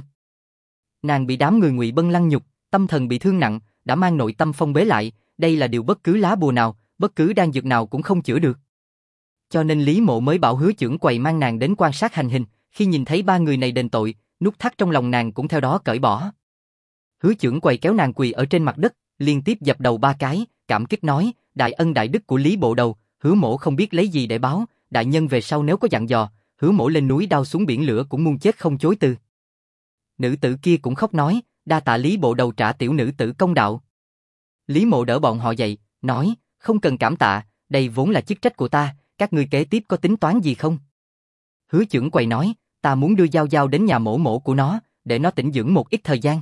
Nàng bị đám người Ngụy Bân lăng nhục, tâm thần bị thương nặng, đã mang nội tâm phong bế lại, đây là điều bất cứ lá bùa nào, bất cứ đan dược nào cũng không chữa được. Cho nên Lý Mộ mới bảo Hứa Chưởng Quầy mang nàng đến quan sát hành hình, khi nhìn thấy ba người này đền tội, nút thắt trong lòng nàng cũng theo đó cởi bỏ. Hứa Chưởng Quầy kéo nàng quỳ ở trên mặt đất, liên tiếp dập đầu ba cái, cảm kích nói, đại ân đại đức của Lý bộ đầu, Hứa mỗ không biết lấy gì để báo, đại nhân về sau nếu có dặn dò, Hứa mỗ lên núi đao xuống biển lửa cũng muôn chết không chối từ. Nữ tử kia cũng khóc nói, đa tạ Lý bộ đầu trả tiểu nữ tử công đạo. Lý Mộ đỡ bọn họ dậy, nói, không cần cảm tạ, đây vốn là chức trách của ta, các ngươi kế tiếp có tính toán gì không? Hứa Chưởng Quầy nói, ta muốn đưa Giao Giao đến nhà mổ mổ của nó, để nó tĩnh dưỡng một ít thời gian.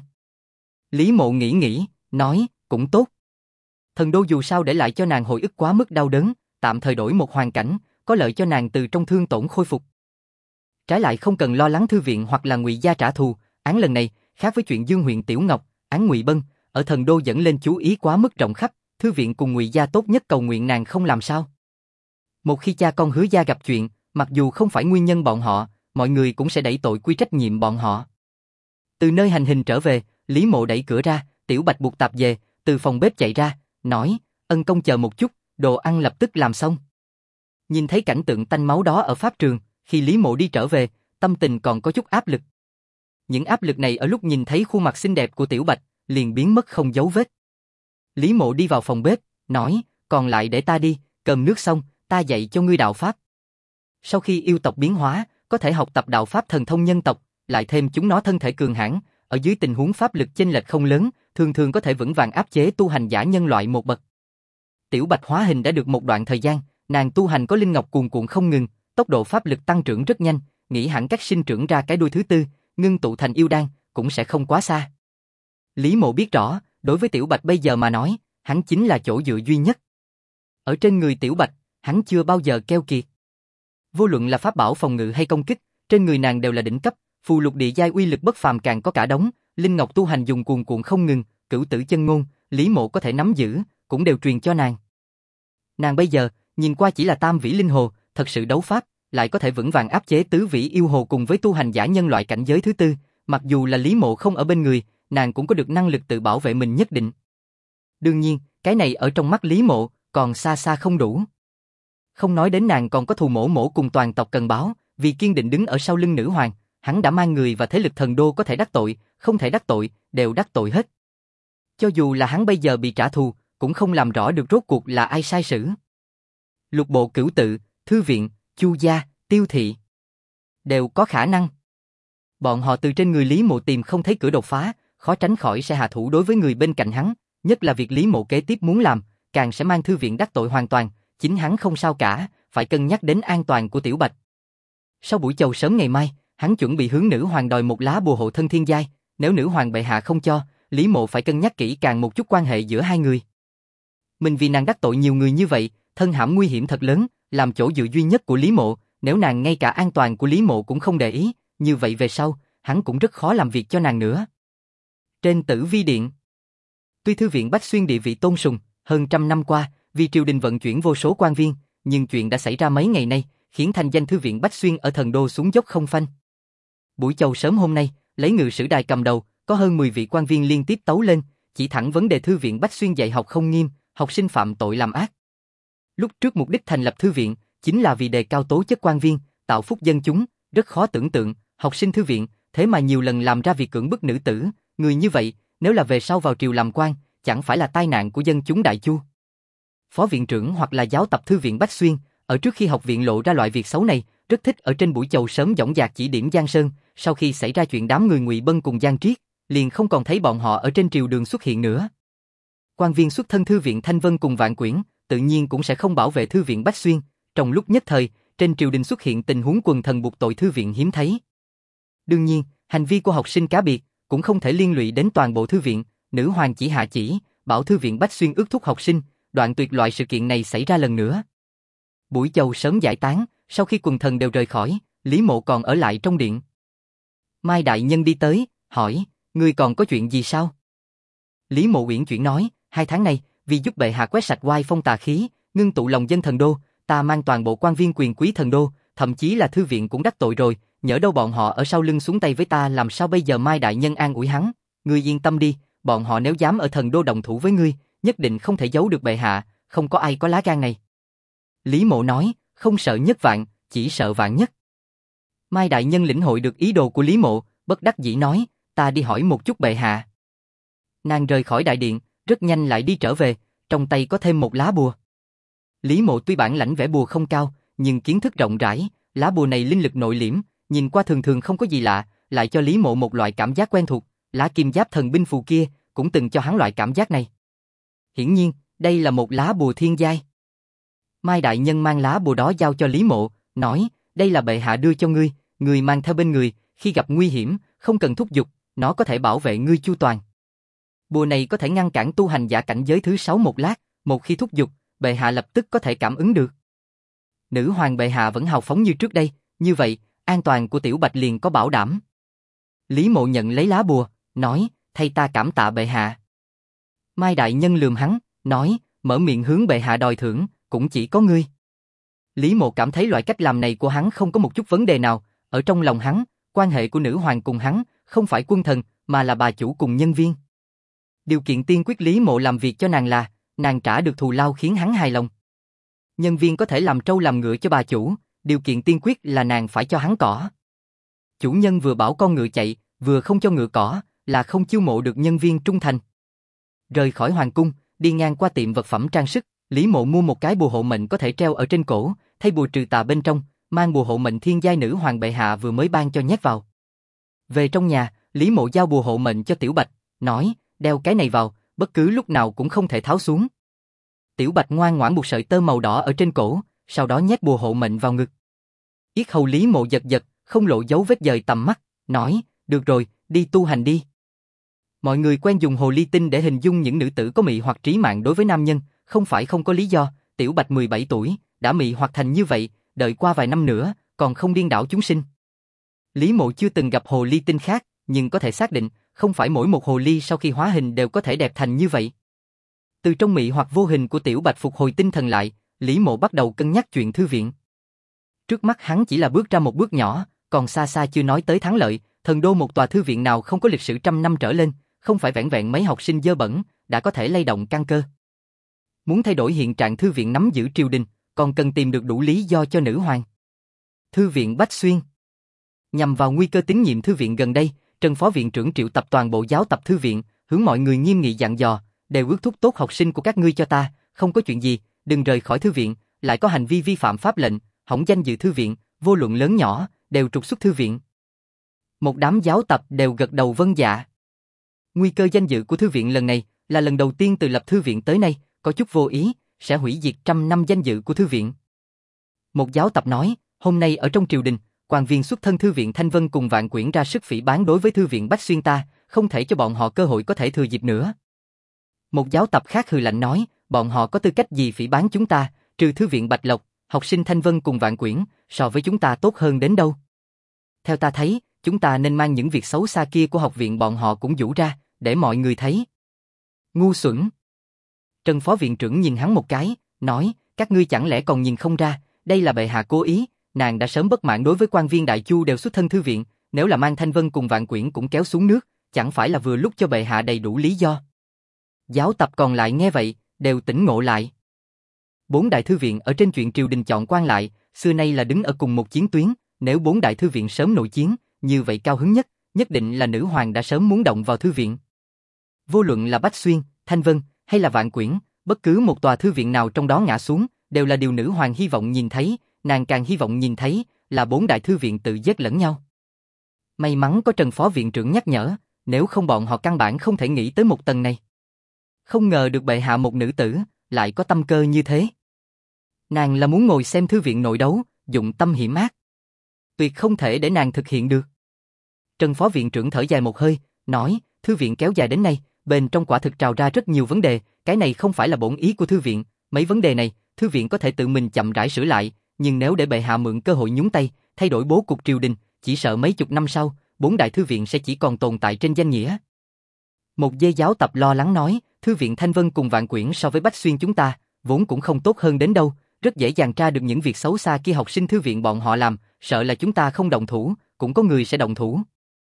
Lý Mộ nghĩ, nói, cũng tốt. Thần đô dù sao để lại cho nàng hồi ức quá mức đau đớn, tạm thời đổi một hoàn cảnh, có lợi cho nàng từ trong thương tổn khôi phục. Trái lại không cần lo lắng thư viện hoặc là Ngụy gia trả thù, án lần này, khác với chuyện Dương huyện Tiểu Ngọc, án Ngụy Bân, ở thần đô dẫn lên chú ý quá mức rộng khắp, thư viện cùng Ngụy gia tốt nhất cầu nguyện nàng không làm sao. Một khi cha con Hứa gia gặp chuyện, mặc dù không phải nguyên nhân bọn họ, mọi người cũng sẽ đẩy tội quy trách nhiệm bọn họ. Từ nơi hành hình trở về, Lý Mộ đẩy cửa ra, Tiểu Bạch buộc tạp về, từ phòng bếp chạy ra, nói, ân công chờ một chút, đồ ăn lập tức làm xong. Nhìn thấy cảnh tượng tanh máu đó ở pháp trường, khi Lý Mộ đi trở về, tâm tình còn có chút áp lực. Những áp lực này ở lúc nhìn thấy khuôn mặt xinh đẹp của Tiểu Bạch, liền biến mất không dấu vết. Lý Mộ đi vào phòng bếp, nói, còn lại để ta đi, cơm nước xong, ta dạy cho ngươi đạo pháp. Sau khi yêu tộc biến hóa, có thể học tập đạo pháp thần thông nhân tộc, lại thêm chúng nó thân thể cường hãn, ở dưới tình huống pháp lực chênh lệch không lớn, thường thường có thể vững vàng áp chế tu hành giả nhân loại một bậc. Tiểu Bạch hóa hình đã được một đoạn thời gian, nàng tu hành có linh ngọc cuồn cuộn không ngừng, tốc độ pháp lực tăng trưởng rất nhanh, nghĩ hẳn cách sinh trưởng ra cái đuôi thứ tư, ngưng tụ thành yêu đan, cũng sẽ không quá xa. Lý Mộ biết rõ, đối với Tiểu Bạch bây giờ mà nói, hắn chính là chỗ dựa duy nhất. Ở trên người Tiểu Bạch, hắn chưa bao giờ keo kiệt. Vô luận là pháp bảo phòng ngự hay công kích, trên người nàng đều là đỉnh cấp, phù lục địa giai uy lực bất phàm càng có cả đống, linh ngọc tu hành dùng cuồn cuộn không ngừng, cửu tử chân ngôn, Lý Mộ có thể nắm giữ, cũng đều truyền cho nàng. Nàng bây giờ, nhìn qua chỉ là tam vĩ linh hồ, thật sự đấu pháp, lại có thể vững vàng áp chế tứ vĩ yêu hồ cùng với tu hành giả nhân loại cảnh giới thứ tư, mặc dù là Lý Mộ không ở bên người, nàng cũng có được năng lực tự bảo vệ mình nhất định. Đương nhiên, cái này ở trong mắt Lý Mộ, còn xa xa không đủ. Không nói đến nàng còn có thù mổ mổ cùng toàn tộc cần báo, vì kiên định đứng ở sau lưng nữ hoàng, hắn đã mang người và thế lực thần đô có thể đắc tội, không thể đắc tội, đều đắc tội hết. Cho dù là hắn bây giờ bị trả thù, cũng không làm rõ được rốt cuộc là ai sai sử. Lục bộ cửu tự, thư viện, Chu gia, Tiêu thị, đều có khả năng. Bọn họ từ trên người Lý Mộ tìm không thấy cửa đột phá, khó tránh khỏi sẽ hạ thủ đối với người bên cạnh hắn, nhất là việc Lý Mộ kế tiếp muốn làm, càng sẽ mang thư viện đắc tội hoàn toàn, chính hắn không sao cả, phải cân nhắc đến an toàn của Tiểu Bạch. Sau buổi chầu sớm ngày mai, hắn chuẩn bị hướng nữ hoàng đòi một lá bùa hộ thân thiên giai, nếu nữ hoàng bệ hạ không cho, Lý Mộ phải cân nhắc kỹ càng một chút quan hệ giữa hai người. Mình vì nàng đắc tội nhiều người như vậy, thân hãm nguy hiểm thật lớn, làm chỗ dựa duy nhất của Lý Mộ, nếu nàng ngay cả an toàn của Lý Mộ cũng không để ý, như vậy về sau, hắn cũng rất khó làm việc cho nàng nữa. Trên Tử Vi Điện, tuy thư viện Bách Xuyên địa vị tôn sùng, hơn trăm năm qua, vì triều đình vận chuyển vô số quan viên, nhưng chuyện đã xảy ra mấy ngày nay, khiến thanh danh thư viện Bách Xuyên ở thần đô xuống dốc không phanh. Buổi chầu sớm hôm nay, lấy Ngự Sử Đài cầm đầu, có hơn 10 vị quan viên liên tiếp tấu lên, chỉ thẳng vấn đề thư viện Bách Xuyên dạy học không nghiêm, học sinh phạm tội làm ác. Lúc trước mục đích thành lập thư viện, chính là vì đề cao tố chất quan viên, tạo phúc dân chúng, rất khó tưởng tượng, học sinh thư viện, thế mà nhiều lần làm ra việc cưỡng bức nữ tử, người như vậy, nếu là về sau vào triều làm quan, chẳng phải là tai nạn của dân chúng Đại Chu. Phó viện trưởng hoặc là giáo tập thư viện Bách Xuyên, ở trước khi học viện lộ ra loại việc xấu này, rất thích ở trên buổi chầu sớm dõng dạc chỉ điểm Giang Sơn, sau khi xảy ra chuyện đám người Ngụy Bân cùng Giang Triết, liền không còn thấy bọn họ ở trên triều đường xuất hiện nữa. Quan viên xuất thân thư viện Thanh Vân cùng Vạn Quyển, tự nhiên cũng sẽ không bảo vệ thư viện Bách Xuyên. Trong lúc nhất thời, trên triều đình xuất hiện tình huống quần thần buộc tội thư viện hiếm thấy. Đương nhiên, hành vi của học sinh cá biệt cũng không thể liên lụy đến toàn bộ thư viện. Nữ hoàng chỉ hạ chỉ, bảo thư viện Bách Xuyên ước thúc học sinh, đoạn tuyệt loại sự kiện này xảy ra lần nữa. Buổi chầu sớm giải tán, sau khi quần thần đều rời khỏi, Lý Mộ còn ở lại trong điện. Mai đại nhân đi tới, hỏi, ngươi còn có chuyện gì sao? Lý Mộ uyển chuyển nói, 2 tháng này, vì giúp bệ hạ quét sạch oai phong tà khí, ngưng tụ lòng dân thần đô, ta mang toàn bộ quan viên quyền quý thần đô, thậm chí là thư viện cũng đắc tội rồi, nhỡ đâu bọn họ ở sau lưng xuống tay với ta, làm sao bây giờ? Mai đại nhân an ủi hắn, ngươi yên tâm đi, bọn họ nếu dám ở thần đô động thủ với ngươi, nhất định không thể giấu được bệ hạ, không có ai có lá gan này. Lý Mộ nói, không sợ nhất vạn, chỉ sợ vạn nhất. Mai đại nhân lĩnh hội được ý đồ của Lý Mộ, bất đắc dĩ nói, ta đi hỏi một chút bệ hạ. Nàng rời khỏi đại điện, rất nhanh lại đi trở về, trong tay có thêm một lá bùa. Lý Mộ tuy bản lãnh vẽ bùa không cao, nhưng kiến thức rộng rãi, lá bùa này linh lực nội liễm, nhìn qua thường thường không có gì lạ, lại cho Lý Mộ một loại cảm giác quen thuộc, lá kim giáp thần binh phù kia cũng từng cho hắn loại cảm giác này. Hiển nhiên, đây là một lá bùa thiên giai. Mai đại nhân mang lá bùa đó giao cho Lý Mộ, nói, đây là bệ hạ đưa cho ngươi, ngươi mang theo bên người, khi gặp nguy hiểm, không cần thúc giục, nó có thể bảo vệ ngươi chu toàn. Bùa này có thể ngăn cản tu hành giả cảnh giới thứ 6 một lát, một khi thúc giục, bệ hạ lập tức có thể cảm ứng được. Nữ hoàng bệ hạ vẫn hào phóng như trước đây, như vậy, an toàn của Tiểu Bạch liền có bảo đảm. Lý Mộ nhận lấy lá bùa, nói, thay ta cảm tạ bệ hạ. Mai đại nhân lườm hắn, nói, mở miệng hướng bệ hạ đòi thưởng, cũng chỉ có ngươi. Lý Mộ cảm thấy loại cách làm này của hắn không có một chút vấn đề nào, ở trong lòng hắn, quan hệ của nữ hoàng cùng hắn, không phải quân thần, mà là bà chủ cùng nhân viên. Điều kiện tiên quyết Lý Mộ làm việc cho nàng là, nàng trả được thù lao khiến hắn hài lòng. Nhân viên có thể làm trâu làm ngựa cho bà chủ, điều kiện tiên quyết là nàng phải cho hắn cỏ. Chủ nhân vừa bảo con ngựa chạy, vừa không cho ngựa cỏ, là không chiêu mộ được nhân viên trung thành. Rời khỏi hoàng cung, đi ngang qua tiệm vật phẩm trang sức, Lý Mộ mua một cái bùa hộ mệnh có thể treo ở trên cổ, thay bùa trừ tà bên trong, mang bùa hộ mệnh thiên giai nữ hoàng bệ hạ vừa mới ban cho nhét vào. Về trong nhà, Lý Mộ giao bùa hộ mệnh cho Tiểu Bạch, nói, đeo cái này vào, bất cứ lúc nào cũng không thể tháo xuống. Tiểu Bạch ngoan ngoãn buộc sợi tơ màu đỏ ở trên cổ, sau đó nhét bùa hộ mệnh vào ngực. Yết hầu Lý Mộ giật giật, không lộ dấu vết dời tầm mắt, nói, được rồi, đi tu hành đi. Mọi người quen dùng hồ ly tinh để hình dung những nữ tử có mị hoặc trí mạng đối với nam nhân, không phải không có lý do. Tiểu Bạch 17 tuổi, đã mị hoặc thành như vậy, đợi qua vài năm nữa, còn không điên đảo chúng sinh. Lý Mộ chưa từng gặp hồ ly tinh khác, nhưng có thể xác định, không phải mỗi một hồ ly sau khi hóa hình đều có thể đẹp thành như vậy. Từ trong mị hoặc vô hình của Tiểu Bạch phục hồi tinh thần lại, Lý Mộ bắt đầu cân nhắc chuyện thư viện. Trước mắt hắn chỉ là bước ra một bước nhỏ, còn xa xa chưa nói tới thắng lợi, thần đô một tòa thư viện nào không có lịch sử trăm năm trở lên, không phải vẻn vẹn mấy học sinh dơ bẩn, đã có thể lay động căn cơ. Muốn thay đổi hiện trạng thư viện nắm giữ triều đình, còn cần tìm được đủ lý do cho nữ hoàng. Thư viện Bách Xuyên. Nhằm vào nguy cơ tín nhiệm thư viện gần đây, Trần Phó Viện trưởng triệu tập toàn bộ giáo tập thư viện, hướng mọi người nghiêm nghị dặn dò, đều ước thúc tốt học sinh của các ngươi cho ta, không có chuyện gì, đừng rời khỏi thư viện, lại có hành vi vi phạm pháp lệnh, hỏng danh dự thư viện, vô luận lớn nhỏ, đều trục xuất thư viện. Một đám giáo tập đều gật đầu vâng dạ. Nguy cơ danh dự của thư viện lần này là lần đầu tiên từ lập thư viện tới nay, có chút vô ý, sẽ hủy diệt trăm năm danh dự của thư viện. Một giáo tập nói, hôm nay ở trong triều đình, quan viên xuất thân thư viện Thanh Vân cùng Vạn Quyển ra sức phỉ báng đối với thư viện Bách Xuyên ta, không thể cho bọn họ cơ hội có thể thừa dịp nữa. Một giáo tập khác hừ lạnh nói, bọn họ có tư cách gì phỉ báng chúng ta, trừ thư viện Bạch Lộc, học sinh Thanh Vân cùng Vạn Quyển, so với chúng ta tốt hơn đến đâu. Theo ta thấy, chúng ta nên mang những việc xấu xa kia của học viện bọn họ cũng vũ ra, để mọi người thấy. Ngu xuẩn. Trần Phó Viện trưởng nhìn hắn một cái, nói, các ngươi chẳng lẽ còn nhìn không ra, đây là bệ hạ cố ý, nàng đã sớm bất mãn đối với quan viên đại chu đều xuất thân thư viện, nếu là mang Thanh Vân cùng Vạn Quyển cũng kéo xuống nước, chẳng phải là vừa lúc cho bệ hạ đầy đủ lý do. Giáo tập còn lại nghe vậy, đều tỉnh ngộ lại. 4 đại thư viện ở trên chuyện triều đình chọn quan lại, xưa nay là đứng ở cùng một chiến tuyến, nếu 4 đại thư viện sớm nội chiến, như vậy cao hứng nhất định là nữ hoàng đã sớm muốn động vào thư viện. Vô luận là Bách Xuyên, Thanh Vân hay là Vạn Quyển, bất cứ một tòa thư viện nào trong đó ngã xuống, đều là điều nữ hoàng hy vọng nhìn thấy, nàng càng hy vọng nhìn thấy là 4 đại thư viện tự giết lẫn nhau. May mắn có Trần Phó Viện trưởng nhắc nhở, nếu không bọn họ căn bản không thể nghĩ tới một tầng này. Không ngờ được bệ hạ một nữ tử, lại có tâm cơ như thế. Nàng là muốn ngồi xem thư viện nội đấu, dụng tâm hiểm ác. Tuyệt không thể để nàng thực hiện được. Trần phó viện trưởng thở dài một hơi, nói, thư viện kéo dài đến nay, bên trong quả thực trào ra rất nhiều vấn đề, cái này không phải là bổn ý của thư viện, mấy vấn đề này, thư viện có thể tự mình chậm rãi sửa lại, nhưng nếu để bệ hạ mượn cơ hội nhúng tay, thay đổi bố cục triều đình, chỉ sợ mấy chục năm sau, 4 đại thư viện sẽ chỉ còn tồn tại trên danh nghĩa. Một dê giáo tập lo lắng nói, thư viện Thanh Vân cùng Vạn Quyển so với Bách Xuyên chúng ta, vốn cũng không tốt hơn đến đâu, rất dễ dàng tra được những việc xấu xa kia học sinh thư viện bọn họ làm, sợ là chúng ta không động thủ, cũng có người sẽ động thủ.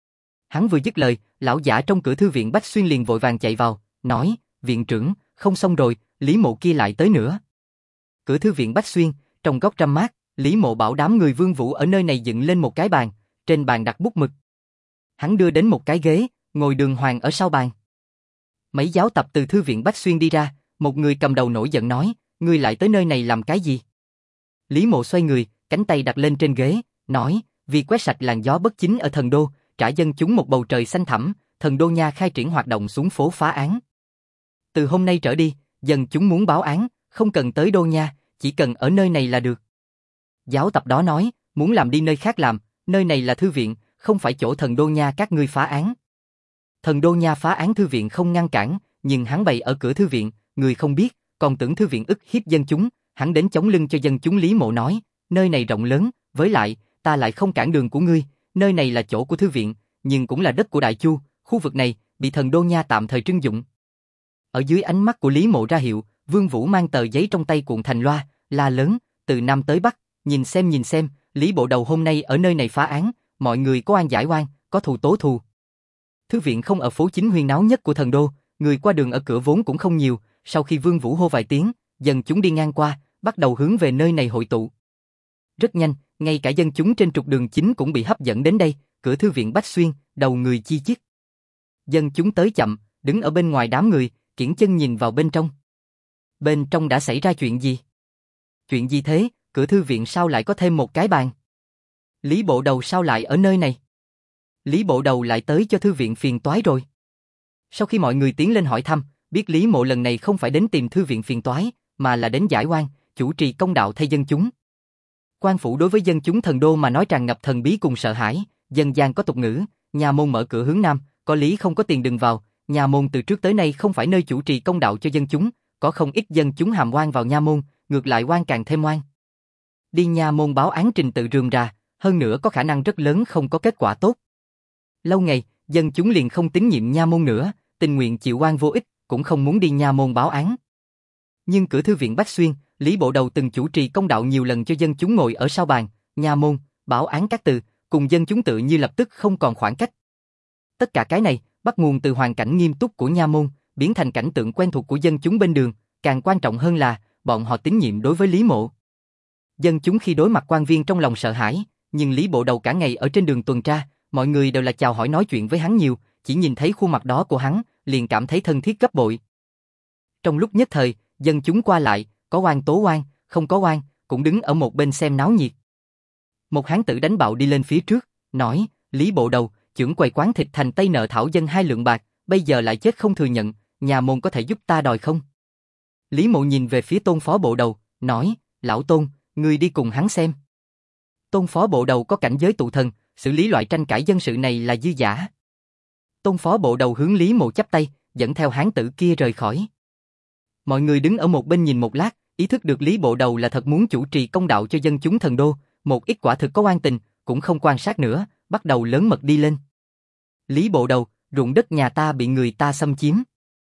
Hắn vừa dứt lời, lão giả trong cửa thư viện Bách Xuyên liền vội vàng chạy vào, nói, viện trưởng, không xong rồi, Lý Mộ kia lại tới nữa. Cửa thư viện Bách Xuyên, trong góc râm mát, Lý Mộ bảo đám người Vương Vũ ở nơi này dựng lên một cái bàn, trên bàn đặt bút mực. Hắn đưa đến một cái ghế, ngồi đường hoàng ở sau bàn. Mấy giáo tập từ thư viện Bách Xuyên đi ra, một người cầm đầu nổi giận nói, ngươi lại tới nơi này làm cái gì? Lý Mộ xoay người, cánh tay đặt lên trên ghế, nói, vì quét sạch làn gió bất chính ở thần đô, trả dân chúng một bầu trời xanh thẳm, thần đô nha khai triển hoạt động xuống phố phá án. Từ hôm nay trở đi, dân chúng muốn báo án, không cần tới đô nha, chỉ cần ở nơi này là được. Giáo tập đó nói, muốn làm đi nơi khác làm, nơi này là thư viện, không phải chỗ thần đô nha các ngươi phá án. Thần đô nha phá án thư viện không ngăn cản, nhưng hắn bày ở cửa thư viện, người không biết, còn tưởng thư viện ức hiếp dân chúng, hắn đến chống lưng cho dân chúng. Lý Mộ nói, nơi này rộng lớn, với lại, ta lại không cản đường của ngươi, nơi này là chỗ của thư viện, nhưng cũng là đất của Đại Chu, khu vực này bị thần đô nha tạm thời trưng dụng. Ở dưới ánh mắt của Lý Mộ ra hiệu, Vương Vũ mang tờ giấy trong tay cuộn thành loa, la lớn, từ Nam tới Bắc, nhìn xem, Lý Bộ Đầu hôm nay ở nơi này phá án, mọi người có oan giải oan, có thù tố thù. Thư viện không ở phố chính huyên náo nhất của thần đô, người qua đường ở cửa vốn cũng không nhiều, sau khi Vương Vũ hô vài tiếng, dân chúng đi ngang qua, bắt đầu hướng về nơi này hội tụ. Rất nhanh, ngay cả dân chúng trên trục đường chính cũng bị hấp dẫn đến đây, cửa thư viện Bách Xuyên, đầu người chi chít. Dân chúng tới chậm, đứng ở bên ngoài đám người, kiễng chân nhìn vào bên trong. Bên trong đã xảy ra chuyện gì? Chuyện gì thế, cửa thư viện sao lại có thêm một cái bàn? Lý Bộ Đầu sao lại ở nơi này? Lý Bộ Đầu lại tới cho thư viện phiền toái rồi. Sau khi mọi người tiến lên hỏi thăm, biết Lý Mộ lần này không phải đến tìm thư viện phiền toái, mà là đến giải oan, chủ trì công đạo thay dân chúng. Quan phủ đối với dân chúng thần đô mà nói tràn ngập thần bí cùng sợ hãi, dân gian có tục ngữ, nhà môn mở cửa hướng nam, có lý không có tiền đừng vào, nhà môn từ trước tới nay không phải nơi chủ trì công đạo cho dân chúng, có không ít dân chúng hàm oan vào nha môn, ngược lại oan càng thêm oan. Đi nha môn báo án trình tự rườm rà, hơn nữa có khả năng rất lớn không có kết quả tốt. Lâu ngày, dân chúng liền không tín nhiệm nha môn nữa, tình nguyện chịu oan vô ích, cũng không muốn đi nha môn báo án. Nhưng cửa thư viện Bách Xuyên, Lý Bộ Đầu từng chủ trì công đạo nhiều lần cho dân chúng ngồi ở sau bàn, nha môn, báo án các từ, cùng dân chúng tự như lập tức không còn khoảng cách. Tất cả cái này, bắt nguồn từ hoàn cảnh nghiêm túc của nha môn, biến thành cảnh tượng quen thuộc của dân chúng bên đường, càng quan trọng hơn là, bọn họ tín nhiệm đối với Lý Mộ. Dân chúng khi đối mặt quan viên trong lòng sợ hãi, nhưng Lý Bộ Đầu cả ngày ở trên đường tuần tra, mọi người đều là chào hỏi nói chuyện với hắn nhiều, chỉ nhìn thấy khuôn mặt đó của hắn, liền cảm thấy thân thiết gấp bội. Trong lúc nhất thời, dân chúng qua lại, có oan tố oan, không có oan, cũng đứng ở một bên xem náo nhiệt. Một hán tử đánh bạo đi lên phía trước, nói, Lý Bộ Đầu, chưởng quầy quán thịt thành Tây nợ thảo dân 2 lượng bạc, bây giờ lại chết không thừa nhận, nhà môn có thể giúp ta đòi không? Lý Mộ nhìn về phía Tôn Phó Bộ Đầu, nói, lão Tôn, ngươi đi cùng hắn xem. Tôn Phó Bộ Đầu có cảnh giới tụ thần, xử lý loại tranh cãi dân sự này là dư giả. Tôn Phó Bộ Đầu hướng Lý Mộ chắp tay, dẫn theo hán tử kia rời khỏi. Mọi người đứng ở một bên nhìn một lát, ý thức được Lý Bộ Đầu là thật muốn chủ trì công đạo cho dân chúng thần đô, một ít quả thực có oan tình, cũng không quan sát nữa, bắt đầu lớn mật đi lên. Lý Bộ Đầu, ruộng đất nhà ta bị người ta xâm chiếm.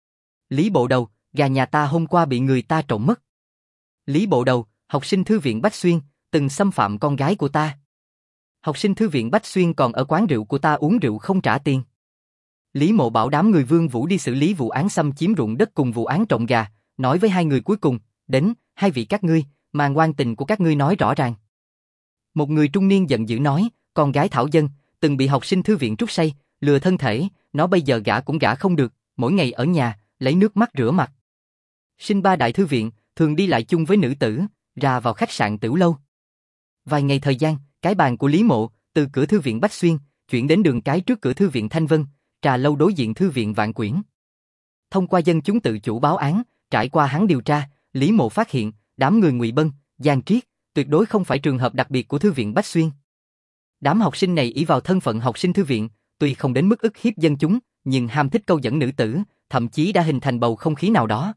Lý Bộ Đầu, gà nhà ta hôm qua bị người ta trộm mất. Lý Bộ Đầu, học sinh thư viện Bách Xuyên, từng xâm phạm con gái của ta. Học sinh thư viện Bách Xuyên còn ở quán rượu của ta uống rượu không trả tiền. Lý Mộ bảo đám người Vương Vũ đi xử lý vụ án xâm chiếm ruộng đất cùng vụ án trộm gà, nói với hai người cuối cùng, đến, hai vị các ngươi, màn oan tình của các ngươi nói rõ ràng. Một người trung niên giận dữ nói, con gái Thảo Dân, từng bị học sinh thư viện trút say, lừa thân thể, nó bây giờ gả cũng gả không được, mỗi ngày ở nhà, lấy nước mắt rửa mặt. Sinh 3 đại thư viện, thường đi lại chung với nữ tử, ra vào khách sạn tiểu lâu. Vài ngày thời gian, cái bàn của Lý Mộ, từ cửa thư viện Bách Xuyên, chuyển đến đường cái trước cửa thư viện Thanh Vân, trà lâu đối diện thư viện Vạn Quyển. Thông qua dân chúng tự chủ báo án, trải qua hắn điều tra, Lý Mộ phát hiện, đám người Ngụy Bân, Giang Triết, tuyệt đối không phải trường hợp đặc biệt của thư viện Bách Xuyên. Đám học sinh này ỷ vào thân phận học sinh thư viện, tuy không đến mức ức hiếp dân chúng, nhưng ham thích câu dẫn nữ tử, thậm chí đã hình thành bầu không khí nào đó.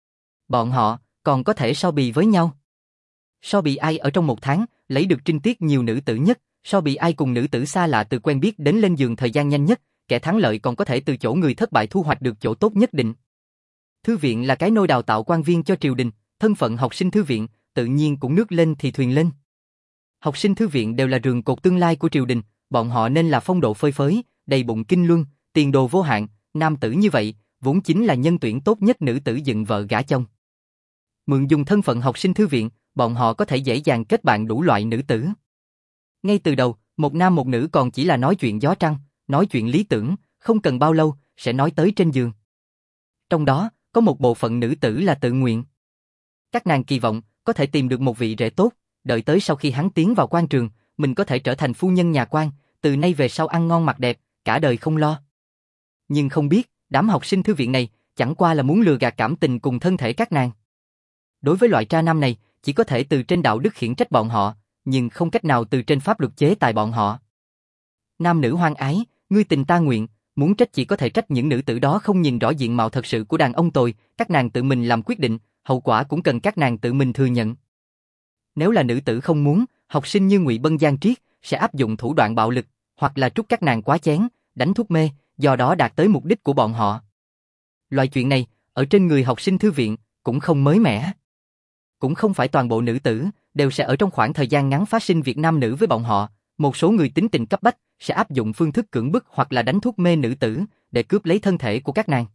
Bọn họ còn có thể so bì với nhau. So bì ai ở trong một tháng lấy được trinh tiết nhiều nữ tử nhất, so bì ai cùng nữ tử xa lạ từ quen biết đến lên giường thời gian nhanh nhất, kẻ thắng lợi còn có thể từ chỗ người thất bại thu hoạch được chỗ tốt nhất định. Thư viện là cái nôi đào tạo quan viên cho triều đình, thân phận học sinh thư viện tự nhiên cũng nước lên thì thuyền lên. Học sinh thư viện đều là rường cột tương lai của triều đình, bọn họ nên là phong độ phơi phới, đầy bụng kinh luân, tiền đồ vô hạn, nam tử như vậy, vốn chính là nhân tuyển tốt nhất nữ tử dựng vợ gả chồng. Mượn dùng thân phận học sinh thư viện, bọn họ có thể dễ dàng kết bạn đủ loại nữ tử. Ngay từ đầu, một nam một nữ còn chỉ là nói chuyện gió trăng, nói chuyện lý tưởng, không cần bao lâu, sẽ nói tới trên giường. Trong đó, có một bộ phận nữ tử là tự nguyện. Các nàng kỳ vọng, có thể tìm được một vị rể tốt, đợi tới sau khi hắn tiến vào quan trường, mình có thể trở thành phu nhân nhà quan, từ nay về sau ăn ngon mặc đẹp, cả đời không lo. Nhưng không biết, đám học sinh thư viện này, chẳng qua là muốn lừa gạt cảm tình cùng thân thể các nàng. Đối với loại tra nam này, chỉ có thể từ trên đạo đức khiển trách bọn họ, nhưng không cách nào từ trên pháp luật chế tài bọn họ. Nam nữ hoan ái, ngươi tình ta nguyện, muốn trách chỉ có thể trách những nữ tử đó không nhìn rõ diện mạo thật sự của đàn ông tồi, các nàng tự mình làm quyết định, hậu quả cũng cần các nàng tự mình thừa nhận. Nếu là nữ tử không muốn, học sinh như Ngụy Bân Giang Triết sẽ áp dụng thủ đoạn bạo lực, hoặc là trút các nàng quá chén, đánh thuốc mê, do đó đạt tới mục đích của bọn họ. Loại chuyện này, ở trên người học sinh thư viện, cũng không mới mẻ. Cũng không phải toàn bộ nữ tử đều sẽ ở trong khoảng thời gian ngắn phát sinh việc nam nữ với bọn họ, một số người tính tình cấp bách sẽ áp dụng phương thức cưỡng bức hoặc là đánh thuốc mê nữ tử để cướp lấy thân thể của các nàng.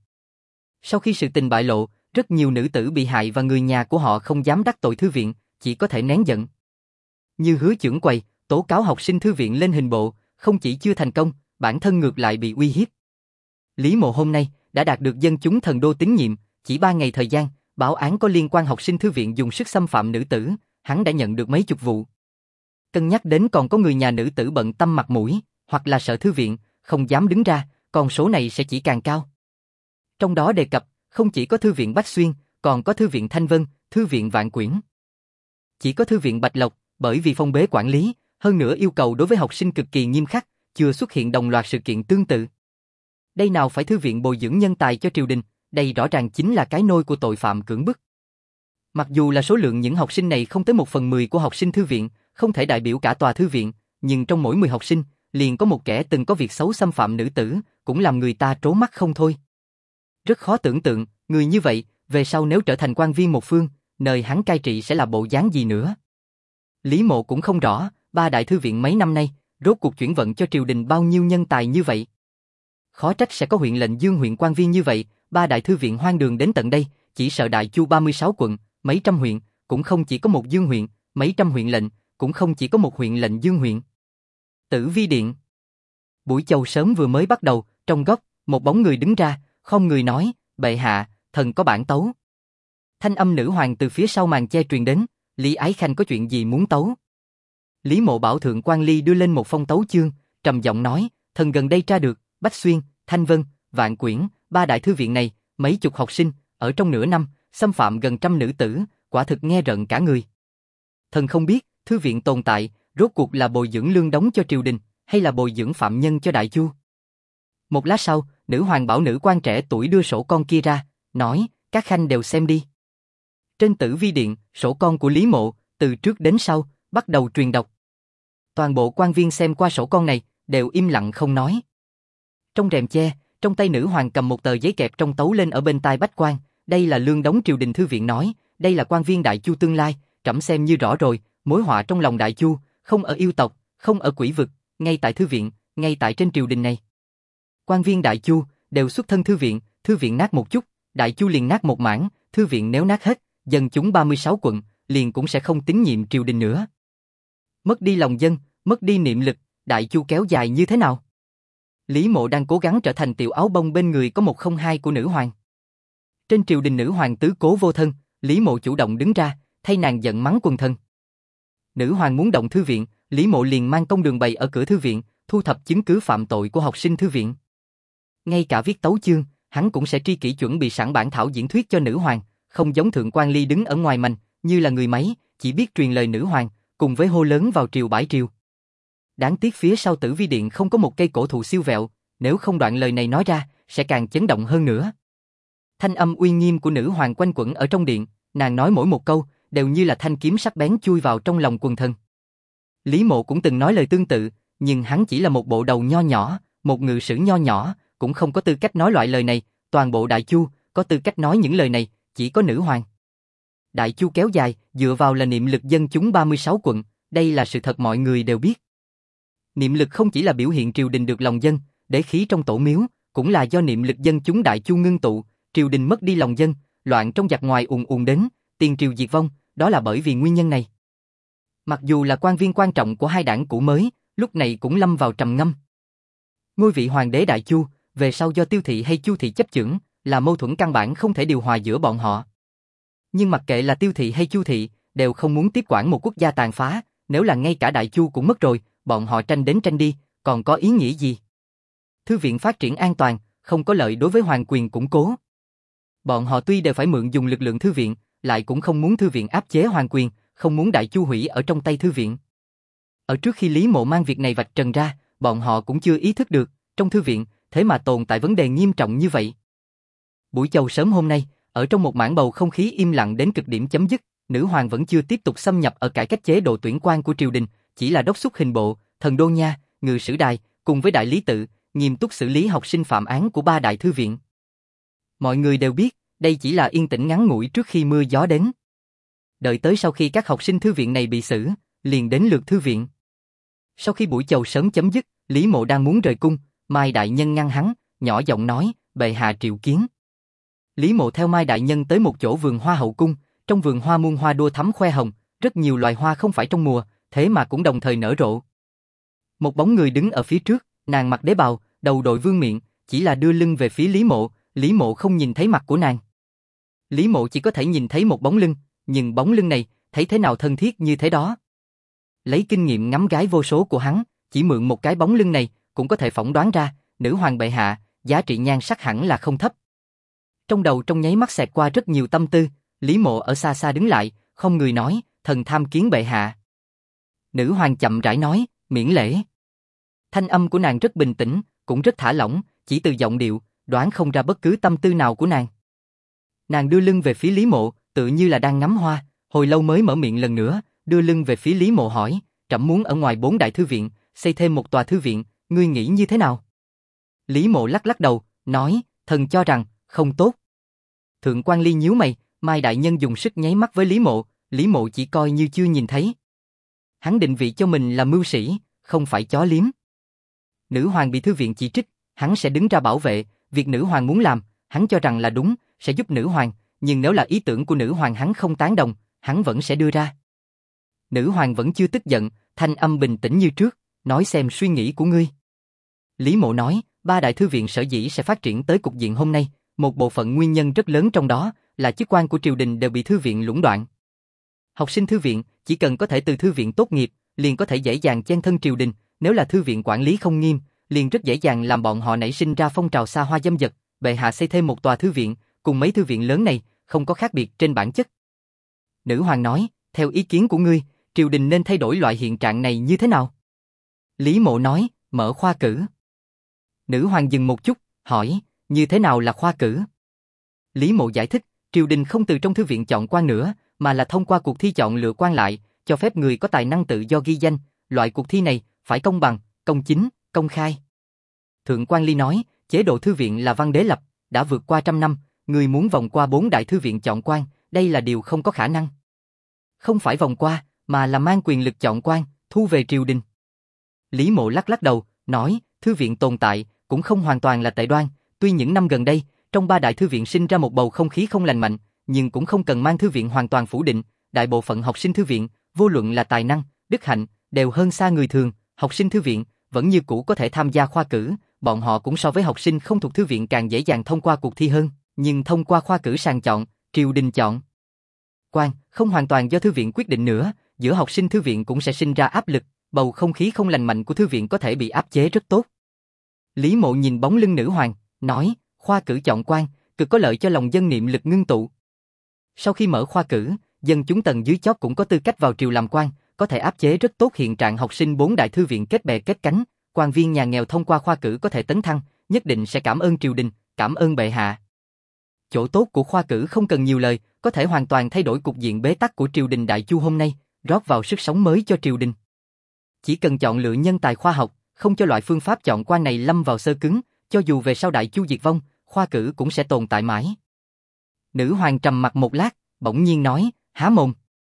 Sau khi sự tình bại lộ, rất nhiều nữ tử bị hại và người nhà của họ không dám đắc tội thư viện, chỉ có thể nén giận. Như Hứa Chưởng Quầy, tố cáo học sinh thư viện lên hình bộ, không chỉ chưa thành công, bản thân ngược lại bị uy hiếp. Lý Mộ hôm nay đã đạt được dân chúng thần đô tín nhiệm, chỉ 3 ngày thời gian, báo án có liên quan học sinh thư viện dùng sức xâm phạm nữ tử, hắn đã nhận được mấy chục vụ. Cân nhắc đến còn có người nhà nữ tử bận tâm mặt mũi, hoặc là sợ thư viện, không dám đứng ra, con số này sẽ chỉ càng cao. Trong đó đề cập, không chỉ có thư viện Bách Xuyên, còn có thư viện Thanh Vân, thư viện Vạn Quyển. Chỉ có thư viện Bạch Lộc, bởi vì phong bế quản lý, hơn nữa yêu cầu đối với học sinh cực kỳ nghiêm khắc, chưa xuất hiện đồng loạt sự kiện tương tự. Đây nào phải thư viện bồi dưỡng nhân tài cho triều đình, đây rõ ràng chính là cái nôi của tội phạm cưỡng bức. Mặc dù là số lượng những học sinh này không tới 1/10 của học sinh thư viện, không thể đại biểu cả tòa thư viện, nhưng trong mỗi 10 học sinh, liền có một kẻ từng có việc xấu xâm phạm nữ tử, cũng làm người ta trố mắt không thôi. Rất khó tưởng tượng, người như vậy, về sau nếu trở thành quan viên một phương, nơi hắn cai trị sẽ là bộ dáng gì nữa. Lý Mộ cũng không rõ, 3 đại thư viện mấy năm nay, rốt cuộc chuyển vận cho triều đình bao nhiêu nhân tài như vậy. Khó trách sẽ có huyện lệnh dương huyện quan viên như vậy, 3 đại thư viện hoang đường đến tận đây, chỉ sợ Đại Chu 36 quận, mấy trăm huyện, cũng không chỉ có một dương huyện, mấy trăm huyện lệnh, cũng không chỉ có một huyện lệnh dương huyện. Tử Vi Điện. Buổi chầu sớm vừa mới bắt đầu, trong góc, một bóng người đứng ra, không người nói, bệ hạ, thần có bản tấu. Thanh âm nữ hoàng từ phía sau màn che truyền đến, Lý Ái Khanh có chuyện gì muốn tấu? Lý Mộ bảo thượng quan Ly đưa lên một phong tấu chương, trầm giọng nói, thần gần đây tra được, Bách Xuyên, Thanh Vân, Vạn Quyển, 3 đại thư viện này, mấy chục học sinh, ở trong nửa năm, xâm phạm gần trăm nữ tử, quả thực nghe rợn cả người. Thần không biết, thư viện tồn tại, rốt cuộc là bồi dưỡng lương đóng cho triều đình, hay là bồi dưỡng phạm nhân cho Đại Chu. Một lát sau, nữ hoàng bảo nữ quan trẻ tuổi đưa sổ con kia ra, nói, các khanh đều xem đi. Trên Tử Vi Điện, sổ con của Lý Mộ, từ trước đến sau, bắt đầu truyền đọc. Toàn bộ quan viên xem qua sổ con này, đều im lặng không nói. Trong rèm che, trong tay nữ hoàng cầm một tờ giấy kẹp trong tấu lên ở bên tai bách quan, đây là lương đóng triều đình thư viện nói, đây là quan viên Đại Chu tương lai, trẫm xem như rõ rồi, mối họa trong lòng Đại Chu, không ở yêu tộc, không ở quỷ vực, ngay tại thư viện, ngay tại trên triều đình này. Quan viên Đại Chu đều xuất thân thư viện nát một chút, Đại Chu liền nát một mảng, thư viện nếu nát hết, dân chúng 36 quận, liền cũng sẽ không tín nhiệm triều đình nữa. Mất đi lòng dân, mất đi niệm lực, Đại Chu kéo dài như thế nào? Lý Mộ đang cố gắng trở thành tiểu áo bông bên người có 102 của nữ hoàng. Trên triều đình nữ hoàng tứ cố vô thân, Lý Mộ chủ động đứng ra, thay nàng giận mắng quần thần. Nữ hoàng muốn động thư viện, Lý Mộ liền mang công đường bày ở cửa thư viện, thu thập chứng cứ phạm tội của học sinh thư viện. Ngay cả viết tấu chương, hắn cũng sẽ tri kỷ chuẩn bị sẵn bản thảo diễn thuyết cho nữ hoàng, không giống Thượng quan Ly đứng ở ngoài mành, như là người máy, chỉ biết truyền lời nữ hoàng, cùng với hô lớn vào triều bãi triều. Đáng tiếc phía sau Tử Vi Điện không có một cây cổ thụ siêu vẹo, nếu không đoạn lời này nói ra, sẽ càng chấn động hơn nữa. Thanh âm uy nghiêm của nữ hoàng quanh quẩn ở trong điện, nàng nói mỗi một câu, đều như là thanh kiếm sắc bén chui vào trong lòng quần thần. Lý Mộ cũng từng nói lời tương tự, nhưng hắn chỉ là một bộ đầu nho nhỏ, một ngự sử nho nhỏ, cũng không có tư cách nói loại lời này, toàn bộ Đại Chu, có tư cách nói những lời này, chỉ có nữ hoàng. Đại Chu kéo dài, dựa vào là niệm lực dân chúng 36 quận, đây là sự thật mọi người đều biết. Niệm lực không chỉ là biểu hiện triều đình được lòng dân, đế khí trong tổ miếu, cũng là do niệm lực dân chúng Đại Chu ngưng tụ, triều đình mất đi lòng dân, loạn trong giặc ngoài ùn ùn đến, tiền triều diệt vong, đó là bởi vì nguyên nhân này. Mặc dù là quan viên quan trọng của hai đảng cũ mới, lúc này cũng lâm vào trầm ngâm. Ngôi vị hoàng đế Đại Chu, về sau do Tiêu thị hay Chu thị chấp chưởng, là mâu thuẫn căn bản không thể điều hòa giữa bọn họ. Nhưng mặc kệ là Tiêu thị hay Chu thị, đều không muốn tiếp quản một quốc gia tàn phá, nếu là ngay cả Đại Chu cũng mất rồi, bọn họ tranh đến tranh đi, còn có ý nghĩa gì? Thư viện phát triển an toàn, không có lợi đối với hoàng quyền củng cố. Bọn họ tuy đều phải mượn dùng lực lượng thư viện, lại cũng không muốn thư viện áp chế hoàng quyền, không muốn Đại Chu hủy ở trong tay thư viện. Ở trước khi Lý Mộ mang việc này vạch trần ra, bọn họ cũng chưa ý thức được, trong thư viện, thế mà tồn tại vấn đề nghiêm trọng như vậy. Buổi chầu sớm hôm nay, ở trong một mảng bầu không khí im lặng đến cực điểm chấm dứt, nữ hoàng vẫn chưa tiếp tục xâm nhập ở cải cách chế độ tuyển quan của triều đình, chỉ là đốc thúc hình bộ, thần đô nha, ngự sử đài, cùng với đại lý tự, nghiêm túc xử lý học sinh phạm án của ba đại thư viện. Mọi người đều biết, đây chỉ là yên tĩnh ngắn ngủi trước khi mưa gió đến. Đợi tới sau khi các học sinh thư viện này bị xử, liền đến lượt thư viện. Sau khi buổi chầu sớm chấm dứt, Lý Mộ đang muốn rời cung, Mai đại nhân ngăn hắn, nhỏ giọng nói, bệ hạ triệu kiến. Lý Mộ theo Mai đại nhân tới một chỗ vườn hoa hậu cung, trong vườn hoa muôn hoa đua thắm khoe hồng, rất nhiều loài hoa không phải trong mùa, thế mà cũng đồng thời nở rộ. Một bóng người đứng ở phía trước, nàng mặc đế bào, đầu đội vương miện, chỉ là đưa lưng về phía Lý Mộ không nhìn thấy mặt của nàng. Lý Mộ chỉ có thể nhìn thấy một bóng lưng, nhưng bóng lưng này, thấy thế nào thân thiết như thế đó. Lấy kinh nghiệm ngắm gái vô số của hắn, chỉ mượn một cái bóng lưng này, cũng có thể phỏng đoán ra, nữ hoàng bệ hạ, giá trị nhan sắc hẳn là không thấp. Trong đầu trong nháy mắt xẹt qua rất nhiều tâm tư, Lý Mộ ở xa xa đứng lại, không người nói, thần tham kiến bệ hạ. Nữ hoàng chậm rãi nói, miễn lễ. Thanh âm của nàng rất bình tĩnh, cũng rất thả lỏng, chỉ từ giọng điệu, đoán không ra bất cứ tâm tư nào của nàng. Nàng đưa lưng về phía Lý Mộ, tự như là đang ngắm hoa, hồi lâu mới mở miệng lần nữa, đưa lưng về phía Lý Mộ hỏi, trẫm muốn ở ngoài 4 đại thư viện, xây thêm một tòa thư viện, ngươi nghĩ như thế nào? Lý Mộ lắc lắc đầu, nói, thần cho rằng, không tốt. Thượng quan Ly nhíu mày, Mai đại nhân dùng sức nháy mắt với Lý Mộ chỉ coi như chưa nhìn thấy. Hắn định vị cho mình là mưu sĩ, không phải chó liếm. Nữ hoàng bị thư viện chỉ trích, hắn sẽ đứng ra bảo vệ, việc nữ hoàng muốn làm, hắn cho rằng là đúng, sẽ giúp nữ hoàng, nhưng nếu là ý tưởng của nữ hoàng hắn không tán đồng, hắn vẫn sẽ đưa ra. Nữ hoàng vẫn chưa tức giận, thanh âm bình tĩnh như trước, nói xem suy nghĩ của ngươi. Lý Mộ nói, 3 đại thư viện sở dĩ sẽ phát triển tới cục diện hôm nay, một bộ phận nguyên nhân rất lớn trong đó là chức quan của triều đình đều bị thư viện lũng đoạn. Học sinh thư viện chỉ cần có thể từ thư viện tốt nghiệp, liền có thể dễ dàng chen thân triều đình, nếu là thư viện quản lý không nghiêm, liền rất dễ dàng làm bọn họ nảy sinh ra phong trào xa hoa dâm dật, bệ hạ xây thêm một tòa thư viện, cùng mấy thư viện lớn này, không có khác biệt trên bản chất. Nữ hoàng nói, theo ý kiến của ngươi, triều đình nên thay đổi loại hiện trạng này như thế nào? Lý Mộ nói, mở khoa cử. Nữ hoàng dừng một chút, hỏi, như thế nào là khoa cử? Lý Mộ giải thích, triều đình không từ trong thư viện chọn quan nữa, mà là thông qua cuộc thi chọn lựa quan lại, cho phép người có tài năng tự do ghi danh, loại cuộc thi này phải công bằng, công chính, công khai. Thượng quan Ly nói, chế độ thư viện là văn đế lập, đã vượt qua 100 năm, người muốn vòng qua 4 đại thư viện chọn quan, đây là điều không có khả năng. Không phải vòng qua, mà là mang quyền lực chọn quan, thu về triều đình. Lý Mộ lắc lắc đầu, nói, thư viện tồn tại, cũng không hoàn toàn là tệ đoan, tuy những năm gần đây, trong 3 đại thư viện sinh ra một bầu không khí không lành mạnh, nhưng cũng không cần mang thư viện hoàn toàn phủ định, đại bộ phận học sinh thư viện, vô luận là tài năng, đức hạnh, đều hơn xa người thường, học sinh thư viện, vẫn như cũ có thể tham gia khoa cử, bọn họ cũng so với học sinh không thuộc thư viện càng dễ dàng thông qua cuộc thi hơn, nhưng thông qua khoa cử sàng chọn, triều đình chọn quan, không hoàn toàn do thư viện quyết định nữa, giữa học sinh thư viện cũng sẽ sinh ra áp lực, bầu không khí không lành mạnh của thư viện có thể bị áp chế rất tốt. Lý Mộ nhìn bóng lưng nữ hoàng, nói, khoa cử chọn quan, cực có lợi cho lòng dân niệm lực ngưng tụ. Sau khi mở khoa cử, dân chúng tầng dưới chót cũng có tư cách vào triều làm quan, có thể áp chế rất tốt hiện trạng học sinh bốn đại thư viện kết bè kết cánh, quan viên nhà nghèo thông qua khoa cử có thể tấn thăng, nhất định sẽ cảm ơn triều đình, cảm ơn bệ hạ. Chỗ tốt của khoa cử không cần nhiều lời, có thể hoàn toàn thay đổi cục diện bế tắc của triều đình Đại Chu hôm nay, rót vào sức sống mới cho triều đình. Chỉ cần chọn lựa nhân tài khoa học, không cho loại phương pháp chọn quan này lâm vào xơ cứng, cho dù về sau Đại Chu diệt vong, khoa cử cũng sẽ tồn tại mãi. Nữ hoàng trầm mặt một lát, bỗng nhiên nói, há mồm.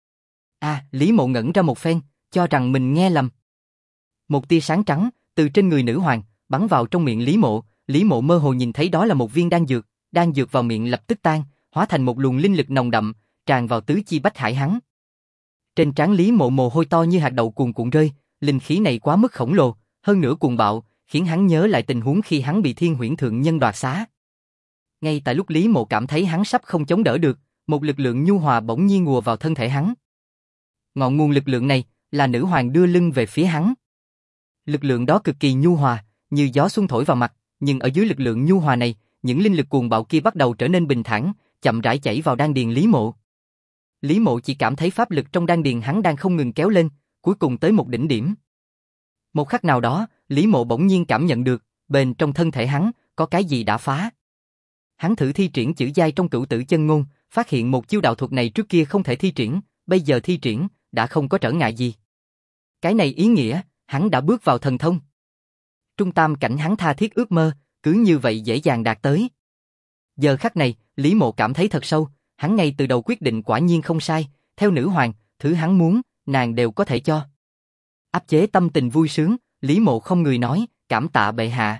Lý Mộ ngẩn ra một phen, cho rằng mình nghe lầm. Một tia sáng trắng, từ trên người nữ hoàng, bắn vào trong miệng Lý Mộ mơ hồ nhìn thấy đó là một viên đan dược vào miệng lập tức tan, hóa thành một luồng linh lực nồng đậm, tràn vào tứ chi bách hải hắn. Trên trán Lý Mộ mồ hôi to như hạt đậu cuồn cuộn rơi, linh khí này quá mức khổng lồ, hơn nữa cuồng bạo, khiến hắn nhớ lại tình huống khi hắn bị Thiên Huyễn Thượng Nhân đoạt xá. Ngay tại lúc Lý Mộ cảm thấy hắn sắp không chống đỡ được, một lực lượng nhu hòa bỗng nhiên ùa vào thân thể hắn. Ngọn nguồn lực lượng này là nữ hoàng đưa lưng về phía hắn. Lực lượng đó cực kỳ nhu hòa, như gió xuân thổi vào mặt, nhưng ở dưới lực lượng nhu hòa này, những linh lực cuồng bạo kia bắt đầu trở nên bình thản, chậm rãi chảy vào đan điền Lý Mộ. Lý Mộ chỉ cảm thấy pháp lực trong đan điền hắn đang không ngừng kéo lên, cuối cùng tới một đỉnh điểm. Một khắc nào đó, Lý Mộ bỗng nhiên cảm nhận được, bên trong thân thể hắn, có cái gì đã phá. Hắn thử thi triển chữ giai trong Cửu Tử Chân Ngôn, phát hiện một chiêu đạo thuật này trước kia không thể thi triển, bây giờ thi triển, đã không có trở ngại gì. Cái này ý nghĩa, hắn đã bước vào thần thông. Trung tam cảnh hắn tha thiết ước mơ, cứ như vậy dễ dàng đạt tới. Giờ khắc này, Lý Mộ cảm thấy thật sâu, hắn ngay từ đầu quyết định quả nhiên không sai, theo nữ hoàng, thứ hắn muốn, nàng đều có thể cho. Áp chế tâm tình vui sướng, Lý Mộ không người nói, cảm tạ bệ hạ.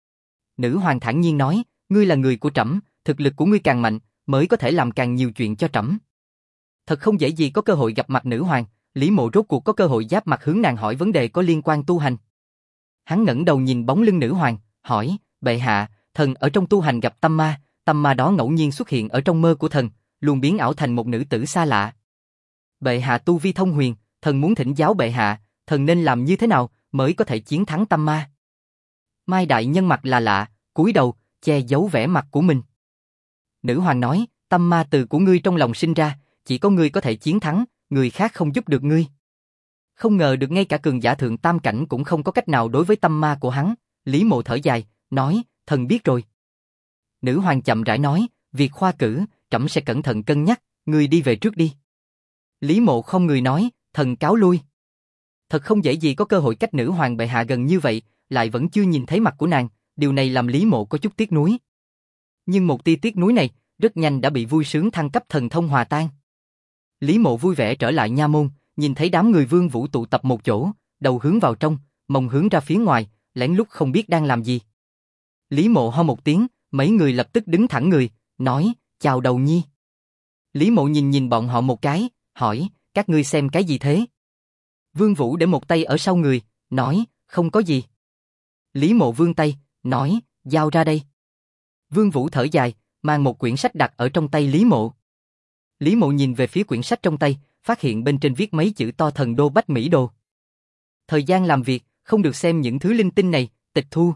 Nữ hoàng thản nhiên nói, ngươi là người của trẫm, thực lực của ngươi càng mạnh, mới có thể làm càng nhiều chuyện cho trẫm. Thật không dễ gì có cơ hội gặp mặt nữ hoàng, Lý Mộ rốt cuộc có cơ hội giáp mặt hướng nàng hỏi vấn đề có liên quan tu hành. Hắn ngẩng đầu nhìn bóng lưng nữ hoàng, hỏi, bệ hạ, thần ở trong tu hành gặp tâm ma đó ngẫu nhiên xuất hiện ở trong mơ của thần, luôn biến ảo thành một nữ tử xa lạ. Bệ hạ tu vi thông huyền, thần muốn thỉnh giáo bệ hạ, thần nên làm như thế nào mới có thể chiến thắng tâm ma? Mai đại nhân mặt là lạ, cúi đầu, che giấu vẻ mặt của mình. Nữ hoàng nói, tâm ma từ của ngươi trong lòng sinh ra, chỉ có ngươi có thể chiến thắng, người khác không giúp được ngươi. Không ngờ được ngay cả cường giả thượng tam cảnh cũng không có cách nào đối với tâm ma của hắn. Lý Mộ thở dài, nói, thần biết rồi. Nữ hoàng chậm rãi nói, việc khoa cử, trẫm sẽ cẩn thận cân nhắc, ngươi đi về trước đi. Lý Mộ không người nói, thần cáo lui. Thật không dễ gì có cơ hội cách nữ hoàng bệ hạ gần như vậy, lại vẫn chưa nhìn thấy mặt của nàng, điều này làm Lý Mộ có chút tiếc nuối. Nhưng một tia tiếc nuối này, rất nhanh đã bị vui sướng thăng cấp thần thông hòa tan. Lý Mộ vui vẻ trở lại nha môn, nhìn thấy đám người Vương Vũ tụ tập một chỗ, đầu hướng vào trong, mông hướng ra phía ngoài, lén lút không biết đang làm gì. Lý Mộ ho một tiếng, mấy người lập tức đứng thẳng người, nói, chào Đầu Nhi. Lý Mộ nhìn bọn họ một cái, hỏi, các ngươi xem cái gì thế? Vương Vũ để một tay ở sau người, nói, không có gì. Lý Mộ vươn tay, nói, giao ra đây. Vương Vũ thở dài, mang một quyển sách đặt ở trong tay Lý Mộ. Lý Mộ nhìn về phía quyển sách trong tay, phát hiện bên trên viết mấy chữ to Thần Đô Bách Mỹ Đồ. Thời gian làm việc, không được xem những thứ linh tinh này, tịch thu.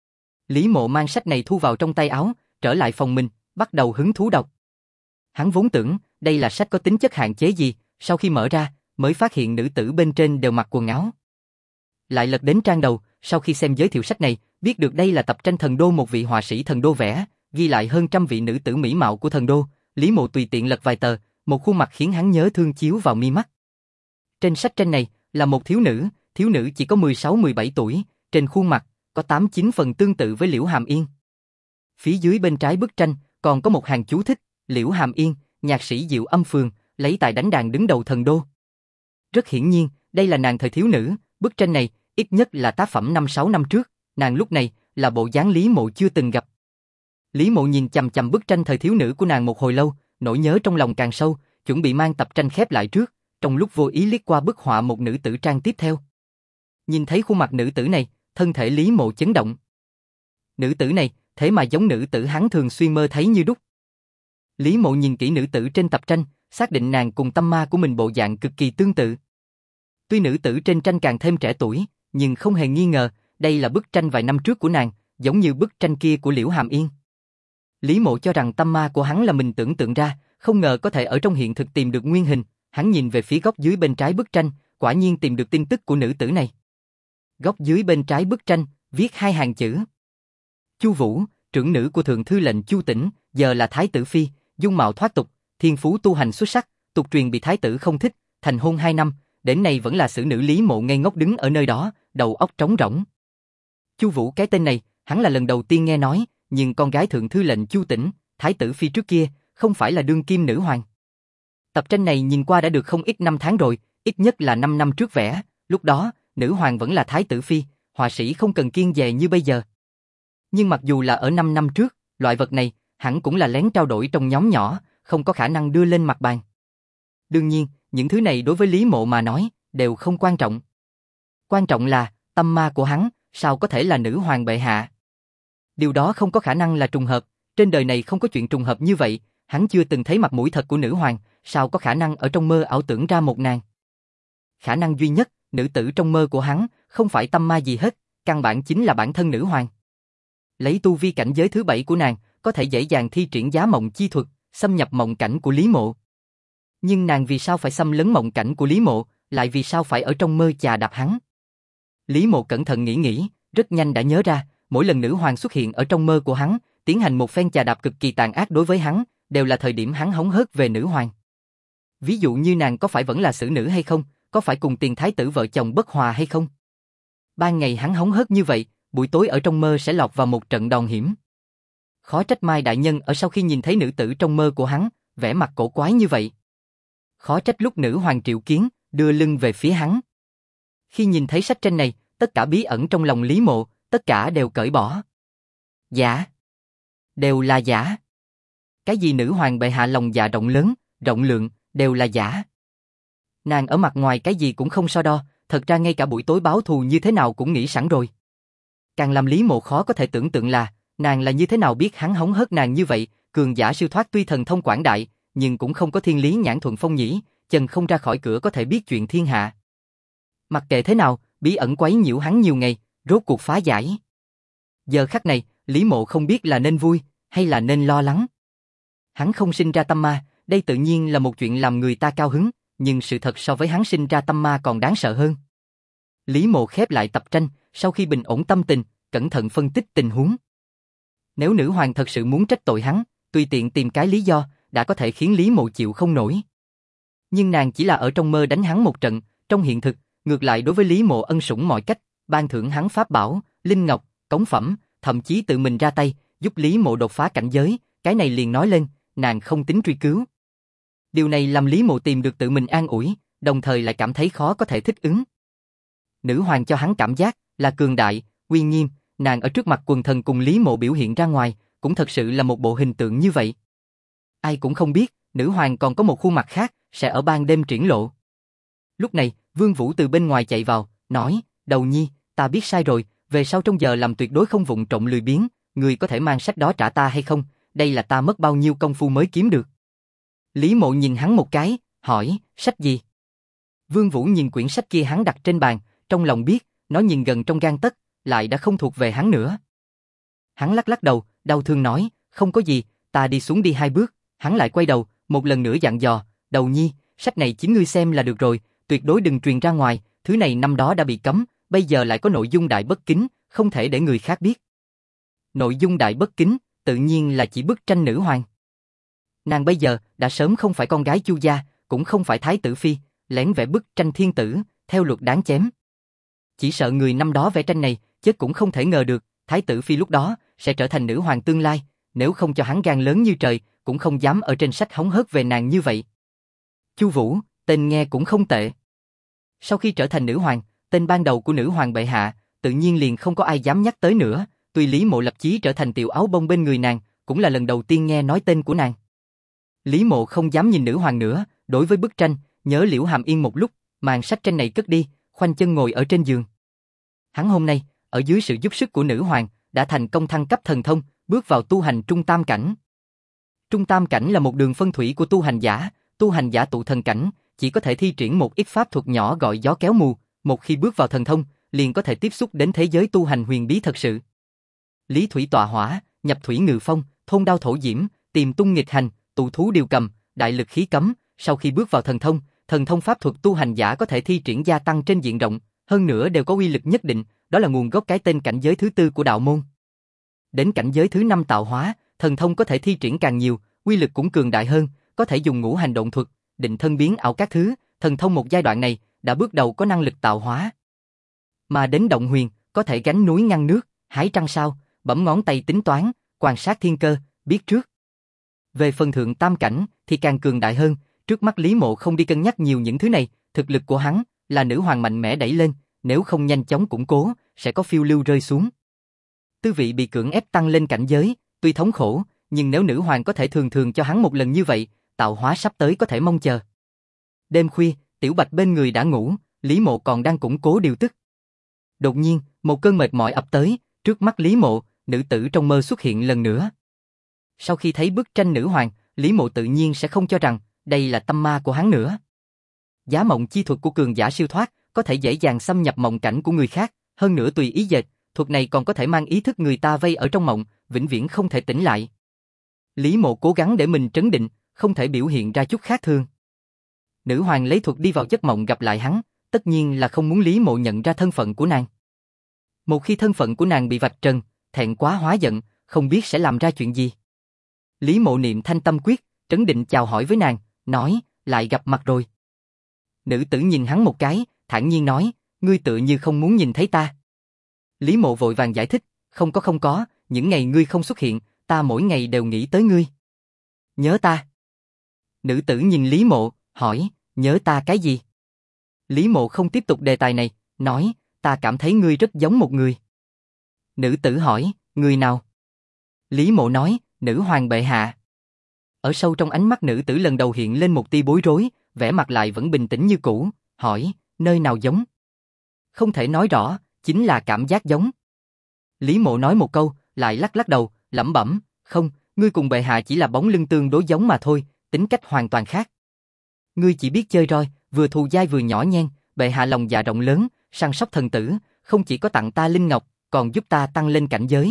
Lý Mộ mang sách này thu vào trong tay áo, trở lại phòng mình, bắt đầu hứng thú đọc. Hắn vốn tưởng, đây là sách có tính chất hạn chế gì, sau khi mở ra, mới phát hiện nữ tử bên trên đều mặc quần áo. Lại lật đến trang đầu, sau khi xem giới thiệu sách này, biết được đây là tập tranh Thần Đô một vị họa sĩ Thần Đô vẽ, ghi lại hơn trăm vị nữ tử mỹ mạo của Thần Đô. Lý Mộ tùy tiện lật vài tờ, một khuôn mặt khiến hắn nhớ thương chiếu vào mi mắt. Trên sách tranh này là một thiếu nữ chỉ có 16-17 tuổi, trên khuôn mặt có 8-9 phần tương tự với Liễu Hàm Yên. Phía dưới bên trái bức tranh còn có một hàng chú thích, Liễu Hàm Yên, nhạc sĩ Diệu Âm Phường, lấy tài đánh đàn đứng đầu Thần Đô. Rất hiển nhiên, đây là nàng thời thiếu nữ, bức tranh này ít nhất là tác phẩm 5-6 năm trước, nàng lúc này là bộ dáng Lý Mộ chưa từng gặp. Lý Mộ nhìn chằm chằm bức tranh thời thiếu nữ của nàng một hồi lâu, nỗi nhớ trong lòng càng sâu, chuẩn bị mang tập tranh khép lại trước, trong lúc vô ý liếc qua bức họa một nữ tử trang tiếp theo. Nhìn thấy khuôn mặt nữ tử này, thân thể Lý Mộ chấn động. Nữ tử này, thế mà giống nữ tử hắn thường xuyên mơ thấy như đúc. Lý Mộ nhìn kỹ nữ tử trên tập tranh, xác định nàng cùng tâm ma của mình bộ dạng cực kỳ tương tự. Tuy nữ tử trên tranh càng thêm trẻ tuổi, nhưng không hề nghi ngờ, đây là bức tranh vài năm trước của nàng, giống như bức tranh kia của Liễu Hàm Yên. Lý Mộ cho rằng tâm ma của hắn là mình tưởng tượng ra, không ngờ có thể ở trong hiện thực tìm được nguyên hình, hắn nhìn về phía góc dưới bên trái bức tranh, quả nhiên tìm được tin tức của nữ tử này. Góc dưới bên trái bức tranh, viết hai hàng chữ. Chu Vũ, trưởng nữ của thượng thư lệnh Chu Tĩnh, giờ là thái tử phi, dung mạo thoát tục, thiên phú tu hành xuất sắc, tục truyền bị thái tử không thích, thành hôn 2 năm, đến nay vẫn là xử nữ. Lý Mộ ngây ngốc đứng ở nơi đó, đầu óc trống rỗng. Chu Vũ cái tên này, hắn là lần đầu tiên nghe nói, nhưng con gái thượng thư lệnh Chu Tĩnh, thái tử phi trước kia, không phải là đương kim nữ hoàng. Tập tranh này nhìn qua đã được không ít năm tháng rồi, ít nhất là 5 năm trước vẽ, lúc đó, nữ hoàng vẫn là thái tử phi, họa sĩ không cần kiêng dè như bây giờ. Nhưng mặc dù là ở 5 năm trước, loại vật này, hẳn cũng là lén trao đổi trong nhóm nhỏ, không có khả năng đưa lên mặt bàn. Đương nhiên, những thứ này đối với Lý Mộ mà nói, đều không quan trọng. Quan trọng là, tâm ma của hắn, sao có thể là nữ hoàng bệ hạ? Điều đó không có khả năng là trùng hợp, trên đời này không có chuyện trùng hợp như vậy, hắn chưa từng thấy mặt mũi thật của nữ hoàng, sao có khả năng ở trong mơ ảo tưởng ra một nàng? Khả năng duy nhất, nữ tử trong mơ của hắn, không phải tâm ma gì hết, căn bản chính là bản thân nữ hoàng. Lấy tu vi cảnh giới thứ 7 của nàng, có thể dễ dàng thi triển giá mộng chi thuật, xâm nhập mộng cảnh của Lý Mộ. Nhưng nàng vì sao phải xâm lấn mộng cảnh của Lý Mộ, lại vì sao phải ở trong mơ chà đạp hắn? Lý Mộ cẩn thận nghĩ, rất nhanh đã nhớ ra, mỗi lần nữ hoàng xuất hiện ở trong mơ của hắn, tiến hành một phen chà đạp cực kỳ tàn ác đối với hắn, đều là thời điểm hắn hóng hớt về nữ hoàng. Ví dụ như nàng có phải vẫn là xử nữ hay không, có phải cùng tiền thái tử vợ chồng bất hòa hay không? Ban ngày hắn hóng hớt như vậy, buổi tối ở trong mơ sẽ lọt vào một trận đòn hiểm. Khó trách Mai đại nhân ở sau khi nhìn thấy nữ tử trong mơ của hắn, vẻ mặt cổ quái như vậy. Khó trách lúc nữ hoàng triệu kiến, đưa lưng về phía hắn. Khi nhìn thấy sách tranh này, tất cả bí ẩn trong lòng Lý Mộ, tất cả đều cởi bỏ. Giả. Đều là giả. Cái gì nữ hoàng bệ hạ lòng dạ rộng lớn, rộng lượng, đều là giả. Nàng ở mặt ngoài cái gì cũng không so đo, thật ra ngay cả buổi tối báo thù như thế nào cũng nghĩ sẵn rồi. Càng làm Lý Mộ khó có thể tưởng tượng là, nàng là như thế nào biết hắn hống hớt nàng như vậy, cường giả siêu thoát tuy thần thông quảng đại, nhưng cũng không có thiên lý nhãn thuận phong nhĩ, chân không ra khỏi cửa có thể biết chuyện thiên hạ. Mặc kệ thế nào, bí ẩn quấy nhiễu hắn nhiều ngày, rốt cuộc phá giải. Giờ khắc này, Lý Mộ không biết là nên vui, hay là nên lo lắng. Hắn không sinh ra tâm ma, đây tự nhiên là một chuyện làm người ta cao hứng, nhưng sự thật so với hắn sinh ra tâm ma còn đáng sợ hơn. Lý Mộ khép lại tập tranh, sau khi bình ổn tâm tình, cẩn thận phân tích tình huống. Nếu nữ hoàng thật sự muốn trách tội hắn, tùy tiện tìm cái lý do, đã có thể khiến Lý Mộ chịu không nổi. Nhưng nàng chỉ là ở trong mơ đánh hắn một trận, trong hiện thực, ngược lại đối với Lý Mộ ân sủng mọi cách, ban thưởng hắn pháp bảo, linh ngọc, cống phẩm, thậm chí tự mình ra tay, giúp Lý Mộ đột phá cảnh giới, cái này liền nói lên, nàng không tính truy cứu. Điều này làm Lý Mộ tìm được tự mình an ủi, đồng thời lại cảm thấy khó có thể thích ứng. Nữ hoàng cho hắn cảm giác là cường đại, uy nghiêm, nàng ở trước mặt quần thần cùng Lý Mộ biểu hiện ra ngoài, cũng thật sự là một bộ hình tượng như vậy. Ai cũng không biết, nữ hoàng còn có một khuôn mặt khác, sẽ ở ban đêm triển lộ. Lúc này, Vương Vũ từ bên ngoài chạy vào, nói, Đầu Nhi, ta biết sai rồi, về sau trong giờ làm tuyệt đối không vụng trộm lười biếng, người có thể mang sách đó trả ta hay không, đây là ta mất bao nhiêu công phu mới kiếm được. Lý Mộ nhìn hắn một cái, hỏi, sách gì? Vương Vũ nhìn quyển sách kia hắn đặt trên bàn, trong lòng biết, nó nhìn gần trong gang tấc, lại đã không thuộc về hắn nữa. Hắn lắc lắc đầu, đau thương nói, không có gì, ta đi xuống đi 2 bước, hắn lại quay đầu, một lần nữa dặn dò, Đầu Nhi, sách này chính ngươi xem là được rồi, tuyệt đối đừng truyền ra ngoài, thứ này năm đó đã bị cấm, bây giờ lại có nội dung đại bất kính, không thể để người khác biết. Nội dung đại bất kính, tự nhiên là chỉ bức tranh nữ hoàng. Nàng bây giờ đã sớm không phải con gái Chu gia, cũng không phải thái tử phi, lén vẽ bức tranh thiên tử, theo luật đáng chém. Chỉ sợ người năm đó vẽ tranh này, chết cũng không thể ngờ được, thái tử phi lúc đó sẽ trở thành nữ hoàng tương lai, nếu không cho hắn gan lớn như trời, cũng không dám ở trên sách hóng hớt về nàng như vậy. Chu Vũ, tên nghe cũng không tệ. Sau khi trở thành nữ hoàng, tên ban đầu của nữ hoàng bệ hạ, tự nhiên liền không có ai dám nhắc tới nữa, tuy Lý Mộ lập chí trở thành tiểu áo bông bên người nàng, cũng là lần đầu tiên nghe nói tên của nàng. Lý Mộ không dám nhìn nữ hoàng nữa, đối với bức tranh, nhớ Liễu Hàm Yên một lúc, màn sách tranh này cất đi, khoanh chân ngồi ở trên giường. Hắn hôm nay, ở dưới sự giúp sức của nữ hoàng, đã thành công thăng cấp thần thông, bước vào tu hành trung tam cảnh. Trung tam cảnh là một đường phân thủy của tu hành giả tụ thần cảnh, chỉ có thể thi triển một ít pháp thuật nhỏ gọi gió kéo mù, một khi bước vào thần thông, liền có thể tiếp xúc đến thế giới tu hành huyền bí thật sự. Lý thủy tọa hỏa, nhập thủy ngự phong, thôn đao thổ diễm, tìm tung nghịch hành, tụ thú điều cầm, đại lực khí cấm. Sau khi bước vào thần thông pháp thuật tu hành giả có thể thi triển gia tăng trên diện rộng, hơn nữa đều có uy lực nhất định, đó là nguồn gốc cái tên cảnh giới thứ 4 của đạo môn. Đến cảnh giới thứ 5 tạo hóa, thần thông có thể thi triển càng nhiều, uy lực cũng cường đại hơn, có thể dùng ngũ hành độn thuật, định thân biến ảo các thứ, thần thông một giai đoạn này đã bước đầu có năng lực tạo hóa. Mà đến động huyền, có thể gánh núi ngăn nước, hái trăng sao, bấm ngón tay tính toán, quan sát thiên cơ, biết trước. Về phần thượng tam cảnh thì càng cường đại hơn, trước mắt Lý Mộ không đi cân nhắc nhiều những thứ này, thực lực của hắn là nữ hoàng mạnh mẽ đẩy lên, nếu không nhanh chóng củng cố, sẽ có phiêu lưu rơi xuống. Tư vị bị cưỡng ép tăng lên cảnh giới, tuy thống khổ, nhưng nếu nữ hoàng có thể thường thường cho hắn một lần như vậy, tạo hóa sắp tới có thể mong chờ. Đêm khuya, Tiểu Bạch bên người đã ngủ, Lý Mộ còn đang củng cố điều tức. Đột nhiên, một cơn mệt mỏi ập tới, trước mắt Lý Mộ, nữ tử trong mơ xuất hiện lần nữa. Sau khi thấy bức tranh nữ hoàng, Lý Mộ tự nhiên sẽ không cho rằng đây là tâm ma của hắn nữa. Giá mộng chi thuật của cường giả siêu thoát có thể dễ dàng xâm nhập mộng cảnh của người khác, hơn nữa tùy ý dệt, thuật này còn có thể mang ý thức người ta vây ở trong mộng, vĩnh viễn không thể tỉnh lại. Lý Mộ cố gắng để mình trấn định, không thể biểu hiện ra chút khác thường. Nữ hoàng lấy thuật đi vào giấc mộng gặp lại hắn, tất nhiên là không muốn Lý Mộ nhận ra thân phận của nàng. Một khi thân phận của nàng bị vạch trần, thẹn quá hóa giận, không biết sẽ làm ra chuyện gì. Lý Mộ niệm thanh tâm quyết, trấn định chào hỏi với nàng, nói, lại gặp mặt rồi. Nữ tử nhìn hắn một cái, thản nhiên nói, ngươi tựa như không muốn nhìn thấy ta. Lý Mộ vội vàng giải thích, không có, những ngày ngươi không xuất hiện, ta mỗi ngày đều nghĩ tới ngươi. Nhớ ta? Nữ tử nhìn Lý Mộ, hỏi, nhớ ta cái gì? Lý Mộ không tiếp tục đề tài này, nói, ta cảm thấy ngươi rất giống một người. Nữ tử hỏi, người nào? Lý Mộ nói, nữ hoàng bệ hạ. Ở sâu trong ánh mắt nữ tử lần đầu hiện lên một tia bối rối, vẻ mặt lại vẫn bình tĩnh như cũ, hỏi, nơi nào giống? Không thể nói rõ, chính là cảm giác giống. Lý Mộ nói một câu, lại lắc đầu, lẩm bẩm, không, ngươi cùng bệ hạ chỉ là bóng lưng tương đối giống mà thôi, tính cách hoàn toàn khác. Ngươi chỉ biết chơi roi, vừa thù dai vừa nhỏ nhen, bệ hạ lòng dạ rộng lớn, săn sóc thần tử, không chỉ có tặng ta linh ngọc, còn giúp ta tăng lên cảnh giới.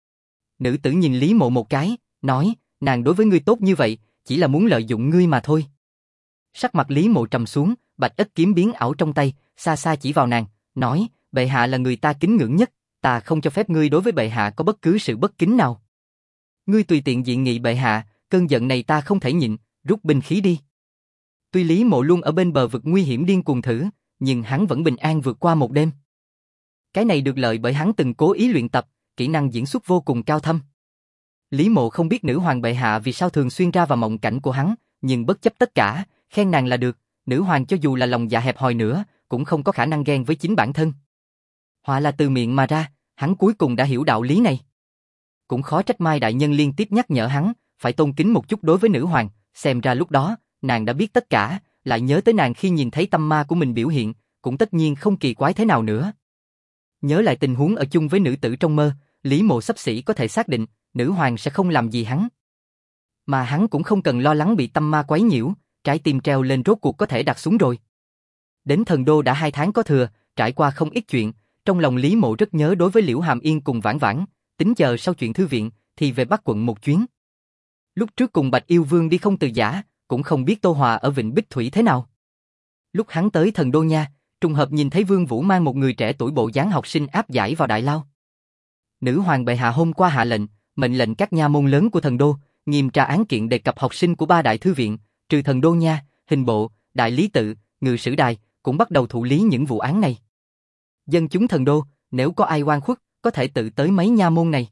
Nữ tử nhìn Lý Mộ một cái, nói, nàng đối với ngươi tốt như vậy, chỉ là muốn lợi dụng ngươi mà thôi. Sắc mặt Lý Mộ trầm xuống, bạch ất kiếm biến ảo trong tay, xa xa chỉ vào nàng, nói, bệ hạ là người ta kính ngưỡng nhất, ta không cho phép ngươi đối với bệ hạ có bất cứ sự bất kính nào. Ngươi tùy tiện dị nghị bệ hạ, cơn giận này ta không thể nhịn, rút binh khí đi. Tuy Lý Mộ luôn ở bên bờ vực nguy hiểm điên cuồng thử, nhưng hắn vẫn bình an vượt qua một đêm. Cái này được lợi bởi hắn từng cố ý luyện tập, kỹ năng diễn xuất vô cùng cao thâm. Lý Mộ không biết nữ hoàng bệ hạ vì sao thường xuyên ra vào mộng cảnh của hắn, nhưng bất chấp tất cả, khen nàng là được, nữ hoàng cho dù là lòng dạ hẹp hòi nữa, cũng không có khả năng ghen với chính bản thân. Họa là từ miệng mà ra, hắn cuối cùng đã hiểu đạo lý này. Cũng khó trách Mai đại nhân liên tiếp nhắc nhở hắn, phải tôn kính một chút đối với nữ hoàng, xem ra lúc đó, nàng đã biết tất cả, lại nhớ tới nàng khi nhìn thấy tâm ma của mình biểu hiện, cũng tất nhiên không kỳ quái thế nào nữa. Nhớ lại tình huống ở chung với nữ tử trong mơ, Lý Mộ xấp xỉ có thể xác định, nữ hoàng sẽ không làm gì hắn. Mà hắn cũng không cần lo lắng bị tâm ma quấy nhiễu, trái tim treo lên rốt cuộc có thể đặt xuống rồi. Đến thần đô đã 2 tháng có thừa, trải qua không ít chuyện, trong lòng Lý Mộ rất nhớ đối với Liễu Hàm Yên cùng Vãn Vãn, tính chờ sau chuyện thư viện, thì về Bắc quận một chuyến. Lúc trước cùng Bạch Yêu Vương đi không từ giã, cũng không biết Tô Hòa ở Vịnh Bích Thủy thế nào. Lúc hắn tới thần đô nha, trùng hợp nhìn thấy Vương Vũ mang một người trẻ tuổi bộ dáng học sinh áp giải vào đại lao. Nữ hoàng bệ hạ hôm qua hạ lệnh, mệnh lệnh các nha môn lớn của thần đô, nghiêm tra án kiện đề cập học sinh của 3 đại thư viện, trừ thần đô nha, hình bộ, đại lý tự, ngự sử đài, cũng bắt đầu thụ lý những vụ án này. Dân chúng thần đô, nếu có ai oan khuất, có thể tự tới mấy nha môn này.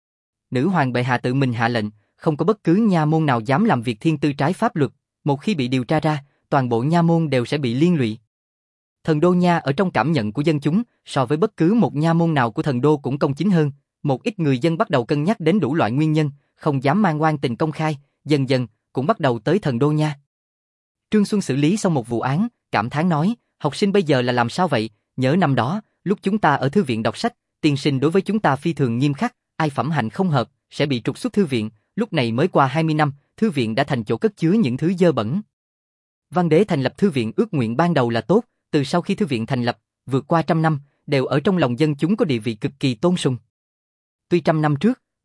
Nữ hoàng bệ hạ tự mình hạ lệnh, không có bất cứ nha môn nào dám làm việc thiên tư trái pháp luật, một khi bị điều tra ra, toàn bộ nha môn đều sẽ bị liên lụy. Thần đô nha ở trong cảm nhận của dân chúng, so với bất cứ một nha môn nào của thần đô cũng công chính hơn, một ít người dân bắt đầu cân nhắc đến đủ loại nguyên nhân, không dám mang oan tình công khai, dần dần cũng bắt đầu tới thần đô nha. Trương Xuân xử lý xong một vụ án, cảm thán nói, học sinh bây giờ là làm sao vậy, nhớ năm đó, lúc chúng ta ở thư viện đọc sách, tiên sinh đối với chúng ta phi thường nghiêm khắc, ai phẩm hạnh không hợp, sẽ bị trục xuất thư viện, lúc này mới qua 20 năm, thư viện đã thành chỗ cất chứa những thứ dơ bẩn. Văn đế thành lập thư viện ước nguyện ban đầu là tốt, từ sau khi thư viện thành lập, vượt qua 100 năm, đều ở trong lòng dân chúng có địa vị cực kỳ tôn sùng. Tuy 100 năm trước,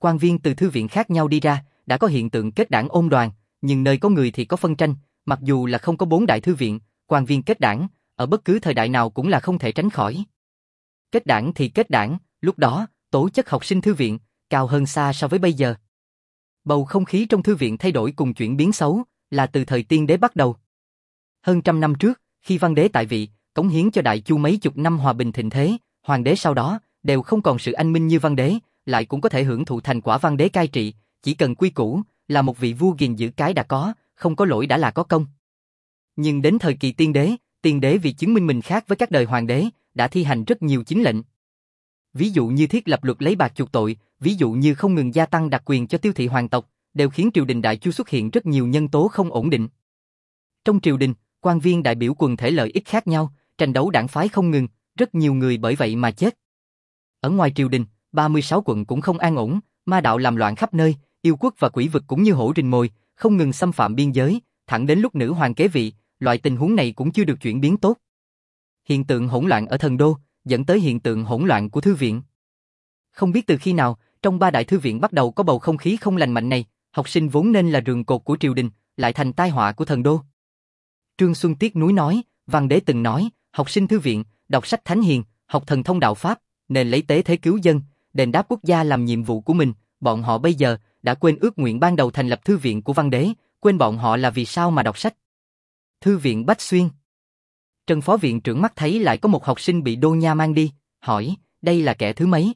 quan viên từ thư viện khác nhau đi ra, đã có hiện tượng kết đảng ôn đoàn, nhưng nơi có người thì có phân tranh, mặc dù là không có 4 đại thư viện, quan viên kết đảng, ở bất cứ thời đại nào cũng là không thể tránh khỏi. Kết đảng thì kết đảng, lúc đó, tố chất học sinh thư viện, cao hơn xa so với bây giờ. Bầu không khí trong thư viện thay đổi cùng chuyển biến xấu, là từ thời Tiên Đế bắt đầu. Hơn trăm năm trước, khi Văn Đế tại vị, cống hiến cho Đại Chu mấy chục năm hòa bình thịnh thế, Hoàng đế sau đó, đều không còn sự anh minh như Văn Đế, lại cũng có thể hưởng thụ thành quả Văn Đế cai trị, chỉ cần quy củ, là một vị vua gìn giữ cái đã có, không có lỗi đã là có công. Nhưng đến thời kỳ Tiên Đế vì chứng minh mình khác với các đời Hoàng đế, đã thi hành rất nhiều chính lệnh. Ví dụ như thiết lập luật lấy bạc chuộc tội, ví dụ như không ngừng gia tăng đặc quyền cho tiêu thị hoàng tộc, đều khiến triều đình Đại Chu xuất hiện rất nhiều nhân tố không ổn định. Trong triều đình, quan viên đại biểu quần thể lợi ích khác nhau, tranh đấu đảng phái không ngừng, rất nhiều người bởi vậy mà chết. Ở ngoài triều đình, 36 quận cũng không an ổn, ma đạo làm loạn khắp nơi, yêu quốc và quỷ vực cũng như hổ rình mồi, không ngừng xâm phạm biên giới, thẳng đến lúc nữ hoàng kế vị, loại tình huống này cũng chưa được chuyển biến tốt. Hiện tượng hỗn loạn ở Thần Đô, dẫn tới hiện tượng hỗn loạn của thư viện. Không biết từ khi nào, trong 3 đại thư viện bắt đầu có bầu không khí không lành mạnh này, học sinh vốn nên là rường cột của triều đình, lại thành tai họa của Thần Đô. Trương Xuân tiếc nuối nói, Văn Đế từng nói, học sinh thư viện, đọc sách thánh hiền, học thần thông đạo pháp, nên lấy tế thế cứu dân, đền đáp quốc gia làm nhiệm vụ của mình, bọn họ bây giờ đã quên ước nguyện ban đầu thành lập thư viện của Văn Đế, quên bọn họ là vì sao mà đọc sách. Thư viện Bách Xuyên. Trần phó viện trưởng mắt thấy lại có một học sinh bị Đô Nha mang đi, hỏi, đây là kẻ thứ mấy?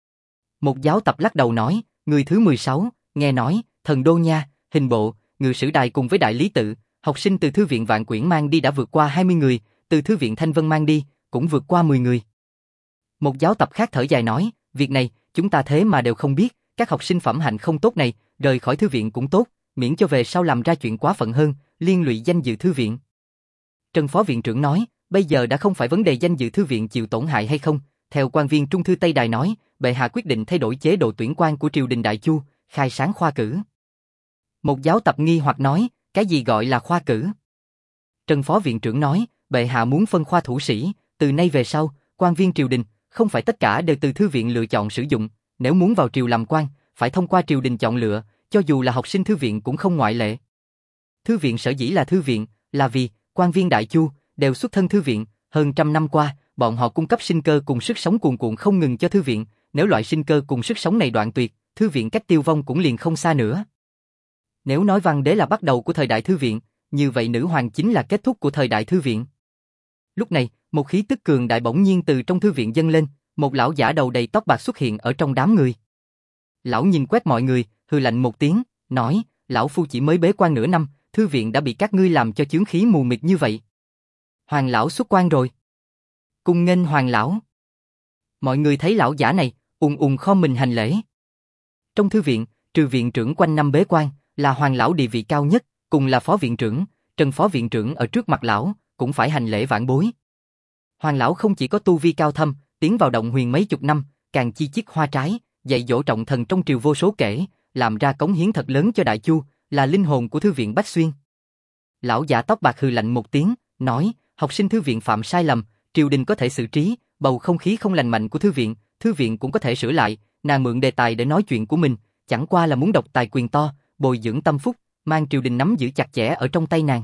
Một giáo tập lắc đầu nói, người thứ 16, nghe nói, thần Đô Nha, hình bộ, ngự sử đài cùng với đại lý tự, học sinh từ thư viện Vạn Quyển mang đi đã vượt qua 20 người, từ thư viện Thanh Vân mang đi, cũng vượt qua 10 người. Một giáo tập khác thở dài nói, việc này, chúng ta thế mà đều không biết, các học sinh phẩm hạnh không tốt này, rời khỏi thư viện cũng tốt, miễn cho về sau làm ra chuyện quá phận hơn, liên lụy danh dự thư viện. Trần phó viện trưởng nói, bây giờ đã không phải vấn đề danh dự thư viện chịu tổn hại hay không, theo quan viên Trung thư Tây Đài nói, bệ hạ quyết định thay đổi chế độ tuyển quan của triều đình Đại Chu, khai sáng khoa cử. Một giáo tập nghi hoặc nói, cái gì gọi là khoa cử? Trần phó viện trưởng nói, bệ hạ muốn phân khoa thủ sĩ, từ nay về sau, quan viên triều đình, không phải tất cả đều từ thư viện lựa chọn sử dụng, nếu muốn vào triều làm quan, phải thông qua triều đình chọn lựa, cho dù là học sinh thư viện cũng không ngoại lệ. Thư viện sở dĩ là thư viện, là vì, quan viên Đại Chu, đều xuất thân thư viện, hơn trăm năm qua, bọn họ cung cấp sinh cơ cùng sức sống cuồn cuộn không ngừng cho thư viện, nếu loại sinh cơ cùng sức sống này đoạn tuyệt, thư viện cách tiêu vong cũng liền không xa nữa. Nếu nói Văn Đế là bắt đầu của thời đại thư viện, như vậy nữ hoàng chính là kết thúc của thời đại thư viện. Lúc này, một khí tức cường đại bỗng nhiên từ trong thư viện dâng lên, một lão giả đầu đầy tóc bạc xuất hiện ở trong đám người. Lão nhìn quét mọi người, hừ lạnh một tiếng, nói, lão phu chỉ mới bế quan nửa năm, thư viện đã bị các ngươi làm cho chướng khí mù mịt như vậy. Hoàng lão xuất quan rồi. Cung nghênh hoàng lão. Mọi người thấy lão giả này, ùng ùng khom mình hành lễ. Trong thư viện, trừ viện trưởng quanh năm bế quan, là hoàng lão địa vị cao nhất, cùng là phó viện trưởng, Trần phó viện trưởng ở trước mặt lão, cũng phải hành lễ vãn bối. Hoàng lão không chỉ có tu vi cao thâm, tiến vào động huyền mấy chục năm, càng chi chiết hoa trái, dạy dỗ trọng thần trong triều vô số kể, làm ra cống hiến thật lớn cho Đại Chu, là linh hồn của thư viện Bách Xuyên. Lão giả tóc bạc hừ lạnh một tiếng, nói, học sinh thư viện phạm sai lầm, triều đình có thể xử trí, bầu không khí không lành mạnh của thư viện cũng có thể sửa lại, nàng mượn đề tài để nói chuyện của mình, chẳng qua là muốn độc tài quyền to, bồi dưỡng tâm phúc, mang triều đình nắm giữ chặt chẽ ở trong tay nàng.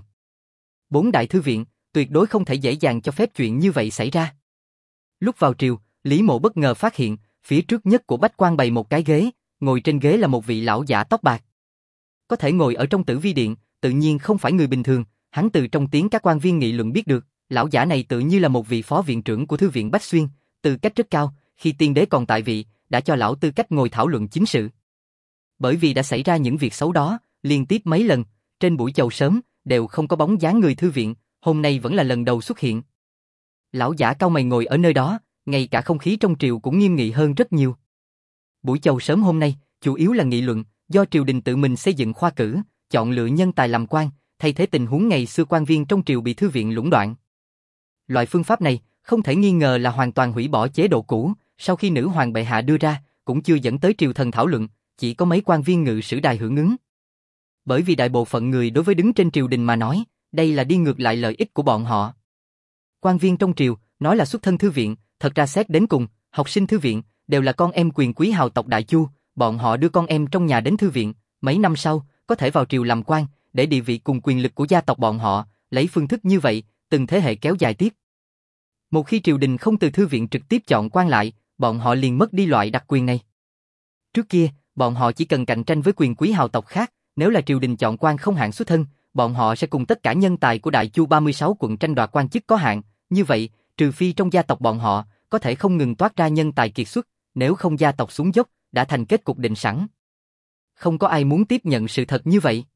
4 đại thư viện, tuyệt đối không thể dễ dàng cho phép chuyện như vậy xảy ra. Lúc vào triều, Lý Mộ bất ngờ phát hiện, phía trước nhất của bách quan bày một cái ghế, ngồi trên ghế là một vị lão giả tóc bạc. Có thể ngồi ở trong Tử Vi Điện, tự nhiên không phải người bình thường, hắn từ trong tiếng các quan viên nghị luận biết được, lão giả này tự như là một vị phó viện trưởng của thư viện Bách Xuyên, tư cách rất cao, khi tiên đế còn tại vị, đã cho lão tư cách ngồi thảo luận chính sự. Bởi vì đã xảy ra những việc xấu đó, liên tiếp mấy lần, trên buổi chầu sớm, đều không có bóng dáng người thư viện, hôm nay vẫn là lần đầu xuất hiện. Lão giả cau mày ngồi ở nơi đó, ngay cả không khí trong triều cũng nghiêm nghị hơn rất nhiều. Buổi chầu sớm hôm nay, chủ yếu là nghị luận, do triều đình tự mình xây dựng khoa cử, chọn lựa nhân tài làm quan, thay thế tình huống ngày xưa quan viên trong triều bị thư viện lũng đoạn. Loại phương pháp này, không thể nghi ngờ là hoàn toàn hủy bỏ chế độ cũ, sau khi nữ hoàng bệ hạ đưa ra, cũng chưa dẫn tới triều thần thảo luận, chỉ có mấy quan viên ngự sử đài hưởng ứng. Bởi vì đại bộ phận người đối với đứng trên triều đình mà nói, đây là đi ngược lại lợi ích của bọn họ. Quan viên trong triều, nói là xuất thân thư viện, thật ra xét đến cùng, học sinh thư viện, đều là con em quyền quý hào tộc Đại Chu, bọn họ đưa con em trong nhà đến thư viện, mấy năm sau, có thể vào triều làm quan, để địa vị cùng quyền lực của gia tộc bọn họ, lấy phương thức như vậy, từng thế hệ kéo dài tiếp. Một khi triều đình không từ thư viện trực tiếp chọn quan lại, bọn họ liền mất đi loại đặc quyền này. Trước kia, bọn họ chỉ cần cạnh tranh với quyền quý hào tộc khác, nếu là triều đình chọn quan không hạn xuất thân, bọn họ sẽ cùng tất cả nhân tài của Đại Chu 36 quận tranh đoạt quan chức có hạn, như vậy, trừ phi trong gia tộc bọn họ, có thể không ngừng toát ra nhân tài kiệt xuất, nếu không gia tộc xuống dốc, đã thành kết cục định sẵn. Không có ai muốn tiếp nhận sự thật như vậy.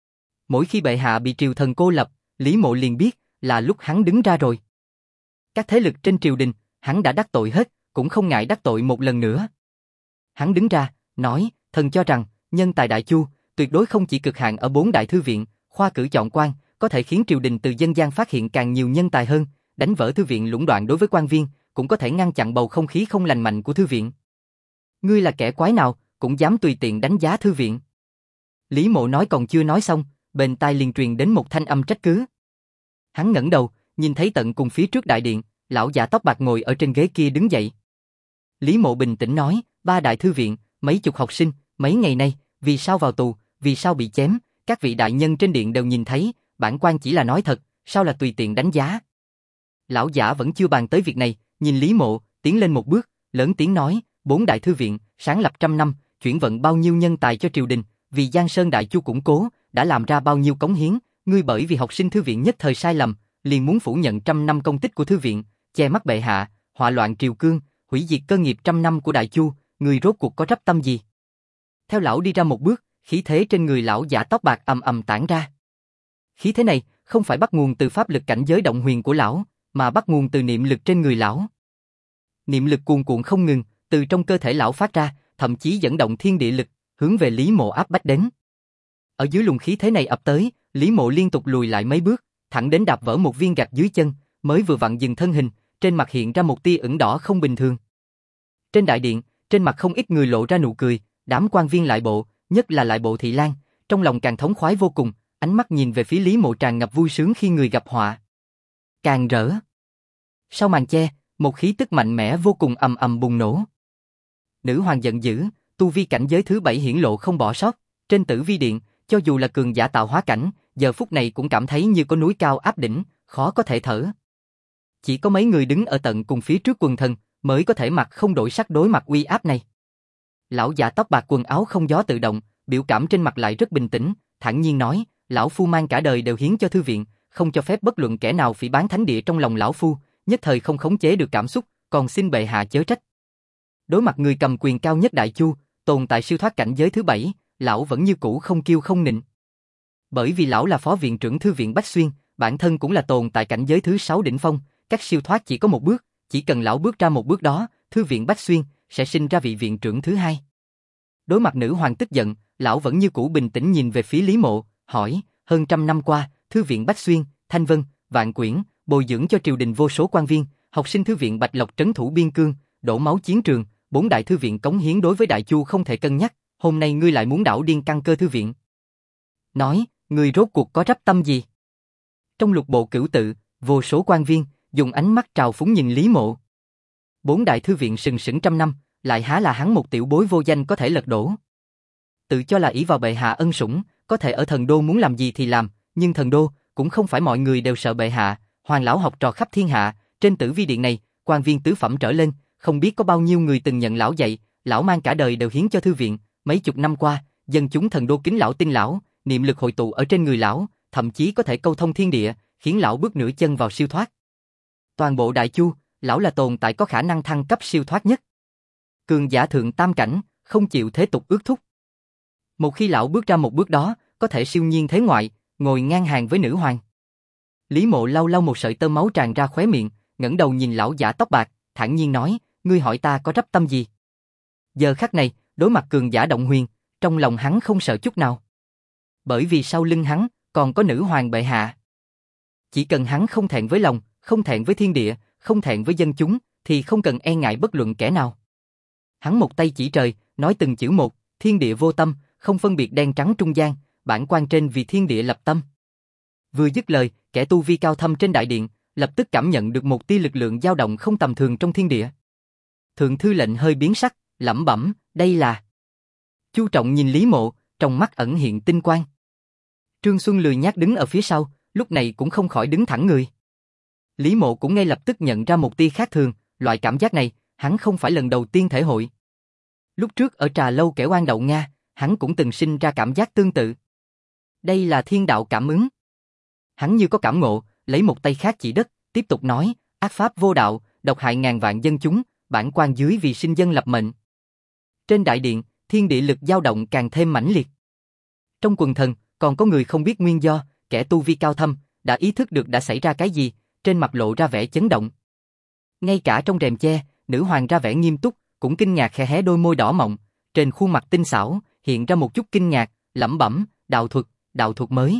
Mỗi khi bệ hạ bị triều thần cô lập, Lý Mộ liền biết là lúc hắn đứng ra rồi. Các thế lực trên triều đình, hắn đã đắc tội hết, cũng không ngại đắc tội một lần nữa. Hắn đứng ra, nói, thần cho rằng, nhân tài Đại Chu, tuyệt đối không chỉ cực hạn ở 4 đại thư viện, khoa cử chọn quan, có thể khiến triều đình từ dân gian phát hiện càng nhiều nhân tài hơn, đánh vỡ thư viện lũng đoạn đối với quan viên, cũng có thể ngăn chặn bầu không khí không lành mạnh của thư viện. Ngươi là kẻ quái nào, cũng dám tùy tiện đánh giá thư viện. Lý Mộ nói còn chưa nói xong, bên tai liền truyền đến một thanh âm trách cứ. Hắn ngẩng đầu, nhìn thấy tận cùng phía trước đại điện, lão giả tóc bạc ngồi ở trên ghế kia đứng dậy. Lý Mộ bình tĩnh nói, 3 đại thư viện, mấy chục học sinh, mấy ngày nay, vì sao vào tù, vì sao bị chém, các vị đại nhân trên điện đều nhìn thấy, bản quan chỉ là nói thật, sao là tùy tiện đánh giá. Lão giả vẫn chưa bàn tới việc này, nhìn Lý Mộ, tiến lên một bước, lớn tiếng nói, 4 đại thư viện, sáng lập 100 năm, chuyển vận bao nhiêu nhân tài cho triều đình, vì Giang Sơn Đại Chu củng cố, đã làm ra bao nhiêu cống hiến, ngươi bởi vì học sinh thư viện nhất thời sai lầm, liền muốn phủ nhận 100 năm công tích của thư viện, che mắt bệ hạ, họa loạn triều cương, hủy diệt cơ nghiệp 100 năm của Đại Chu, ngươi rốt cuộc có rắp tâm gì? Theo lão đi ra một bước, khí thế trên người lão giả tóc bạc ầm ầm tản ra. Khí thế này không phải bắt nguồn từ pháp lực cảnh giới động huyền của lão, mà bắt nguồn từ niệm lực trên người lão. Niệm lực cuồn cuộn không ngừng, từ trong cơ thể lão phát ra, thậm chí dẫn động thiên địa lực, hướng về Lý Mộ áp bách đến. Ở dưới luồng khí thế này ập tới, Lý Mộ liên tục lùi lại mấy bước, thẳng đến đạp vỡ một viên gạch dưới chân, mới vừa vặn dừng thân hình, trên mặt hiện ra một tia ửng đỏ không bình thường. Trên đại điện, trên mặt không ít người lộ ra nụ cười, đám quan viên lại bộ, nhất là lại bộ Thị Lan, trong lòng càng thống khoái vô cùng, ánh mắt nhìn về phía Lý Mộ tràn ngập vui sướng khi người gặp họa. Càng rỡ. Sau màn che, một khí tức mạnh mẽ vô cùng ầm ầm bùng nổ. Nữ hoàng giận dữ, tu vi cảnh giới thứ 7 hiển lộ không bỏ sót, trên Tử Vi điện, cho dù là cường giả tạo hóa cảnh, giờ phút này cũng cảm thấy như có núi cao áp đỉnh, khó có thể thở. Chỉ có mấy người đứng ở tận cùng phía trước quần thần, mới có thể mặt không đổi sắc đối mặt uy áp này. Lão giả tóc bạc quần áo không gió tự động, biểu cảm trên mặt lại rất bình tĩnh, thản nhiên nói, lão phu mang cả đời đều hiến cho thư viện, không cho phép bất luận kẻ nào phỉ báng thánh địa trong lòng lão phu, nhất thời không khống chế được cảm xúc, còn xin bệ hạ chớ trách. Đối mặt người cầm quyền cao nhất Đại Chu, tồn tại siêu thoát cảnh giới thứ 7, lão vẫn như cũ không kiêu không nịnh. Bởi vì lão là phó viện trưởng thư viện Bách Xuyên, bản thân cũng là tồn tại cảnh giới thứ 6 đỉnh phong, cách siêu thoát chỉ có một bước, chỉ cần lão bước ra một bước đó, thư viện Bách Xuyên sẽ sinh ra vị viện trưởng thứ 2. Đối mặt nữ hoàng tức giận, lão vẫn như cũ bình tĩnh nhìn về phía Lý Mộ, hỏi, hơn 100 năm qua, thư viện Bách Xuyên, Thanh Vân, Vạn Quyển, bồi dưỡng cho triều đình vô số quan viên, học sinh thư viện Bạch Lộc trấn thủ biên cương, đổ máu chiến trường, 4 đại thư viện cống hiến đối với Đại Chu không thể cân nhắc, hôm nay ngươi lại muốn đảo điên căn cơ thư viện. Nói, ngươi rốt cuộc có rắp tâm gì? Trong lục bộ cửu tự, vô số quan viên dùng ánh mắt trào phúng nhìn Lý Mộ. 4 đại thư viện sừng sững 100 năm, lại há là hắn một tiểu bối vô danh có thể lật đổ. Tự cho là ỷ vào bệ hạ ân sủng, có thể ở thần đô muốn làm gì thì làm, nhưng thần đô cũng không phải mọi người đều sợ bệ hạ, hoàng lão học trò khắp thiên hạ, trên Tử Vi điện này, quan viên tứ phẩm trở lên, không biết có bao nhiêu người từng nhận lão dạy, lão mang cả đời đều hiến cho thư viện, mấy chục năm qua, dân chúng thần đô kính lão tin lão, niệm lực hội tụ ở trên người lão, thậm chí có thể câu thông thiên địa, khiến lão bước nửa chân vào siêu thoát. Toàn bộ Đại Chu, lão là tồn tại có khả năng thăng cấp siêu thoát nhất. Cường giả thượng tam cảnh, không chịu thế tục ước thúc. Một khi lão bước ra một bước đó, có thể siêu nhiên thế ngoại, ngồi ngang hàng với nữ hoàng. Lý Mộ lau lau một sợi tơ máu tràn ra khóe miệng, ngẩng đầu nhìn lão giả tóc bạc, thản nhiên nói, ngươi hỏi ta có rắp tâm gì? Giờ khắc này, đối mặt cường giả động huyền, trong lòng hắn không sợ chút nào. Bởi vì sau lưng hắn, còn có nữ hoàng bệ hạ. Chỉ cần hắn không thẹn với lòng, không thẹn với thiên địa, không thẹn với dân chúng, thì không cần e ngại bất luận kẻ nào. Hắn một tay chỉ trời, nói từng chữ một, thiên địa vô tâm, không phân biệt đen trắng trung gian, bản quan trên vì thiên địa lập tâm. Vừa dứt lời, kẻ tu vi cao thâm trên đại điện, lập tức cảm nhận được một tia lực lượng dao động không tầm thường trong thiên địa. Thượng thư lệnh hơi biến sắc, lẩm bẩm, đây là Chu Trọng nhìn Lý Mộ, trong mắt ẩn hiện tinh quang. Trương Xuân lười nhác đứng ở phía sau, lúc này cũng không khỏi đứng thẳng người. Lý Mộ cũng ngay lập tức nhận ra một tia khác thường, loại cảm giác này, hắn không phải lần đầu tiên thể hội. Lúc trước ở trà lâu kẻ oan đậu Nga, hắn cũng từng sinh ra cảm giác tương tự. Đây là thiên đạo cảm ứng. Hắn như có cảm ngộ, lấy một tay khác chỉ đất, tiếp tục nói, ác pháp vô đạo, độc hại ngàn vạn dân chúng, bản quan dưới vì sinh dân lập mệnh. Trên đại điện, thiên địa lực dao động càng thêm mãnh liệt. Trong quần thần, còn có người không biết nguyên do, kẻ tu vi cao thâm, đã ý thức được đã xảy ra cái gì, trên mặt lộ ra vẻ chấn động. Ngay cả trong rèm che, nữ hoàng ra vẻ nghiêm túc, cũng kinh ngạc khẽ hé đôi môi đỏ mọng, trên khuôn mặt tinh xảo, hiện ra một chút kinh ngạc, lẩm bẩm, đạo thuật mới.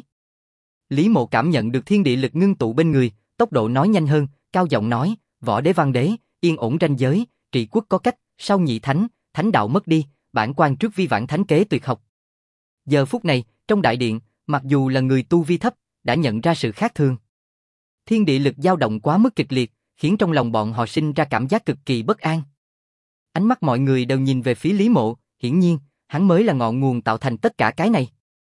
Lý Mộ cảm nhận được thiên địa lực ngưng tụ bên người, tốc độ nói nhanh hơn, cao giọng nói, võ đế văn đế, yên ổn ranh giới, trị quốc có cách, sau nhị thánh, thánh đạo mất đi, bản quan trước vi vãng thánh kế tuyệt học. Giờ phút này, trong đại điện, mặc dù là người tu vi thấp, đã nhận ra sự khác thường. Thiên địa lực dao động quá mức kịch liệt, khiến trong lòng bọn họ sinh ra cảm giác cực kỳ bất an. Ánh mắt mọi người đều nhìn về phía Lý Mộ, hiển nhiên, hắn mới là ngọn nguồn tạo thành tất cả cái này.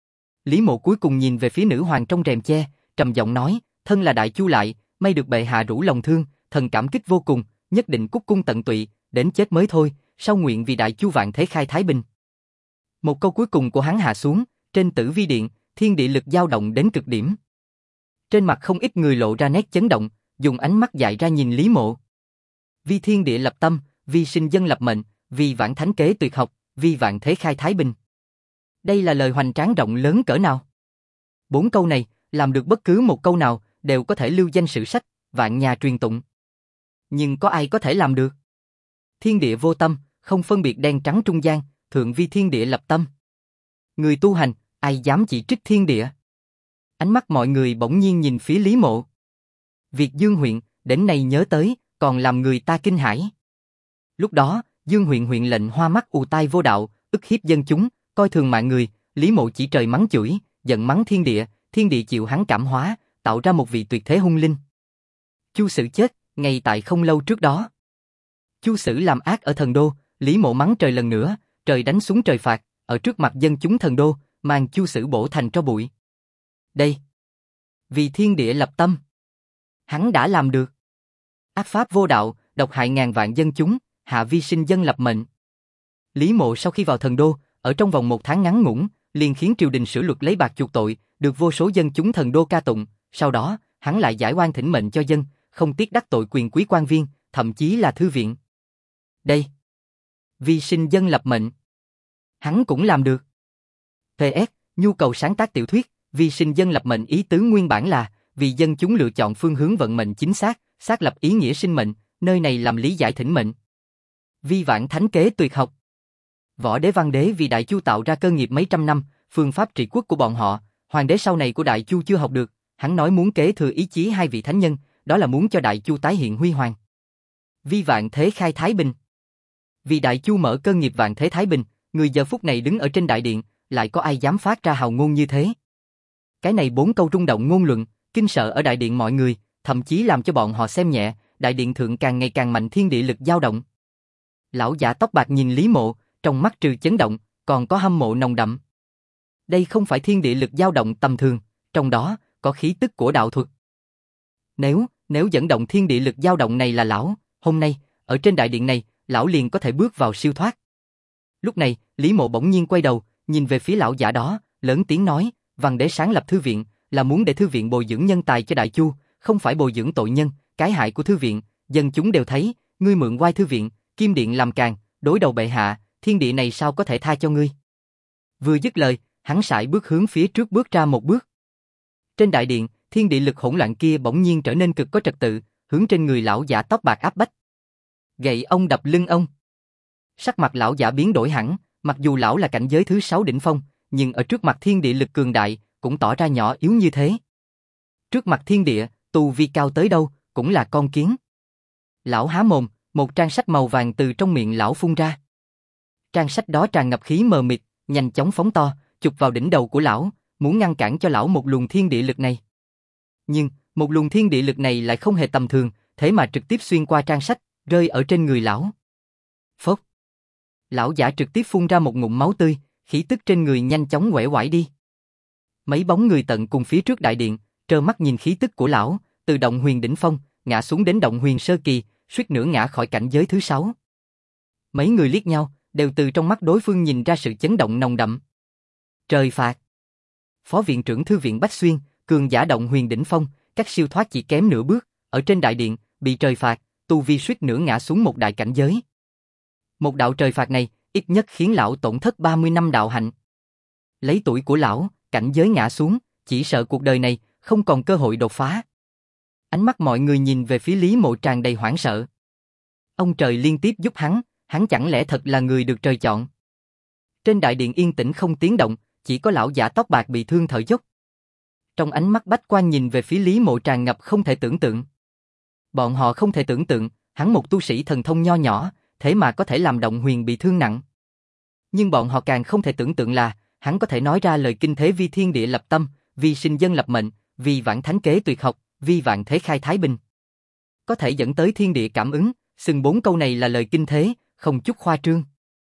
Lý Mộ cuối cùng nhìn về phía nữ hoàng trong rèm che, trầm giọng nói, thân là đại chu lại, may được bệ hạ rủ lòng thương, thần cảm kích vô cùng, nhất định cúc cung tận tụy, đến chết mới thôi, sau nguyện vì đại chu vạn thế khai thái bình. Một câu cuối cùng của hắn hạ xuống, trên tử vi điện, thiên địa lực dao động đến cực điểm. Trên mặt không ít người lộ ra nét chấn động, dùng ánh mắt dại ra nhìn Lý Mộ. Vi thiên địa lập tâm, vi sinh dân lập mệnh, vi vãng thánh kế tuyệt học, vi vạn thế khai thái bình. Đây là lời hoành tráng rộng lớn cỡ nào? 4 câu này, làm được bất cứ một câu nào, đều có thể lưu danh sử sách, vạn nhà truyền tụng. Nhưng có ai có thể làm được? Thiên địa vô tâm, không phân biệt đen trắng trung gian, thượng vi thiên địa lập tâm. Người tu hành, ai dám chỉ trích thiên địa? Ánh mắt mọi người bỗng nhiên nhìn phía Lý Mộ. Việc Dương huyện, đến nay nhớ tới, còn làm người ta kinh hãi. Lúc đó, Dương huyện huyện lệnh hoa mắt ù tai vô đạo, ức hiếp dân chúng, coi thường mạng người, Lý Mộ chỉ trời mắng chửi, giận mắng thiên địa chịu hắn cảm hóa, tạo ra một vị tuyệt thế hung linh. Chu Sử chết, ngay tại không lâu trước đó. Chu Sử làm ác ở thần đô, Lý Mộ mắng trời lần nữa, trời đánh xuống trời phạt, ở trước mặt dân chúng thần đô, mang Chu Sử bổ thành tro bụi. Đây, vì thiên địa lập tâm, hắn đã làm được. Ác pháp vô đạo, độc hại ngàn vạn dân chúng, hạ vi sinh dân lập mệnh. Lý Mộ sau khi vào thần đô, ở trong vòng 1 tháng ngắn ngủn, liền khiến triều đình sửa luật lấy bạc chuộc tội, được vô số dân chúng thần đô ca tụng. Sau đó, hắn lại giải oan thỉnh mệnh cho dân, không tiếc đắc tội quyền quý quan viên, thậm chí là thư viện. Đây, vì sinh dân lập mệnh, hắn cũng làm được. PS, nhu cầu sáng tác tiểu thuyết, vì sinh dân lập mệnh ý tứ nguyên bản là vì dân chúng lựa chọn phương hướng vận mệnh chính xác, xác lập ý nghĩa sinh mệnh, nơi này làm lý giải thỉnh mệnh. Vi vãng thánh kế tuyệt học. Võ đế văn đế vì Đại Chu tạo ra cơ nghiệp mấy trăm năm, phương pháp trị quốc của bọn họ, hoàng đế sau này của Đại Chu chưa học được, hắn nói muốn kế thừa ý chí hai vị thánh nhân, đó là muốn cho Đại Chu tái hiện huy hoàng. Vi vạn thế khai thái bình. Vì Đại Chu mở cơ nghiệp vạn thế thái bình, người giờ phút này đứng ở trên đại điện, lại có ai dám phát ra hào ngôn như thế? Cái này 4 câu rung động ngôn luận, kinh sợ ở đại điện mọi người, thậm chí làm cho bọn họ xem nhẹ, đại điện thượng càng ngày càng mạnh thiên địa lực dao động. Lão giả tóc bạc nhìn Lý Mộ, trong mắt trừ chấn động, còn có hâm mộ nồng đậm. Đây không phải thiên địa lực dao động tầm thường, trong đó có khí tức của đạo thuật. Nếu dẫn động thiên địa lực dao động này là lão, hôm nay, ở trên đại điện này, lão liền có thể bước vào siêu thoát. Lúc này, Lý Mộ bỗng nhiên quay đầu, nhìn về phía lão giả đó, lớn tiếng nói, văn đế sáng lập thư viện, là muốn để thư viện bồi dưỡng nhân tài cho Đại Chu, không phải bồi dưỡng tội nhân, cái hại của thư viện, dân chúng đều thấy, ngươi mượn oai thư viện, kim điện làm càng, đối đầu bệ hạ, thiên địa này sao có thể tha cho ngươi. Vừa dứt lời, hắn sải bước hướng phía trước bước ra một bước. Trên đại điện, thiên địa lực hỗn loạn kia bỗng nhiên trở nên cực có trật tự, hướng trên người lão giả tóc bạc áp bách. Gậy ông đập lưng ông. Sắc mặt lão giả biến đổi hẳn, mặc dù lão là cảnh giới thứ 6 đỉnh phong, nhưng ở trước mặt thiên địa lực cường đại, cũng tỏ ra nhỏ yếu như thế. Trước mặt thiên địa, tu vi cao tới đâu, cũng là con kiến. Lão há mồm, một trang sách màu vàng từ trong miệng lão phun ra. Trang sách đó tràn ngập khí mờ mịt, nhanh chóng phóng to, chụp vào đỉnh đầu của lão, muốn ngăn cản cho lão một luồng thiên địa lực này. Nhưng, một luồng thiên địa lực này lại không hề tầm thường, thế mà trực tiếp xuyên qua trang sách, rơi ở trên người lão. Phốc. Lão giả trực tiếp phun ra một ngụm máu tươi, khí tức trên người nhanh chóng uể oải đi. Mấy bóng người tận cùng phía trước đại điện, trơ mắt nhìn khí tức của lão, từ động huyền đỉnh phong, ngã xuống đến động huyền sơ kỳ, suýt nữa ngã khỏi cảnh giới thứ 6. Mấy người liếc nhau, đều từ trong mắt đối phương nhìn ra sự chấn động nồng đậm. Trời phạt! Phó viện trưởng thư viện Bách Xuyên, cường giả động huyền đỉnh phong, cách siêu thoát chỉ kém nửa bước, ở trên đại điện, bị trời phạt, tu vi suýt nữa ngã xuống một đại cảnh giới. Một đạo trời phạt này, ít nhất khiến lão tổn thất 30 năm đạo hạnh. Lấy tuổi của lão, cảnh giới ngã xuống, chỉ sợ cuộc đời này không còn cơ hội đột phá. Ánh mắt mọi người nhìn về phía Lý Mộ tràn đầy hoảng sợ. Ông trời liên tiếp giúp hắn chẳng lẽ thật là người được trời chọn. Trên đại điện yên tĩnh không tiếng động, chỉ có lão giả tóc bạc bị thương thở dốc. Trong ánh mắt bách quan nhìn về phía Lý Mộ tràn ngập không thể tưởng tượng. Bọn họ không thể tưởng tượng, hắn một tu sĩ thần thông nho nhỏ, thế mà có thể làm động huyền bị thương nặng. Nhưng bọn họ càng không thể tưởng tượng là, hắn có thể nói ra lời kinh thế vi thiên địa lập tâm, vì sinh dân lập mệnh, vì vạn thánh kế tuyệt học, vì vạn thế khai thái bình. Có thể dẫn tới thiên địa cảm ứng, xưng 4 câu này là lời kinh thế, không chút khoa trương.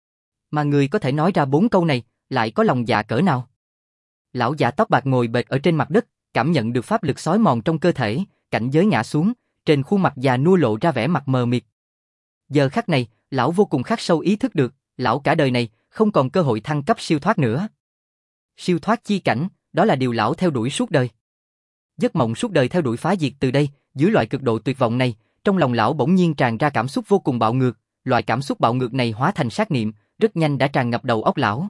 Mà người có thể nói ra 4 câu này, lại có lòng dạ cỡ nào? Lão giả tóc bạc ngồi bệt ở trên mặt đất, cảm nhận được pháp lực xói mòn trong cơ thể, cảnh giới ngã xuống, trên khuôn mặt già nua lộ ra vẻ mặt mờ mịt. Giờ khắc này, lão vô cùng khắc sâu ý thức được, lão cả đời này không còn cơ hội thăng cấp siêu thoát nữa. Siêu thoát chi cảnh, đó là điều lão theo đuổi suốt đời. Giấc mộng suốt đời theo đuổi phá diệt từ đây, dưới loại cực độ tuyệt vọng này, trong lòng lão bỗng nhiên tràn ra cảm xúc vô cùng bạo ngược, loại cảm xúc bạo ngược này hóa thành sát niệm, rất nhanh đã tràn ngập đầu óc lão.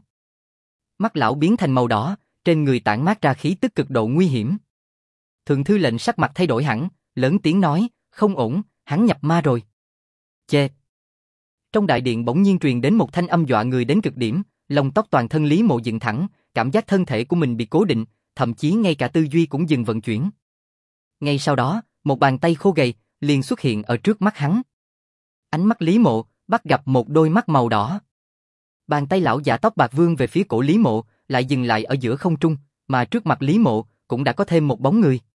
Mắt lão biến thành màu đỏ, trên người tản mát ra khí tức cực độ nguy hiểm. Thượng thư lệnh sắc mặt thay đổi hẳn, lớn tiếng nói, không ổn, hắn nhập ma rồi. Chê! Trong đại điện bỗng nhiên truyền đến một thanh âm dọa người đến cực điểm, lông tóc toàn thân Lý Mộ dựng thẳng, cảm giác thân thể của mình bị cố định, thậm chí ngay cả tư duy cũng dừng vận chuyển. Ngay sau đó, một bàn tay khô gầy liền xuất hiện ở trước mắt hắn. Ánh mắt Lý Mộ bắt gặp một đôi mắt màu đỏ. Bàn tay lão giả tóc bạc vươn về phía cổ Lý Mộ, lại dừng lại ở giữa không trung, mà trước mặt Lý Mộ cũng đã có thêm một bóng người.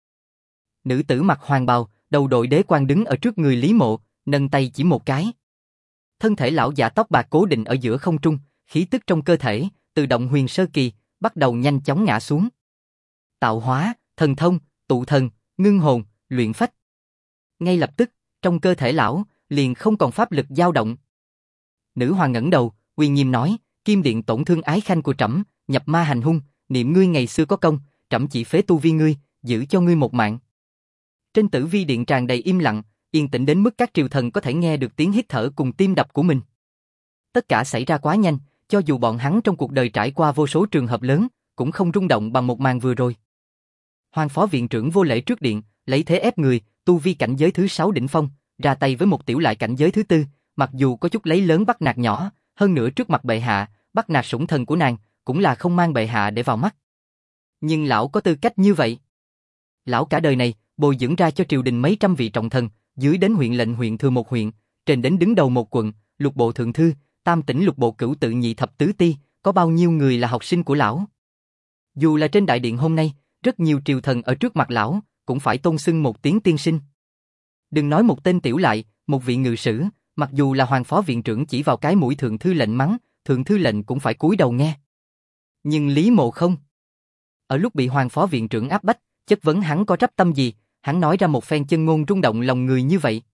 Nữ tử mặc hoàng bào, đầu đội đế quan đứng ở trước người Lý Mộ, nâng tay chỉ một cái. Thân thể lão giả tóc bạc cố định ở giữa không trung, khí tức trong cơ thể, từ động huyền sơ kỳ, bắt đầu nhanh chóng ngã xuống. Tạo hóa, thần thông, tụ thần, ngưng hồn, luyện phách. Ngay lập tức, trong cơ thể lão, liền không còn pháp lực dao động. Nữ hoàng ngẩng đầu, uy nghiêm nói, kim điện tổn thương ái khanh của trẫm, nhập ma hành hung, niệm ngươi ngày xưa có công, trẫm chỉ phế tu vi ngươi, giữ cho ngươi một mạng. Trên tử vi điện tràn đầy im lặng, yên tĩnh đến mức các triều thần có thể nghe được tiếng hít thở cùng tim đập của mình. Tất cả xảy ra quá nhanh, cho dù bọn hắn trong cuộc đời trải qua vô số trường hợp lớn, cũng không rung động bằng một màn vừa rồi. Hoàng phó viện trưởng vô lễ trước điện, lấy thế ép người, tu vi cảnh giới thứ 6 đỉnh phong, ra tay với một tiểu lại cảnh giới thứ 4, mặc dù có chút lấy lớn bắt nạt nhỏ, hơn nữa trước mặt bệ hạ, bắt nạt sủng thần của nàng, cũng là không mang bệ hạ để vào mắt. Nhưng lão có tư cách như vậy. Lão cả đời này, bồi dưỡng ra cho triều đình mấy trăm vị trọng thần, dưới đến huyện lệnh huyện thừa một huyện, trên đến đứng đầu một quận, lục bộ thượng thư, tam tỉnh lục bộ cửu tự nhị thập tứ ti, có bao nhiêu người là học sinh của lão. Dù là trên đại điện hôm nay, rất nhiều triều thần ở trước mặt lão, cũng phải tôn xưng một tiếng tiên sinh. Đừng nói một tên tiểu lại, một vị ngự sử, mặc dù là hoàng phó viện trưởng chỉ vào cái mũi thượng thư lệnh mắng, thượng thư lệnh cũng phải cúi đầu nghe. Nhưng Lý Mộ không. Ở lúc bị hoàng phó viện trưởng áp bách, chất vấn hắn có trách tâm gì, hắn nói ra một phen chân ngôn rung động lòng người như vậy.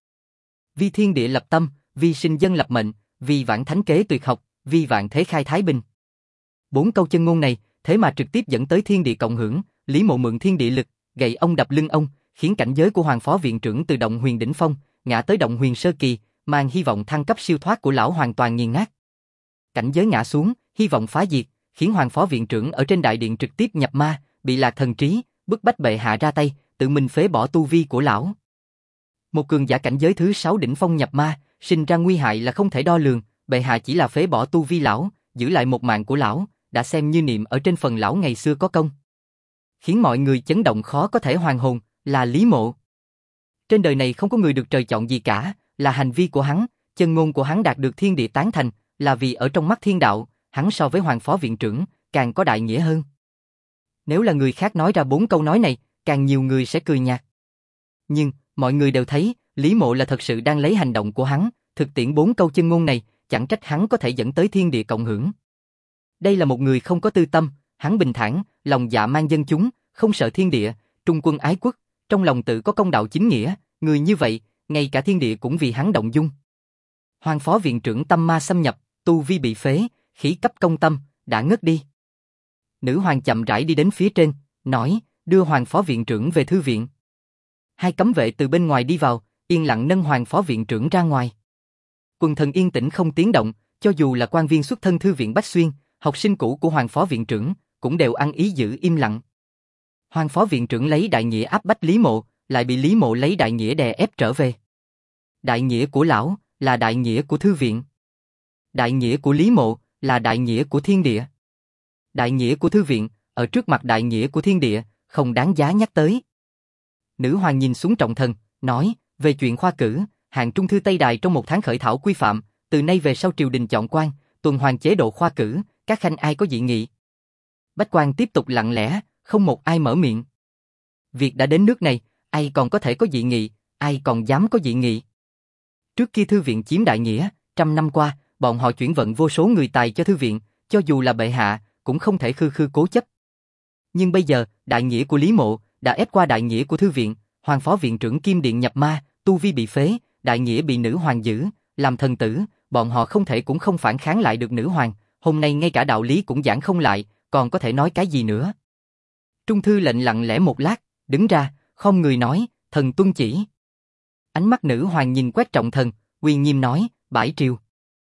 Vi thiên địa lập tâm, vi sinh dân lập mệnh, vi vạn thánh kế tuyệt học, vi vạn thế khai thái bình. 4 câu chân ngôn này, thế mà trực tiếp dẫn tới thiên địa cộng hưởng, Lý Mộ mượn thiên địa lực, gậy ông đập lưng ông, khiến cảnh giới của hoàng phó viện trưởng từ động huyền đỉnh phong, ngã tới động huyền sơ kỳ, mang hy vọng thăng cấp siêu thoát của lão hoàn toàn nghiền nát. Cảnh giới ngã xuống, hy vọng phá diệt, khiến hoàng phó viện trưởng ở trên đại điện trực tiếp nhập ma, bị lạc thần trí, bức bách bệ hạ ra tay, tự mình phế bỏ tu vi của lão. Một cường giả cảnh giới thứ 6 đỉnh phong nhập ma, sinh ra nguy hại là không thể đo lường, bệ hạ chỉ là phế bỏ tu vi lão, giữ lại một mạng của lão, đã xem như niệm ở trên phần lão ngày xưa có công. Khiến mọi người chấn động khó có thể hoàn hồn, là Lý Mộ. Trên đời này không có người được trời chọn gì cả, là hành vi của hắn, chân ngôn của hắn đạt được thiên địa tán thành, là vì ở trong mắt thiên đạo, hắn so với hoàng phó viện trưởng, càng có đại nghĩa hơn. Nếu là người khác nói ra 4 câu nói này, càng nhiều người sẽ cười nhạt. Nhưng, mọi người đều thấy, Lý Mộ là thật sự đang lấy hành động của hắn, thực tiễn 4 câu chân ngôn này, chẳng trách hắn có thể dẫn tới thiên địa cộng hưởng. Đây là một người không có tư tâm, hắn bình thản, lòng dạ mang dân chúng, không sợ thiên địa, trung quân ái quốc, trong lòng tự có công đạo chính nghĩa, người như vậy, ngay cả thiên địa cũng vì hắn động dung. Hoàng phó viện trưởng tâm ma xâm nhập, tu vi bị phế, khí cấp công tâm, đã ngất đi. Nữ hoàng chậm rãi đi đến phía trên, nói, đưa hoàng phó viện trưởng về thư viện. Hai cấm vệ từ bên ngoài đi vào, yên lặng nâng hoàng phó viện trưởng ra ngoài. Quần thần yên tĩnh không tiếng động, cho dù là quan viên xuất thân thư viện Bách Xuyên, học sinh cũ của hoàng phó viện trưởng, cũng đều ăn ý giữ im lặng. Hoàng phó viện trưởng lấy đại nghĩa áp bách Lý Mộ, lại bị Lý Mộ lấy đại nghĩa đè ép trở về. Đại nghĩa của lão là đại nghĩa của thư viện. Đại nghĩa của Lý Mộ là đại nghĩa của thiên địa. Đại nghĩa của thư viện, ở trước mặt đại nghĩa của thiên địa, không đáng giá nhắc tới. Nữ hoàng nhìn xuống trọng thần, nói, về chuyện khoa cử, hạng trung thư Tây Đài trong 1 tháng khởi thảo quy phạm, từ nay về sau triều đình chọn quan, tuần hoàn chế độ khoa cử, các khanh ai có dị nghị. Bách quan tiếp tục lặng lẽ, không một ai mở miệng. Việc đã đến nước này, ai còn có thể có dị nghị, ai còn dám có dị nghị. Trước kia thư viện chiếm đại nghĩa, 100 năm qua, bọn họ chuyển vận vô số người tài cho thư viện, cho dù là bệ hạ, cũng không thể khư khư cố chấp. Nhưng bây giờ, đại nghĩa của Lý Mộ đã ép qua đại nghĩa của thư viện, hoàng phó viện trưởng kim điện nhập ma, tu vi bị phế, đại nghĩa bị nữ hoàng giữ, làm thần tử, bọn họ không thể cũng không phản kháng lại được nữ hoàng, hôm nay ngay cả đạo lý cũng giảng không lại, còn có thể nói cái gì nữa. Trung thư lệnh lặng lẽ một lát, đứng ra, không người nói, thần tuân chỉ. Ánh mắt nữ hoàng nhìn quét trọng thần, uy nghiêm nói, bãi triều.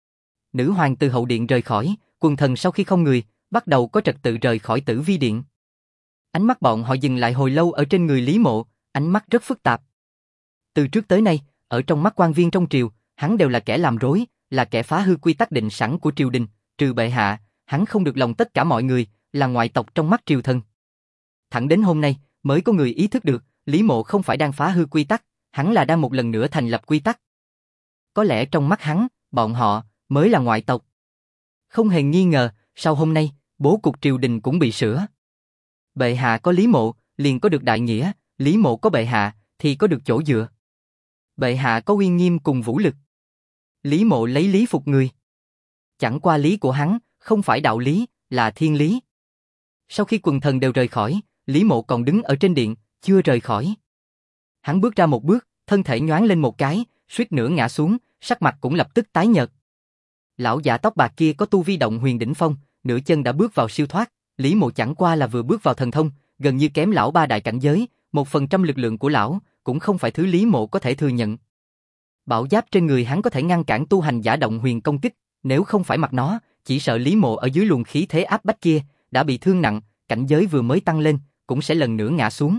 Nữ hoàng từ hậu điện rời khỏi, quần thần sau khi không người, bắt đầu có trật tự rời khỏi Tử Vi điện. Ánh mắt bọn họ dừng lại hồi lâu ở trên người Lý Mộ, ánh mắt rất phức tạp. Từ trước tới nay, ở trong mắt quan viên trong triều, hắn đều là kẻ làm rối, là kẻ phá hư quy tắc định sẵn của triều đình, trừ bệ hạ, hắn không được lòng tất cả mọi người, là ngoại tộc trong mắt triều thần. Thẳng đến hôm nay, mới có người ý thức được, Lý Mộ không phải đang phá hư quy tắc, hắn là đang một lần nữa thành lập quy tắc. Có lẽ trong mắt hắn, bọn họ mới là ngoại tộc. Không hề nghi ngờ, sau hôm nay, bố cục triều đình cũng bị sửa. Bệ hạ có Lý Mộ, liền có được đại nghĩa, Lý Mộ có bệ hạ, thì có được chỗ dựa. Bệ hạ có uy nghiêm cùng vũ lực. Lý Mộ lấy lý phục người. Chẳng qua lý của hắn, không phải đạo lý, là thiên lý. Sau khi quần thần đều rời khỏi, Lý Mộ còn đứng ở trên điện, chưa rời khỏi. Hắn bước ra một bước, thân thể nhoáng lên một cái, suýt nữa ngã xuống, sắc mặt cũng lập tức tái nhợt. Lão giả tóc bạc kia có tu vi động huyền đỉnh phong, nửa chân đã bước vào siêu thoát, Lý Mộ chẳng qua là vừa bước vào thần thông, gần như kém lão 3 đại cảnh giới, 1% lực lượng của lão, cũng không phải thứ Lý Mộ có thể thừa nhận. Bảo giáp trên người hắn có thể ngăn cản tu hành giả động huyền công kích, nếu không phải mặc nó, chỉ sợ Lý Mộ ở dưới luồng khí thế áp bách kia, đã bị thương nặng, cảnh giới vừa mới tăng lên, cũng sẽ lần nữa ngã xuống.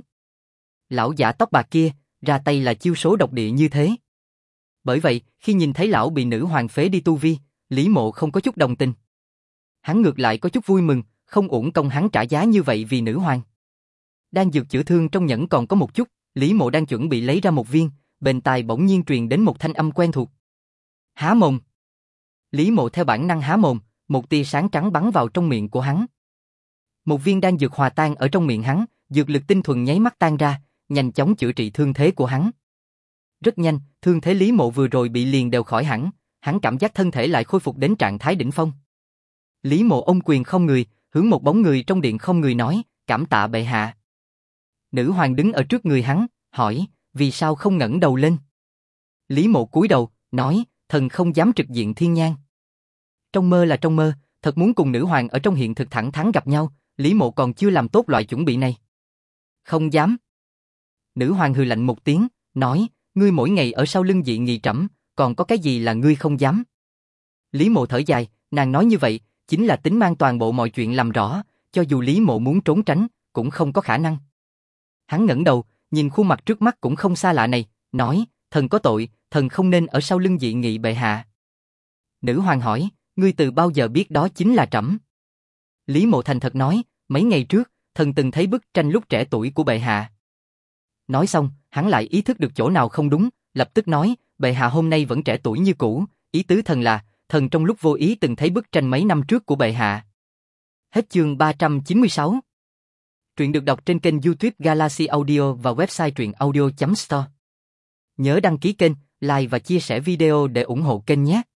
Lão giả tóc bạc kia, ra tay là chiêu số độc địa như thế. Bởi vậy, khi nhìn thấy lão bị nữ hoàng phế đi tu vi, Lý Mộ không có chút đồng tình. Hắn ngược lại có chút vui mừng, không uổng công hắn trả giá như vậy vì nữ hoàng. Đang dược chữa thương trong nhẫn còn có một chút, Lý Mộ đang chuẩn bị lấy ra một viên, bên tai bỗng nhiên truyền đến một thanh âm quen thuộc. Há mồm. Lý Mộ theo bản năng há mồm, một tia sáng trắng bắn vào trong miệng của hắn. Một viên đan dược hòa tan ở trong miệng hắn, dược lực tinh thuần nháy mắt tan ra, nhanh chóng chữa trị thương thế của hắn. Rất nhanh, thương thế Lý Mộ vừa rồi bị liền đều khỏi hẳn, hắn cảm giác thân thể lại khôi phục đến trạng thái đỉnh phong. Lý Mộ ôm quyền không người, hướng một bóng người trong điện không người nói, cảm tạ bệ hạ. Nữ hoàng đứng ở trước người hắn, hỏi, vì sao không ngẩng đầu lên? Lý Mộ cúi đầu, nói, thần không dám trực diện thiên nhang. Trong mơ là trong mơ, thật muốn cùng nữ hoàng ở trong hiện thực thẳng thắn gặp nhau, Lý Mộ còn chưa làm tốt loại chuẩn bị này. Không dám. Nữ hoàng hừ lạnh một tiếng, nói, ngươi mỗi ngày ở sau lưng dị nghị trẫm, còn có cái gì là ngươi không dám? Lý Mộ thở dài, nàng nói như vậy, chính là tính mang toàn bộ mọi chuyện làm rõ, cho dù Lý Mộ muốn trốn tránh, cũng không có khả năng. Hắn ngẩng đầu, nhìn khuôn mặt trước mắt cũng không xa lạ này, nói, thần có tội, thần không nên ở sau lưng dị nghị bệ hạ. Nữ hoàng hỏi, ngươi từ bao giờ biết đó chính là trẫm? Lý Mộ thành thật nói, mấy ngày trước, thần từng thấy bức tranh lúc trẻ tuổi của bệ hạ. Nói xong, hắn lại ý thức được chỗ nào không đúng, lập tức nói, bệ hạ hôm nay vẫn trẻ tuổi như cũ, ý tứ thần là, thần trong lúc vô ý từng thấy bức tranh mấy năm trước của bệ hạ. Hết chương 396. Truyện được đọc trên kênh YouTube Galaxy Audio và website truyệnaudio.store. Nhớ đăng ký kênh, like và chia sẻ video để ủng hộ kênh nhé.